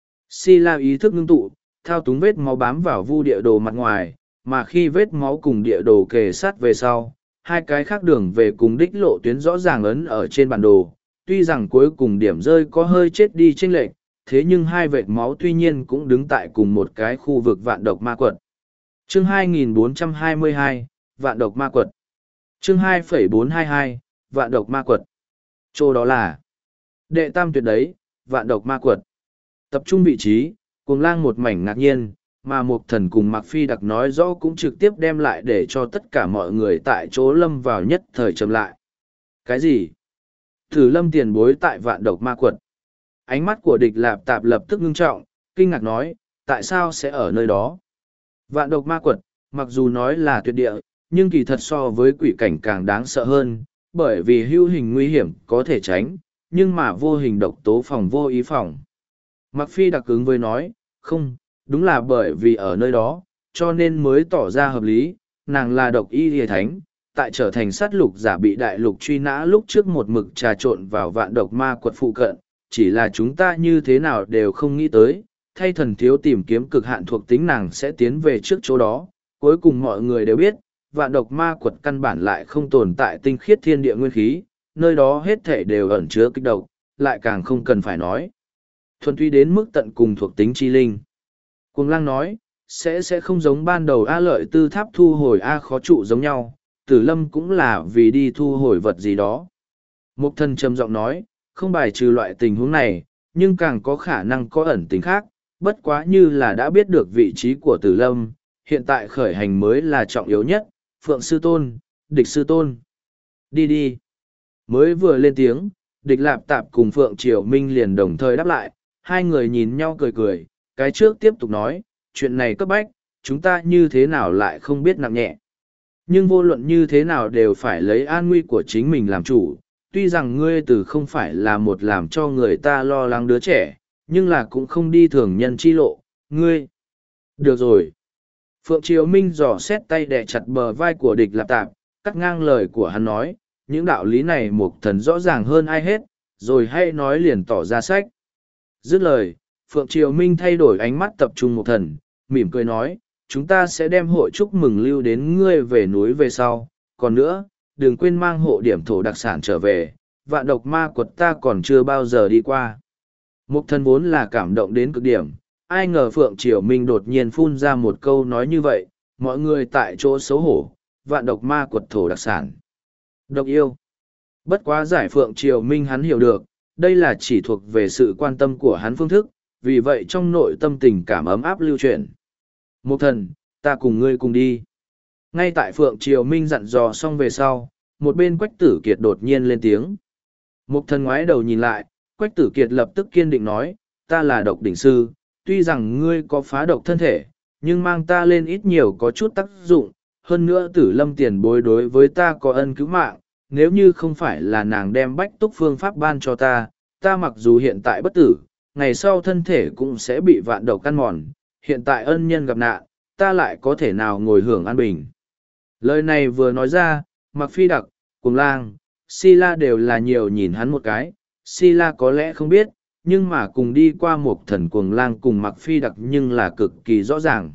Sila ý thức ngưng tụ, thao túng vết máu bám vào vu địa đồ mặt ngoài, mà khi vết máu cùng địa đồ kề sát về sau, hai cái khác đường về cùng đích lộ tuyến rõ ràng ấn ở trên bản đồ. Tuy rằng cuối cùng điểm rơi có hơi chết đi chênh lệch, thế nhưng hai vệt máu tuy nhiên cũng đứng tại cùng một cái khu vực vạn độc ma quật. Chương hai nghìn bốn trăm hai mươi hai, Vạn độc ma quật. Chương hai phẩy bốn hai hai, Vạn độc ma quật. Chỗ đó là đệ tam tuyệt đấy, Vạn độc ma quật. Tập trung vị trí, Cuồng Lang một mảnh ngạc nhiên, mà Mục Thần cùng Mạc Phi Đặc nói rõ cũng trực tiếp đem lại để cho tất cả mọi người tại chỗ lâm vào nhất thời chậm lại. Cái gì? Thử Lâm tiền bối tại Vạn độc ma quật. Ánh mắt của Địch Lạp Tạp lập tức ngưng trọng, kinh ngạc nói, tại sao sẽ ở nơi đó? Vạn độc ma quật, mặc dù nói là tuyệt địa, nhưng kỳ thật so với quỷ cảnh càng đáng sợ hơn, bởi vì hữu hình nguy hiểm có thể tránh, nhưng mà vô hình độc tố phòng vô ý phòng. Mạc Phi Đặc ứng với nói, không, đúng là bởi vì ở nơi đó, cho nên mới tỏ ra hợp lý, nàng là độc y hề thánh, tại trở thành sát lục giả bị đại lục truy nã lúc trước một mực trà trộn vào vạn độc ma quật phụ cận, chỉ là chúng ta như thế nào đều không nghĩ tới, thay thần thiếu tìm kiếm cực hạn thuộc tính nàng sẽ tiến về trước chỗ đó, cuối cùng mọi người đều biết, vạn độc ma quật căn bản lại không tồn tại tinh khiết thiên địa nguyên khí, nơi đó hết thể đều ẩn chứa kích độc, lại càng không cần phải nói. Thuần túy đến mức tận cùng thuộc tính chi linh. Cuồng Lang nói, sẽ sẽ không giống ban đầu A Lợi Tư Tháp thu hồi A khó trụ giống nhau, Tử Lâm cũng là vì đi thu hồi vật gì đó. Mục Thần trầm giọng nói, không bài trừ loại tình huống này, nhưng càng có khả năng có ẩn tình khác, bất quá như là đã biết được vị trí của Tử Lâm, hiện tại khởi hành mới là trọng yếu nhất, Phượng Sư Tôn, Địch Sư Tôn. Đi đi. Mới vừa lên tiếng, Địch Lạp Tạp cùng Phượng Triều Minh liền đồng thời đáp lại, hai người nhìn nhau cười cười, cái trước tiếp tục nói, chuyện này cấp bách, chúng ta như thế nào lại không biết nặng nhẹ. Nhưng vô luận như thế nào đều phải lấy an nguy của chính mình làm chủ, tuy rằng ngươi từ không phải là một làm cho người ta lo lắng đứa trẻ, nhưng là cũng không đi thường nhân chi lộ, ngươi. Được rồi. Phượng Triều Minh dò xét tay đè chặt bờ vai của Địch Lạp Tạp, cắt ngang lời của hắn nói, những đạo lý này Mục Thần rõ ràng hơn ai hết, rồi hay nói liền tỏ ra sách. Dứt lời, Phượng Triều Minh thay đổi ánh mắt tập trung Mục Thần, mỉm cười nói, chúng ta sẽ đem hội chúc mừng lưu đến ngươi về núi về sau, còn nữa, đừng quên mang hộ điểm thổ đặc sản trở về, vạn độc ma quật ta còn chưa bao giờ đi qua. Mục Thần vốn là cảm động đến cực điểm, ai ngờ Phượng Triều Minh đột nhiên phun ra một câu nói như vậy, mọi người tại chỗ xấu hổ, vạn độc ma quật thổ đặc sản. Độc yêu. Bất quá giải Phượng Triều Minh hắn hiểu được, đây là chỉ thuộc về sự quan tâm của hắn phương thức, vì vậy trong nội tâm tình cảm ấm áp lưu truyền. Mục Thần, ta cùng ngươi cùng đi. Ngay tại Phượng Triều Minh dặn dò xong về sau, một bên Quách Tử Kiệt đột nhiên lên tiếng. Mục Thần ngoái đầu nhìn lại, Quách Tử Kiệt lập tức kiên định nói, ta là độc đỉnh sư, tuy rằng ngươi có phá độc thân thể, nhưng mang ta lên ít nhiều có chút tác dụng, hơn nữa Tử Lâm tiền bối đối với ta có ân cứu mạng, nếu như không phải là nàng đem bách túc phương pháp ban cho ta, ta mặc dù hiện tại bất tử, ngày sau thân thể cũng sẽ bị vạn độc căn mòn, hiện tại ân nhân gặp nạn, ta lại có thể nào ngồi hưởng an bình. Lời này vừa nói ra, Mạc Phi Đặc, Cuồng Lang, Sila đều là nhiều nhìn hắn một cái, Sila có lẽ không biết, nhưng mà cùng đi qua một thần cuồng lang cùng mặc phi đặc nhưng là cực kỳ rõ ràng.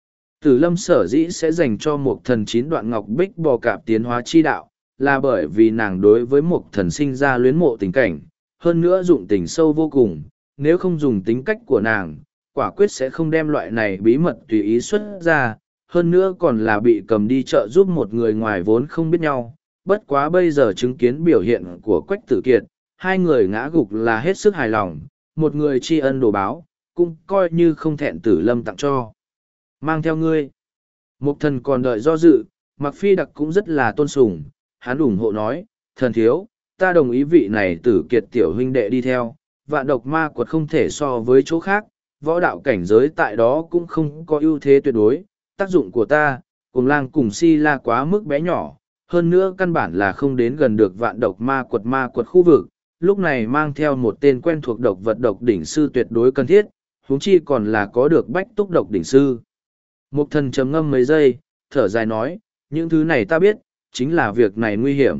Tử Lâm sở dĩ sẽ dành cho một thần chín đoạn ngọc bích bò cạp tiến hóa chi đạo, là bởi vì nàng đối với một thần sinh ra luyến mộ tình cảnh, hơn nữa dụng tình sâu vô cùng, nếu không dùng tính cách của nàng, quả quyết sẽ không đem loại này bí mật tùy ý xuất ra, hơn nữa còn là bị cầm đi chợ giúp một người ngoài vốn không biết nhau. Bất quá bây giờ chứng kiến biểu hiện của Quách Tử Kiệt, hai người ngã gục là hết sức hài lòng, một người tri ân đồ báo, cũng coi như không thẹn Tử Lâm tặng cho. Mang theo ngươi. Mục thần còn đợi do dự, Mặc Phi Đặc cũng rất là tôn sùng, hắn ủng hộ nói, thần thiếu, ta đồng ý vị này Tử Kiệt tiểu huynh đệ đi theo, vạn độc ma quật không thể so với chỗ khác, võ đạo cảnh giới tại đó cũng không có ưu thế tuyệt đối, tác dụng của ta, cùng lang cùng si la quá mức bé nhỏ, hơn nữa căn bản là không đến gần được vạn độc ma quật ma quật khu vực, lúc này mang theo một tên quen thuộc độc vật độc đỉnh sư tuyệt đối cần thiết, huống chi còn là có được bách túc độc đỉnh sư. Mục thần trầm ngâm mấy giây, thở dài nói, những thứ này ta biết, chính là việc này nguy hiểm.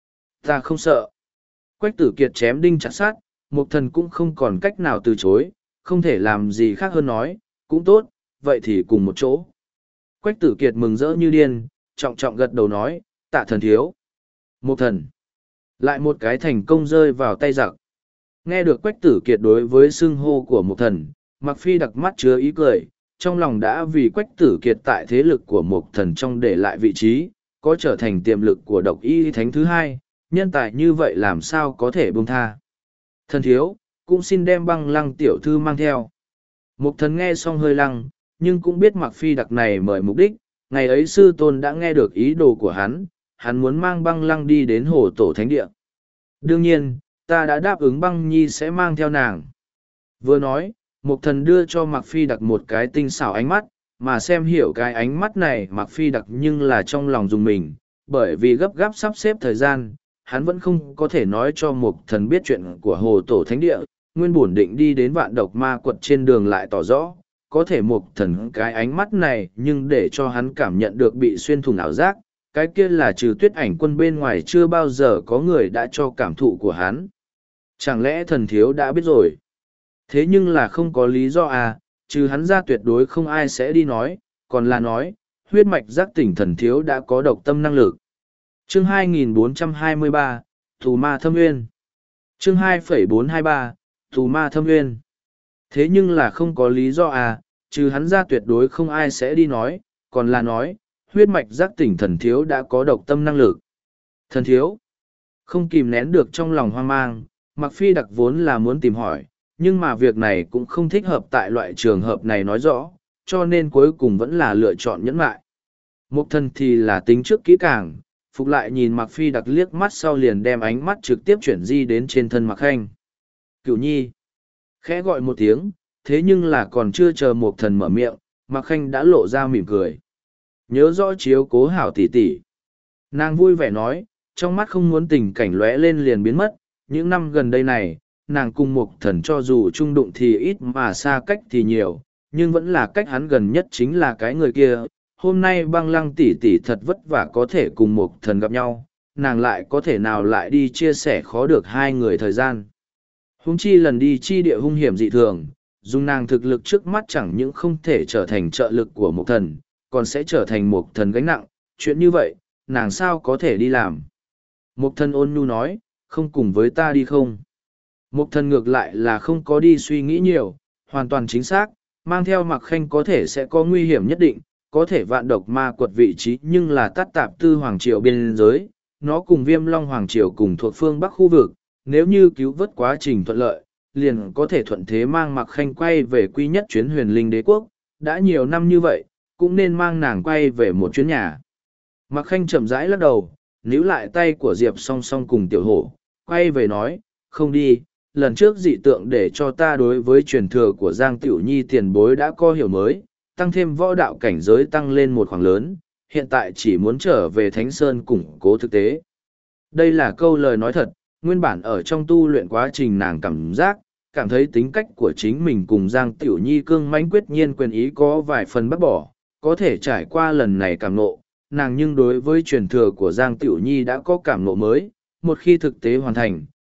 Ta không sợ. Quách Tử Kiệt chém đinh chặt sát, mục thần cũng không còn cách nào từ chối, không thể làm gì khác hơn nói, cũng tốt, vậy thì cùng một chỗ. Quách Tử Kiệt mừng rỡ như điên, trọng trọng gật đầu nói, tạ thần thiếu. Mục thần. Lại một cái thành công rơi vào tay giặc. Nghe được Quách Tử Kiệt đối với xưng hô của mục thần, Mặc Phi Đặc mắt chứa ý cười, trong lòng đã vì Quách Tử Kiệt tại thế lực của mục thần trong để lại vị trí, có trở thành tiềm lực của độc y thánh thứ hai, nhân tài như vậy làm sao có thể buông tha. Thần thiếu, cũng xin đem băng lăng tiểu thư mang theo. Mục thần nghe xong hơi lăng, nhưng cũng biết Mặc Phi Đặc này mời mục đích, ngày ấy sư tôn đã nghe được ý đồ của hắn, hắn muốn mang băng lăng đi đến hồ tổ thánh địa. Đương nhiên, ta đã đáp ứng băng nhi sẽ mang theo nàng. Vừa nói, mục thần đưa cho Mặc Phi Đặc một cái tinh xảo ánh mắt, mà xem hiểu cái ánh mắt này Mặc Phi Đặc nhưng là trong lòng dùng mình, bởi vì gấp gáp sắp xếp thời gian, hắn vẫn không có thể nói cho mục thần biết chuyện của hồ tổ thánh địa, nguyên bổn định đi đến vạn độc ma quật trên đường lại tỏ rõ, có thể mục thần cái ánh mắt này nhưng để cho hắn cảm nhận được bị xuyên thủng ảo giác, cái kia là trừ Tuyết Ảnh quân bên ngoài chưa bao giờ có người đã cho cảm thụ của hắn. Chẳng lẽ thần thiếu đã biết rồi? Thế nhưng là không có lý do à, trừ hắn ra tuyệt đối không ai sẽ đi nói, còn là nói, huyết mạch giác tỉnh thần thiếu đã có độc tâm năng lực. Chương hai nghìn bốn trăm hai mươi ba, Thù Ma Thâm Nguyên. Chương hai nghìn bốn trăm hai mươi ba, Thù Ma Thâm Nguyên. Thế nhưng là không có lý do à, trừ hắn ra tuyệt đối không ai sẽ đi nói, còn là nói, huyết mạch giác tỉnh thần thiếu đã có độc tâm năng lực. Thần thiếu, không kìm nén được trong lòng hoang mang, Mặc Phi Đặc vốn là muốn tìm hỏi, nhưng mà việc này cũng không thích hợp tại loại trường hợp này nói rõ, cho nên cuối cùng vẫn là lựa chọn nhẫn lại. Mục thần thì là tính trước kỹ càng, phục lại nhìn Mặc Phi Đặc liếc mắt sau liền đem ánh mắt trực tiếp chuyển di đến trên thân Mặc Khanh. Cửu nhi, khẽ gọi một tiếng, thế nhưng là còn chưa chờ Mục thần mở miệng, Mặc Khanh đã lộ ra mỉm cười. Nhớ rõ chiếu cố hảo tỷ tỷ. Nàng vui vẻ nói, trong mắt không muốn tình cảnh lóe lên liền biến mất, những năm gần đây này, nàng cùng Mục thần cho dù trung đụng thì ít mà xa cách thì nhiều, nhưng vẫn là cách hắn gần nhất chính là cái người kia. Hôm nay băng lăng tỷ tỷ thật vất vả có thể cùng Mục thần gặp nhau, nàng lại có thể nào lại đi chia sẻ khó được hai người thời gian. Huống chi lần đi chi địa hung hiểm dị thường, dùng nàng thực lực trước mắt chẳng những không thể trở thành trợ lực của Mục thần, còn sẽ trở thành Mục thần gánh nặng, chuyện như vậy, nàng sao có thể đi làm. Mục thần ôn nhu nói, không cùng với ta đi không? Mục thần ngược lại là không có đi suy nghĩ nhiều, hoàn toàn chính xác, mang theo Mặc Khanh có thể sẽ có nguy hiểm nhất định, có thể vạn độc ma quật vị trí nhưng là tát tạp tư hoàng triều biên giới, nó cùng viêm long hoàng triều cùng thuộc phương bắc khu vực, nếu như cứu vớt quá trình thuận lợi, liền có thể thuận thế mang Mặc Khanh quay về quy nhất chuyến huyền linh đế quốc, đã nhiều năm như vậy, cũng nên mang nàng quay về một chuyến nhà. Mặc Khanh chậm rãi lắc đầu, níu lại tay của Diệp song song cùng tiểu hổ, quay về nói, không đi, lần trước dị tượng để cho ta đối với truyền thừa của Giang Tiểu Nhi tiền bối đã có hiểu mới, tăng thêm võ đạo cảnh giới tăng lên một khoảng lớn, hiện tại chỉ muốn trở về Thánh Sơn củng cố thực tế. Đây là câu lời nói thật, nguyên bản ở trong tu luyện quá trình nàng cảm giác, cảm thấy tính cách của chính mình cùng Giang Tiểu Nhi cương mãnh quyết nhiên quyền ý có vài phần bắt bỏ, có thể trải qua lần này cảm ngộ, nàng nhưng đối với truyền thừa của Giang Tiểu Nhi đã có cảm ngộ mới, một khi thực tế hoàn thành,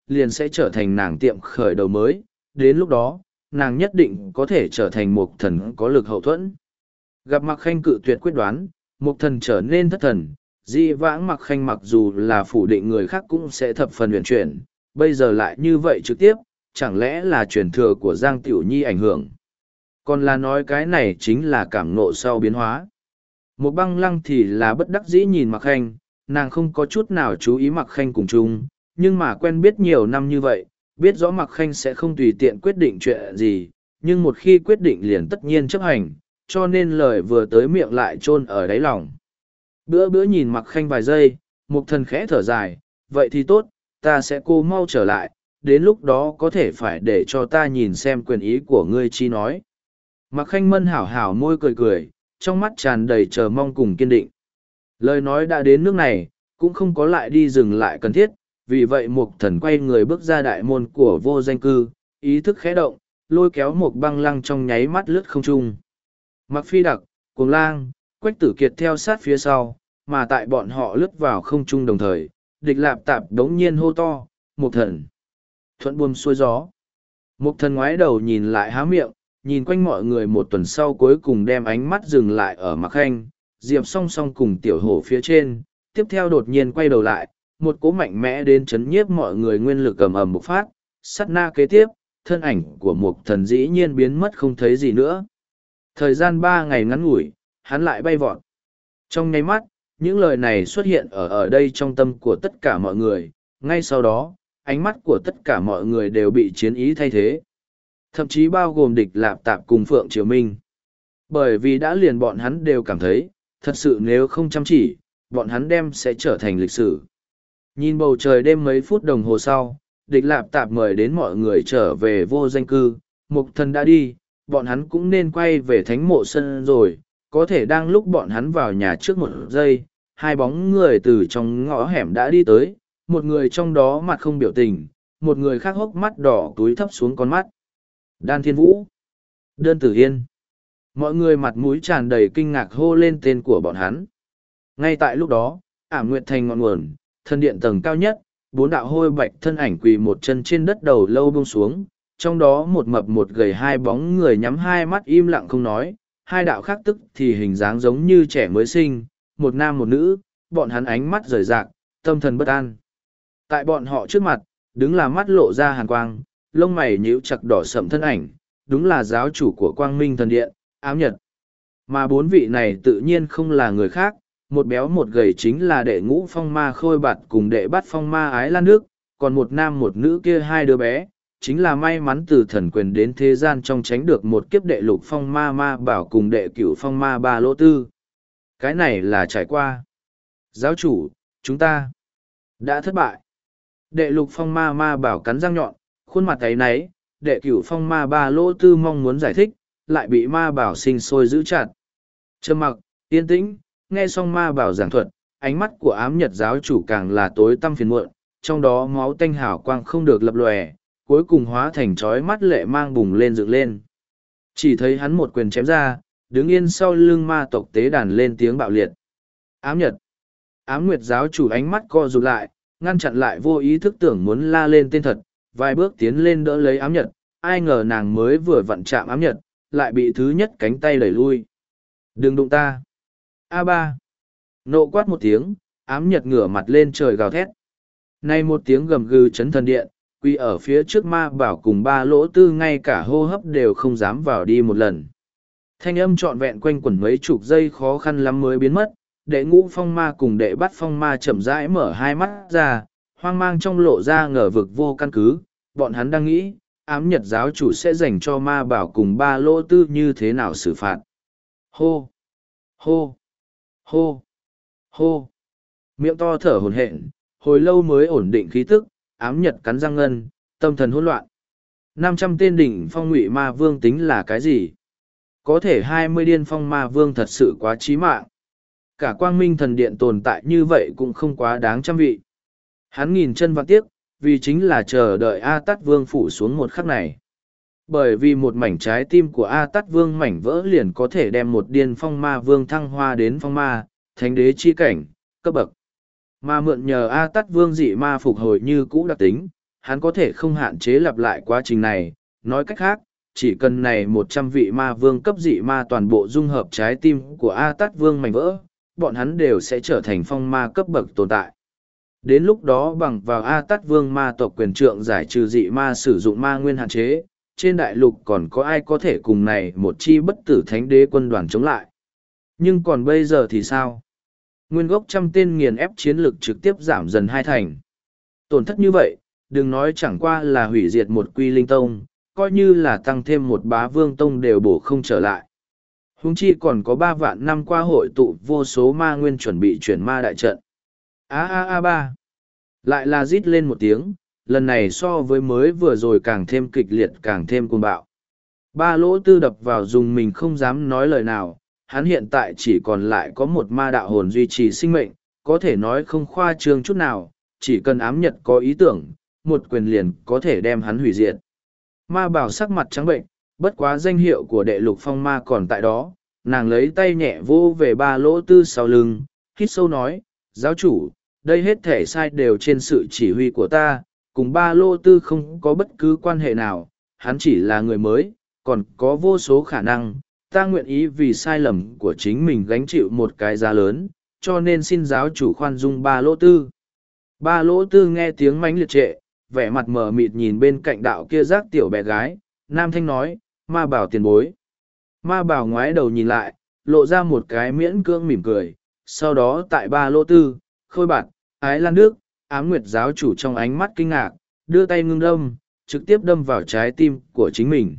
liền sẽ trở thành nàng tiệm khởi đầu mới, đến lúc đó, nàng nhất định có thể trở thành một thần có lực hậu thuẫn. Gặp Mạc Khanh cự tuyệt quyết đoán, một thần trở nên thất thần, di vãng Mạc Khanh mặc dù là phủ định người khác cũng sẽ thập phần huyền chuyển, bây giờ lại như vậy trực tiếp, chẳng lẽ là truyền thừa của Giang Tiểu Nhi ảnh hưởng. Còn là nói cái này chính là cảm ngộ sau biến hóa. Một băng lăng thì là bất đắc dĩ nhìn Mạc Khanh, nàng không có chút nào chú ý Mạc Khanh cùng chung, nhưng mà quen biết nhiều năm như vậy, biết rõ Mạc Khanh sẽ không tùy tiện quyết định chuyện gì, nhưng một khi quyết định liền tất nhiên chấp hành, cho nên lời vừa tới miệng lại chôn ở đáy lòng. Bữa bữa nhìn Mạc Khanh vài giây, Mục Thần khẽ thở dài, vậy thì tốt, ta sẽ cô mau trở lại, đến lúc đó có thể phải để cho ta nhìn xem quyền ý của ngươi chi nói. Mạc Khanh Mân hảo hảo môi cười cười, trong mắt tràn đầy chờ mong cùng kiên định. Lời nói đã đến nước này, cũng không có lại đi dừng lại cần thiết, vì vậy Mục Thần quay người bước ra đại môn của vô danh cư, ý thức khẽ động, lôi kéo một băng lăng trong nháy mắt lướt không trung. Mạc Phi Đặc, Cuồng Lang, Quách Tử Kiệt theo sát phía sau, mà tại bọn họ lướt vào không trung đồng thời, Địch Lạp Tạp đống nhiên hô to, Mục Thần. Thuận buồm xuôi gió. Mục Thần ngoái đầu nhìn lại há miệng, nhìn quanh mọi người một tuần sau cuối cùng đem ánh mắt dừng lại ở Mạc Khanh, Diệp song song cùng tiểu hổ phía trên, tiếp theo đột nhiên quay đầu lại, một cỗ mạnh mẽ đến chấn nhiếp mọi người nguyên lực ầm ầm bộc phát, sát na kế tiếp, thân ảnh của Mục Thần dĩ nhiên biến mất không thấy gì nữa. Thời gian ba ngày ngắn ngủi, hắn lại bay vọt. Trong nháy mắt, những lời này xuất hiện ở ở đây trong tâm của tất cả mọi người, ngay sau đó, ánh mắt của tất cả mọi người đều bị chiến ý thay thế. Thậm chí bao gồm Địch Lạp Tạp cùng Phượng Triều Minh. Bởi vì đã liền bọn hắn đều cảm thấy, thật sự nếu không chăm chỉ, bọn hắn đem sẽ trở thành lịch sử. Nhìn bầu trời đêm mấy phút đồng hồ sau, Địch Lạp Tạp mời đến mọi người trở về vô danh cư, Mục Thần đã đi, bọn hắn cũng nên quay về thánh mộ sân rồi, có thể đang lúc bọn hắn vào nhà trước một giây, hai bóng người từ trong ngõ hẻm đã đi tới, một người trong đó mặt không biểu tình, một người khác hốc mắt đỏ túi thấp xuống con mắt. Đan Thiên Vũ, Đơn Tử Yên. Mọi người mặt mũi tràn đầy kinh ngạc hô lên tên của bọn hắn. Ngay tại lúc đó, Ảm Nguyệt Thành ngọn nguồn, thân điện tầng cao nhất, bốn đạo hôi bạch thân ảnh quỳ một chân trên đất đầu lâu buông xuống, trong đó một mập một gầy hai bóng người nhắm hai mắt im lặng không nói, hai đạo khác tức thì hình dáng giống như trẻ mới sinh, một nam một nữ, bọn hắn ánh mắt rời rạc, tâm thần bất an. Tại bọn họ trước mặt, đứng là mắt lộ ra hàn quang, lông mày nhíu chặt đỏ sậm thân ảnh, đúng là giáo chủ của Quang Minh Thần Điện, Ám Nhật. Mà bốn vị này tự nhiên không là người khác, một béo một gầy chính là đệ ngũ phong ma Khôi Bạt cùng đệ bắt phong ma Ái Lan Nước, còn một nam một nữ kia hai đứa bé, chính là may mắn từ thần quyền đến thế gian trong tránh được một kiếp đệ lục phong ma ma bảo cùng đệ cửu phong ma ba lỗ tư. Cái này là trải qua. Giáo chủ, chúng ta đã thất bại. Đệ lục phong ma ma bảo cắn răng nhọn, khuôn mặt ấy náy, đệ cửu phong ma ba lỗ tư mong muốn giải thích, lại bị ma bảo sinh sôi giữ chặt. Trầm mặc, yên tĩnh, nghe xong ma bảo giảng thuật, ánh mắt của Ám Nhật giáo chủ càng là tối tăm phiền muộn, trong đó máu tanh hào quang không được lập lòe, cuối cùng hóa thành chói mắt lệ mang bùng lên dựng lên. Chỉ thấy hắn một quyền chém ra, đứng yên sau lưng ma tộc tế đàn lên tiếng bạo liệt. Ám Nhật. Ám Nguyệt giáo chủ ánh mắt co rụt lại, ngăn chặn lại vô ý thức tưởng muốn la lên tên thật, vài bước tiến lên đỡ lấy Ám Nhật, ai ngờ nàng mới vừa vặn chạm Ám Nhật, lại bị thứ nhất cánh tay đẩy lui. Đừng đụng ta. A ba. Nộ quát một tiếng, Ám Nhật ngửa mặt lên trời gào thét. Nay một tiếng gầm gừ chấn thần điện, quy ở phía trước ma bảo cùng ba lỗ tư ngay cả hô hấp đều không dám vào đi một lần. Thanh âm trọn vẹn quanh quẩn mấy chục giây khó khăn lắm mới biến mất, đệ ngũ phong ma cùng đệ bắt phong ma chậm rãi mở hai mắt ra, hoang mang trong lộ ra ngờ vực vô căn cứ, bọn hắn đang nghĩ, Ám Nhật giáo chủ sẽ dành cho ma bảo cùng ba lỗ tư như thế nào xử phạt. Hô! Hô! Hô! Hô! Miệng to thở hổn hển, hồi lâu mới ổn định khí tức, Ám Nhật cắn răng ngân, tâm thần hỗn loạn. năm trăm tên đỉnh phong ngụy ma vương tính là cái gì? Có thể hai mươi điên phong ma vương thật sự quá chí mạng. Cả Quang Minh Thần Điện tồn tại như vậy cũng không quá đáng trăm vị. Hắn nghìn chân vạn tiếc, vì chính là chờ đợi A Tát Vương phủ xuống một khắc này. Bởi vì một mảnh trái tim của A Tát Vương mảnh vỡ liền có thể đem một điên phong ma vương thăng hoa đến phong ma, thánh đế chi cảnh, cấp bậc. Mà mượn nhờ A Tát Vương dị ma phục hồi như cũ đặc tính, hắn có thể không hạn chế lặp lại quá trình này. Nói cách khác, chỉ cần này một trăm vị ma vương cấp dị ma toàn bộ dung hợp trái tim của A Tát Vương mảnh vỡ, bọn hắn đều sẽ trở thành phong ma cấp bậc tồn tại. Đến lúc đó bằng vào A Tát Vương ma tộc quyền trượng giải trừ dị ma sử dụng ma nguyên hạn chế, trên đại lục còn có ai có thể cùng này một chi bất tử thánh đế quân đoàn chống lại. Nhưng còn bây giờ thì sao? Nguyên gốc trăm tên nghiền ép chiến lực trực tiếp giảm dần hai thành. Tổn thất như vậy, đừng nói chẳng qua là hủy diệt một quy linh tông, coi như là tăng thêm một bá vương tông đều bổ không trở lại. Huống chi còn có ba vạn năm qua hội tụ vô số ma nguyên chuẩn bị chuyển ma đại trận. A a a ba. Lại là rít lên một tiếng, lần này so với mới vừa rồi càng thêm kịch liệt càng thêm cuồng bạo. Ba lỗ tư đập vào dùng mình không dám nói lời nào, hắn hiện tại chỉ còn lại có một ma đạo hồn duy trì sinh mệnh, có thể nói không khoa trương chút nào, chỉ cần ám nhật có ý tưởng, một quyền liền có thể đem hắn hủy diệt. Ma bảo sắc mặt trắng bệnh, bất quá danh hiệu của đệ lục phong ma còn tại đó, nàng lấy tay nhẹ vô về ba lỗ tư sau lưng, hít sâu nói, giáo chủ, đây hết thể sai đều trên sự chỉ huy của ta, cùng ba lỗ tư không có bất cứ quan hệ nào, hắn chỉ là người mới, còn có vô số khả năng, ta nguyện ý vì sai lầm của chính mình gánh chịu một cái giá lớn, cho nên xin giáo chủ khoan dung ba lỗ tư. Ba lỗ tư nghe tiếng mánh liệt trệ, vẻ mặt mờ mịt nhìn bên cạnh đạo kia giác tiểu bé gái, nam thanh nói, ma bảo tiền bối. Ma bảo ngoái đầu nhìn lại, lộ ra một cái miễn cưỡng mỉm cười, sau đó tại ba lỗ tư, khôi bạt, ái lan nước, ám nguyệt giáo chủ trong ánh mắt kinh ngạc, đưa tay ngưng đâm, trực tiếp đâm vào trái tim của chính mình.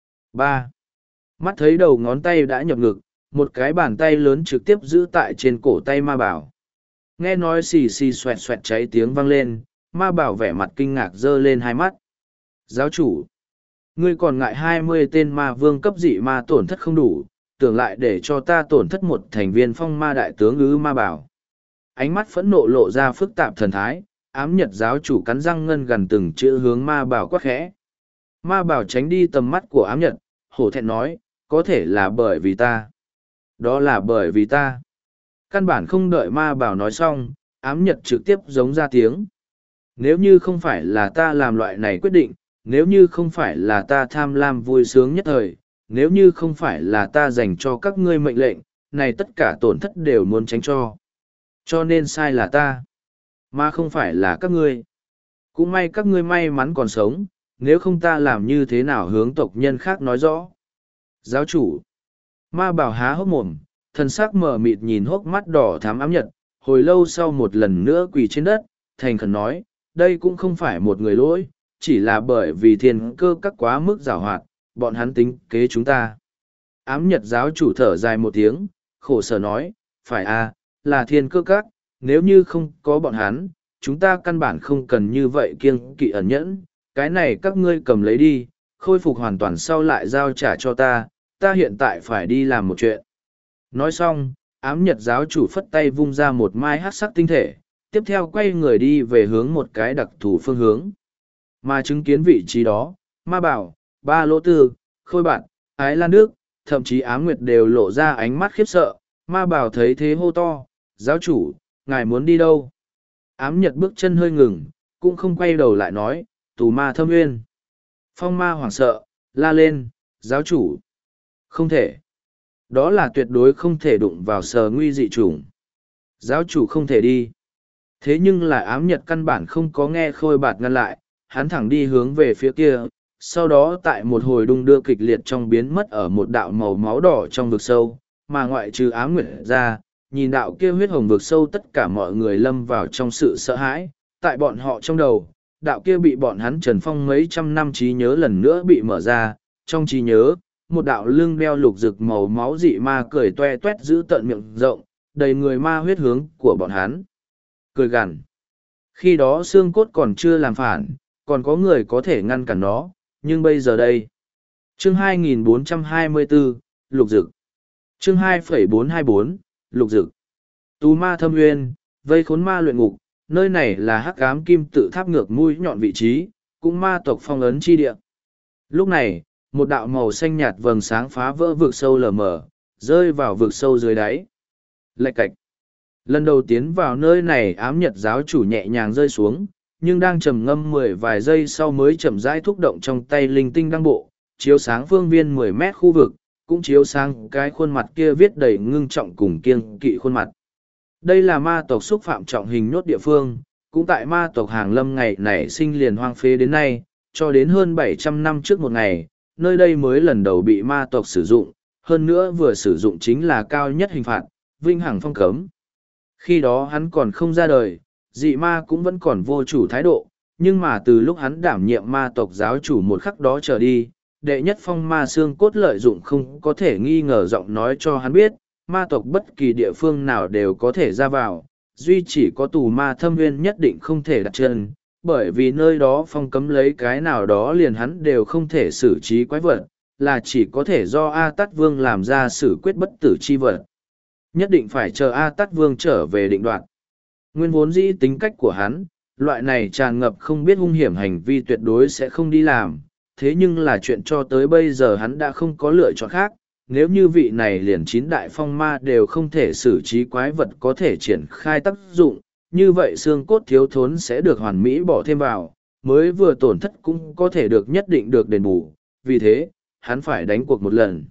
ba. Mắt thấy đầu ngón tay đã nhập ngực, một cái bàn tay lớn trực tiếp giữ tại trên cổ tay ma bảo. Nghe nói xì xì xoẹt xoẹt cháy tiếng vang lên, ma bảo vẻ mặt kinh ngạc giơ lên hai mắt. Giáo chủ, ngươi còn ngại hai mươi tên ma vương cấp dị ma tổn thất không đủ, tưởng lại để cho ta tổn thất một thành viên phong ma đại tướng ư ma bảo. Ánh mắt phẫn nộ lộ ra phức tạp thần thái, ám nhật giáo chủ cắn răng ngân gần từng chữ hướng ma bảo quát khẽ. Ma bảo tránh đi tầm mắt của ám nhật, hổ thẹn nói, có thể là bởi vì ta. Đó là bởi vì ta. Căn bản không đợi ma bảo nói xong, ám nhật trực tiếp giống ra tiếng. Nếu như không phải là ta làm loại này quyết định, nếu như không phải là ta tham lam vui sướng nhất thời, nếu như không phải là ta dành cho các ngươi mệnh lệnh, này tất cả tổn thất đều muốn tránh cho. Cho nên sai là ta, mà không phải là các ngươi. Cũng may các ngươi may mắn còn sống, nếu không ta làm như thế nào hướng tộc nhân khác nói rõ. Giáo chủ, ma bảo há hốc mồm, thần sắc mờ mịt nhìn hốc mắt đỏ thắm ám nhật, hồi lâu sau một lần nữa quỳ trên đất, thành khẩn nói, đây cũng không phải một người lỗi, chỉ là bởi vì thiên cơ các quá mức giảo hoạt, bọn hắn tính kế chúng ta. Ám nhật giáo chủ thở dài một tiếng, khổ sở nói, phải à, là thiên cơ các, nếu như không có bọn hắn, chúng ta căn bản không cần như vậy kiêng kỵ ẩn nhẫn, cái này các ngươi cầm lấy đi, khôi phục hoàn toàn sau lại giao trả cho ta, ta hiện tại phải đi làm một chuyện. Nói xong, ám nhật giáo chủ phất tay vung ra một mai hát sắc tinh thể, tiếp theo quay người đi về hướng một cái đặc thù phương hướng. Mà chứng kiến vị trí đó, ma bảo, ba lỗ tư, khôi bạn, ái lan nước, thậm chí ám nguyệt đều lộ ra ánh mắt khiếp sợ, ma bảo thấy thế hô to, giáo chủ, ngài muốn đi đâu? Ám nhật bước chân hơi ngừng, cũng không quay đầu lại nói, tù ma thâm nguyên. Phong ma hoảng sợ, la lên, giáo chủ. Không thể. Đó là tuyệt đối không thể đụng vào sờ nguy dị chủng. Giáo chủ không thể đi. Thế nhưng là ám nhật căn bản không có nghe khôi bạt ngăn lại, hắn thẳng đi hướng về phía kia, sau đó tại một hồi đung đưa kịch liệt trong biến mất ở một đạo màu máu đỏ trong vực sâu, mà ngoại trừ ám nguyệt ra, nhìn đạo kia huyết hồng vực sâu tất cả mọi người lâm vào trong sự sợ hãi, tại bọn họ trong đầu, đạo kia bị bọn hắn trần phong mấy trăm năm trí nhớ lần nữa bị mở ra, trong trí nhớ, một đạo lưng đeo lục rực màu máu dị ma cười toe toét giữ tận miệng rộng, đầy người ma huyết hướng của bọn hắn. Cười gằn. Khi đó xương cốt còn chưa làm phản, còn có người có thể ngăn cản nó, nhưng bây giờ đây. Chương hai nghìn bốn trăm hai mươi bốn, Lục Dực. Chương hai phẩy bốn hai bốn, Lục Dực. Tù ma thâm nguyên, vây khốn ma luyện ngục, nơi này là hắc ám kim tự tháp ngược mũi nhọn vị trí, cũng ma tộc phong ấn chi địa. Lúc này, một đạo màu xanh nhạt vầng sáng phá vỡ vực sâu lờ mờ, rơi vào vực sâu dưới đáy. Lạch cạch. Lần đầu tiến vào nơi này ám nhật giáo chủ nhẹ nhàng rơi xuống, nhưng đang trầm ngâm mười vài giây sau mới chậm rãi thúc động trong tay linh tinh đăng bộ, chiếu sáng phương viên mười mét khu vực, cũng chiếu sang cái khuôn mặt kia viết đầy ngưng trọng cùng kiêng kỵ khuôn mặt. Đây là ma tộc xúc phạm trọng hình nhốt địa phương, cũng tại ma tộc hàng lâm ngày nảy sinh liền hoang phế đến nay, cho đến hơn bảy trăm năm trước một ngày, nơi đây mới lần đầu bị ma tộc sử dụng, hơn nữa vừa sử dụng chính là cao nhất hình phạt, vinh hằng phong cấm. Khi đó hắn còn không ra đời, dị ma cũng vẫn còn vô chủ thái độ, nhưng mà từ lúc hắn đảm nhiệm ma tộc giáo chủ một khắc đó trở đi, đệ nhất phong ma xương cốt lợi dụng không có thể nghi ngờ giọng nói cho hắn biết, ma tộc bất kỳ địa phương nào đều có thể ra vào, duy chỉ có tù ma thâm nguyên nhất định không thể đặt chân, bởi vì nơi đó phong cấm lấy cái nào đó liền hắn đều không thể xử trí quái vật, là chỉ có thể do A Tát Vương làm ra xử quyết bất tử chi vật. Nhất định phải chờ A Tát Vương trở về định đoạt. Nguyên vốn dĩ tính cách của hắn, loại này tràn ngập không biết hung hiểm hành vi tuyệt đối sẽ không đi làm, thế nhưng là chuyện cho tới bây giờ hắn đã không có lựa chọn khác. Nếu như vị này liền chín đại phong ma đều không thể xử trí quái vật có thể triển khai tác dụng, như vậy xương cốt thiếu thốn sẽ được hoàn mỹ bỏ thêm vào, mới vừa tổn thất cũng có thể được nhất định được đền bù, vì thế, hắn phải đánh cuộc một lần.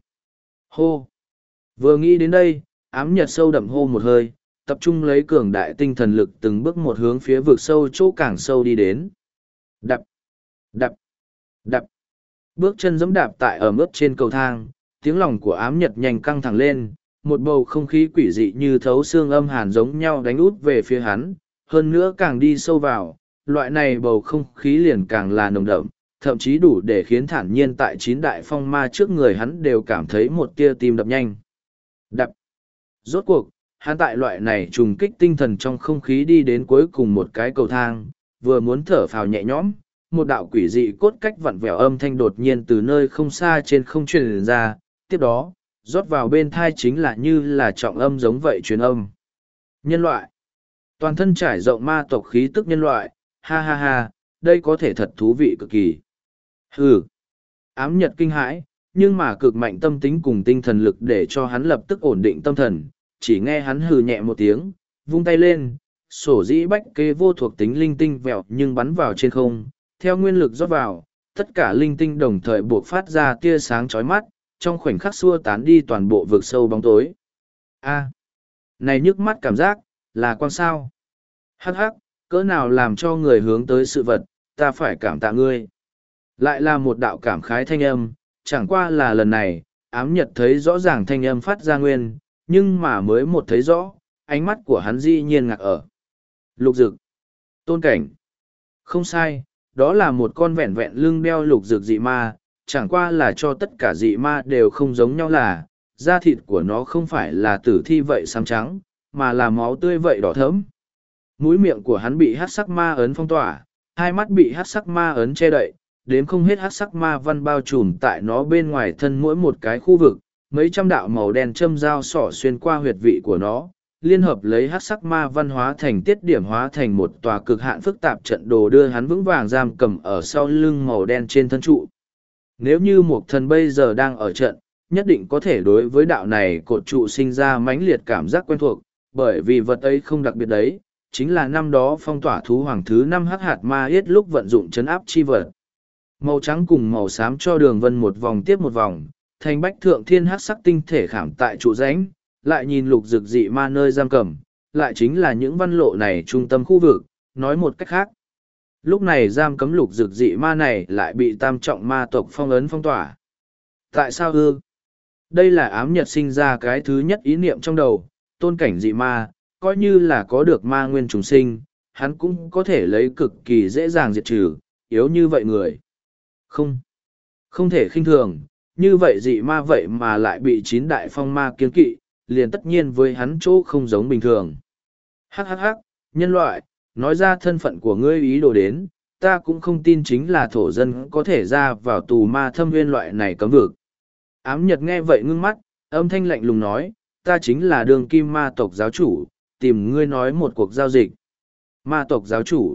Hô! Vừa nghĩ đến đây, ám nhật sâu đậm hô một hơi, tập trung lấy cường đại tinh thần lực từng bước một hướng phía vực sâu chỗ càng sâu đi đến. Đập! Đập! Đập! Bước chân giẫm đạp tại ở mức trên cầu thang, tiếng lòng của ám nhật nhanh căng thẳng lên, một bầu không khí quỷ dị như thấu xương âm hàn giống nhau đánh út về phía hắn, hơn nữa càng đi sâu vào, loại này bầu không khí liền càng là nồng đậm, thậm chí đủ để khiến thản nhiên tại chín đại phong ma trước người hắn đều cảm thấy một tia tim đập nhanh. Đập. Rốt cuộc, hắn tại loại này trùng kích tinh thần trong không khí đi đến cuối cùng một cái cầu thang, vừa muốn thở phào nhẹ nhõm, một đạo quỷ dị cốt cách vặn vẹo âm thanh đột nhiên từ nơi không xa trên không truyền ra, tiếp đó, rót vào bên thai chính là như là trọng âm giống vậy truyền âm. Nhân loại. Toàn thân trải rộng ma tộc khí tức nhân loại, ha ha ha, đây có thể thật thú vị cực kỳ. Hừ. Ám nhật kinh hãi, nhưng mà cực mạnh tâm tính cùng tinh thần lực để cho hắn lập tức ổn định tâm thần, chỉ nghe hắn hừ nhẹ một tiếng, vung tay lên, sổ dĩ bách kế vô thuộc tính linh tinh vẹo nhưng bắn vào trên không, theo nguyên lực rót vào, tất cả linh tinh đồng thời buộc phát ra tia sáng chói mắt, trong khoảnh khắc xua tán đi toàn bộ vực sâu bóng tối. A, này nhức mắt cảm giác, là quang sao. Hắc hắc, cỡ nào làm cho người hướng tới sự vật, ta phải cảm tạ ngươi. Lại là một đạo cảm khái thanh âm, chẳng qua là lần này, ám nhật thấy rõ ràng thanh âm phát ra nguyên, nhưng mà mới một thấy rõ, ánh mắt của hắn dĩ nhiên ngạc ở. Lục dực. Tôn cảnh. Không sai, đó là một con vẹn vẹn lưng đeo lục dực dị ma, chẳng qua là cho tất cả dị ma đều không giống nhau là, da thịt của nó không phải là tử thi vậy xám trắng, mà là máu tươi vậy đỏ thẫm. Mũi miệng của hắn bị hắc sắc ma ấn phong tỏa, hai mắt bị hắc sắc ma ấn che đậy, đếm không hết hắc sắc ma văn bao trùm tại nó bên ngoài thân mỗi một cái khu vực, mấy trăm đạo màu đen châm dao sỏ xuyên qua huyệt vị của nó, liên hợp lấy hắc sắc ma văn hóa thành tiết điểm hóa thành một tòa cực hạn phức tạp trận đồ đưa hắn vững vàng giam cầm ở sau lưng màu đen trên thân trụ. Nếu như một thần bây giờ đang ở trận, nhất định có thể đối với đạo này cột trụ sinh ra mãnh liệt cảm giác quen thuộc, bởi vì vật ấy không đặc biệt đấy, chính là năm đó phong tỏa thú hoàng thứ năm hắc hạt ma yết lúc vận dụng chấn áp chi vật. Màu trắng cùng màu xám cho đường vân một vòng tiếp một vòng, thành bách thượng thiên hắc sắc tinh thể khảm tại trụ rãnh, lại nhìn lục dực dị ma nơi giam cầm, lại chính là những văn lộ này trung tâm khu vực, nói một cách khác. Lúc này giam cấm lục dực dị ma này lại bị tam trọng ma tộc phong ấn phong tỏa. Tại sao ư? Đây là ám nhật sinh ra cái thứ nhất ý niệm trong đầu, tôn cảnh dị ma, coi như là có được ma nguyên trùng sinh, hắn cũng có thể lấy cực kỳ dễ dàng diệt trừ, yếu như vậy người. Không, không thể khinh thường, như vậy dị ma vậy mà lại bị chín đại phong ma kiên kỵ, liền tất nhiên với hắn chỗ không giống bình thường. Hắc hắc hắc, nhân loại, nói ra thân phận của ngươi ý đồ đến, ta cũng không tin chính là thổ dân có thể ra vào tù ma thâm viên loại này cấm vực. Ám nhật nghe vậy ngưng mắt, âm thanh lạnh lùng nói, ta chính là đường kim ma tộc giáo chủ, tìm ngươi nói một cuộc giao dịch. Ma tộc giáo chủ.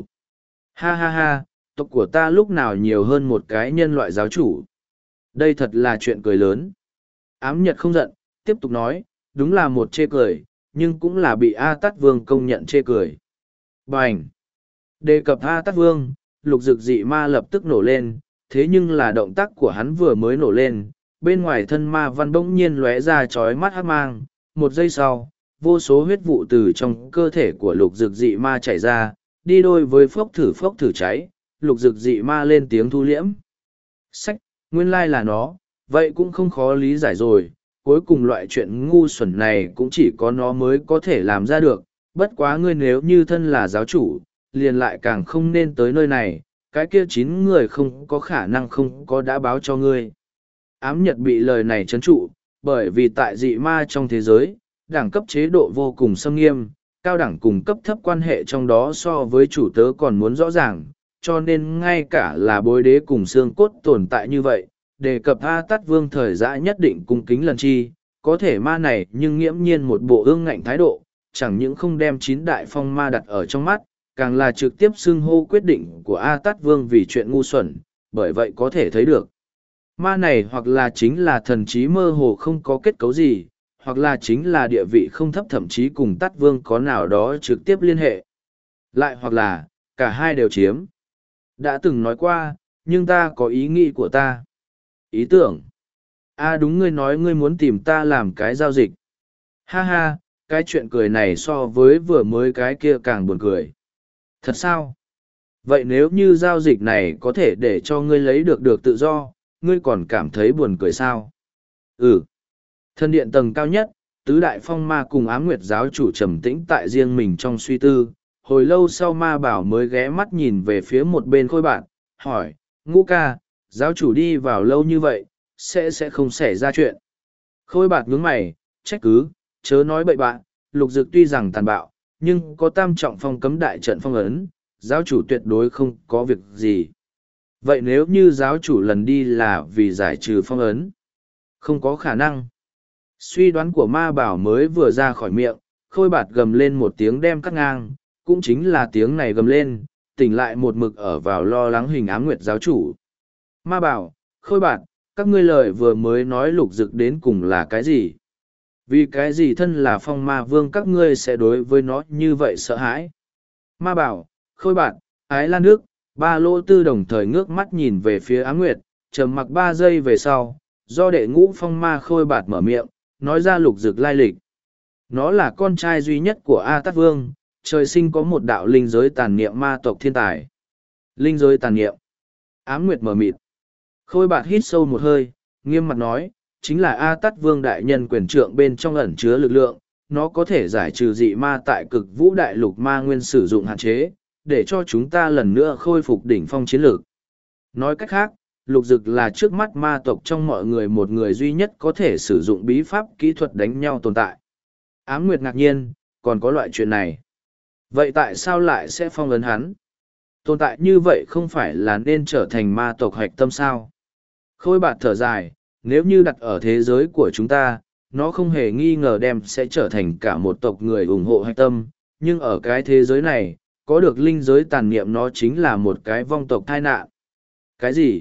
Ha ha ha, tộc của ta lúc nào nhiều hơn một cái nhân loại giáo chủ. Đây thật là chuyện cười lớn. Ám nhật không giận, tiếp tục nói, đúng là một chê cười, nhưng cũng là bị A Tát Vương công nhận chê cười. Bành! Đề cập A Tát Vương, lục dực dị ma lập tức nổ lên, thế nhưng là động tác của hắn vừa mới nổ lên, bên ngoài thân ma văn bỗng nhiên lóe ra chói mắt hắc mang, một giây sau, vô số huyết vụ từ trong cơ thể của lục dực dị ma chảy ra, đi đôi với phốc thử phốc thử cháy, lục dực dị ma lên tiếng thu liễm. Sách, nguyên lai là nó, vậy cũng không khó lý giải rồi, cuối cùng loại chuyện ngu xuẩn này cũng chỉ có nó mới có thể làm ra được, bất quá ngươi nếu như thân là giáo chủ, liền lại càng không nên tới nơi này, cái kia chín người không có khả năng không có đã báo cho ngươi. Ám Nhật bị lời này trấn trụ, bởi vì tại dị ma trong thế giới, đẳng cấp chế độ vô cùng xâm nghiêm, cao đẳng cùng cấp thấp quan hệ trong đó so với chủ tớ còn muốn rõ ràng, cho nên ngay cả là bối đế cùng xương cốt tồn tại như vậy, đề cập A Tát Vương thời giã nhất định cung kính lần chi, có thể ma này nhưng nghiễm nhiên một bộ ương ngạnh thái độ, chẳng những không đem chín đại phong ma đặt ở trong mắt, càng là trực tiếp xưng hô quyết định của A Tát Vương vì chuyện ngu xuẩn, bởi vậy có thể thấy được. Ma này hoặc là chính là thần trí mơ hồ không có kết cấu gì, hoặc là chính là địa vị không thấp thậm chí cùng Tát Vương có nào đó trực tiếp liên hệ. Lại hoặc là, cả hai đều chiếm. Đã từng nói qua, nhưng ta có ý nghĩ của ta. Ý tưởng. A đúng ngươi nói ngươi muốn tìm ta làm cái giao dịch. Ha ha, cái chuyện cười này so với vừa mới cái kia càng buồn cười. Thật sao? Vậy nếu như giao dịch này có thể để cho ngươi lấy được được tự do, ngươi còn cảm thấy buồn cười sao? Ừ. Thân điện tầng cao nhất, tứ đại phong ma cùng ám nguyệt giáo chủ trầm tĩnh tại riêng mình trong suy tư. Hồi lâu sau ma bảo mới ghé mắt nhìn về phía một bên khôi bạn, hỏi, ngũ ca, giáo chủ đi vào lâu như vậy, sẽ sẽ không xảy ra chuyện. Khôi bạt nhướng mày, trách cứ, chớ nói bậy bạn, lục dực tuy rằng tàn bạo, nhưng có tam trọng phong cấm đại trận phong ấn, giáo chủ tuyệt đối không có việc gì. Vậy nếu như giáo chủ lần đi là vì giải trừ phong ấn? Không có khả năng. Suy đoán của ma bảo mới vừa ra khỏi miệng, khôi bạt gầm lên một tiếng đem cắt ngang, cũng chính là tiếng này gầm lên, tỉnh lại một mực ở vào lo lắng hình ám nguyệt giáo chủ. Ma bảo, khôi bạt, các ngươi lời vừa mới nói lục dực đến cùng là cái gì? Vì cái gì thân là phong ma vương các ngươi sẽ đối với nó như vậy sợ hãi? Ma bảo, khôi bạt, ái lan nước, ba lô tư đồng thời ngước mắt nhìn về phía ám nguyệt, trầm mặc ba giây về sau, do đệ ngũ phong ma khôi bạt mở miệng, nói ra lục dực lai lịch. Nó là con trai duy nhất của A Tát Vương, trời sinh có một đạo linh giới tàn niệm ma tộc thiên tài. Linh giới tàn niệm. Ám nguyệt mở mịt. Khôi bạt hít sâu một hơi, nghiêm mặt nói, chính là A Tát Vương đại nhân quyền trượng bên trong ẩn chứa lực lượng, nó có thể giải trừ dị ma tại cực vũ đại lục ma nguyên sử dụng hạn chế, để cho chúng ta lần nữa khôi phục đỉnh phong chiến lược. Nói cách khác, lục dực là trước mắt ma tộc trong mọi người một người duy nhất có thể sử dụng bí pháp kỹ thuật đánh nhau tồn tại. Ám nguyệt ngạc nhiên, còn có loại chuyện này. Vậy tại sao lại sẽ phong ấn hắn? Tồn tại như vậy không phải là nên trở thành ma tộc hạch tâm sao? Khôi bạt thở dài, nếu như đặt ở thế giới của chúng ta, nó không hề nghi ngờ đem sẽ trở thành cả một tộc người ủng hộ hạch tâm, nhưng ở cái thế giới này, có được linh giới tàn niệm nó chính là một cái vong tộc tai nạn. Cái gì?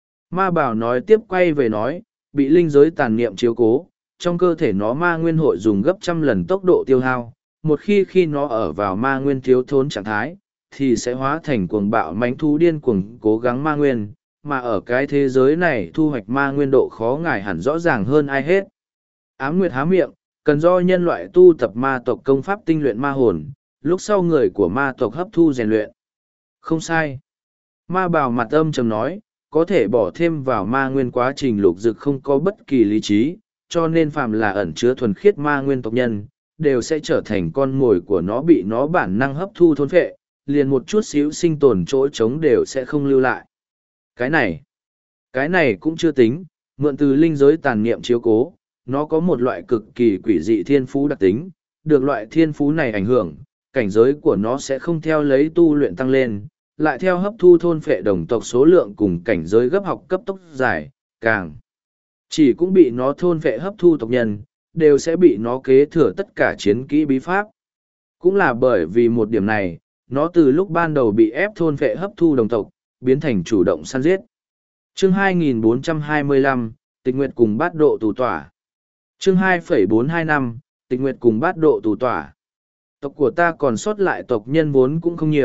Ma bảo nói tiếp quay về nói, bị linh giới tàn niệm chiếu cố, trong cơ thể nó ma nguyên hội dùng gấp trăm lần tốc độ tiêu hao, một khi khi nó ở vào ma nguyên thiếu thốn trạng thái, thì sẽ hóa thành cuồng bạo mãnh thú điên cuồng cố gắng ma nguyên, mà ở cái thế giới này thu hoạch ma nguyên độ khó ngài hẳn rõ ràng hơn ai hết. Ám Nguyệt há miệng, cần do nhân loại tu tập ma tộc công pháp tinh luyện ma hồn, lúc sau người của ma tộc hấp thu rèn luyện. Không sai. Ma bào mặt âm trầm nói, có thể bỏ thêm vào ma nguyên quá trình lục dực không có bất kỳ lý trí, cho nên phàm là ẩn chứa thuần khiết ma nguyên tộc nhân, đều sẽ trở thành con mồi của nó bị nó bản năng hấp thu thôn phệ, liền một chút xíu sinh tồn chỗ trống đều sẽ không lưu lại. Cái này, cái này cũng chưa tính, mượn từ linh giới tàn niệm chiếu cố, nó có một loại cực kỳ quỷ dị thiên phú đặc tính, được loại thiên phú này ảnh hưởng, cảnh giới của nó sẽ không theo lấy tu luyện tăng lên, lại theo hấp thu thôn phệ đồng tộc số lượng cùng cảnh giới gấp học cấp tốc dài, càng chỉ cũng bị nó thôn phệ hấp thu tộc nhân, đều sẽ bị nó kế thừa tất cả chiến kỹ bí pháp. Cũng là bởi vì một điểm này, nó từ lúc ban đầu bị ép thôn phệ hấp thu đồng tộc, biến thành chủ động săn giết. Chương hai nghìn bốn trăm hai mươi lăm, Tịch Nguyệt cùng bát độ tù tỏa. Chương hai phẩy bốn hai năm, Tịch Nguyệt cùng bát độ tù tỏa. Tộc của ta còn sót lại tộc nhân vốn cũng không nhiều,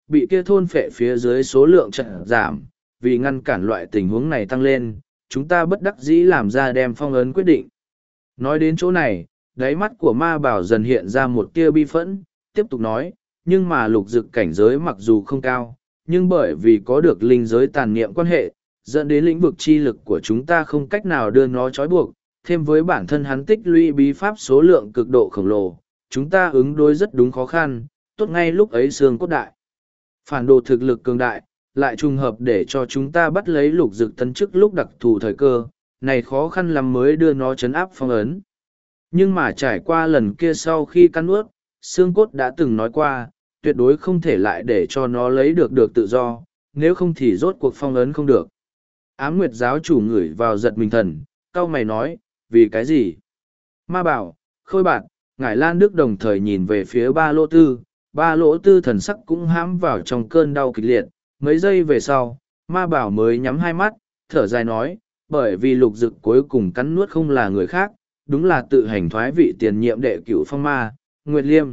bị kia thôn phệ phía dưới số lượng trận giảm, vì ngăn cản loại tình huống này tăng lên, chúng ta bất đắc dĩ làm ra đem phong ấn quyết định. Nói đến chỗ này, đáy mắt của ma bảo dần hiện ra một tia bi phẫn, tiếp tục nói, nhưng mà lục dực cảnh giới mặc dù không cao, nhưng bởi vì có được linh giới tàn niệm quan hệ, dẫn đến lĩnh vực chi lực của chúng ta không cách nào đưa nó trói buộc, thêm với bản thân hắn tích lũy bí pháp số lượng cực độ khổng lồ, chúng ta ứng đối rất đúng khó khăn, tốt ngay lúc ấy xương cốt đại. Phản đồ thực lực cường đại, lại trùng hợp để cho chúng ta bắt lấy lục dực tân chức lúc đặc thù thời cơ, này khó khăn lắm mới đưa nó chấn áp phong ấn. Nhưng mà trải qua lần kia sau khi căn ướt, xương cốt đã từng nói qua, tuyệt đối không thể lại để cho nó lấy được được tự do, nếu không thì rốt cuộc phong ấn không được. Ám Nguyệt giáo chủ ngửi vào giật mình thần, cau mày nói, vì cái gì? Ma bảo, Khôi Bạt, Ngải Lan Đức đồng thời nhìn về phía ba lỗ tư, ba lỗ tư thần sắc cũng hãm vào trong cơn đau kịch liệt, mấy giây về sau, ma bảo mới nhắm hai mắt, thở dài nói, bởi vì lục dực cuối cùng cắn nuốt không là người khác, đúng là tự hành thoái vị tiền nhiệm đệ cửu phong ma, Nguyệt Liêm.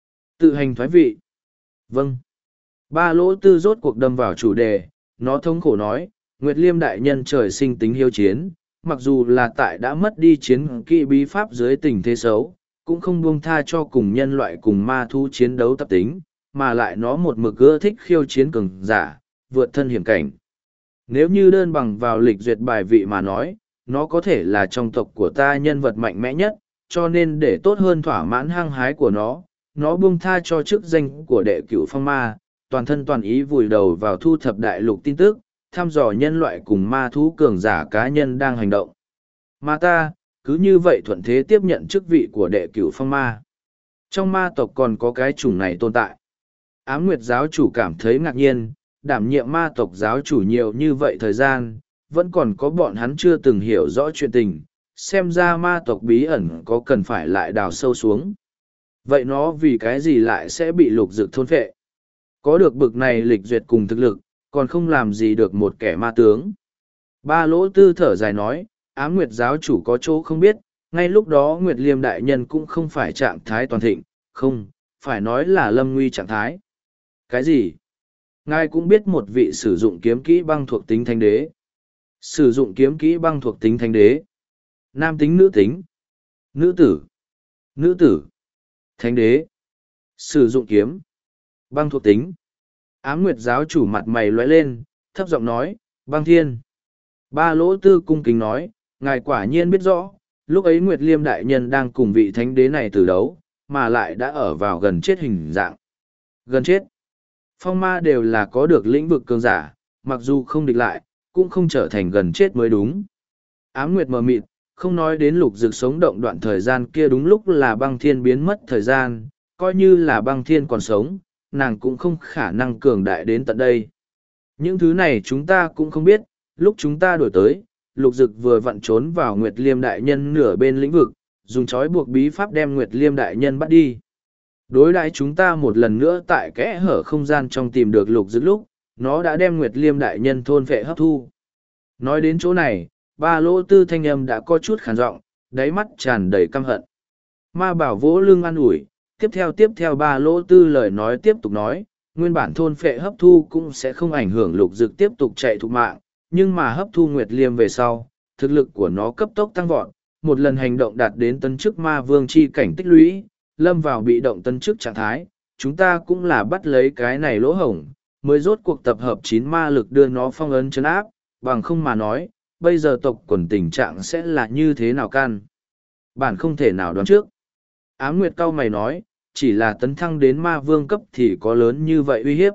Tự hành thoái vị. Vâng. Ba lỗ tư rốt cuộc đâm vào chủ đề, nó thống khổ nói, Nguyệt Liêm đại nhân trời sinh tính hiếu chiến, mặc dù là tại đã mất đi chiến kỵ bí pháp dưới tình thế xấu, cũng không buông tha cho cùng nhân loại cùng ma thu chiến đấu tập tính, mà lại nó một mực ưa thích khiêu chiến cường giả, vượt thân hiểm cảnh. Nếu như đơn bằng vào lịch duyệt bài vị mà nói, nó có thể là trong tộc của ta nhân vật mạnh mẽ nhất, cho nên để tốt hơn thỏa mãn hăng hái của nó, nó buông tha cho chức danh của đệ cửu phong ma, toàn thân toàn ý vùi đầu vào thu thập đại lục tin tức, thăm dò nhân loại cùng ma thú cường giả cá nhân đang hành động. Mà ta, cứ như vậy thuận thế tiếp nhận chức vị của đệ cửu phong ma. Trong ma tộc còn có cái chủng này tồn tại. Ám Nguyệt giáo chủ cảm thấy ngạc nhiên, đảm nhiệm ma tộc giáo chủ nhiều như vậy thời gian, vẫn còn có bọn hắn chưa từng hiểu rõ chuyện tình, xem ra ma tộc bí ẩn có cần phải lại đào sâu xuống. Vậy nó vì cái gì lại sẽ bị lục dực thôn phệ? Có được bực này lịch duyệt cùng thực lực, còn không làm gì được một kẻ ma tướng. Ba lỗ tư thở dài nói, Ám Nguyệt giáo chủ có chỗ không biết, ngay lúc đó Nguyệt Liêm đại nhân cũng không phải trạng thái toàn thịnh, không, phải nói là lâm nguy trạng thái. Cái gì? Ngài cũng biết một vị sử dụng kiếm kỹ băng thuộc tính thánh đế. Sử dụng kiếm kỹ băng thuộc tính thánh đế. Nam tính nữ tính. Nữ tử. Nữ tử. Thánh đế. Sử dụng kiếm. Băng thuộc tính. Ám Nguyệt giáo chủ mặt mày lóe lên, thấp giọng nói, băng thiên. Ba lỗ tư cung kính nói, ngài quả nhiên biết rõ, lúc ấy Nguyệt Liêm đại nhân đang cùng vị thánh đế này tử đấu, mà lại đã ở vào gần chết hình dạng. Gần chết. Phong ma đều là có được lĩnh vực cường giả, mặc dù không địch lại, cũng không trở thành gần chết mới đúng. Ám Nguyệt mờ mịt, không nói đến lục dực sống động đoạn thời gian kia đúng lúc là băng thiên biến mất thời gian, coi như là băng thiên còn sống, nàng cũng không khả năng cường đại đến tận đây. Những thứ này chúng ta cũng không biết, lúc chúng ta đổi tới, lục dực vừa vặn trốn vào Nguyệt Liêm đại nhân nửa bên lĩnh vực, dùng trói buộc bí pháp đem Nguyệt Liêm đại nhân bắt đi. Đối đãi chúng ta một lần nữa tại kẽ hở không gian trong tìm được lục dực lúc, nó đã đem Nguyệt Liêm đại nhân thôn vệ hấp thu. Nói đến chỗ này, ba lỗ tư thanh âm đã có chút khàn giọng, đáy mắt tràn đầy căm hận. Ma bảo vỗ lưng an ủi, tiếp theo tiếp theo ba lỗ tư lời nói tiếp tục nói, nguyên bản thôn phệ hấp thu cũng sẽ không ảnh hưởng lục dực tiếp tục chạy thục mạng, nhưng mà hấp thu Nguyệt Liêm về sau, thực lực của nó cấp tốc tăng vọt, một lần hành động đạt đến tấn chức ma vương chi cảnh tích lũy, lâm vào bị động tấn chức trạng thái, chúng ta cũng là bắt lấy cái này lỗ hổng, mới rốt cuộc tập hợp chín ma lực đưa nó phong ấn chấn áp, bằng không mà nói, bây giờ tộc quần tình trạng sẽ là như thế nào can. Bản không thể nào đoán trước. Ám Nguyệt cao mày nói, chỉ là tấn thăng đến ma vương cấp thì có lớn như vậy uy hiếp.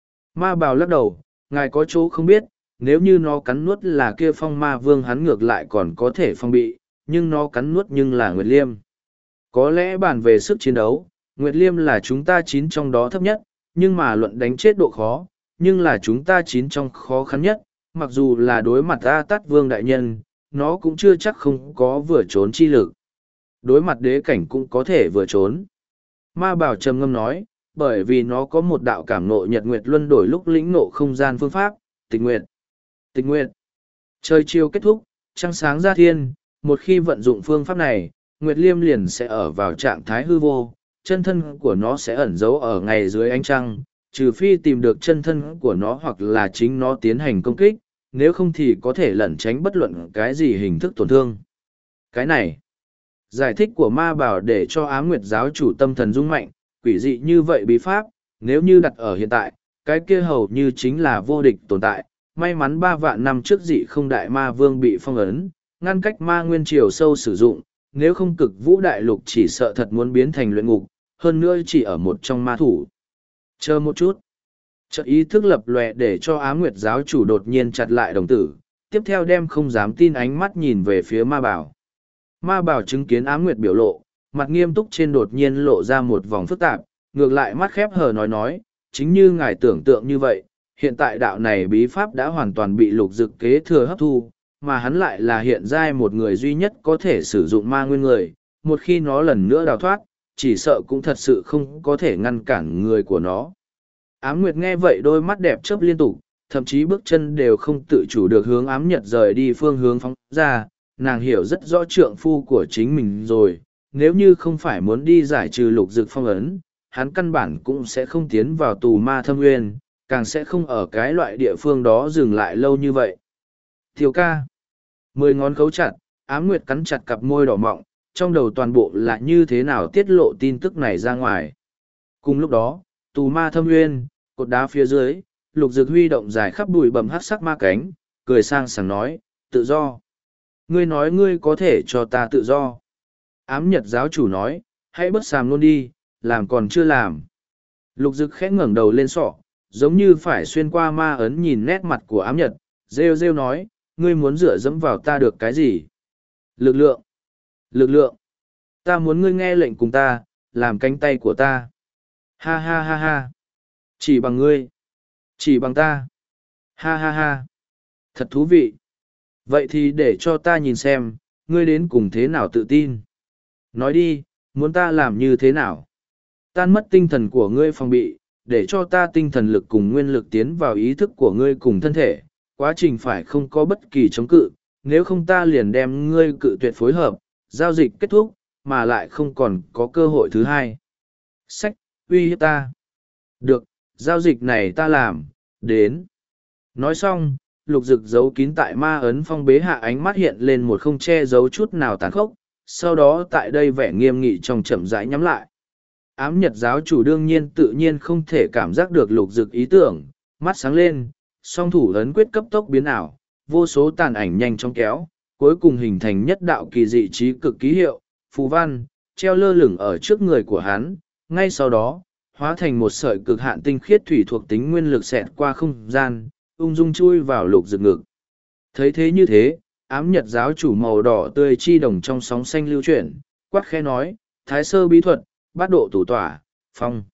Ma bào lắc đầu, ngài có chỗ không biết, nếu như nó cắn nuốt là kia phong ma vương hắn ngược lại còn có thể phong bị, nhưng nó cắn nuốt nhưng là Nguyệt Liêm. Có lẽ bàn về sức chiến đấu, Nguyệt Liêm là chúng ta chín trong đó thấp nhất, nhưng mà luận đánh chết độ khó, nhưng là chúng ta chín trong khó khăn nhất, mặc dù là đối mặt A Tát Vương đại nhân, nó cũng chưa chắc không có vừa trốn chi lực. Đối mặt đế cảnh cũng có thể vừa trốn. Ma bảo trầm ngâm nói, bởi vì nó có một đạo cảm nộ nhật nguyệt luân đổi lúc lĩnh nộ không gian phương pháp, tịch nguyệt. Tịch nguyệt. Trời chiều kết thúc, trăng sáng ra thiên, một khi vận dụng phương pháp này, Nguyệt Liêm liền sẽ ở vào trạng thái hư vô, chân thân của nó sẽ ẩn giấu ở ngày dưới ánh trăng, Trừ phi tìm được chân thân của nó hoặc là chính nó tiến hành công kích, nếu không thì có thể lẩn tránh bất luận cái gì hình thức tổn thương. Cái này, giải thích của ma bảo để cho Ám Nguyệt giáo chủ tâm thần rung mạnh, quỷ dị như vậy bí pháp, nếu như đặt ở hiện tại, cái kia hầu như chính là vô địch tồn tại. May mắn ba vạn năm trước dị không đại ma vương bị phong ấn, ngăn cách ma nguyên triều sâu sử dụng, nếu không cực vũ đại lục chỉ sợ thật muốn biến thành luyện ngục, hơn nữa chỉ ở một trong ma thủ. Chờ một chút. Chợt ý thức lập lòe để cho Ám Nguyệt giáo chủ đột nhiên chặt lại đồng tử, tiếp theo đem không dám tin ánh mắt nhìn về phía ma bảo. Ma bảo chứng kiến Ám Nguyệt biểu lộ, mặt nghiêm túc trên đột nhiên lộ ra một vòng phức tạp, ngược lại mắt khép hờ nói nói, chính như ngài tưởng tượng như vậy, hiện tại đạo này bí pháp đã hoàn toàn bị lục dực kế thừa hấp thu, mà hắn lại là hiện giai một người duy nhất có thể sử dụng ma nguyên người, một khi nó lần nữa đào thoát, chỉ sợ cũng thật sự không có thể ngăn cản người của nó. Ám Nguyệt nghe vậy đôi mắt đẹp chớp liên tục, thậm chí bước chân đều không tự chủ được hướng Ám Nhật rời đi phương hướng phóng ra, nàng hiểu rất rõ trượng phu của chính mình rồi, nếu như không phải muốn đi giải trừ lục dực phong ấn, hắn căn bản cũng sẽ không tiến vào tù ma thâm nguyên, càng sẽ không ở cái loại địa phương đó dừng lại lâu như vậy. Thiếu ca. Mười ngón khấu chặt, Ám Nguyệt cắn chặt cặp môi đỏ mọng, trong đầu toàn bộ là như thế nào tiết lộ tin tức này ra ngoài. Cùng lúc đó, tù ma thâm nguyên, cột đá phía dưới, lục dực huy động dài khắp bụi bầm hát sắc ma cánh, cười sang sảng nói, tự do. Ngươi nói ngươi có thể cho ta tự do. Ám Nhật giáo chủ nói, hãy bớt sàm luôn đi, làm còn chưa làm. Lục dực khẽ ngẩng đầu lên sọ, giống như phải xuyên qua ma ấn nhìn nét mặt của Ám Nhật, rêu rêu nói, ngươi muốn dựa dẫm vào ta được cái gì? Lực lượng. Lực lượng. Ta muốn ngươi nghe lệnh cùng ta, làm cánh tay của ta. Ha ha ha ha. Chỉ bằng ngươi. Chỉ bằng ta. Ha ha ha. Thật thú vị. Vậy thì để cho ta nhìn xem, ngươi đến cùng thế nào tự tin. Nói đi, muốn ta làm như thế nào? Tan mất tinh thần của ngươi phòng bị, để cho ta tinh thần lực cùng nguyên lực tiến vào ý thức của ngươi cùng thân thể. Quá trình phải không có bất kỳ chống cự, nếu không ta liền đem ngươi cự tuyệt phối hợp, giao dịch kết thúc, mà lại không còn có cơ hội thứ hai. Sách, uy hiếp ta. Được, giao dịch này ta làm, đến. Nói xong, lục dực giấu kín tại ma ấn phong bế hạ ánh mắt hiện lên một không che giấu chút nào tàn khốc, sau đó tại đây vẻ nghiêm nghị trong chậm rãi nhắm lại. Ám Nhật giáo chủ đương nhiên tự nhiên không thể cảm giác được lục dực ý tưởng, mắt sáng lên, song thủ ấn quyết cấp tốc biến ảo, vô số tàn ảnh nhanh chóng kéo, cuối cùng hình thành nhất đạo kỳ dị trí cực ký hiệu, phù văn, treo lơ lửng ở trước người của hắn, ngay sau đó, hóa thành một sợi cực hạn tinh khiết thủy thuộc tính nguyên lực xẹt qua không gian, ung dung chui vào lục dực ngực. Thấy thế như thế, Ám Nhật giáo chủ màu đỏ tươi chi đồng trong sóng xanh lưu chuyển, quát khẽ nói, thái sơ bí thuật, bát độ tủ tỏa, phong.